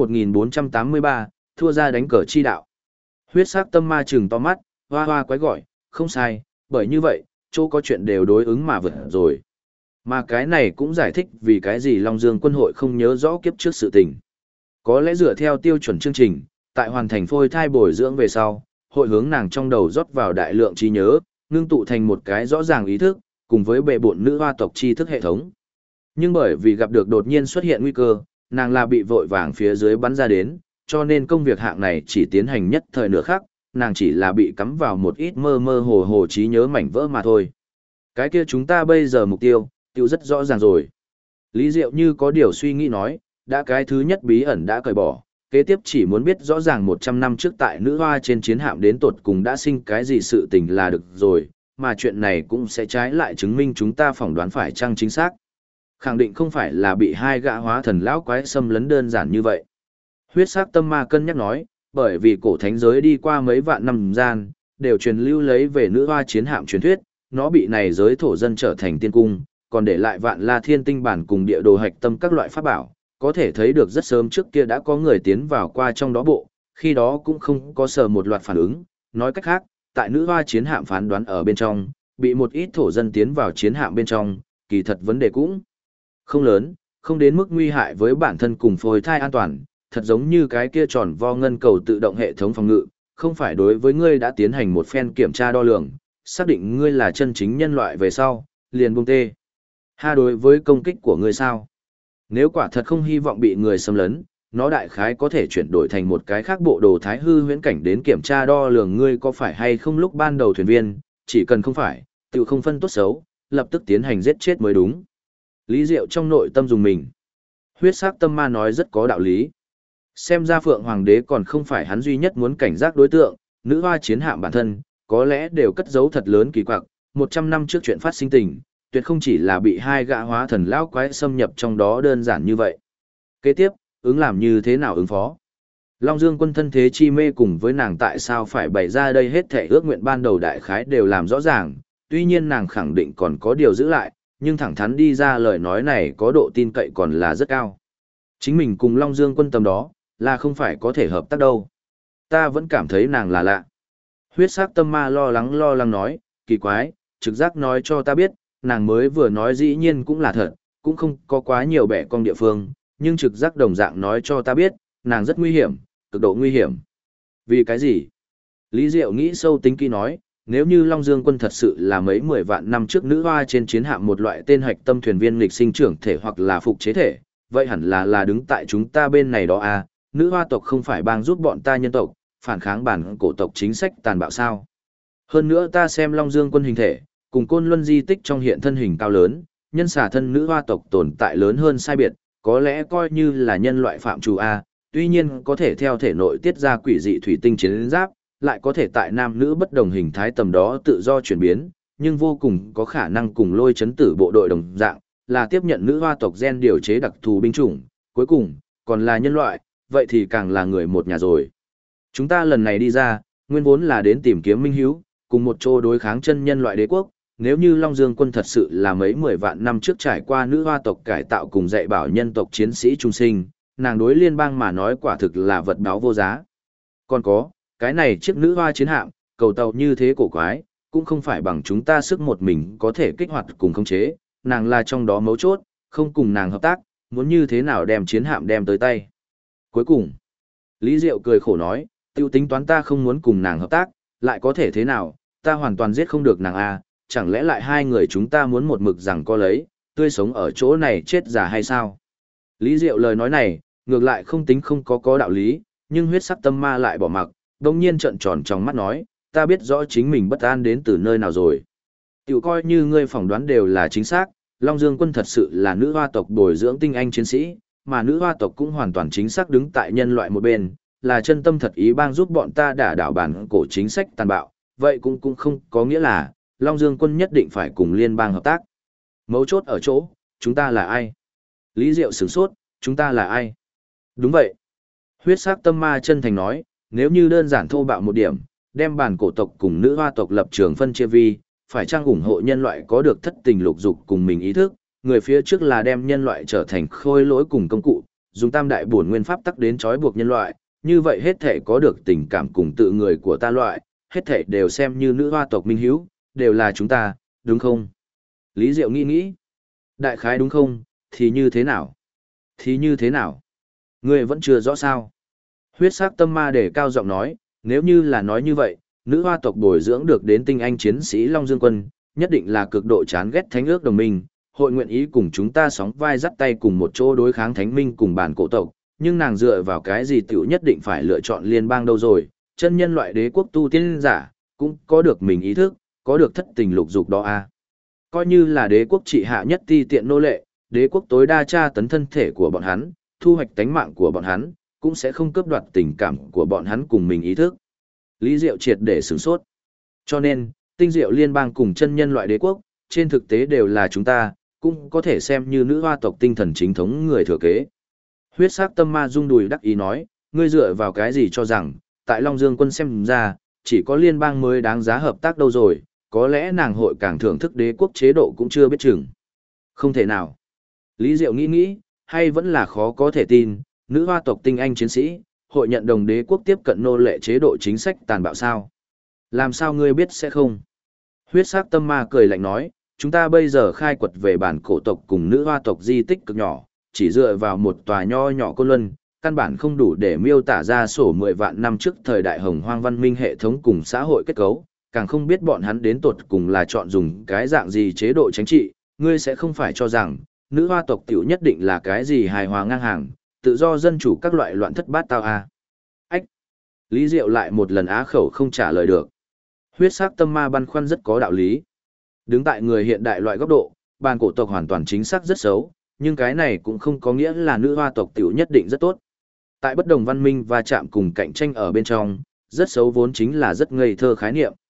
Speaker 1: 1483, thua ra đánh cờ chi đạo. Huyết sắc tâm ma trừng to mắt, hoa hoa quái gọi, không sai, bởi như vậy, chỗ có chuyện đều đối ứng mà vượt rồi. Mà cái này cũng giải thích vì cái gì Long Dương quân hội không nhớ rõ kiếp trước sự tình. Có lẽ dựa theo tiêu chuẩn chương trình, tại hoàn thành phôi thai bồi dưỡng về sau, hội hướng nàng trong đầu rót vào đại lượng trí nhớ, ngưng tụ thành một cái rõ ràng ý thức, cùng với bệ bộn nữ hoa tộc tri thức hệ thống. Nhưng bởi vì gặp được đột nhiên xuất hiện nguy cơ, nàng là bị vội vàng phía dưới bắn ra đến, cho nên công việc hạng này chỉ tiến hành nhất thời nửa khắc, nàng chỉ là bị cắm vào một ít mơ mơ hồ hồ trí nhớ mảnh vỡ mà thôi. Cái kia chúng ta bây giờ mục tiêu rất rõ ràng rồi. Lý Diệu như có điều suy nghĩ nói, đã cái thứ nhất bí ẩn đã cởi bỏ, kế tiếp chỉ muốn biết rõ ràng 100 năm trước tại nữ hoa trên chiến hạm đến tột cùng đã sinh cái gì sự tình là được rồi, mà chuyện này cũng sẽ trái lại chứng minh chúng ta phỏng đoán phải chăng chính xác. Khẳng định không phải là bị hai gã hóa thần lão quái xâm lấn đơn giản như vậy. Huyết sắc tâm ma cân nhắc nói, bởi vì cổ thánh giới đi qua mấy vạn năm gian, đều truyền lưu lấy về nữ hoa chiến hạm truyền thuyết, nó bị này giới thổ dân trở thành tiên cung, còn để lại vạn la thiên tinh bản cùng địa đồ hạch tâm các loại pháp bảo, có thể thấy được rất sớm trước kia đã có người tiến vào qua trong đó bộ, khi đó cũng không có sờ một loạt phản ứng, nói cách khác, tại nữ hoa chiến hạm phán đoán ở bên trong, bị một ít thổ dân tiến vào chiến hạm bên trong, kỳ thật vấn đề cũng không lớn, không đến mức nguy hại với bản thân cùng phôi thai an toàn, thật giống như cái kia tròn vo ngân cầu tự động hệ thống phòng ngự, không phải đối với ngươi đã tiến hành một phen kiểm tra đo lường, xác định ngươi là chân chính nhân loại về sau, liền buông tê. Ha đối với công kích của ngươi sao? Nếu quả thật không hy vọng bị người xâm lấn, nó đại khái có thể chuyển đổi thành một cái khác bộ đồ thái hư huyễn cảnh đến kiểm tra đo lường ngươi có phải hay không lúc ban đầu thuyền viên, chỉ cần không phải, tự không phân tốt xấu, lập tức tiến hành giết chết mới đúng. Lý Diệu trong nội tâm dùng mình. Huyết sắc tâm ma nói rất có đạo lý. Xem ra Phượng Hoàng đế còn không phải hắn duy nhất muốn cảnh giác đối tượng, nữ hoa chiến hạm bản thân, có lẽ đều cất giấu thật lớn kỳ quặc, 100 năm trước chuyện phát sinh tình, tuyệt không chỉ là bị hai gã hóa thần lão quái xâm nhập trong đó đơn giản như vậy. Kế tiếp, ứng làm như thế nào ứng phó? Long Dương Quân thân thế chi mê cùng với nàng tại sao phải bày ra đây hết thể ước nguyện ban đầu đại khái đều làm rõ ràng, tuy nhiên nàng khẳng định còn có điều giữ lại, nhưng thẳng thắn đi ra lời nói này có độ tin cậy còn là rất cao. Chính mình cùng Long Dương Quân tầm đó, là không phải có thể hợp tác đâu. Ta vẫn cảm thấy nàng là lạ. Huyết sắc tâm ma lo lắng nói, kỳ quái, trực giác nói cho ta biết, nàng mới vừa nói dĩ nhiên cũng là thật, cũng không có quá nhiều bẻ cong địa phương, nhưng trực giác đồng dạng nói cho ta biết, nàng rất nguy hiểm, cực độ nguy hiểm. Vì cái gì? Lý Diệu nghĩ sâu tính kỹ nói, nếu như Long Dương Quân thật sự là mấy 10 vạn năm trước nữ hoa trên chiến hạm một loại tên hạch tâm thuyền viên nghịch sinh trưởng thể hoặc là phục chế thể, vậy hẳn là đứng tại chúng ta bên này đó à, nữ hoa tộc không phải bang giúp bọn ta nhân tộc, phản kháng bản cổ tộc chính sách tàn bạo sao. Hơn nữa ta xem Long Dương Quân hình thể, cùng Côn Luân di tích trong hiện thân hình cao lớn, nhân xả thân nữ hoa tộc tồn tại lớn hơn sai biệt, có lẽ coi như là nhân loại phạm trù A, tuy nhiên có thể theo thể nội tiết ra quỷ dị thủy tinh chiến giáp, lại có thể tại nam nữ bất đồng hình thái tầm đó tự do chuyển biến, nhưng vô cùng có khả năng cùng lôi chấn tử bộ đội đồng dạng, là tiếp nhận nữ hoa tộc gen điều chế đặc thù binh chủng, cuối cùng, còn là nhân loại, vậy thì càng là người một nhà rồi. Chúng ta lần này đi ra, nguyên vốn là đến tìm kiếm minh hiếu, cùng một chỗ đối kháng chân nhân loại đế quốc, nếu như Long Dương Quân thật sự là mấy 10 vạn năm trước trải qua nữ hoa tộc cải tạo cùng dạy bảo nhân tộc chiến sĩ trung sinh, nàng đối liên bang mà nói quả thực là vật báo vô giá. Còn có, cái này chiếc nữ hoa chiến hạm, cầu tàu như thế cổ quái, cũng không phải bằng chúng ta sức một mình có thể kích hoạt cùng khống chế, nàng là trong đó mấu chốt, không cùng nàng hợp tác, muốn như thế nào đem chiến hạm đem tới tay. Cuối cùng, Lý Diệu cười khổ nói, tiêu tính toán ta không muốn cùng nàng hợp tác, lại có thể thế nào, ta hoàn toàn giết không được nàng a, chẳng lẽ lại hai người chúng ta muốn một mực rằng co lấy, tươi sống ở chỗ này chết già hay sao? Lý Diệu lời nói này, ngược lại không tính không có đạo lý, nhưng huyết sắc tâm ma lại bỏ mặc, đồng nhiên trợn tròn trong mắt nói, ta biết rõ chính mình bất an đến từ nơi nào rồi. Tiểu coi như ngươi phỏng đoán đều là chính xác, Long Dương Quân thật sự là nữ hoa tộc bồi dưỡng tinh anh chiến sĩ, mà nữ hoa tộc cũng hoàn toàn chính xác đứng tại nhân loại một bên, là chân tâm thật ý bang giúp bọn ta đả đảo bản cổ chính sách tàn bạo, vậy cũng không có nghĩa là Long Dương Quân nhất định phải cùng liên bang hợp tác. Mấu chốt ở chỗ, chúng ta là ai? Lý Diệu sửng sốt, chúng ta là ai? Đúng vậy. Huyết sắc tâm ma chân thành nói, nếu như đơn giản thô bạo một điểm, đem bản cổ tộc cùng nữ hoa tộc lập trường phân chia vi, phải chăng ủng hộ nhân loại có được thất tình lục dục cùng mình ý thức, người phía trước là đem nhân loại trở thành khôi lỗi cùng công cụ, dùng tam đại bổn nguyên pháp tắc đến trói buộc nhân loại, như vậy hết thể có được tình cảm cùng tự người của ta loại, hết thể đều xem như nữ hoa tộc minh hiếu, đều là chúng ta, đúng không? Lý Diệu nghĩ. Đại khái đúng không, thì như thế nào? Thì như thế nào? Ngươi vẫn chưa rõ sao? Huyết sắc tâm ma để cao giọng nói, nếu như là nói như vậy, nữ hoa tộc bồi dưỡng được đến tinh anh chiến sĩ Long Dương Quân, nhất định là cực độ chán ghét thánh ước đồng minh, hội nguyện ý cùng chúng ta sóng vai dắt tay cùng một chỗ đối kháng thánh minh cùng bản cổ tộc, nhưng nàng dựa vào cái gì tiểu nhất định phải lựa chọn liên bang đâu rồi, chân nhân loại đế quốc tu tiên giả, cũng có được mình ý thức, có được thất tình lục dục đó à. Coi như là đế quốc trị hạ nhất ti tiện nô lệ, đế quốc tối đa tra tấn thân thể của bọn hắn, thu hoạch tánh mạng của bọn hắn, cũng sẽ không cướp đoạt tình cảm của bọn hắn cùng mình ý thức. Lý Diệu triệt để sửng sốt. Cho nên, tinh diệu liên bang cùng chân nhân loại đế quốc, trên thực tế đều là chúng ta, cũng có thể xem như nữ hoa tộc tinh thần chính thống người thừa kế. Huyết sắc tâm ma rung đùi đắc ý nói, ngươi dựa vào cái gì cho rằng, tại Long Dương Quân xem ra, chỉ có liên bang mới đáng giá hợp tác đâu rồi, có lẽ nàng hội càng thưởng thức đế quốc chế độ cũng chưa biết chừng. Không thể nào. Lý Diệu nghĩ, hay vẫn là khó có thể tin, nữ hoa tộc tinh anh chiến sĩ, hội nhận đồng đế quốc tiếp cận nô lệ chế độ chính sách tàn bạo sao? Làm sao ngươi biết sẽ không? Huyết sắc tâm ma cười lạnh nói, chúng ta bây giờ khai quật về bản cổ tộc cùng nữ hoa tộc di tích cực nhỏ, chỉ dựa vào một tòa nho nhỏ côn luân, căn bản không đủ để miêu tả ra sổ 10 vạn năm trước thời đại hồng hoang văn minh hệ thống cùng xã hội kết cấu, càng không biết bọn hắn đến tột cùng là chọn dùng cái dạng gì chế độ chính trị, ngươi sẽ không phải cho rằng, nữ hoa tộc tiểu nhất định là cái gì hài hòa ngang hàng, tự do dân chủ các loại loạn thất bát tao à. Ách! Lý Diệu lại một lần á khẩu không trả lời được. Huyết sắc tâm ma băn khoăn rất có đạo lý. Đứng tại người hiện đại loại góc độ, bản cổ tộc hoàn toàn chính xác rất xấu, nhưng cái này cũng không có nghĩa là nữ hoa tộc tiểu nhất định rất tốt. Tại bất đồng văn minh và chạm cùng cạnh tranh ở bên trong, rất xấu vốn chính là rất ngây thơ khái niệm.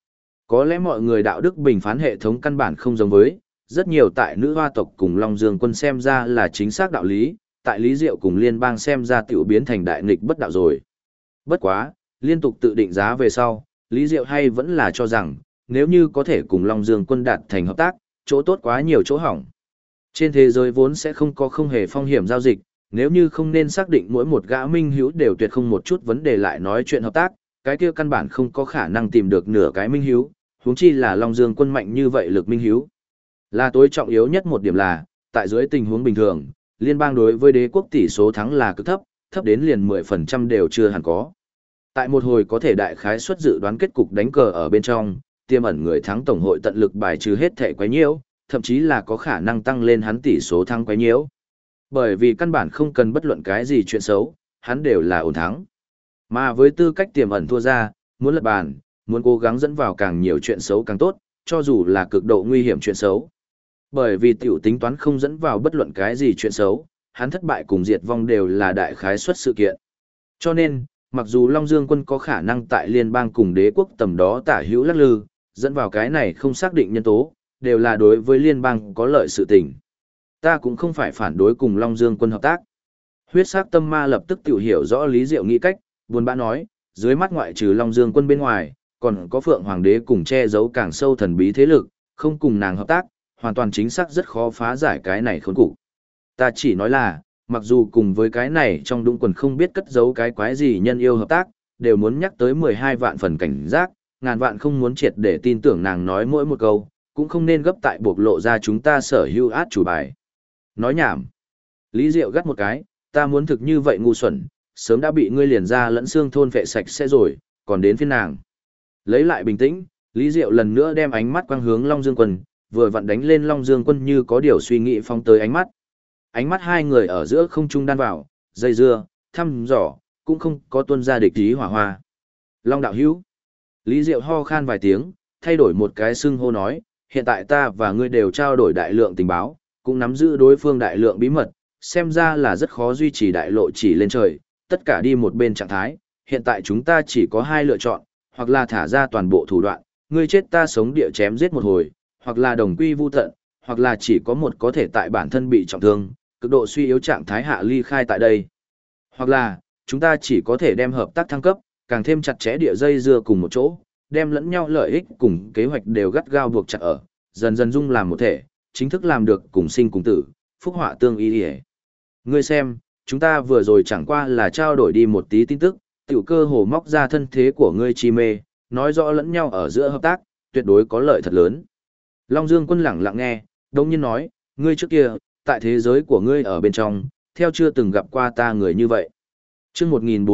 Speaker 1: Có lẽ mọi người đạo đức bình phán hệ thống căn bản không giống với, rất nhiều tại nữ hoa tộc cùng Long Dương quân xem ra là chính xác đạo lý, tại Lý Diệu cùng liên bang xem ra tiểu biến thành đại nghịch bất đạo rồi. Bất quá, liên tục tự định giá về sau, Lý Diệu hay vẫn là cho rằng, nếu như có thể cùng Long Dương quân đạt thành hợp tác, chỗ tốt quá nhiều chỗ hỏng. Trên thế giới vốn sẽ không có không hề phong hiểm giao dịch, nếu như không nên xác định mỗi một gã minh hữu đều tuyệt không một chút vấn đề lại nói chuyện hợp tác, cái kia căn bản không có khả năng tìm được nửa cái minh hữu, huống chi là Long Dương quân mạnh như vậy lực minh hữu. Là tối trọng yếu nhất một điểm là, tại dưới tình huống bình thường, liên bang đối với đế quốc tỷ số thắng là cực thấp, thấp đến liền 10% đều chưa hẳn có. Tại một hồi có thể đại khái suất dự đoán kết cục đánh cờ ở bên trong, tiềm ẩn người thắng tổng hội tận lực bài trừ hết thể quấy nhiễu, thậm chí là có khả năng tăng lên hắn tỷ số thắng quấy nhiễu. Bởi vì căn bản không cần bất luận cái gì chuyện xấu, hắn đều là ổn thắng. Mà với tư cách tiềm ẩn thua ra, muốn lật bàn, muốn cố gắng dẫn vào càng nhiều chuyện xấu càng tốt, cho dù là cực độ nguy hiểm chuyện xấu. Bởi vì tiểu tính toán không dẫn vào bất luận cái gì chuyện xấu, hắn thất bại cùng diệt vong đều là đại khái suất sự kiện. Cho nên, mặc dù Long Dương quân có khả năng tại liên bang cùng đế quốc tầm đó tả hữu lắc lư, dẫn vào cái này không xác định nhân tố, đều là đối với liên bang có lợi sự tình. Ta cũng không phải phản đối cùng Long Dương quân hợp tác. Huyết sắc tâm ma lập tức tiểu hiểu rõ Lý Diệu nghĩ cách, buồn bã nói, dưới mắt ngoại trừ Long Dương quân bên ngoài, còn có Phượng Hoàng đế cùng che giấu càng sâu thần bí thế lực, không cùng nàng hợp tác, hoàn toàn chính xác rất khó phá giải cái này khốn cục. Ta chỉ nói là, mặc dù cùng với cái này trong đũng quần không biết cất giấu cái quái gì nhân yêu hợp tác, đều muốn nhắc tới 12 vạn phần cảnh giác, ngàn vạn không muốn triệt để tin tưởng nàng nói mỗi một câu, cũng không nên gấp tại bộc lộ ra chúng ta sở hữu át chủ bài. Nói nhảm. Lý Diệu gắt một cái, ta muốn thực như vậy ngu xuẩn, sớm đã bị ngươi liền ra lẫn xương thôn vệ sạch sẽ rồi, còn đến phiên nàng. Lấy lại bình tĩnh, Lý Diệu lần nữa đem ánh mắt quang hướng Long Dương Quân, vừa vặn đánh lên Long Dương Quân như có điều suy nghĩ phóng tới ánh mắt. Ánh mắt hai người ở giữa không trung đan vào, dây dưa, thăm dò, cũng không có tuôn ra địch ý hỏa hoa. Long đạo hữu. Lý Diệu ho khan vài tiếng, thay đổi một cái xưng hô nói, hiện tại ta và ngươi đều trao đổi đại lượng tình báo, cũng nắm giữ đối phương đại lượng bí mật, xem ra là rất khó duy trì đại lộ chỉ lên trời, tất cả đi một bên trạng thái, hiện tại chúng ta chỉ có hai lựa chọn, hoặc là thả ra toàn bộ thủ đoạn, ngươi chết ta sống địa chém giết một hồi, hoặc là đồng quy vu tận, hoặc là chỉ có một có thể tại bản thân bị trọng thương, cực độ suy yếu trạng thái hạ ly khai tại đây. Hoặc là, chúng ta chỉ có thể đem hợp tác thăng cấp, càng thêm chặt chẽ địa dây dưa cùng một chỗ, đem lẫn nhau lợi ích cùng kế hoạch đều gắt gao buộc chặt ở, dần dần dung làm một thể, chính thức làm được cùng sinh cùng tử, phúc họa tương y. Ngươi xem, chúng ta vừa rồi chẳng qua là trao đổi đi một tí tin tức, tiểu cơ hồ móc ra thân thế của ngươi chi mê, nói rõ lẫn nhau ở giữa hợp tác, tuyệt đối có lợi thật lớn. Long Dương Quân lẳng lặng nghe, đồng nhiên nói, ngươi trước kia, tại thế giới của ngươi ở bên trong, theo chưa từng gặp qua ta người như vậy. Chương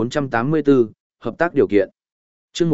Speaker 1: 1484, hợp tác điều kiện. Chương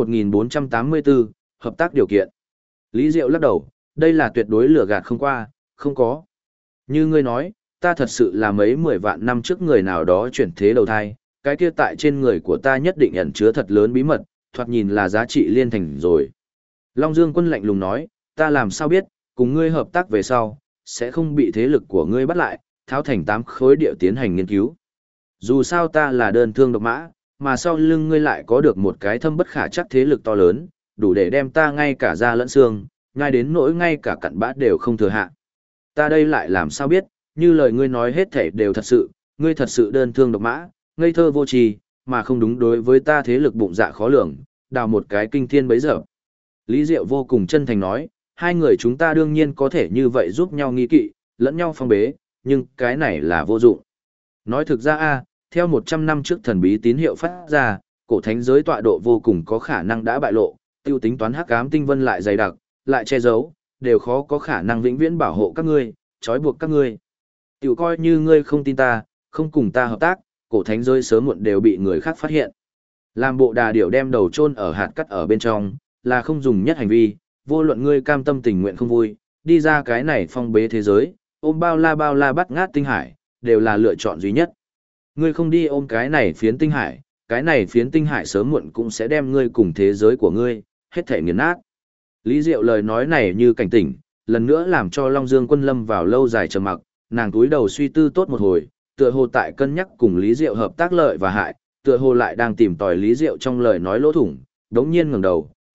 Speaker 1: 1484, hợp tác điều kiện. Lý Diệu lắc đầu, đây là tuyệt đối lừa gạt không qua, không có. Như ngươi nói, ta thật sự là mấy 10 vạn năm trước người nào đó chuyển thế đầu thai, cái kia tại trên người của ta nhất định ẩn chứa thật lớn bí mật, thoạt nhìn là giá trị liên thành rồi. Long Dương Quân lạnh lùng nói, ta làm sao biết, cùng ngươi hợp tác về sau, sẽ không bị thế lực của ngươi bắt lại, tháo thành 8 khối địa tiến hành nghiên cứu. Dù sao ta là đơn thương độc mã, mà sau lưng ngươi lại có được một cái thâm bất khả chắc thế lực to lớn, đủ để đem ta ngay cả da lẫn xương, ngay đến nỗi ngay cả cặn bã đều không thừa hạ. Ta đây lại làm sao biết, như lời ngươi nói hết thảy đều thật sự, ngươi thật sự đơn thương độc mã, ngây thơ vô tri, mà không đúng đối với ta thế lực bụng dạ khó lường, đào một cái kinh thiên bấy giờ. Lý Diệu vô cùng chân thành nói, hai người chúng ta đương nhiên có thể như vậy giúp nhau nghi kỵ, lẫn nhau phong bế, nhưng cái này là vô dụng. Nói thực ra theo 100 năm trước thần bí tín hiệu phát ra, cổ thánh giới tọa độ vô cùng có khả năng đã bại lộ, tiêu tính toán hắc ám tinh vân lại dày đặc, lại che giấu, đều khó có khả năng vĩnh viễn bảo hộ các ngươi, trói buộc các ngươi. Tiểu coi như ngươi không tin ta, không cùng ta hợp tác, cổ thánh giới sớm muộn đều bị người khác phát hiện. Làm bộ đà điểu đem đầu chôn ở hạt cắt ở bên trong, là không dùng nhất hành vi, vô luận ngươi cam tâm tình nguyện không vui, đi ra cái này phong bế thế giới, ôm bao la bắt ngát tinh hải, đều là lựa chọn duy nhất. Ngươi không đi ôm cái này phiến tinh hải sớm muộn cũng sẽ đem ngươi cùng thế giới của ngươi, hết thể nghiền nát. Lý Diệu lời nói này như cảnh tỉnh, lần nữa làm cho Long Dương Quân lâm vào lâu dài trầm mặc, nàng túi đầu suy tư tốt một hồi, tựa hồ tại cân nhắc cùng Lý Diệu hợp tác lợi và hại, tựa hồ lại đang tìm tòi Lý Diệu trong lời nói lỗ thủng, đống nhiên ngẩng đầu,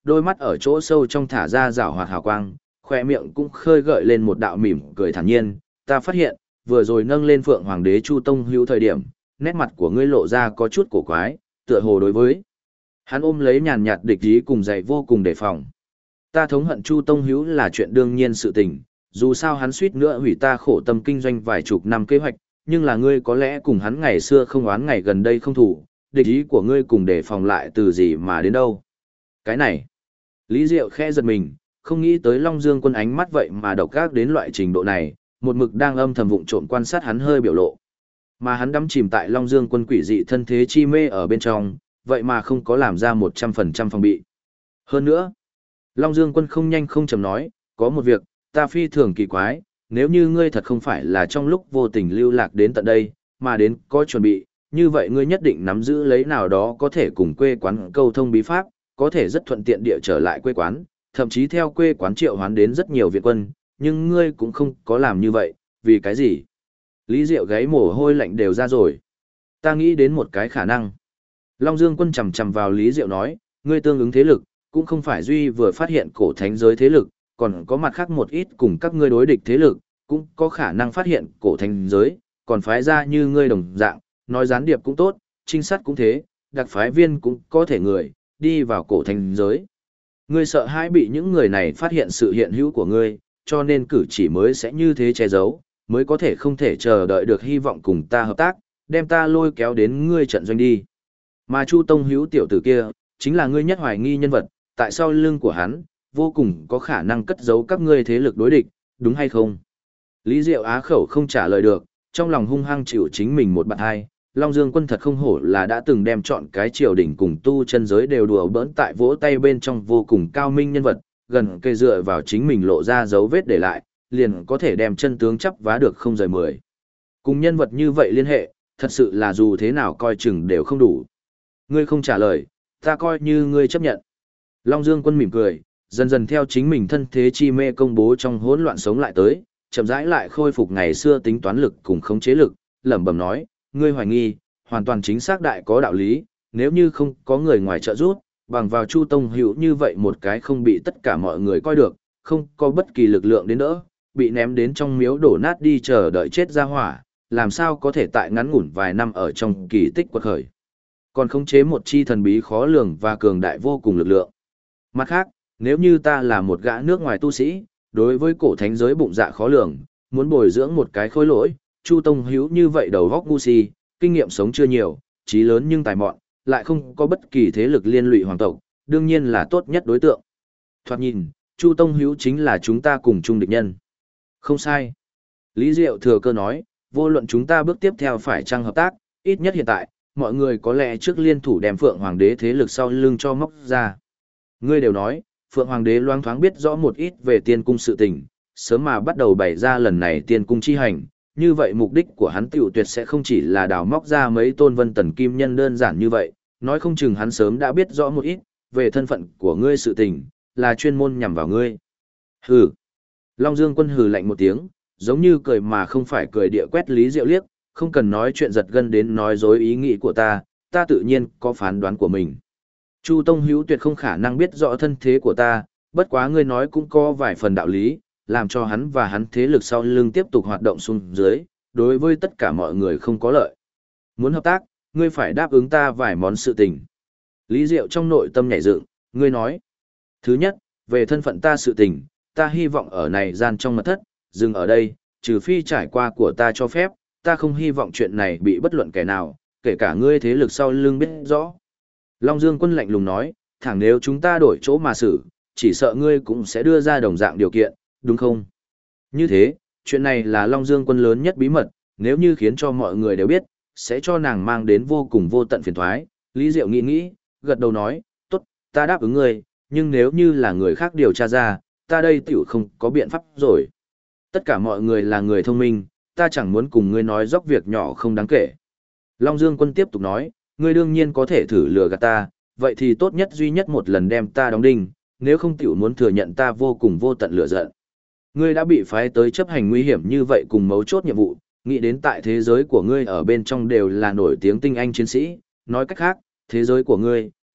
Speaker 1: đôi mắt ở chỗ sâu trong thả ra rảo hoạt hào quang, khoe miệng cũng khơi gợi lên một đạo mỉm cười thản nhiên. Ta phát hiện, vừa rồi nâng lên Phượng Hoàng đế Chu Tông Hữu thời điểm, nét mặt của ngươi lộ ra có chút cổ quái, tựa hồ đối với. Hắn ôm lấy nhàn nhạt địch ý cùng dạy vô cùng đề phòng. Ta thống hận Chu Tông Hữu là chuyện đương nhiên sự tình, dù sao hắn suýt nữa hủy ta khổ tâm kinh doanh vài chục năm kế hoạch, nhưng là ngươi có lẽ cùng hắn ngày xưa không oán ngày gần đây không thủ, địch ý của ngươi cùng đề phòng lại từ gì mà đến đâu. Cái này, Lý Diệu khẽ giật mình, không nghĩ tới Long Dương Quân ánh mắt vậy mà độc ác đến loại trình độ này, một mực đang âm thầm vụng trộm quan sát hắn hơi biểu lộ. Mà hắn đắm chìm tại Long Dương Quân quỷ dị thân thế chi mê ở bên trong, vậy mà không có làm ra 100% phòng bị. Hơn nữa, Long Dương Quân không nhanh không chậm nói, có một việc, ta phi thường kỳ quái, nếu như ngươi thật không phải là trong lúc vô tình lưu lạc đến tận đây, mà đến có chuẩn bị, như vậy ngươi nhất định nắm giữ lấy nào đó có thể cùng quê quán câu thông bí pháp, có thể rất thuận tiện địa trở lại quê quán, thậm chí theo quê quán triệu hoán đến rất nhiều viện quân, nhưng ngươi cũng không có làm như vậy, vì cái gì? Lý Diệu gáy mồ hôi lạnh đều ra rồi. Ta nghĩ đến một cái khả năng. Long Dương Quân chầm chầm vào Lý Diệu nói, ngươi tương ứng thế lực, cũng không phải duy vừa phát hiện cổ thánh giới thế lực, còn có mặt khác một ít cùng các ngươi đối địch thế lực, cũng có khả năng phát hiện cổ thánh giới, còn phái ra như ngươi đồng dạng, nói gián điệp cũng tốt, trinh sát cũng thế, đặc phái viên cũng có thể người, đi vào cổ thánh giới. Ngươi sợ hãi bị những người này phát hiện sự hiện hữu của ngươi, cho nên cử chỉ mới sẽ như thế che giấu, mới có thể không thể chờ đợi được hy vọng cùng ta hợp tác, đem ta lôi kéo đến ngươi trận doanh đi. Mà Chu Tông Hữu tiểu tử kia, chính là ngươi nhất hoài nghi nhân vật, tại sao lưng của hắn, vô cùng có khả năng cất giấu các ngươi thế lực đối địch, đúng hay không? Lý Diệu á khẩu không trả lời được, trong lòng hung hăng chịu chính mình một bạn hai. Long Dương Quân thật không hổ là đã từng đem chọn cái triều đỉnh cùng tu chân giới đều đùa bỡn tại vỗ tay bên trong vô cùng cao minh nhân vật, gần kề dựa vào chính mình lộ ra dấu vết để lại, liền có thể đem chân tướng chấp vá được không rời 10. Cùng nhân vật như vậy liên hệ, thật sự là dù thế nào coi chừng đều không đủ. Ngươi không trả lời, ta coi như ngươi chấp nhận. Long Dương Quân mỉm cười, dần dần theo chính mình thân thế chi mê công bố trong hỗn loạn sống lại tới, chậm rãi lại khôi phục ngày xưa tính toán lực cùng khống chế lực, lẩm bẩm nói, ngươi hoài nghi, hoàn toàn chính xác đại có đạo lý, nếu như không có người ngoài trợ giúp, bằng vào Chu Tông Hữu như vậy một cái không bị tất cả mọi người coi được, không có bất kỳ lực lượng đến đỡ, bị ném đến trong miếu đổ nát đi chờ đợi chết ra hỏa, làm sao có thể tại ngắn ngủn vài năm ở trong kỳ tích quật khởi. Còn khống chế một chi thần bí khó lường và cường đại vô cùng lực lượng. Mặt khác, nếu như ta là một gã nước ngoài tu sĩ, đối với cổ thánh giới bụng dạ khó lường, muốn bồi dưỡng một cái khối lỗi, Chu Tông Hữu như vậy đầu góc ngu si, kinh nghiệm sống chưa nhiều, trí lớn nhưng tài mọn, lại không có bất kỳ thế lực liên lụy hoàng tộc, đương nhiên là tốt nhất đối tượng. Thoạt nhìn, Chu Tông Hữu chính là chúng ta cùng chung địch nhân. Không sai. Lý Diệu thừa cơ nói, vô luận chúng ta bước tiếp theo phải chăng hợp tác, ít nhất hiện tại, mọi người có lẽ trước liên thủ đem Phượng Hoàng đế thế lực sau lưng cho móc ra. Ngươi đều nói, Phượng Hoàng đế loáng thoáng biết rõ một ít về tiên cung sự tình, sớm mà bắt đầu bày ra lần này tiên cung chi hành, như vậy mục đích của hắn tiểu tuyệt sẽ không chỉ là đào móc ra mấy tôn vân tần kim nhân đơn giản như vậy, nói không chừng hắn sớm đã biết rõ một ít, về thân phận của ngươi sự tình, là chuyên môn nhằm vào ngươi. Hừ. Long Dương Quân hừ lạnh một tiếng, giống như cười mà không phải cười địa quét Lý Diệu liếc, không cần nói chuyện giật gân đến nói dối ý nghĩ của ta tự nhiên có phán đoán của mình. Chu Tông Hữu tuyệt không khả năng biết rõ thân thế của ta, bất quá ngươi nói cũng có vài phần đạo lý, làm cho hắn và hắn thế lực sau lưng tiếp tục hoạt động xuống dưới, đối với tất cả mọi người không có lợi. Muốn hợp tác, ngươi phải đáp ứng ta vài món sự tình. Lý Diệu trong nội tâm nhảy dựng, ngươi nói. Thứ nhất, về thân phận ta sự tình, ta hy vọng ở này gian trong mật thất, dừng ở đây, trừ phi trải qua của ta cho phép, ta không hy vọng chuyện này bị bất luận kẻ nào, kể cả ngươi thế lực sau lưng biết rõ. Long Dương Quân lạnh lùng nói, thẳng nếu chúng ta đổi chỗ mà xử, chỉ sợ ngươi cũng sẽ đưa ra đồng dạng điều kiện, đúng không? Như thế, chuyện này là Long Dương Quân lớn nhất bí mật, nếu như khiến cho mọi người đều biết, sẽ cho nàng mang đến vô cùng vô tận phiền toái. Lý Diệu nghĩ, gật đầu nói, tốt, ta đáp ứng ngươi, nhưng nếu như là người khác điều tra ra, ta đây tiểu không có biện pháp rồi. Tất cả mọi người là người thông minh, ta chẳng muốn cùng ngươi nói dốc việc nhỏ không đáng kể. Long Dương Quân tiếp tục nói, ngươi đương nhiên có thể thử lừa gạt ta, vậy thì tốt nhất duy nhất một lần đem ta đóng đinh, nếu không tiểu muốn thừa nhận ta vô cùng vô tận lửa giận. Ngươi đã bị phái tới chấp hành nguy hiểm như vậy cùng mấu chốt nhiệm vụ, nghĩ đến tại thế giới của ngươi ở bên trong đều là nổi tiếng tinh anh chiến sĩ, nói cách khác, thế giới của ngươi,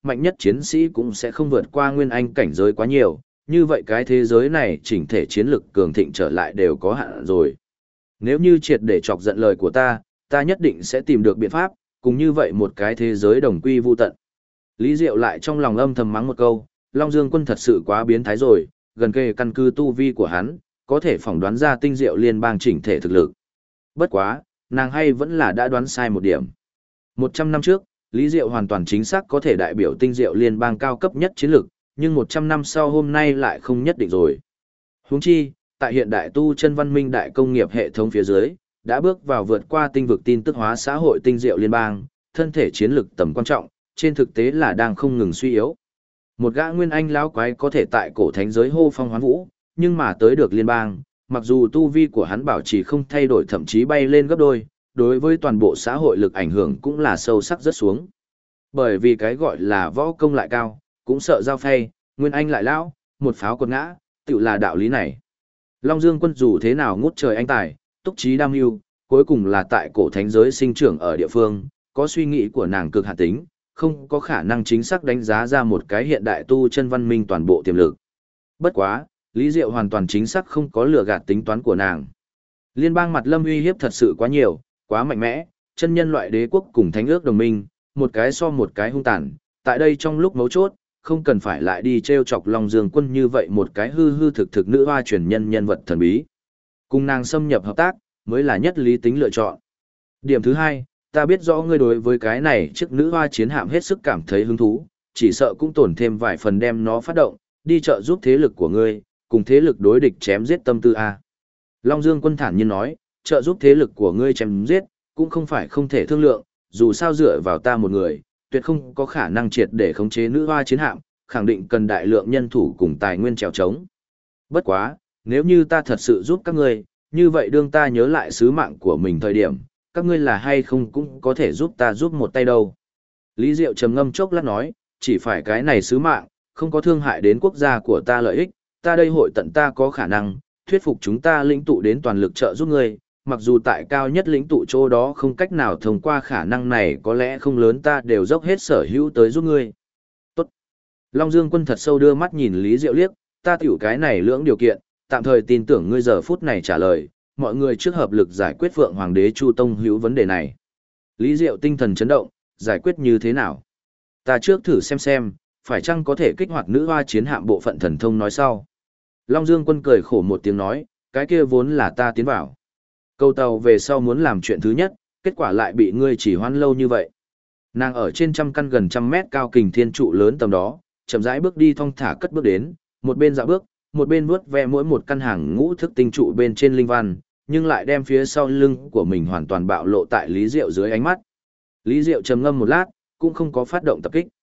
Speaker 1: mạnh nhất chiến sĩ cũng sẽ không vượt qua nguyên anh cảnh giới quá nhiều, như vậy cái thế giới này chỉnh thể chiến lực cường thịnh trở lại đều có hạn rồi. Nếu như triệt để chọc giận lời của ta nhất định sẽ tìm được biện pháp, cùng như vậy một cái thế giới đồng quy vu tận. Lý Diệu lại trong lòng âm thầm mắng một câu, Long Dương Quân thật sự quá biến thái rồi, gần kề căn cứ tu vi của hắn, có thể phỏng đoán ra tinh diệu liên bang chỉnh thể thực lực. Bất quá, nàng hay vẫn là đã đoán sai một điểm. 100 năm trước, Lý Diệu hoàn toàn chính xác có thể đại biểu tinh diệu liên bang cao cấp nhất chiến lực, nhưng 100 năm sau hôm nay lại không nhất định rồi. Huống chi, tại hiện đại tu chân văn minh đại công nghiệp hệ thống phía dưới, đã bước vào vượt qua tinh vực tin tức hóa xã hội tinh diệu liên bang, thân thể chiến lực tầm quan trọng, trên thực tế là đang không ngừng suy yếu. Một gã nguyên anh lão quái có thể tại cổ thánh giới hô phong hoán vũ, nhưng mà tới được liên bang, mặc dù tu vi của hắn bảo trì không thay đổi thậm chí bay lên gấp đôi, đối với toàn bộ xã hội lực ảnh hưởng cũng là sâu sắc rất xuống. Bởi vì cái gọi là võ công lại cao, cũng sợ giao phay, nguyên anh lại lão, một pháo quật ngã, tự là đạo lý này. Long Dương Quân dù thế nào ngút trời anh tài, túc trí đam mưu, cuối cùng là tại cổ thánh giới sinh trưởng ở địa phương, có suy nghĩ của nàng cực hạn tính, không có khả năng chính xác đánh giá ra một cái hiện đại tu chân văn minh toàn bộ tiềm lực. Bất quá, Lý Diệu hoàn toàn chính xác không có lừa gạt tính toán của nàng. Liên bang mặt lâm uy hiếp thật sự quá nhiều, quá mạnh mẽ, chân nhân loại đế quốc cùng thánh ước đồng minh, một cái so một cái hung tàn, tại đây trong lúc mấu chốt, không cần phải lại đi treo chọc Long Dương Quân như vậy một cái hư hư thực thực nữ hoa truyền nhân nhân vật thần bí. Cùng nàng xâm nhập hợp tác, mới là nhất lý tính lựa chọn. Điểm thứ hai, ta biết rõ ngươi đối với cái này chiếc nữ hoa chiến hạm hết sức cảm thấy hứng thú, chỉ sợ cũng tổn thêm vài phần đem nó phát động, đi trợ giúp thế lực của ngươi, cùng thế lực đối địch chém giết tâm tư a. Long Dương Quân thản nhiên nói, trợ giúp thế lực của ngươi chém giết, cũng không phải không thể thương lượng, dù sao dựa vào ta một người, tuyệt không có khả năng triệt để khống chế nữ hoa chiến hạm, khẳng định cần đại lượng nhân thủ cùng tài nguyên trèo trống. Bất quá, nếu như ta thật sự giúp các ngươi, như vậy đương ta nhớ lại sứ mạng của mình thời điểm, các ngươi là hay không cũng có thể giúp ta giúp một tay đâu. Lý Diệu trầm ngâm chốc lát nói, chỉ phải cái này sứ mạng, không có thương hại đến quốc gia của ta lợi ích, ta đây hội tận ta có khả năng, thuyết phục chúng ta lĩnh tụ đến toàn lực trợ giúp ngươi, mặc dù tại cao nhất lĩnh tụ chỗ đó không cách nào thông qua khả năng này có lẽ không lớn ta đều dốc hết sở hữu tới giúp ngươi. Tốt. Long Dương Quân thật sâu đưa mắt nhìn Lý Diệu liếc, ta tiểu cái này lưỡng điều kiện, tạm thời tin tưởng ngươi giờ phút này trả lời, mọi người trước hợp lực giải quyết Phượng Hoàng đế Chu Tông hữu vấn đề này. Lý Diệu tinh thần chấn động, giải quyết như thế nào? Ta trước thử xem, phải chăng có thể kích hoạt nữ hoa chiến hạm bộ phận thần thông nói sau. Long Dương Quân cười khổ một tiếng nói, cái kia vốn là ta tiến vào. Câu tàu về sau muốn làm chuyện thứ nhất, kết quả lại bị ngươi chỉ hoãn lâu như vậy. Nàng ở trên trăm căn gần trăm mét cao kình thiên trụ lớn tầm đó, chậm rãi bước đi thong thả cất bước đến, một bên dạo bước, một bên vuốt ve mỗi một căn hàng ngũ thức tinh trụ bên trên linh văn, nhưng lại đem phía sau lưng của mình hoàn toàn bạo lộ tại Lý Diệu dưới ánh mắt. Lý Diệu trầm ngâm một lát, cũng không có phát động tập kích.